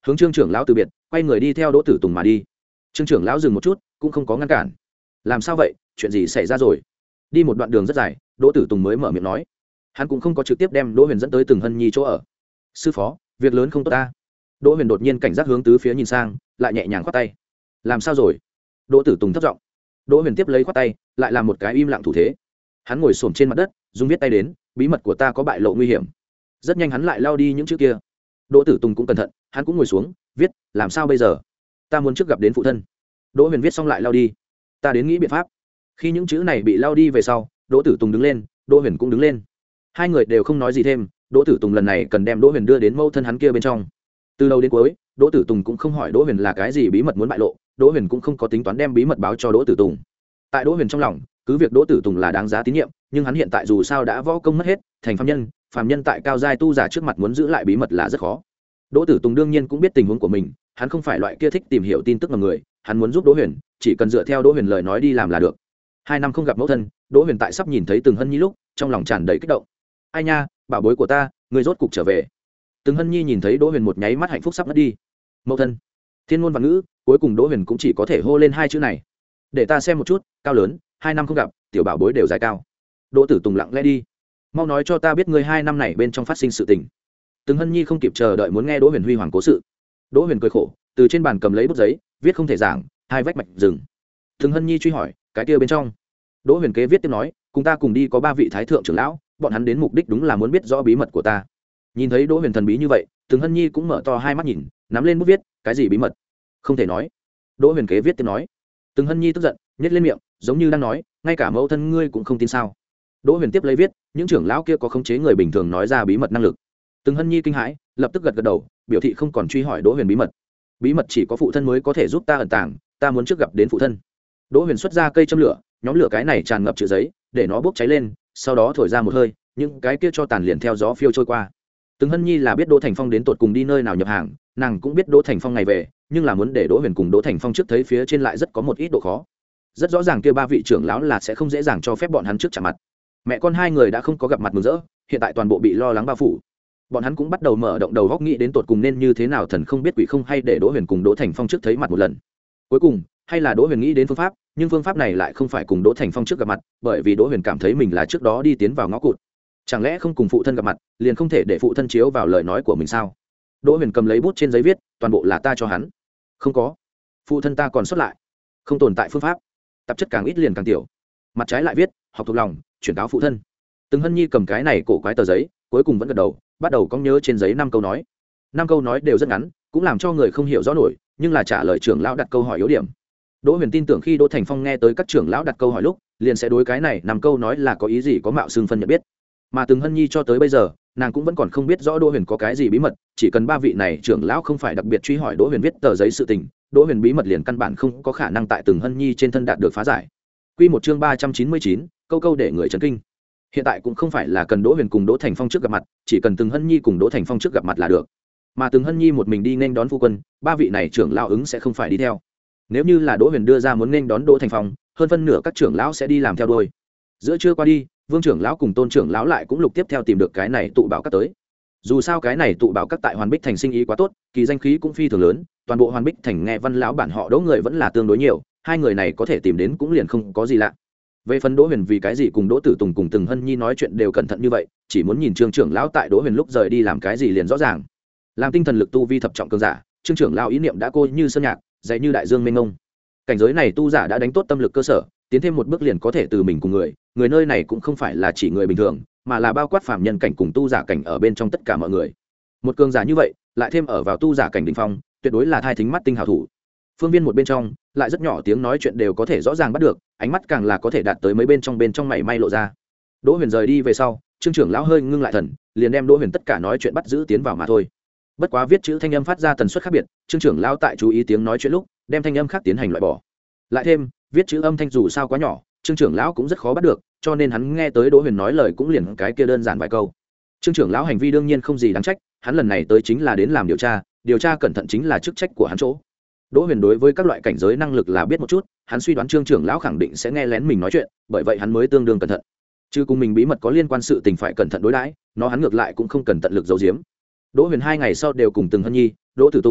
[SPEAKER 1] hướng trương trưởng lão từ biệt, quay người đi theo đỗ tử tùng mà đi. Trương trưởng lão dừng một chút cũng không có ngăn cản. Làm sao vậy, chuyện gì xảy ra rồi? Đi một đoạn đường rất dài, đỗ tử tùng mới mở miệng nói. Hắn cũng không có trực tiếp đem đỗ huyền dẫn tới Từng Hân Nhi chỗ ở. Sư phó, việc lớn không tốt ta. Đỗ huyền đột nhiên cảnh giác hướng tứ phía nhìn sang, lại nhẹ nhàng khoát tay. Làm sao rồi? Đỗ tử tùng thấp giọng. Đỗ huyền tiếp lấy khoát tay, lại làm một cái im lặng thủ thế. Hắn ngồi xổm trên mặt đất, dùng viết tay đến, bí mật của ta có bại lộ nguy hiểm. Rất nhanh hắn lại lao đi những chữ kia. Đỗ tử tùng cũng cẩn thận, hắn cũng ngồi xuống viết, làm sao bây giờ? Ta muốn trước gặp đến phụ thân. Đỗ huyền viết xong lại lao đi. Ta đến nghĩ biện pháp. Khi những chữ này bị lao đi về sau, Đỗ tử tùng đứng lên, Đỗ huyền cũng đứng lên. Hai người đều không nói gì thêm. Đỗ tử tùng lần này cần đem Đỗ huyền đưa đến mâu thân hắn kia bên trong. Từ đầu đến cuối, Đỗ tử tùng cũng không hỏi Đỗ huyền là cái gì bí mật muốn bại lộ. Đỗ huyền cũng không có tính toán đem bí mật báo cho Đỗ tử tùng. Tại Đỗ huyền trong lòng, cứ việc Đỗ tử tùng là đáng giá tín nhiệm, nhưng hắn hiện tại dù sao đã võ công mất hết, thành phàm nhân, phàm nhân tại cao giai tu giả trước mặt muốn giữ lại bí mật là rất khó. Đỗ tử tùng đương nhiên cũng biết tình huống của mình, hắn không phải loại kia thích tìm hiểu tin tức ngầm người, hắn muốn giúp Đỗ huyền, chỉ cần dựa theo Đỗ huyền lời nói đi làm là được. Hai năm không gặp mẫu thân, Đỗ huyền tại sắp nhìn thấy Từng Hân Nhi lúc, trong lòng tràn đầy kích động. Ai nha, bảo bối của ta, người rốt cục trở về. Từng Hân Nhi nhìn thấy Đỗ huyền một nháy mắt hạnh phúc sắp mất đi. Mẫu thân, thiên ngôn vạn ngữ, cuối cùng Đỗ huyền cũng chỉ có thể hô lên hai chữ này. Để ta xem một chút, cao lớn, hai năm không gặp, tiểu bảo bối đều dài cao. Đỗ tử tùng lặng lẽ đi. Mau nói cho ta biết ngươi hai năm này bên trong phát sinh sự tình. Từng Hân Nhi không kịp chờ đợi muốn nghe Đỗ huyền huy hoàng cố sự. Đỗ huyền cười khổ, từ trên bàn cầm lấy bút giấy, viết không thể giảng, hai vách mạch rừng. Từng Hân Nhi truy hỏi, cái kia bên trong? Đỗ huyền kế viết tiếp nói, cùng ta cùng đi có ba vị thái thượng trưởng lão, bọn hắn đến mục đích đúng là muốn biết rõ bí mật của ta. Nhìn thấy Đỗ huyền thần bí như vậy, Từng Hân Nhi cũng mở to hai mắt nhìn, nắm lên bút viết, cái gì bí mật? Không thể nói. Đỗ huyền kế viết tiếp nói. Từng Hân Nhi tức giận, nhếch lên miệng, giống như đang nói, ngay cả mẫu thân ngươi cũng không tin sao? Đỗ huyền tiếp lấy viết, những trưởng lão kia có khống chế người bình thường nói ra bí mật năng lực. Từng Hân Nhi kinh hãi, lập tức gật gật đầu, biểu thị không còn truy hỏi Đỗ huyền bí mật. Bí mật chỉ có phụ thân mới có thể giúp ta ẩn tàng, ta muốn trước gặp đến phụ thân. Đỗ huyền xuất ra cây châm lửa, nhóm lửa cái này tràn ngập chữ giấy, để nó bốc cháy lên, sau đó thổi ra một hơi, những cái kia cho tàn liền theo gió phiêu trôi qua. Từng Hân Nhi là biết Đỗ Thành Phong đến tột cùng đi nơi nào nhập hàng, nàng cũng biết Đỗ Thành Phong ngày về, nhưng là muốn để Đỗ huyền cùng Đỗ Thành Phong trước thấy phía trên lại rất có một ít độ khó. Rất rõ ràng kia ba vị trưởng lão là sẽ không dễ dàng cho phép bọn hắn trước chạm mặt. Mẹ con hai người đã không có gặp mặt mừng rỡ, hiện tại toàn bộ bị lo lắng bao phủ. Bọn hắn cũng bắt đầu mở động đầu góc nghĩ đến tột cùng nên như thế nào thần không biết quỷ không hay để Đỗ huyền cùng Đỗ Thành Phong trước thấy mặt một lần. Cuối cùng hay là Đỗ huyền nghĩ đến phương pháp, nhưng phương pháp này lại không phải cùng Đỗ Thành Phong trước gặp mặt, bởi vì Đỗ huyền cảm thấy mình là trước đó đi tiến vào ngõ cụt. Chẳng lẽ không cùng phụ thân gặp mặt, liền không thể để phụ thân chiếu vào lời nói của mình sao? Đỗ huyền cầm lấy bút trên giấy viết, toàn bộ là ta cho hắn. Không có, phụ thân ta còn sót lại, không tồn tại phương pháp, tạp chất càng ít liền càng tiểu. Mặt trái lại viết, học thuộc lòng, chuyển cáo phụ thân. Từng Hân Nhi cầm cái này cổ quái tờ giấy, cuối cùng vẫn gật đầu, bắt đầu cong nhớ trên giấy năm câu nói. Năm câu nói đều rất ngắn, cũng làm cho người không hiểu rõ nổi, nhưng là trả lời trưởng lão đặt câu hỏi yếu điểm. Đỗ huyền tin tưởng khi Đỗ Thành Phong nghe tới các trưởng lão đặt câu hỏi lúc, liền sẽ đối cái này năm câu nói là có ý gì có mạo xương phân nhận biết. Mà Từng Hân Nhi cho tới bây giờ, nàng cũng vẫn còn không biết rõ Đỗ huyền có cái gì bí mật, chỉ cần ba vị này trưởng lão không phải đặc biệt truy hỏi Đỗ huyền viết tờ giấy sự tình, Đỗ huyền bí mật liền căn bản không có khả năng tại Từng Hân Nhi trên thân đạt được phá giải. Quy một chương ba trăm chín mươi chín, câu câu để người chấn kinh. Hiện tại cũng không phải là cần Đỗ huyền cùng Đỗ Thành Phong trước gặp mặt, chỉ cần Từng Hân Nhi cùng Đỗ Thành Phong trước gặp mặt là được. Mà Từng Hân Nhi một mình đi nên đón phu quân, ba vị này trưởng lão ứng sẽ không phải đi theo. Nếu như là Đỗ huyền đưa ra muốn nên đón Đỗ Thành Phong, hơn phân nửa các trưởng lão sẽ đi làm theo đuôi. Giữa trưa qua đi, Vương trưởng lão cùng Tôn trưởng lão lại cũng lục tiếp theo tìm được cái này tụ bảo các tới. Dù sao cái này tụ bảo các tại Hoàn Bích thành sinh ý quá tốt, kỳ danh khí cũng phi thường lớn, toàn bộ Hoàn Bích thành nghe Văn lão bản họ Đỗ người vẫn là tương đối nhiều, hai người này có thể tìm đến cũng liền không có gì lạ. Về phần Đỗ huyền vì cái gì cùng Đỗ Tử Tùng cùng Từng Hân Nhi nói chuyện đều cẩn thận như vậy, chỉ muốn nhìn Trương trưởng lão tại Đỗ huyền lúc rời đi làm cái gì liền rõ ràng. Làm tinh thần lực tu vi thập trọng cường giả, Trương trưởng lão ý niệm đã cô như sơn nhạc, dày như đại dương mênh mông. Cảnh giới này tu giả đã đánh tốt tâm lực cơ sở, tiến thêm một bước liền có thể từ mình cùng người, người nơi này cũng không phải là chỉ người bình thường, mà là bao quát phàm nhân cảnh cùng tu giả cảnh ở bên trong tất cả mọi người. Một cường giả như vậy, lại thêm ở vào tu giả cảnh đỉnh phong, tuyệt đối là thai thính mắt tinh hảo thủ. Phương viên một bên trong, lại rất nhỏ tiếng nói chuyện đều có thể rõ ràng bắt được, ánh mắt càng là có thể đạt tới mấy bên trong bên trong mảy may lộ ra. Đỗ huyền rời đi về sau, Trương trưởng lão hơi ngưng lại thần, liền đem Đỗ huyền tất cả nói chuyện bắt giữ tiến vào mà thôi. Bất quá viết chữ thanh âm phát ra tần suất khác biệt, Trương trưởng lão tại chú ý tiếng nói chuyện lúc, đem thanh âm khác tiến hành loại bỏ. Lại thêm, viết chữ âm thanh dù sao quá nhỏ, Trương trưởng lão cũng rất khó bắt được, cho nên hắn nghe tới Đỗ huyền nói lời cũng liền cái kia đơn giản vài câu. Trương trưởng lão hành vi đương nhiên không gì đáng trách, hắn lần này tới chính là đến làm điều tra, điều tra cẩn thận chính là chức trách của hắn chỗ. Đỗ huyền đối với các loại cảnh giới năng lực là biết một chút, hắn suy đoán Trương trưởng lão khẳng định sẽ nghe lén mình nói chuyện, bởi vậy hắn mới tương đương cẩn thận. Chứ cùng mình bí mật có liên quan sự tình phải cẩn thận đối đãi, nó hắn ngược lại cũng không cần tận lực giấu giếm. Đỗ huyền hai ngày sau đều cùng Từng Hân Nhi, Đỗ Tử Tùng,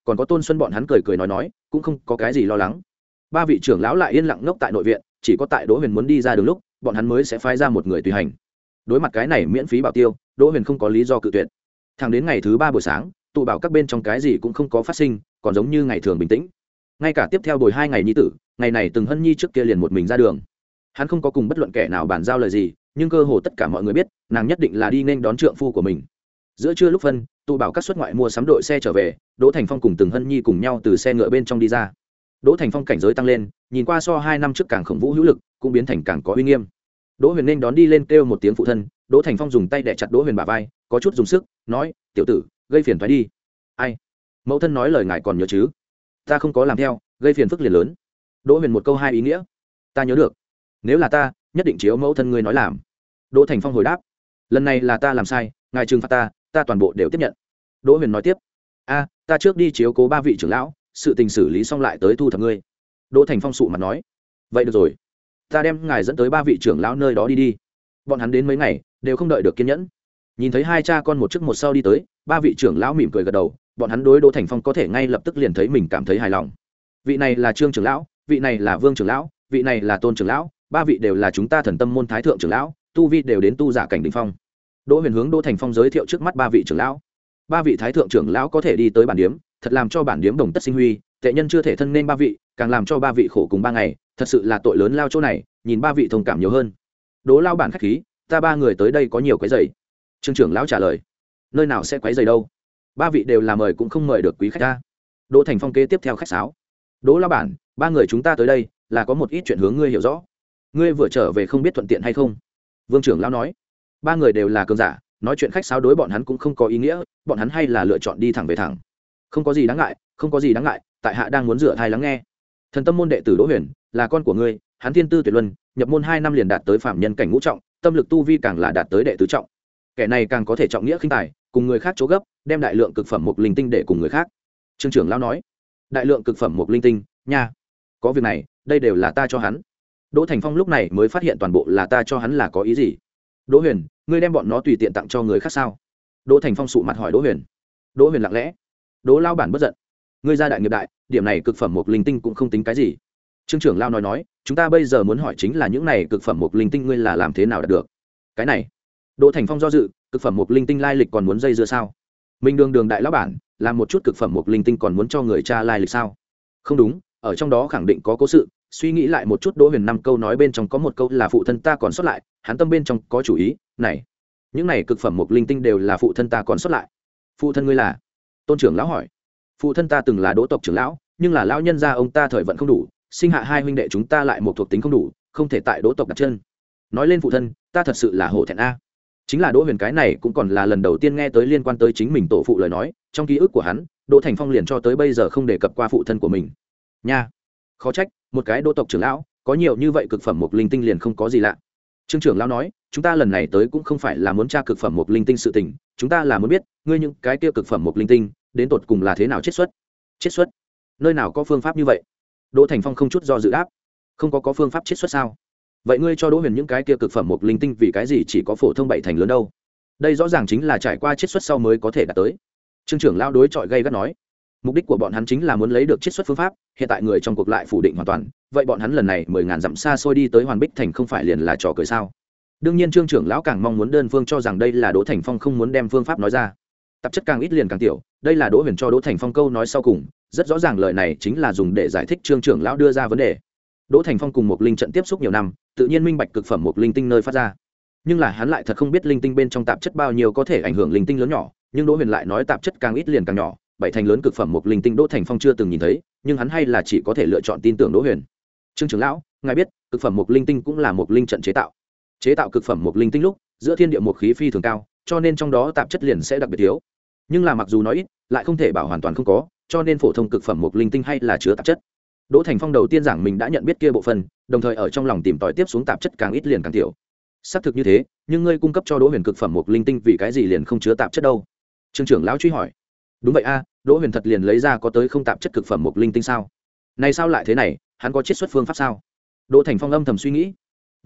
[SPEAKER 1] còn có Tôn Xuân bọn hắn cười cười nói nói cũng không có cái gì lo lắng. Ba vị trưởng lão lại yên lặng ngốc tại nội viện, chỉ có tại Đỗ Huyền muốn đi ra đường lúc bọn hắn mới sẽ phái ra một người tùy hành. Đối mặt cái này miễn phí bảo tiêu, Đỗ Huyền không có lý do cự tuyệt. Thẳng đến ngày thứ ba buổi sáng, tụ bảo các bên trong cái gì cũng không có phát sinh, còn giống như ngày thường bình tĩnh. Ngay cả tiếp theo bồi hai ngày nhi tử, ngày này Từng Hân Nhi trước kia liền một mình ra đường. Hắn không có cùng bất luận kẻ nào bàn giao lời gì, nhưng cơ hồ tất cả mọi người biết nàng nhất định là đi nên đón trượng phu của mình. Giữa trưa lúc phân, tụ bảo các xuất ngoại mua sắm đội xe trở về, Đỗ Thành Phong cùng Từng Hân Nhi cùng nhau từ xe ngựa bên trong đi ra. Đỗ Thành Phong cảnh giới tăng lên, nhìn qua so hai năm trước càng khổng vũ hữu lực, cũng biến thành càng có uy nghiêm. Đỗ Huyền nên đón đi lên kêu một tiếng phụ thân, Đỗ Thành Phong dùng tay đè chặt Đỗ Huyền bả vai, có chút dùng sức, nói: "Tiểu tử, gây phiền toái đi." "Ai? Mẫu thân nói lời ngài còn nhớ chứ?" "Ta không có làm theo, gây phiền phức liền lớn." Đỗ Huyền một câu hai ý nghĩa. "Ta nhớ được. Nếu là ta, nhất định chiếu mẫu thân ngươi nói làm." Đỗ Thành Phong hồi đáp: "Lần này là ta làm sai, ngài trừng phạt ta, ta toàn bộ đều tiếp nhận." Đỗ Huyền nói tiếp: "A, ta trước đi chiếu cố ba vị trưởng lão, sự tình xử lý xong lại tới thu thập ngươi." Đỗ Thành Phong sụ mặt nói: "Vậy được rồi, ta đem ngài dẫn tới ba vị trưởng lão nơi đó đi đi." Bọn hắn đến mấy ngày đều không đợi được kiên nhẫn, nhìn thấy hai cha con một trước một sau đi tới, ba vị trưởng lão mỉm cười gật đầu, bọn hắn đối Đỗ Thành Phong có thể ngay lập tức liền thấy mình cảm thấy hài lòng. Vị này là Trương trưởng lão, vị này là Vương trưởng lão, vị này là Tôn trưởng lão, ba vị đều là chúng ta Thần Tâm môn thái thượng trưởng lão, tu vi đều đến tu giả cảnh đỉnh phong. Đỗ Huyền hướng Đỗ Thành Phong giới thiệu trước mắt ba vị trưởng lão. Ba vị thái thượng trưởng lão có thể đi tới bản điếm, thật làm cho bản điếm đồng tất sinh huy, tệ nhân chưa thể thân nên ba vị, càng làm cho ba vị khổ cùng ba ngày, thật sự là tội lớn lao chỗ này, nhìn ba vị thông cảm nhiều hơn. Đỗ lao bản khách khí, ta ba người tới đây có nhiều quấy rầy. Trương trưởng lão trả lời: "Nơi nào sẽ quấy rầy đâu, ba vị đều là mời cũng không mời được quý khách ta." Đỗ Thành Phong kế tiếp theo khách sáo: "Đỗ lao bản, ba người chúng ta tới đây là có một ít chuyện hướng ngươi hiểu rõ. Ngươi vừa trở về không biết thuận tiện hay không?" Vương trưởng lão nói: "Ba người đều là cường giả, nói chuyện khách sáo đối bọn hắn cũng không có ý nghĩa, bọn hắn hay là lựa chọn đi thẳng về thẳng. Không có gì đáng ngại, không có gì đáng ngại, tại hạ đang muốn rửa thai lắng nghe. Thần Tâm môn đệ tử Đỗ Huyền là con của ngươi, hắn thiên tư tuyệt luân, nhập môn hai năm liền đạt tới phạm nhân cảnh ngũ trọng, tâm lực tu vi càng là đạt tới đệ tứ trọng. Kẻ này càng có thể trọng nghĩa khinh tài, cùng người khác chỗ gấp, đem đại lượng cực phẩm mục linh tinh để cùng người khác." Trương trưởng lão nói: "Đại lượng cực phẩm mục linh tinh, nha. Có việc này, đây đều là ta cho hắn." Đỗ Thành Phong lúc này mới phát hiện toàn bộ là ta cho hắn là có ý gì. "Đỗ Huyền, ngươi đem bọn nó tùy tiện tặng cho người khác sao?" Đỗ Thành Phong sụ mặt hỏi Đỗ Huyền. Đỗ Huyền lặng lẽ: "Đỗ lao bản bất giận, ngươi gia đại nghiệp đại, điểm này cực phẩm mục linh tinh cũng không tính cái gì." Trương trưởng lao nói nói: "Chúng ta bây giờ muốn hỏi chính là những này cực phẩm mục linh tinh ngươi là làm thế nào đạt được?" Cái này, Đỗ Thành Phong do dự, cực phẩm mục linh tinh lai lịch còn muốn dây dưa sao? Mình đường đường đại lão bản, làm một chút cực phẩm mục linh tinh còn muốn cho người cha lai lịch sao? Không đúng, ở trong đó khẳng định có cố sự. Suy nghĩ lại một chút, Đỗ Huyền năm câu nói bên trong có một câu là phụ thân ta còn sót lại, hắn tâm bên trong có chủ ý, này, những này cực phẩm mục linh tinh đều là phụ thân ta còn sót lại. Phụ thân ngươi là? Tôn trưởng lão hỏi. Phụ thân ta từng là Đỗ tộc trưởng lão, nhưng là lão nhân gia ông ta thời vận không đủ, sinh hạ hai huynh đệ chúng ta lại một thuộc tính không đủ, không thể tại Đỗ tộc đặt chân. Nói lên phụ thân, ta thật sự là hổ thẹn a. Chính là Đỗ Huyền cái này cũng còn là lần đầu tiên nghe tới liên quan tới chính mình tổ phụ lời nói, trong ký ức của hắn, Đỗ Thành Phong liền cho tới bây giờ không đề cập qua phụ thân của mình. Nha, khó trách, một cái Đỗ tộc trưởng lão, có nhiều như vậy cực phẩm mục linh tinh liền không có gì lạ. Trương trưởng lão nói, chúng ta lần này tới cũng không phải là muốn tra cực phẩm mục linh tinh sự tình, chúng ta là muốn biết, ngươi những cái kia cực phẩm mục linh tinh, đến tột cùng là thế nào chiết xuất? Chiết xuất? Nơi nào có phương pháp như vậy? Đỗ Thành Phong không chút do dự đáp, không có có phương pháp chiết xuất sao? Vậy ngươi cho Đỗ Huyền những cái kia cực phẩm mục linh tinh vì cái gì chỉ có phổ thông bảy thành lớn đâu? Đây rõ ràng chính là trải qua chiết xuất sau mới có thể đạt tới. Trương trưởng lão đối chọi gay gắt nói, mục đích của bọn hắn chính là muốn lấy được chiết xuất phương pháp, hiện tại người trong cuộc lại phủ định hoàn toàn, vậy bọn hắn lần này mười ngàn dặm xa xôi đi tới Hoàn Bích thành không phải liền là trò cười sao? Đương nhiên Trương trưởng lão càng mong muốn đơn phương cho rằng đây là Đỗ Thành Phong không muốn đem phương pháp nói ra. Tạp chất càng ít liền càng tiểu, đây là Đỗ Huyền cho Đỗ Thành Phong câu nói sau cùng, rất rõ ràng lời này chính là dùng để giải thích Trương trưởng lão đưa ra vấn đề. Đỗ Thành Phong cùng một linh trận tiếp xúc nhiều năm, tự nhiên minh bạch cực phẩm một linh tinh nơi phát ra. Nhưng là hắn lại thật không biết linh tinh bên trong tạp chất bao nhiêu có thể ảnh hưởng linh tinh lớn nhỏ, nhưng Đỗ Huyền lại nói tạp chất càng ít liền càng nhỏ, bảy thành lớn cực phẩm một linh tinh Đỗ Thành Phong chưa từng nhìn thấy, nhưng hắn hay là chỉ có thể lựa chọn tin tưởng Đỗ Huyền. Trương trưởng lão, ngài biết, cực phẩm một linh tinh cũng là một linh trận chế tạo. Chế tạo cực phẩm một linh tinh lúc, giữa thiên địa một khí phi thường cao, cho nên trong đó tạp chất liền sẽ đặc biệt thiếu. Nhưng là mặc dù nói ít, lại không thể bảo hoàn toàn không có, cho nên phổ thông cực phẩm một linh tinh hay là chứa tạp chất. Đỗ Thành Phong đầu tiên giảng mình đã nhận biết kia bộ phận, đồng thời ở trong lòng tìm tòi tiếp xuống tạp chất càng ít liền càng tiểu. Xác thực như thế, nhưng ngươi cung cấp cho Đỗ Huyền cực phẩm một linh tinh vì cái gì liền không chứa tạp chất đâu? Trương trưởng lão truy hỏi. Đúng vậy a, Đỗ Huyền thật liền lấy ra có tới không tạp chất cực phẩm một linh tinh sao? Này sao lại thế này, hắn có chiết xuất phương pháp sao? Đỗ Thành Phong âm thầm suy nghĩ.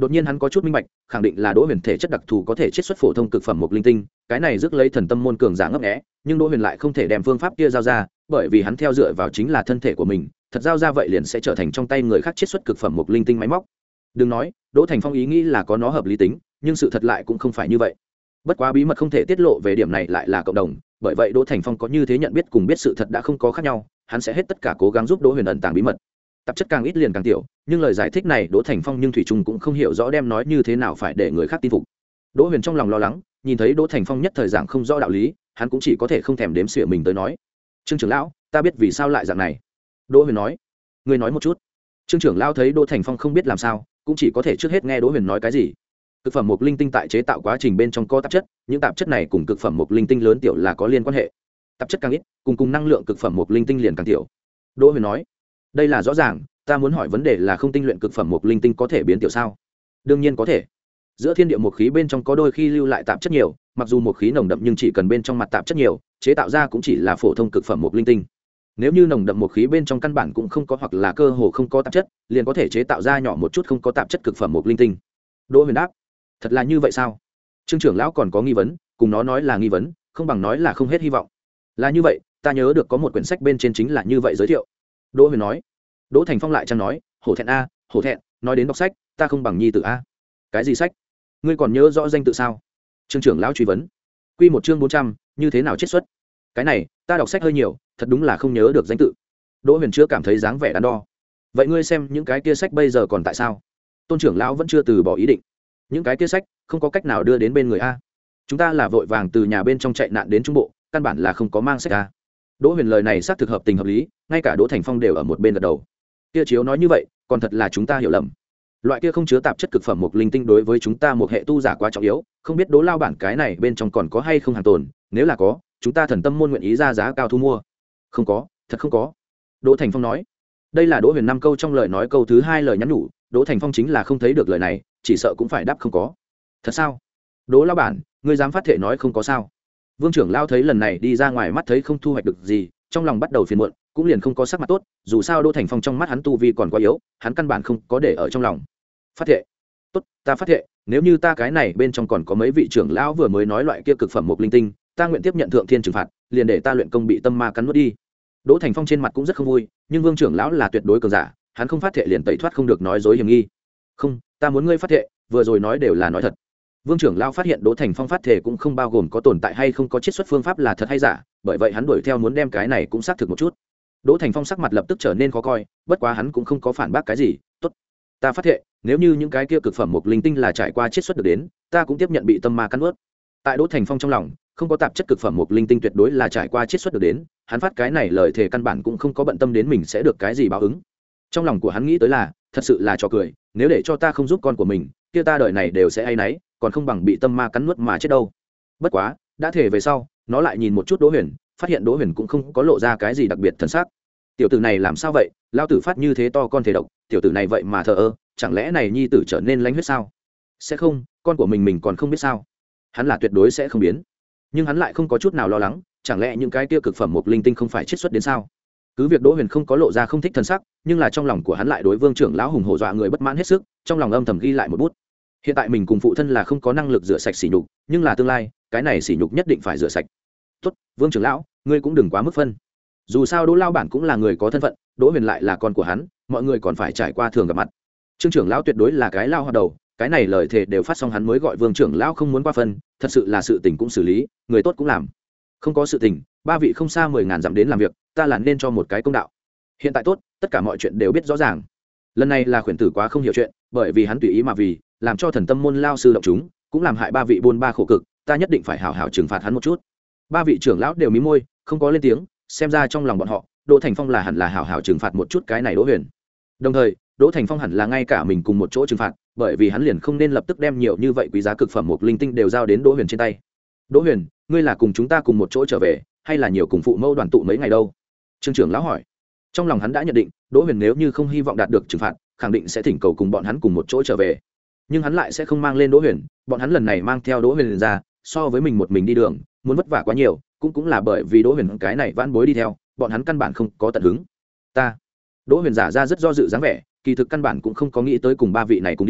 [SPEAKER 1] đột nhiên hắn có chút minh bạch, khẳng định là Đỗ Huyền thể chất đặc thù có thể chiết xuất phổ thông cực phẩm một linh tinh, cái này rước lấy thần tâm môn cường giả ngấp nghé, nhưng Đỗ Huyền lại không thể đem phương pháp kia giao ra, bởi vì hắn theo dựa vào chính là thân thể của mình, thật giao ra vậy liền sẽ trở thành trong tay người khác chiết xuất cực phẩm một linh tinh máy móc. Đừng nói, Đỗ Thành Phong ý nghĩ là có nó hợp lý tính, nhưng sự thật lại cũng không phải như vậy. Bất quá bí mật không thể tiết lộ về điểm này lại là cộng đồng, bởi vậy Đỗ Thành Phong có như thế nhận biết cùng biết sự thật đã không có khác nhau, hắn sẽ hết tất cả cố gắng giúp Đỗ Huyền ẩn tàng bí mật. Tạp chất càng ít liền càng tiểu, nhưng lời giải thích này Đỗ Thành Phong nhưng thủy chung cũng không hiểu rõ đem nói như thế nào phải để người khác tin phục. Đỗ Huyền trong lòng lo lắng, nhìn thấy Đỗ Thành Phong nhất thời giảng không rõ đạo lý, hắn cũng chỉ có thể không thèm đếm xỉa mình tới nói. "Trương trưởng lão, ta biết vì sao lại dạng này." Đỗ Huyền nói. "Ngươi nói một chút." Trương trưởng lão thấy Đỗ Thành Phong không biết làm sao, cũng chỉ có thể trước hết nghe Đỗ Huyền nói cái gì. Cực phẩm một linh tinh tại chế tạo quá trình bên trong có tạp chất, những tạp chất này cùng cực phẩm một linh tinh lớn tiểu là có liên quan hệ. Tạp chất càng ít, cùng cùng năng lượng cực phẩm một linh tinh liền càng tiểu. Đỗ Huyền nói. "Đây là rõ ràng, ta muốn hỏi vấn đề là không tinh luyện cực phẩm một linh tinh có thể biến tiểu sao?" "Đương nhiên có thể. Giữa thiên địa một khí bên trong có đôi khi lưu lại tạp chất nhiều, mặc dù một khí nồng đậm nhưng chỉ cần bên trong mặt tạp chất nhiều, chế tạo ra cũng chỉ là phổ thông cực phẩm một linh tinh. Nếu như nồng đậm một khí bên trong căn bản cũng không có hoặc là cơ hồ không có tạp chất, liền có thể chế tạo ra nhỏ một chút không có tạp chất cực phẩm một linh tinh." Đỗ Huyền đáp. "Thật là như vậy sao?" Trương trưởng lão còn có nghi vấn, cùng nó nói là nghi vấn, không bằng nói là không hết hy vọng. "Là như vậy, ta nhớ được có một quyển sách bên trên chính là như vậy giới thiệu." Đỗ Huyền nói. Đỗ Thành Phong lại chăng nói, "Hổ thẹn a, hổ thẹn, nói đến đọc sách, ta không bằng nhi tử a." "Cái gì sách? Ngươi còn nhớ rõ danh tự sao?" Trương trưởng lão truy vấn. Quy một chương bốn trăm, như thế nào chiết xuất? "Cái này, ta đọc sách hơi nhiều, thật đúng là không nhớ được danh tự." Đỗ Huyền chưa cảm thấy dáng vẻ đắn đo. "Vậy ngươi xem những cái kia sách bây giờ còn tại sao?" Tôn trưởng lão vẫn chưa từ bỏ ý định. "Những cái kia sách không có cách nào đưa đến bên người a. Chúng ta là vội vàng từ nhà bên trong chạy nạn đến trung bộ, căn bản là không có mang sách a." Đỗ Huyền lời này xác thực hợp tình hợp lý, ngay cả Đỗ Thành Phong đều ở một bên gật đầu. Kia chiếu nói như vậy, còn thật là chúng ta hiểu lầm. Loại kia không chứa tạp chất cực phẩm một linh tinh đối với chúng ta một hệ tu giả quá trọng yếu, không biết Đỗ lao bản cái này bên trong còn có hay không hàng tồn, nếu là có, chúng ta thần tâm môn nguyện ý ra giá cao thu mua. "Không có, thật không có." Đỗ Thành Phong nói. Đây là Đỗ Huyền năm câu trong lời nói câu thứ hai lời nhắn nhủ, Đỗ Thành Phong chính là không thấy được lời này, chỉ sợ cũng phải đáp không có. "Thật sao? Đỗ lao bản, ngươi dám phát thể nói không có sao?" Vương trưởng lao thấy lần này đi ra ngoài mắt thấy không thu hoạch được gì, trong lòng bắt đầu phiền muộn, cũng liền không có sắc mặt tốt, dù sao Đỗ Thành Phong trong mắt hắn tu vi còn quá yếu, hắn căn bản không có để ở trong lòng. "Phát thệ." "Tốt, ta phát thệ, nếu như ta cái này bên trong còn có mấy vị trưởng lão vừa mới nói loại kia cực phẩm một linh tinh, ta nguyện tiếp nhận thượng thiên trừng phạt, liền để ta luyện công bị tâm ma cắn nuốt đi." Đỗ Thành Phong trên mặt cũng rất không vui, nhưng Vương trưởng lão là tuyệt đối cường giả, hắn không phát thệ liền tẩy thoát không được nói dối hiểm nghi. "Không, ta muốn ngươi phát thệ, vừa rồi nói đều là nói thật." Vương trưởng lão phát hiện Đỗ Thành Phong phát thể cũng không bao gồm có tồn tại hay không có chiết xuất phương pháp là thật hay giả, bởi vậy hắn đuổi theo muốn đem cái này cũng xác thực một chút. Đỗ Thành Phong sắc mặt lập tức trở nên khó coi, bất quá hắn cũng không có phản bác cái gì. "Tốt, ta phát thệ, nếu như những cái kia cực phẩm một linh tinh là trải qua chiết xuất được đến, ta cũng tiếp nhận bị tâm ma cắn nuốt." Tại Đỗ Thành Phong trong lòng, không có tạp chất cực phẩm một linh tinh tuyệt đối là trải qua chiết xuất được đến, hắn phát cái này lời thề căn bản cũng không có bận tâm đến mình sẽ được cái gì báo ứng. Trong lòng của hắn nghĩ tới là, thật sự là trò cười, nếu để cho ta không giúp con của mình, kia ta đời này đều sẽ áy náy, còn không bằng bị tâm ma cắn nuốt mà chết đâu. Bất quá, đã thể về sau, nó lại nhìn một chút Đỗ Huyền, phát hiện Đỗ Huyền cũng không có lộ ra cái gì đặc biệt thần sắc. Tiểu tử này làm sao vậy, lao tử phát như thế to con thể độc, tiểu tử này vậy mà thờ ơ, chẳng lẽ này nhi tử trở nên lãnh huyết sao? Sẽ không, con của mình mình còn không biết sao? Hắn là tuyệt đối sẽ không biến. Nhưng hắn lại không có chút nào lo lắng, chẳng lẽ những cái kia cực phẩm một linh tinh không phải chiết xuất đến sao? Cứ việc Đỗ Huyền không có lộ ra không thích thần sắc, nhưng là trong lòng của hắn lại đối Vương trưởng lão hùng hổ dọa người bất mãn hết sức, trong lòng âm thầm ghi lại một bút. Hiện tại mình cùng phụ thân là không có năng lực rửa sạch sỉ nhục, nhưng là tương lai, cái này sỉ nhục nhất định phải rửa sạch. "Tốt, Vương trưởng lão, ngươi cũng đừng quá mức phân. Dù sao Đỗ lao bản cũng là người có thân phận, Đỗ Huyền lại là con của hắn, mọi người còn phải trải qua thường gặp mặt. Trương trưởng lão tuyệt đối là cái lao hoạt đầu, cái này lời thề đều phát xong hắn mới gọi Vương trưởng lão không muốn qua phân, thật sự là sự tình cũng xử lý, người tốt cũng làm. Không có sự tình, ba vị không xa mười ngàn dặm đến làm việc, ta là nên cho một cái công đạo. Hiện tại tốt, tất cả mọi chuyện đều biết rõ ràng. Lần này là khuyển tử quá không hiểu chuyện, bởi vì hắn tùy ý mà vì, làm cho thần tâm môn lao sư động chúng, cũng làm hại ba vị buôn ba khổ cực, ta nhất định phải hảo hảo trừng phạt hắn một chút." Ba vị trưởng lão đều mím môi, không có lên tiếng, xem ra trong lòng bọn họ, Đỗ Thành Phong là hẳn là hảo hảo trừng phạt một chút cái này Đỗ Huyền. Đồng thời, Đỗ Thành Phong hẳn là ngay cả mình cùng một chỗ trừng phạt, bởi vì hắn liền không nên lập tức đem nhiều như vậy quý giá cực phẩm một linh tinh đều giao đến Đỗ Huyền trên tay. "Đỗ Huyền, ngươi là cùng chúng ta cùng một chỗ trở về, hay là nhiều cùng phụ mẫu đoàn tụ mấy ngày đâu?" Trương trưởng lão hỏi. Trong lòng hắn đã nhận định, Đỗ Huyền nếu như không hy vọng đạt được trừng phạt, khẳng định sẽ thỉnh cầu cùng bọn hắn cùng một chỗ trở về. Nhưng hắn lại sẽ không mang lên Đỗ Huyền, bọn hắn lần này mang theo Đỗ Huyền ra, so với mình một mình đi đường, muốn vất vả quá nhiều, cũng cũng là bởi vì Đỗ Huyền cái này vãn bối đi theo, bọn hắn căn bản không có tận hứng. "Ta." Đỗ Huyền giả ra rất do dự dáng vẻ, kỳ thực căn bản cũng không có nghĩ tới cùng ba vị này cùng đi,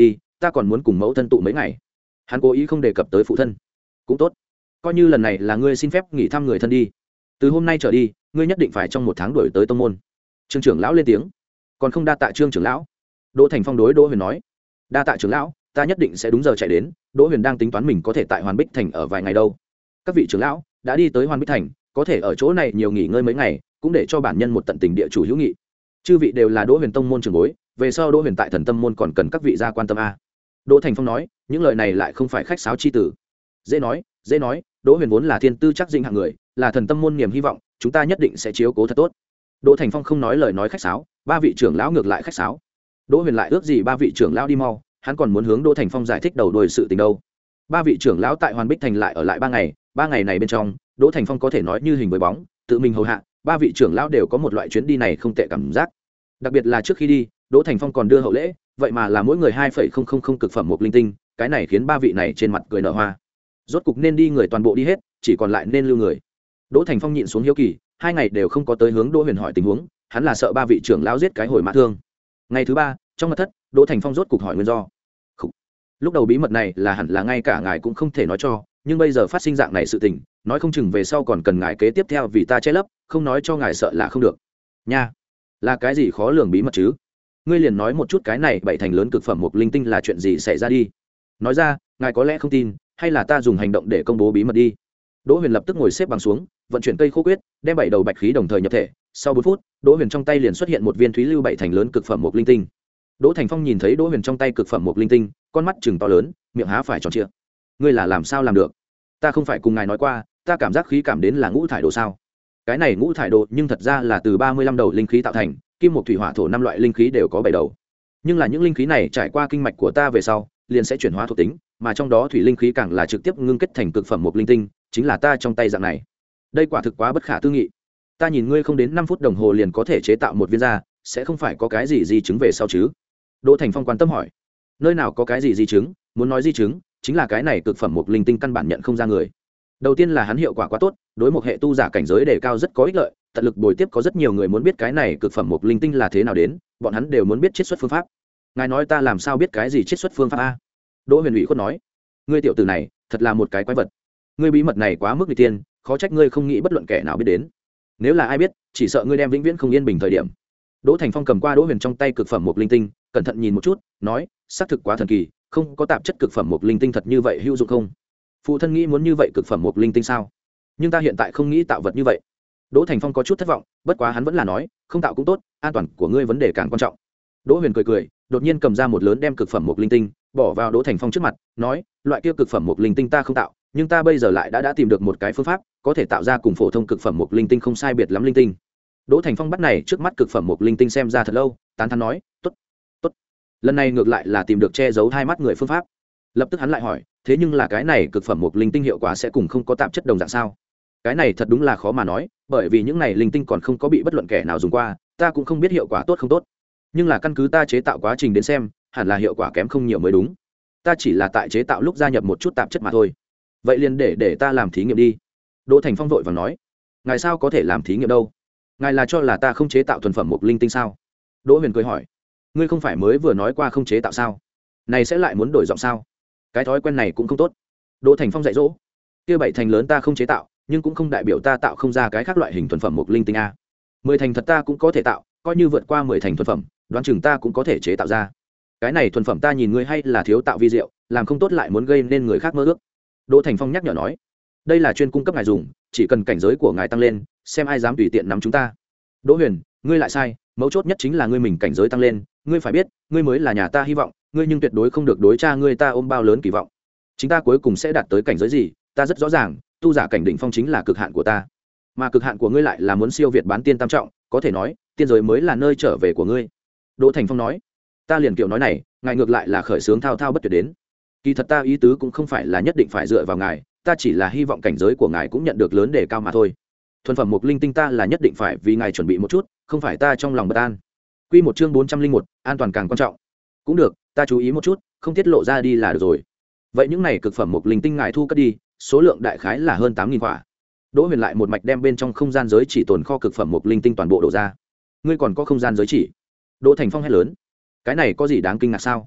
[SPEAKER 1] ta còn muốn cùng mẫu thân tụ mấy ngày. Hắn cố ý không đề cập tới phụ thân. Cũng tốt, coi như lần này là ngươi xin phép nghỉ thăm người thân đi. Từ hôm nay trở đi, ngươi nhất định phải trong một tháng đuổi tới tông môn. Trương trưởng lão lên tiếng. Còn không đa tạ Trương trưởng lão. Đỗ Thành Phong đối Đỗ Huyền nói. Đa tạ trưởng lão, ta nhất định sẽ đúng giờ chạy đến. Đỗ Huyền đang tính toán mình có thể tại Hoàn Bích Thành ở vài ngày đâu. Các vị trưởng lão đã đi tới Hoàn Bích Thành, có thể ở chỗ này nhiều nghỉ ngơi mấy ngày, cũng để cho bản nhân một tận tình địa chủ hữu nghị. Chư vị đều là Đỗ Huyền tông môn trưởng bối, về sau Đỗ Huyền tại Thần Tâm môn còn cần các vị gia quan tâm a. Đỗ Thành Phong nói, những lời này lại không phải khách sáo chi tử. Dễ nói, dễ nói, Đỗ Huyền vốn là thiên tư chắc dinh hạng người, là Thần Tâm môn niềm hy vọng, chúng ta nhất định sẽ chiếu cố thật tốt. Đỗ Thành Phong không nói lời nói khách sáo, ba vị trưởng lão ngược lại khách sáo. Đỗ Huyền lại ước gì ba vị trưởng lão đi mau, hắn còn muốn hướng Đỗ Thành Phong giải thích đầu đuôi sự tình đâu. Ba vị trưởng lão tại Hoàn Bích Thành lại ở lại ba ngày, ba ngày này bên trong, Đỗ Thành Phong có thể nói như hình với bóng, tự mình hầu hạ, ba vị trưởng lão đều có một loại chuyến đi này không tệ cảm giác. Đặc biệt là trước khi đi, Đỗ Thành Phong còn đưa hậu lễ, vậy mà là mỗi người hai phẩy không không không cực phẩm một linh tinh, cái này khiến ba vị này trên mặt cười nở hoa. Rốt cục nên đi người toàn bộ đi hết, chỉ còn lại nên lưu người. Đỗ Thành Phong nhịn xuống hiếu kỳ, hai ngày đều không có tới hướng Đỗ Huyền hỏi tình huống, hắn là sợ ba vị trưởng lão giết cái hồi mã thương. Ngày thứ ba, trong mật thất, Đỗ Thành Phong rốt cục hỏi nguyên do. Khủ. Lúc đầu bí mật này là hẳn là ngay cả ngài cũng không thể nói cho, nhưng bây giờ phát sinh dạng này sự tình, nói không chừng về sau còn cần ngài kế tiếp theo vì ta che lấp, không nói cho ngài sợ là không được. Nha, là cái gì khó lường bí mật chứ? Ngươi liền nói một chút cái này bảy thành lớn cực phẩm một linh tinh là chuyện gì xảy ra đi. Nói ra, ngài có lẽ không tin, hay là ta dùng hành động để công bố bí mật đi. Đỗ Huyền lập tức ngồi xếp bằng xuống, vận chuyển cây khô quyết, đem bảy đầu bạch khí đồng thời nhập thể. Sau bốn phút, Đỗ Huyền trong tay liền xuất hiện một viên thúy lưu bảy thành lớn cực phẩm một linh tinh. Đỗ Thành Phong nhìn thấy Đỗ Huyền trong tay cực phẩm một linh tinh, con mắt trừng to lớn, miệng há phải tròn trịa. Ngươi là làm sao làm được? Ta không phải cùng ngài nói qua, ta cảm giác khí cảm đến là ngũ thải đồ sao? Cái này ngũ thải đồ nhưng thật ra là từ ba mươi lăm đầu linh khí tạo thành, kim một thủy hỏa thổ năm loại linh khí đều có bảy đầu. Nhưng là những linh khí này trải qua kinh mạch của ta về sau, liền sẽ chuyển hóa thuộc tính, mà trong đó thủy linh khí càng là trực tiếp ngưng kết thành cực phẩm một linh tinh, chính là ta trong tay dạng này. Đây quả thực quá bất khả tư nghị. Ta nhìn ngươi không đến năm phút đồng hồ liền có thể chế tạo một viên ra, sẽ không phải có cái gì di chứng về sau chứ? Đỗ Thành Phong quan tâm hỏi. Nơi nào có cái gì di chứng? Muốn nói di chứng, chính là cái này cực phẩm một linh tinh căn bản nhận không ra người. Đầu tiên là hắn hiệu quả quá tốt, đối một hệ tu giả cảnh giới đề cao rất có ích lợi, tận lực bồi tiếp có rất nhiều người muốn biết cái này cực phẩm một linh tinh là thế nào đến, bọn hắn đều muốn biết chiết xuất phương pháp. Ngài nói ta làm sao biết cái gì chiết xuất phương pháp a? Đỗ Huyền ủy khuất nói. Ngươi tiểu tử này, thật là một cái quái vật. Ngươi bí mật này quá mức nghịch tiên, khó trách ngươi không nghĩ bất luận kẻ nào biết đến. Nếu là ai biết, chỉ sợ ngươi đem vĩnh viễn không yên bình thời điểm. Đỗ Thành Phong cầm qua Đỗ Huyền trong tay cực phẩm một linh tinh, cẩn thận nhìn một chút, nói, xác thực quá thần kỳ, không có tạp chất cực phẩm một linh tinh thật như vậy hữu dụng không? Phụ thân nghĩ muốn như vậy cực phẩm một linh tinh sao? Nhưng ta hiện tại không nghĩ tạo vật như vậy. Đỗ Thành Phong có chút thất vọng, bất quá hắn vẫn là nói, không tạo cũng tốt, an toàn của ngươi vấn đề càng quan trọng. Đỗ Huyền cười cười, đột nhiên cầm ra một lớn đem cực phẩm một linh tinh, bỏ vào Đỗ Thành Phong trước mặt, nói, loại kia cực phẩm một linh tinh ta không tạo, nhưng ta bây giờ lại đã đã tìm được một cái phương pháp, có thể tạo ra cùng phổ thông cực phẩm một linh tinh không sai biệt lắm linh tinh. Đỗ Thành Phong bắt này trước mắt cực phẩm một linh tinh xem ra thật lâu, tán thán nói, tốt, tốt. Lần này ngược lại là tìm được che giấu hai mắt người phương pháp. Lập tức hắn lại hỏi, thế nhưng là cái này cực phẩm một linh tinh hiệu quả sẽ cùng không có tạp chất đồng dạng sao? Cái này thật đúng là khó mà nói, bởi vì những này linh tinh còn không có bị bất luận kẻ nào dùng qua, ta cũng không biết hiệu quả tốt không tốt. Nhưng là căn cứ ta chế tạo quá trình đến xem, hẳn là hiệu quả kém không nhiều mới đúng. Ta chỉ là tại chế tạo lúc gia nhập một chút tạp chất mà thôi. Vậy liền để để ta làm thí nghiệm đi. Đỗ Thành Phong vội vàng nói, ngài sao có thể làm thí nghiệm đâu? Ngài là cho là ta không chế tạo thuần phẩm một linh tinh sao? Đỗ Huyền cười hỏi, ngươi không phải mới vừa nói qua không chế tạo sao? Này sẽ lại muốn đổi giọng sao? Cái thói quen này cũng không tốt. Đỗ Thành Phong dạy dỗ, kia bảy thành lớn ta không chế tạo, nhưng cũng không đại biểu ta tạo không ra cái khác loại hình thuần phẩm một linh tinh a. Mười thành thật ta cũng có thể tạo, coi như vượt qua mười thành thuần phẩm, đoán chừng ta cũng có thể chế tạo ra. Cái này thuần phẩm ta nhìn ngươi hay là thiếu tạo vi diệu, làm không tốt lại muốn gây nên người khác mơ ước. Đỗ Thành Phong nhắc nhở nói, đây là chuyên cung cấp ngài dùng, chỉ cần cảnh giới của ngài tăng lên, xem ai dám tùy tiện nắm chúng ta. Đỗ Huyền, ngươi lại sai, mấu chốt nhất chính là ngươi mình cảnh giới tăng lên, ngươi phải biết, ngươi mới là nhà ta hy vọng, ngươi nhưng tuyệt đối không được đối cha ngươi ta ôm bao lớn kỳ vọng. Chính ta cuối cùng sẽ đạt tới cảnh giới gì, ta rất rõ ràng, tu giả cảnh đỉnh phong chính là cực hạn của ta, mà cực hạn của ngươi lại là muốn siêu việt bán tiên tam trọng, có thể nói, tiên giới mới là nơi trở về của ngươi. Đỗ Thành Phong nói, ta liền kiểu nói này, ngài ngược lại là khởi sướng thao thao bất tuyệt đến. Kỳ thật ta ý tứ cũng không phải là nhất định phải dựa vào ngài, ta chỉ là hy vọng cảnh giới của ngài cũng nhận được lớn đề cao mà thôi. Thuần phẩm một linh tinh ta là nhất định phải vì ngài chuẩn bị một chút, không phải ta trong lòng bất an. Quy một chương bốn trăm linh một, an toàn càng quan trọng. Cũng được, ta chú ý một chút, không tiết lộ ra đi là được rồi. Vậy những này cực phẩm một linh tinh ngài thu cất đi, số lượng đại khái là hơn tám nghìn quả. Đỗ Huyền lại một mạch đem bên trong không gian giới chỉ tồn kho cực phẩm một linh tinh toàn bộ đổ ra. Ngươi còn có không gian giới chỉ? Đỗ Thành Phong hét lớn. Cái này có gì đáng kinh ngạc sao?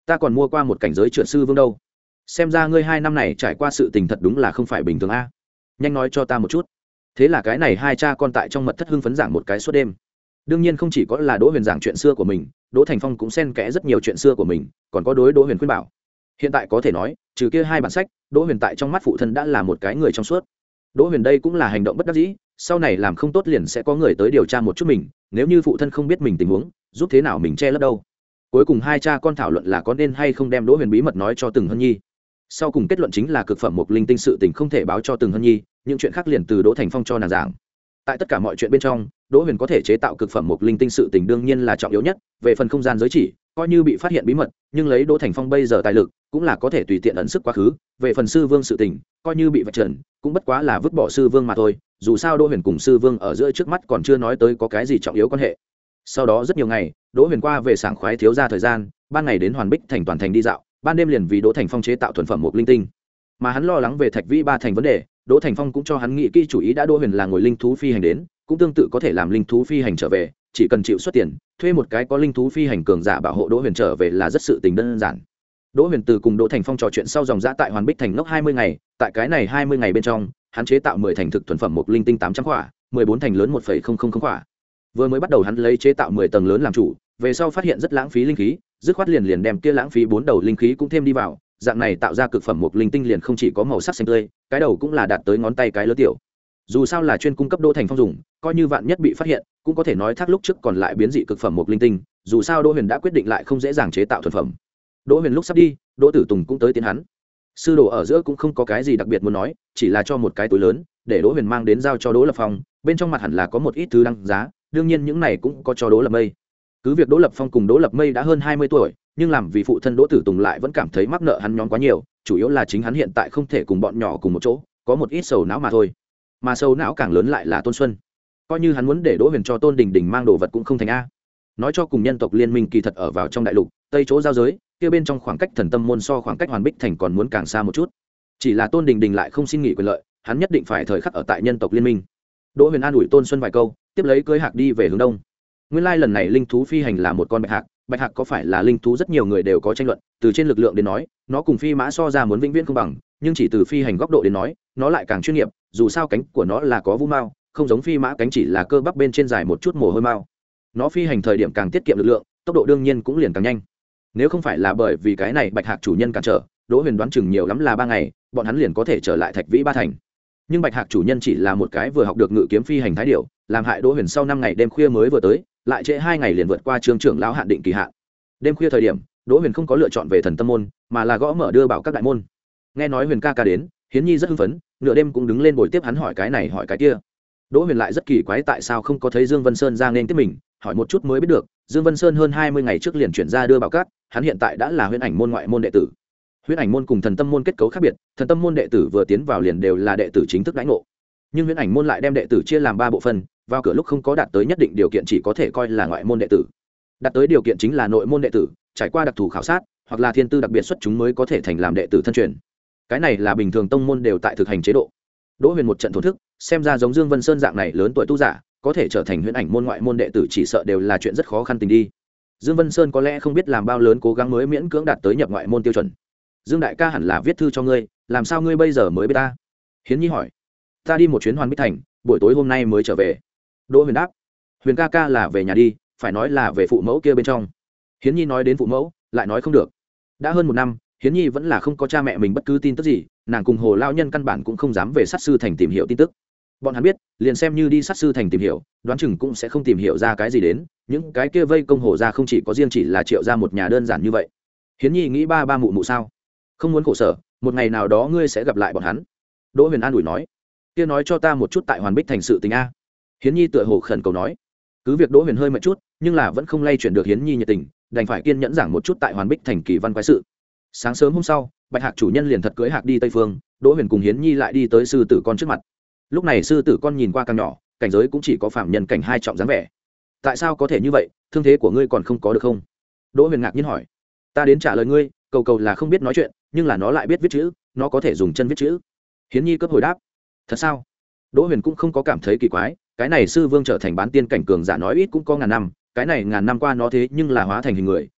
[SPEAKER 1] ta còn mua qua một cảnh giới trượt sư vương đâu. Xem ra ngươi hai năm này trải qua sự tình thật đúng là không phải bình thường a. Nhanh nói cho ta một chút. Thế là cái này hai cha con tại trong mật thất hưng phấn giảng một cái suốt đêm. Đương nhiên không chỉ có là Đỗ Huyền giảng chuyện xưa của mình, Đỗ Thành Phong cũng xen kẽ rất nhiều chuyện xưa của mình, còn có đối Đỗ Huyền khuyên bảo. Hiện tại có thể nói, trừ kia hai bản sách, Đỗ Huyền tại trong mắt phụ thân đã là một cái người trong suốt. Đỗ Huyền đây cũng là hành động bất đắc dĩ, sau này làm không tốt liền sẽ có người tới điều tra một chút mình, nếu như phụ thân không biết mình tình huống, giúp thế nào mình che lấp đâu. Cuối cùng hai cha con thảo luận là có nên hay không đem Đỗ Huyền bí mật nói cho Từng Hân Nhi. Sau cùng kết luận chính là cực phẩm một linh tinh sự tình không thể báo cho Từng Hân Nhi, những chuyện khác liền từ Đỗ Thành Phong cho nàng giảng. Tại tất cả mọi chuyện bên trong, Đỗ Huyền có thể chế tạo cực phẩm một linh tinh sự tình đương nhiên là trọng yếu nhất, về phần không gian giới chỉ, coi như bị phát hiện bí mật, nhưng lấy Đỗ Thành Phong bây giờ tài lực, cũng là có thể tùy tiện ẩn sức quá khứ, về phần sư vương sự tình, coi như bị vạch trần, cũng bất quá là vứt bỏ sư vương mà thôi, dù sao Đỗ Huyền cùng sư vương ở giữa trước mắt còn chưa nói tới có cái gì trọng yếu quan hệ. Sau đó rất nhiều ngày, Đỗ Huyền qua về sảng khoái thiếu ra thời gian, ban ngày đến Hoàn Bích thành toàn thành đi dạo, ban đêm liền vì Đỗ Thành Phong chế tạo thuần phẩm một linh tinh. Mà hắn lo lắng về Thạch Vĩ Ba thành vấn đề, Đỗ Thành Phong cũng cho hắn nghĩ kỹ chủ ý, đã Đỗ Huyền là ngồi linh thú phi hành đến, cũng tương tự có thể làm linh thú phi hành trở về, chỉ cần chịu xuất tiền, thuê một cái có linh thú phi hành cường giả bảo hộ Đỗ Huyền trở về là rất sự tình đơn giản. Đỗ Huyền từ cùng Đỗ Thành Phong trò chuyện sau dòng dã tại Hoàn Bích thành ngốc hai mươi ngày, tại cái này hai mươi ngày bên trong, hắn chế tạo mười thành thực thuần phẩm một linh tinh tám trăm khỏa, mười bốn thành lớn một phẩy không không không khỏa. Vừa mới bắt đầu hắn lấy chế tạo mười tầng lớn làm chủ, về sau phát hiện rất lãng phí linh khí, dứt khoát liền liền đem kia lãng phí bốn đầu linh khí cũng thêm đi vào, dạng này tạo ra cực phẩm một linh tinh liền không chỉ có màu sắc xanh tươi, cái đầu cũng là đạt tới ngón tay cái lớn tiểu. Dù sao là chuyên cung cấp Đỗ Thành Phong dùng, coi như vạn nhất bị phát hiện, cũng có thể nói thác lúc trước còn lại biến dị cực phẩm một linh tinh, dù sao Đỗ Huyền đã quyết định lại không dễ dàng chế tạo thuần phẩm. Đỗ Huyền lúc sắp đi, Đỗ Tử Tùng cũng tới tiến hắn. Sư đồ ở giữa cũng không có cái gì đặc biệt muốn nói, chỉ là cho một cái túi lớn, để Đỗ Huyền mang đến giao cho Đỗ Lập Phong, bên trong mặt hẳn là có một ít thứ đăng giá, đương nhiên những này cũng có cho Đỗ Lập Mây. Cứ việc Đỗ Lập Phong cùng Đỗ Lập Mây đã hơn hai mươi tuổi, nhưng làm vì phụ thân Đỗ Tử Tùng lại vẫn cảm thấy mắc nợ hắn nhóm quá nhiều, chủ yếu là chính hắn hiện tại không thể cùng bọn nhỏ cùng một chỗ, có một ít sầu não mà thôi. Mà sầu não càng lớn lại là Tôn Xuân. Coi như hắn muốn để Đỗ Huyền cho Tôn Đình Đình mang đồ vật cũng không thành a. Nói cho cùng nhân tộc liên minh kỳ thật ở vào trong đại lục, tây chỗ giao giới, kia bên trong khoảng cách Thần Tâm môn so khoảng cách Hoàn Bích thành còn muốn càng xa một chút. Chỉ là Tôn Đình Đình lại không xin nghỉ quyền lợi, hắn nhất định phải thời khắc ở tại nhân tộc liên minh. Đỗ Huyền an ủi Tôn Xuân vài câu, tiếp lấy cưỡi hạc đi về hướng đông. Nguyên lai lần này linh thú phi hành là một con bạch hạc, bạch hạc có phải là linh thú rất nhiều người đều có tranh luận, từ trên lực lượng đến nói, nó cùng phi mã so ra muốn vĩnh viễn không bằng, nhưng chỉ từ phi hành góc độ đến nói, nó lại càng chuyên nghiệp, dù sao cánh của nó là có vũ mao, không giống phi mã cánh chỉ là cơ bắp bên trên dài một chút mồ hôi mao. Nó phi hành thời điểm càng tiết kiệm lực lượng, tốc độ đương nhiên cũng liền càng nhanh. Nếu không phải là bởi vì cái này bạch hạc chủ nhân cản trở, Đỗ Huyền đoán chừng nhiều lắm là ba ngày, bọn hắn liền có thể trở lại Thạch Vĩ Ba thành. Nhưng bạch hạc chủ nhân chỉ là một cái vừa học được ngự kiếm phi hành thái điểu, làm hại Đỗ Huyền sau năm ngày đêm khuya mới vừa tới, lại trễ hai ngày liền vượt qua Trương trưởng lão hạn định kỳ hạn. Đêm khuya thời điểm, Đỗ Huyền không có lựa chọn về Thần Tâm môn, mà là gõ mở đưa bảo các đại môn. Nghe nói Huyền ca ca đến, Hiến Nhi rất hưng phấn, nửa đêm cũng đứng lên bồi tiếp hắn hỏi cái này hỏi cái kia. Đỗ Huyền lại rất kỳ quái tại sao không có thấy Dương Vân Sơn ra nên tiếp mình, hỏi một chút mới biết được, Dương Vân Sơn hơn hai mươi ngày trước liền chuyển ra đưa bảo các, hắn hiện tại đã là Huyễn Ảnh môn ngoại môn đệ tử. Huyễn Ảnh môn cùng Thần Tâm môn kết cấu khác biệt, Thần Tâm môn đệ tử vừa tiến vào liền đều là đệ tử chính thức đãi ngộ. Nhưng Huyễn Ảnh môn lại đem đệ tử chia làm ba bộ phận, vào cửa lúc không có đạt tới nhất định điều kiện chỉ có thể coi là ngoại môn đệ tử. Đạt tới điều kiện chính là nội môn đệ tử, trải qua đặc thù khảo sát, hoặc là thiên tư đặc biệt xuất chúng mới có thể thành làm đệ tử thân truyền. Cái này là bình thường tông môn đều tại thực hành chế độ. Đỗ Huyền một trận thổn thức, xem ra giống Dương Vân Sơn dạng này lớn tuổi tu giả, có thể trở thành Huyễn Ảnh môn ngoại môn đệ tử chỉ sợ đều là chuyện rất khó khăn tình đi. Dương Vân Sơn có lẽ không biết làm bao lớn cố gắng mới miễn cưỡng đạt tới nhập ngoại môn tiêu chuẩn. Dương đại ca hẳn là viết thư cho ngươi, làm sao ngươi bây giờ mới biết ta? Hiến Nhi hỏi. Ta đi một chuyến Hoàn Bích thành, buổi tối hôm nay mới trở về. Đỗ Huyền đáp. Huyền ca ca là về nhà đi, phải nói là về phụ mẫu kia bên trong. Hiến Nhi nói đến phụ mẫu, lại nói không được. Đã hơn một năm, Hiến Nhi vẫn là không có cha mẹ mình bất cứ tin tức gì, nàng cùng Hồ lão nhân căn bản cũng không dám về sát sư thành tìm hiểu tin tức. Bọn hắn biết, liền xem như đi sát sư thành tìm hiểu, đoán chừng cũng sẽ không tìm hiểu ra cái gì đến, những cái kia vây công Hồ gia không chỉ có riêng chỉ là Triệu gia một nhà đơn giản như vậy. Hiến Nhi nghĩ ba ba mụ mụ sao? Không muốn khổ sở, một ngày nào đó ngươi sẽ gặp lại bọn hắn. Đỗ Huyền an ủi nói. Kia nói cho ta một chút tại Hoàn Bích thành sự tình a. Hiến Nhi tựa hồ khẩn cầu nói. Cứ việc Đỗ Huyền hơi mệt chút, nhưng là vẫn không lay chuyển được Hiến Nhi nhiệt tình, đành phải kiên nhẫn giảng một chút tại Hoàn Bích thành kỳ văn quái sự. Sáng sớm hôm sau, bạch hạc chủ nhân liền thật cưới hạc đi Tây Phương, Đỗ Huyền cùng Hiến Nhi lại đi tới sư tử con trước mặt. Lúc này sư tử con nhìn qua càng nhỏ, cảnh giới cũng chỉ có phạm nhân cảnh hai trọng dáng vẻ. Tại sao có thể như vậy, thương thế của ngươi còn không có được không? Đỗ Huyền ngạc nhiên hỏi. Ta đến trả lời ngươi, cầu cầu là không biết nói chuyện, nhưng là nó lại biết viết chữ, nó có thể dùng chân viết chữ. Hiến Nhi cấp hồi đáp. Thật sao? Đỗ Huyền cũng không có cảm thấy kỳ quái, cái này sư vương trở thành bán tiên cảnh cường giả nói ít cũng có ngàn năm, cái này ngàn năm qua nó thế nhưng là hóa thành hình người,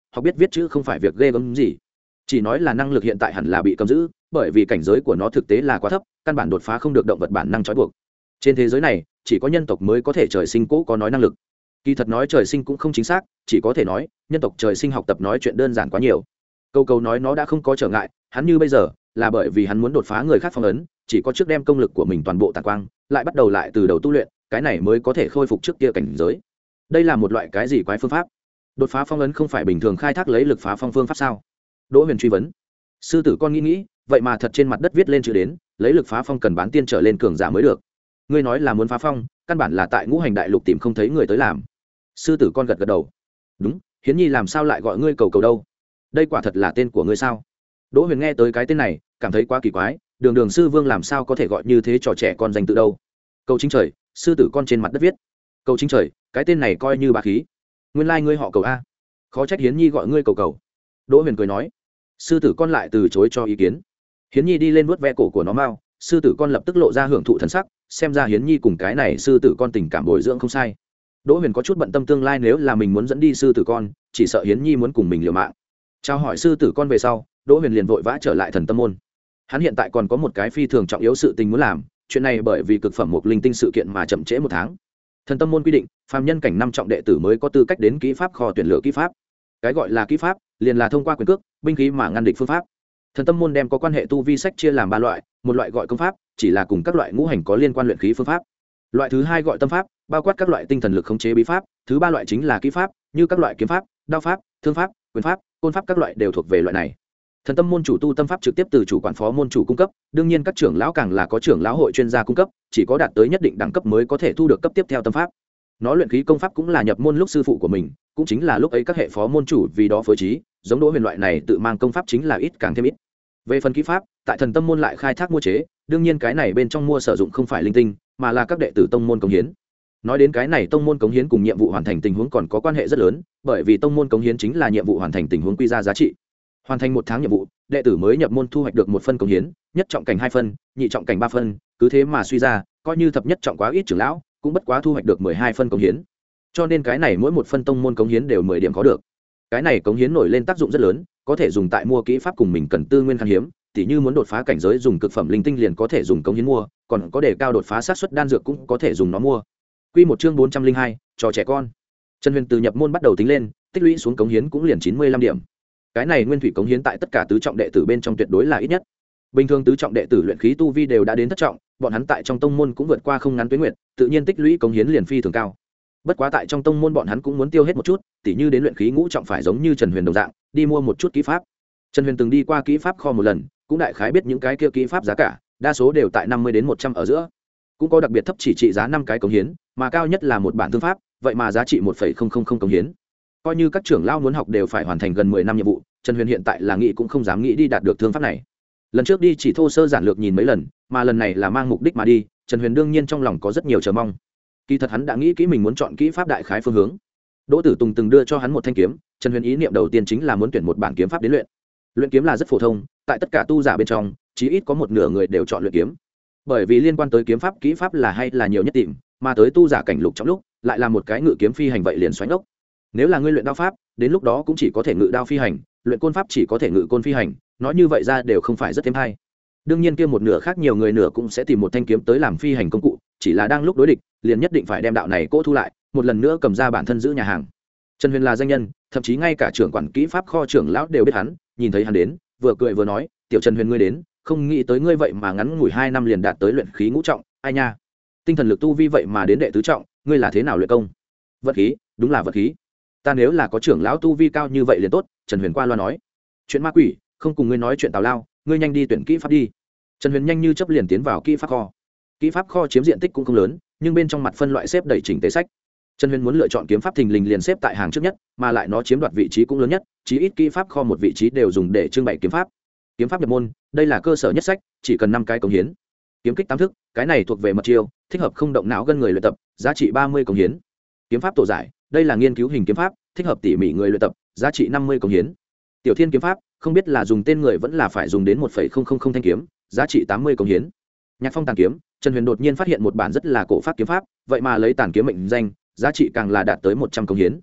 [SPEAKER 1] học biết viết chữ không phải việc ghê gớm gì, chỉ nói là năng lực hiện tại hẳn là bị cầm giữ, bởi vì cảnh giới của nó thực tế là quá thấp, căn bản đột phá không được động vật bản năng trói buộc. Trên thế giới này chỉ có nhân tộc mới có thể trời sinh cố có nói năng lực. Kỳ thật nói trời sinh cũng không chính xác, chỉ có thể nói nhân tộc trời sinh học tập nói chuyện đơn giản quá nhiều. Câu câu nói nó đã không có trở ngại, hắn như bây giờ là bởi vì hắn muốn đột phá người khác phong ấn, chỉ có trước đem công lực của mình toàn bộ tàn quang, lại bắt đầu lại từ đầu tu luyện, cái này mới có thể khôi phục trước kia cảnh giới. Đây là một loại cái gì quái phương pháp? Đột phá phong ấn không phải bình thường khai thác lấy lực phá phong phương pháp sao? Đỗ Huyền truy vấn. Sư tử con nghĩ nghĩ, vậy mà thật trên mặt đất viết lên chữ đến, lấy lực phá phong cần bán tiên trở lên cường giả mới được. Ngươi nói là muốn phá phong, căn bản là tại ngũ hành đại lục tìm không thấy người tới làm. Sư tử con gật gật đầu. Đúng, Hiến Nhi làm sao lại gọi ngươi cầu cầu đâu? Đây quả thật là tên của ngươi sao? Đỗ Huyền nghe tới cái tên này cảm thấy quá kỳ quái, đường đường sư vương làm sao có thể gọi như thế trò trẻ con danh tự đâu? Cầu chính trời, sư tử con trên mặt đất viết. Cầu chính trời, cái tên này coi như bá khí. Nguyên lai ngươi họ Cầu a? Khó trách Hiến Nhi gọi ngươi cầu cầu. Đỗ Huyền cười nói. Sư tử con lại từ chối cho ý kiến. Hiến Nhi đi lên vuốt ve cổ của nó mau, sư tử con lập tức lộ ra hưởng thụ thần sắc, xem ra Hiến Nhi cùng cái này sư tử con tình cảm bồi dưỡng không sai. Đỗ Huyền có chút bận tâm tương lai nếu là mình muốn dẫn đi sư tử con, chỉ sợ Hiến Nhi muốn cùng mình liều mạng. Chào hỏi sư tử con về sau, Đỗ Huyền liền vội vã trở lại Thần Tâm môn. Hắn hiện tại còn có một cái phi thường trọng yếu sự tình muốn làm, chuyện này bởi vì cực phẩm một linh tinh sự kiện mà chậm trễ một tháng. Thần Tâm môn quy định, phàm nhân cảnh năm trọng đệ tử mới có tư cách đến kỹ pháp kho tuyển lựa kỹ pháp. Cái gọi là kỹ pháp, liền là thông qua quyền cước, binh khí mà ngăn địch phương pháp. Thần Tâm môn đem có quan hệ tu vi sách chia làm ba loại, một loại gọi công pháp, chỉ là cùng các loại ngũ hành có liên quan luyện khí phương pháp. Loại thứ hai gọi tâm pháp, bao quát các loại tinh thần lực khống chế bí pháp, thứ ba loại chính là kỹ pháp, như các loại kiếm pháp, đao pháp, thương pháp, quyền pháp, côn pháp các loại đều thuộc về loại này. Thần Tâm môn chủ tu tâm pháp trực tiếp từ chủ quản phó môn chủ cung cấp, đương nhiên các trưởng lão càng là có trưởng lão hội chuyên gia cung cấp, chỉ có đạt tới nhất định đẳng cấp mới có thể thu được cấp tiếp theo tâm pháp. Nó luyện khí công pháp cũng là nhập môn lúc sư phụ của mình, cũng chính là lúc ấy các hệ phó môn chủ vì đó phối trí, giống Đỗ Huyền loại này tự mang công pháp chính là ít càng thêm ít. Về phần kỹ pháp, tại Thần Tâm môn lại khai thác mua chế, đương nhiên cái này bên trong mua sử dụng không phải linh tinh, mà là các đệ tử tông môn cống hiến. Nói đến cái này tông môn cống hiến cùng nhiệm vụ hoàn thành tình huống còn có quan hệ rất lớn, bởi vì tông môn cống hiến chính là nhiệm vụ hoàn thành tình huống quy ra giá trị. Hoàn thành một tháng nhiệm vụ, đệ tử mới nhập môn thu hoạch được một phân cống hiến, nhất trọng cảnh hai phân, nhị trọng cảnh ba phân, cứ thế mà suy ra, coi như thập nhất trọng quá ít trưởng lão, cũng bất quá thu hoạch được mười hai phân cống hiến. Cho nên cái này mỗi một phân tông môn cống hiến đều mười điểm có được. Cái này cống hiến nổi lên tác dụng rất lớn, có thể dùng tại mua kỹ pháp cùng mình cần tư nguyên khan hiếm, tỉ như muốn đột phá cảnh giới dùng cực phẩm linh tinh liền có thể dùng cống hiến mua, còn có đề cao đột phá sát suất đan dược cũng có thể dùng nó mua. Quy một chương bốn trăm linh hai, trò trẻ con. Trần Huyền từ nhập môn bắt đầu tính lên, tích lũy xuống cống hiến cũng liền chín mươi lăm điểm. Cái này nguyên thủy cống hiến tại tất cả tứ trọng đệ tử bên trong tuyệt đối là ít nhất. Bình thường tứ trọng đệ tử luyện khí tu vi đều đã đến thất trọng, bọn hắn tại trong tông môn cũng vượt qua không ngắn tuế nguyệt, tự nhiên tích lũy cống hiến liền phi thường cao. Bất quá tại trong tông môn bọn hắn cũng muốn tiêu hết một chút, tỉ như đến luyện khí ngũ trọng phải giống như Trần Huyền đồng dạng, đi mua một chút kỹ pháp. Trần Huyền từng đi qua kỹ pháp kho một lần, cũng đại khái biết những cái kia kỹ pháp giá cả, đa số đều tại năm mươi đến một trăm ở giữa. Cũng có đặc biệt thấp chỉ trị giá năm cái cống hiến, mà cao nhất là một bản thương pháp, vậy mà giá trị một phẩy không không không cống hiến. Coi như các trưởng lão muốn học đều phải hoàn thành gần mười năm nhiệm vụ, Trần Huyền hiện tại là nghĩ cũng không dám nghĩ đi đạt được thương pháp này. Lần trước đi chỉ thô sơ giản lược nhìn mấy lần, mà lần này là mang mục đích mà đi, Trần Huyền đương nhiên trong lòng có rất nhiều chờ mong. Kỳ thật hắn đã nghĩ kỹ mình muốn chọn kỹ pháp đại khái phương hướng. Đỗ Tử Tùng từng đưa cho hắn một thanh kiếm, Trần Huyền ý niệm đầu tiên chính là muốn tuyển một bản kiếm pháp đến luyện. Luyện kiếm là rất phổ thông, tại tất cả tu giả bên trong, chí ít có một nửa người đều chọn luyện kiếm. Bởi vì liên quan tới kiếm pháp, kỹ pháp là hay là nhiều nhất tìm, mà tới tu giả cảnh lục trong lúc, lại là một cái ngự kiếm phi hành vậy liền xoánh ốc. Nếu là ngươi luyện đao pháp, đến lúc đó cũng chỉ có thể ngự đao phi hành, luyện côn pháp chỉ có thể ngự côn phi hành, nói như vậy ra đều không phải rất thêm hay. Đương nhiên kia một nửa khác nhiều người nửa cũng sẽ tìm một thanh kiếm tới làm phi hành công cụ, chỉ là đang lúc đối địch, liền nhất định phải đem đạo này cố thu lại, một lần nữa cầm ra bản thân giữ nhà hàng. Trần Huyền là danh nhân, thậm chí ngay cả trưởng quản kỹ pháp kho trưởng lão đều biết hắn, nhìn thấy hắn đến, vừa cười vừa nói, "Tiểu Trần Huyền ngươi đến, không nghĩ tới ngươi vậy mà ngắn ngủi hai năm liền đạt tới luyện khí ngũ trọng, ai nha. Tinh thần lực tu vi vậy mà đến đệ tứ trọng, ngươi là thế nào luyện công?" "Vật khí, đúng là vật khí. Ta nếu là có trưởng lão tu vi cao như vậy liền tốt." Trần Huyền qua loa nói. "Chuyện ma quỷ, không cùng ngươi nói chuyện tào lao, ngươi nhanh đi tuyển kỹ pháp đi." Trần Huyền nhanh như chớp liền tiến vào kỹ pháp kho. Kỹ pháp kho chiếm diện tích cũng không lớn, nhưng bên trong mặt phân loại xếp đầy chỉnh tề sách. Trần Huyền muốn lựa chọn kiếm pháp thình lình liền xếp tại hàng trước nhất, mà lại nó chiếm đoạt vị trí cũng lớn nhất, chí ít kỹ pháp kho một vị trí đều dùng để trưng bày kiếm pháp. Kiếm pháp nhập môn, đây là cơ sở nhất sách, chỉ cần năm cái cống hiến. Kiếm kích tám thức, cái này thuộc về mật chiêu, thích hợp không động não gân người luyện tập, giá trị ba mươi cống hiến. Kiếm pháp tổ giải, đây là nghiên cứu hình kiếm pháp, thích hợp tỉ mỉ người luyện tập, giá trị năm mươi cống hiến. Tiểu Thiên kiếm pháp, không biết là dùng tên người vẫn là phải dùng đến một phẩy không không không thanh kiếm, giá trị tám mươi cống hiến. Nhạc Phong tàn kiếm, Trần Huyền đột nhiên phát hiện một bản rất là cổ pháp kiếm pháp, vậy mà lấy tàn kiếm mệnh danh, giá trị càng là đạt tới một trăm cống hiến.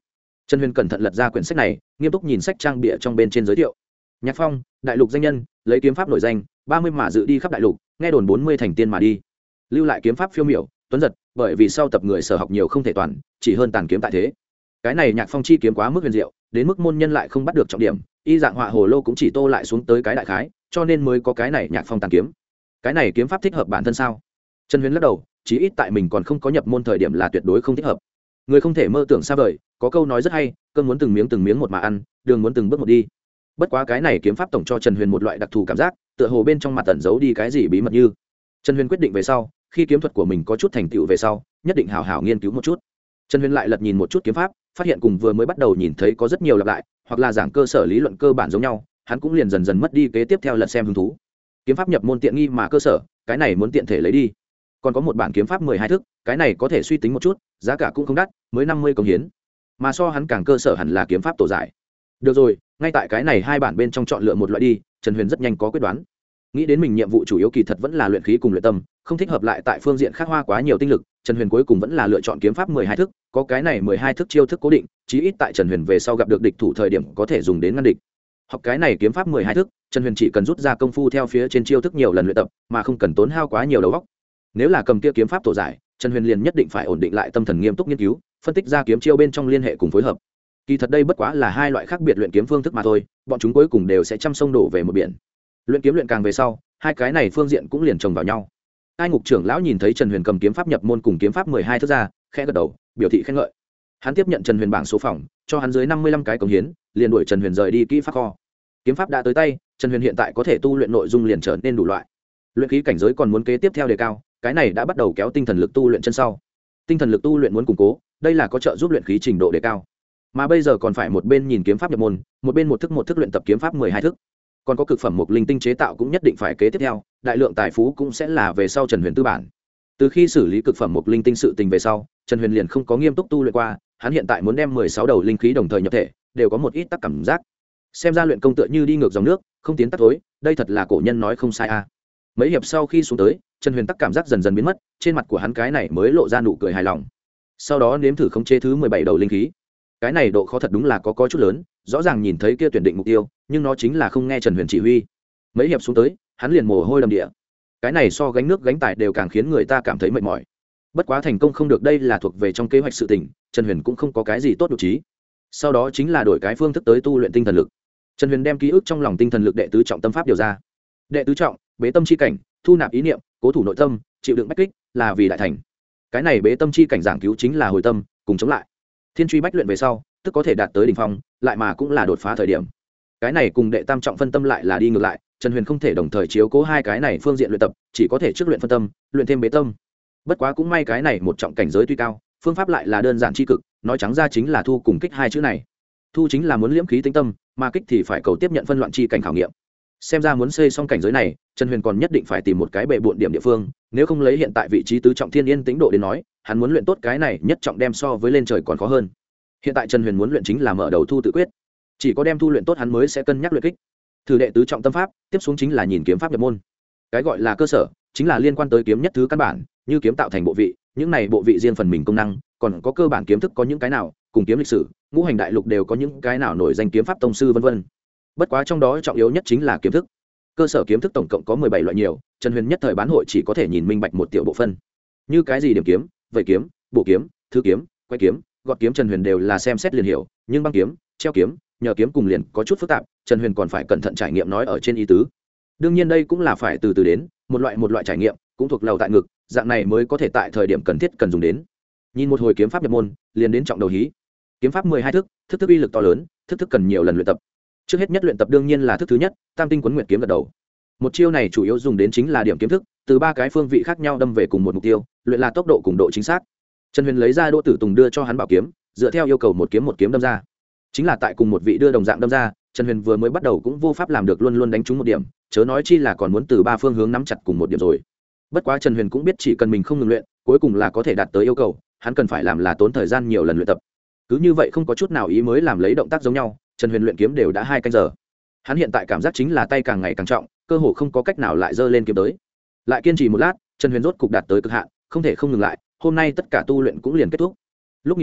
[SPEAKER 1] Trần Huyền cẩn thận lật ra quyển sách này, nghiêm túc nhìn sách trang bìa trong bên trên giới thiệu. Nhạc Phong, đại lục danh nhân, lấy kiếm pháp nổi danh, ba mươi mà dự đi khắp đại lục, nghe đồn bốn mươi thành tiên mà đi. Lưu lại kiếm pháp phiêu miểu, tuấn giật, bởi vì sau tập người sở học nhiều không thể toàn, chỉ hơn tàn kiếm tại thế. Cái này Nhạc Phong chi kiếm quá mức huyền diệu, đến mức môn nhân lại không bắt được trọng điểm, y dạng họa hồ lô cũng chỉ tô lại xuống tới cái đại khái, cho nên mới có cái này Nhạc Phong tàn kiếm. Cái này kiếm pháp thích hợp bản thân sao? Trần Huyền lắc đầu, chí ít tại mình còn không có nhập môn thời điểm là tuyệt đối không thích hợp. Người không thể mơ tưởng xa vời, có câu nói rất hay, cơm muốn từng miếng từng miếng một mà ăn, đường muốn từng bước một đi. Bất quá cái này kiếm pháp tổng cho Trần Huyền một loại đặc thù cảm giác, tựa hồ bên trong mặt tẩn giấu đi cái gì bí mật như. Trần Huyền quyết định về sau, khi kiếm thuật của mình có chút thành tựu về sau, nhất định hảo hảo nghiên cứu một chút. Trần Huyền lại lật nhìn một chút kiếm pháp, phát hiện cùng vừa mới bắt đầu nhìn thấy có rất nhiều lặp lại, hoặc là giảng cơ sở lý luận cơ bản giống nhau, hắn cũng liền dần dần mất đi kế tiếp theo lật xem hứng thú. Kiếm pháp nhập môn tiện nghi mà cơ sở, cái này muốn tiện thể lấy đi. Còn có một bản kiếm pháp mười hai thức, cái này có thể suy tính một chút, giá cả cũng không đắt, mới năm mươi công hiến. Mà so hắn càng cơ sở hẳn là kiếm pháp tổ giải. Được rồi, ngay tại cái này hai bản bên trong chọn lựa một loại đi, Trần Huyền rất nhanh có quyết đoán. Nghĩ đến mình nhiệm vụ chủ yếu kỳ thật vẫn là luyện khí cùng luyện tâm, không thích hợp lại tại phương diện khác hoa quá nhiều tinh lực, Trần Huyền cuối cùng vẫn là lựa chọn kiếm pháp mười hai thức, có cái này mười hai thức chiêu thức cố định, chí ít tại Trần Huyền về sau gặp được địch thủ thời điểm có thể dùng đến ngăn địch. Học cái này kiếm pháp mười hai thức, Trần Huyền chỉ cần rút ra công phu theo phía trên chiêu thức nhiều lần luyện tập, mà không cần tốn hao quá nhiều đầu óc. Nếu là cầm kia kiếm pháp tổ giải, Trần Huyền liền nhất định phải ổn định lại tâm thần nghiêm túc nghiên cứu, phân tích ra kiếm chiêu bên trong liên hệ cùng phối hợp. Kỳ thật đây bất quá là hai loại khác biệt luyện kiếm phương thức mà thôi, bọn chúng cuối cùng đều sẽ chăm sông đổ về một biển. Luyện kiếm luyện càng về sau, hai cái này phương diện cũng liền chồng vào nhau. Ai Ngục trưởng lão nhìn thấy Trần Huyền cầm kiếm pháp nhập môn cùng kiếm pháp mười hai thức ra, khẽ gật đầu, biểu thị khen ngợi. Hắn tiếp nhận Trần Huyền bảng số phòng, cho hắn dưới năm mươi lăm cái cống hiến, liền đuổi Trần Huyền rời đi kỹ pháp kho. Kiếm pháp đã tới tay, Trần Huyền hiện tại có thể tu luyện nội dung liền trở nên đủ loại. Luyện khí cảnh giới còn muốn kế tiếp theo đề cao, cái này đã bắt đầu kéo tinh thần lực tu luyện chân sau. Tinh thần lực tu luyện muốn củng cố, đây là có trợ giúp luyện khí trình độ đề cao. Mà bây giờ còn phải một bên nhìn kiếm pháp nhập môn, một bên một thức một thức luyện tập kiếm pháp mười hai thức. Còn có cực phẩm mục linh tinh chế tạo cũng nhất định phải kế tiếp theo, đại lượng tài phú cũng sẽ là về sau Trần Huyền tư bản. Từ khi xử lý cực phẩm mục linh tinh sự tình về sau, Trần Huyền liền không có nghiêm túc tu luyện qua, hắn hiện tại muốn đem mười sáu đầu linh khí đồng thời nhập thể, đều có một ít tắc cảm giác. Xem ra luyện công tựa như đi ngược dòng nước, không tiến tắt tối, đây thật là cổ nhân nói không sai a. À. Mấy hiệp sau khi xuống tới, Trần Huyền tắc cảm giác dần dần biến mất, trên mặt của hắn cái này mới lộ ra nụ cười hài lòng. Sau đó nếm thử khống chế thứ mười bảy đầu linh khí. Cái này độ khó thật đúng là có có chút lớn, rõ ràng nhìn thấy kia tuyển định mục tiêu, nhưng nó chính là không nghe Trần Huyền chỉ huy. Mấy hiệp xuống tới, hắn liền mồ hôi đầm địa. Cái này so gánh nước gánh tài đều càng khiến người ta cảm thấy mệt mỏi. Bất quá thành công không được, đây là thuộc về trong kế hoạch sự tình, Trần Huyền cũng không có cái gì tốt độ trí. Sau đó chính là đổi cái phương thức tới tu luyện tinh thần lực. Trần Huyền đem ký ức trong lòng tinh thần lực đệ tứ trọng tâm pháp điều ra. Đệ tứ trọng, bế tâm chi cảnh, thu nạp ý niệm, cố thủ nội tâm, chịu đựng bách kích, là vì đại thành. Cái này bế tâm chi cảnh giảng cứu chính là hồi tâm, cùng chống lại. Thiên truy bách luyện về sau, tức có thể đạt tới đỉnh phong, lại mà cũng là đột phá thời điểm. Cái này cùng đệ tam trọng phân tâm lại là đi ngược lại, Trần Huyền không thể đồng thời chiếu cố hai cái này phương diện luyện tập, chỉ có thể trước luyện phân tâm, luyện thêm bế tâm. Bất quá cũng may cái này một trọng cảnh giới tuy cao, phương pháp lại là đơn giản chi cực, nói trắng ra chính là thu cùng kích hai chữ này. Thu chính là muốn liễm khí tĩnh tâm, mà kích thì phải cầu tiếp nhận phân loạn chi cảnh khảo nghiệm. Xem ra muốn xây xong cảnh giới này, Trần Huyền còn nhất định phải tìm một cái bệ bội điểm địa phương, nếu không lấy hiện tại vị trí tứ trọng thiên yên tĩnh độ đến nói, hắn muốn luyện tốt cái này nhất trọng đem so với lên trời còn khó hơn. Hiện tại Trần Huyền muốn luyện chính là mở đầu thu tự quyết, chỉ có đem thu luyện tốt hắn mới sẽ cân nhắc luyện kích. Thử đệ tứ trọng tâm pháp, tiếp xuống chính là nhìn kiếm pháp nhập môn. Cái gọi là cơ sở, chính là liên quan tới kiếm nhất thứ căn bản, như kiếm tạo thành bộ vị, những này bộ vị riêng phần mình công năng, còn có cơ bản kiếm thức có những cái nào, cùng kiếm lịch sử, ngũ hành đại lục đều có những cái nào nổi danh kiếm pháp tông sư vân vân. Bất quá trong đó trọng yếu nhất chính là kiếm thức. Cơ sở kiếm thức tổng cộng có mười bảy loại nhiều, Trần Huyền nhất thời bán hội chỉ có thể nhìn minh bạch một tiểu bộ phân. Như cái gì điểm kiếm, vẩy kiếm, bổ kiếm, thứ kiếm, quay kiếm, gọt kiếm Trần Huyền đều là xem xét liền hiểu, nhưng băng kiếm, treo kiếm, nhờ kiếm cùng liền có chút phức tạp, Trần Huyền còn phải cẩn thận trải nghiệm nói ở trên ý tứ. Đương nhiên đây cũng là phải từ từ đến, một loại một loại trải nghiệm, cũng thuộc lầu tại ngực, dạng này mới có thể tại thời điểm cần thiết cần dùng đến. Nhìn một hồi kiếm pháp nhập môn, liền đến trọng đầu hí. Kiếm pháp mười hai thức, thức thức uy lực to lớn, thức thức cần nhiều lần luyện tập. Trước hết nhất luyện tập đương nhiên là thức thứ nhất, Tam tinh quấn nguyệt kiếm gật đầu. Một chiêu này chủ yếu dùng đến chính là điểm kiếm thức, từ ba cái phương vị khác nhau đâm về cùng một mục tiêu, luyện là tốc độ cùng độ chính xác. Trần Huyền lấy ra Đỗ Tử Tùng đưa cho hắn bảo kiếm, dựa theo yêu cầu một kiếm một kiếm đâm ra. Chính là tại cùng một vị đưa đồng dạng đâm ra, Trần Huyền vừa mới bắt đầu cũng vô pháp làm được luôn luôn đánh trúng một điểm, chớ nói chi là còn muốn từ ba phương hướng nắm chặt cùng một điểm rồi. Bất quá Trần Huyền cũng biết chỉ cần mình không ngừng luyện, cuối cùng là có thể đạt tới yêu cầu, hắn cần phải làm là tốn thời gian nhiều lần luyện tập. Cứ như vậy không có chút nào ý mới làm lấy động tác giống nhau, Trần Huyền luyện kiếm đều đã hai canh giờ. Hắn hiện tại cảm giác chính là tay càng ngày càng trọng, cơ hồ không có cách nào lại giơ lên kiếm tới. Lại kiên trì một lát, Trần Huyền rốt cục đạt tới cực hạn, không thể không ngừng lại, hôm nay tất cả tu luyện cũng liền kết thúc. Lúc nghỉ ngơi,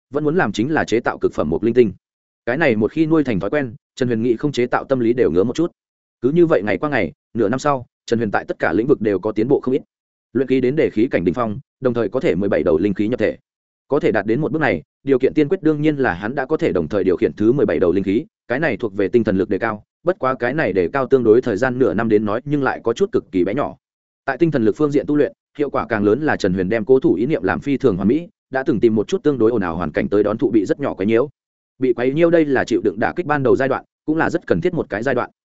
[SPEAKER 1] vẫn muốn làm chính là chế tạo cực phẩm một linh tinh. Cái này một khi nuôi thành thói quen, Trần Huyền nghĩ không chế tạo tâm lý đều ngứa một chút. Cứ như vậy ngày qua ngày, nửa năm sau, Trần Huyền tại tất cả lĩnh vực đều có tiến bộ không ít. Luyện khí đến để khí cảnh đỉnh phong, đồng thời có thể mười bảy đầu linh khí nhập thể. Có thể đạt đến một bước này, điều kiện tiên quyết đương nhiên là hắn đã có thể đồng thời điều khiển thứ mười bảy đầu linh khí, cái này thuộc về tinh thần lực đề cao, bất quá cái này đề cao tương đối thời gian nửa năm đến nói, nhưng lại có chút cực kỳ bé nhỏ. Tại tinh thần lực phương diện tu luyện, hiệu quả càng lớn là Trần Huyền đem cố thủ ý niệm làm phi thường hoàn mỹ, đã từng tìm một chút tương đối ồn ào hoàn cảnh tới đón thụ bị rất nhỏ quấy nhiễu. Bị quấy nhiễu đây là chịu đựng đả kích ban đầu giai đoạn, cũng là rất cần thiết một cái giai đoạn.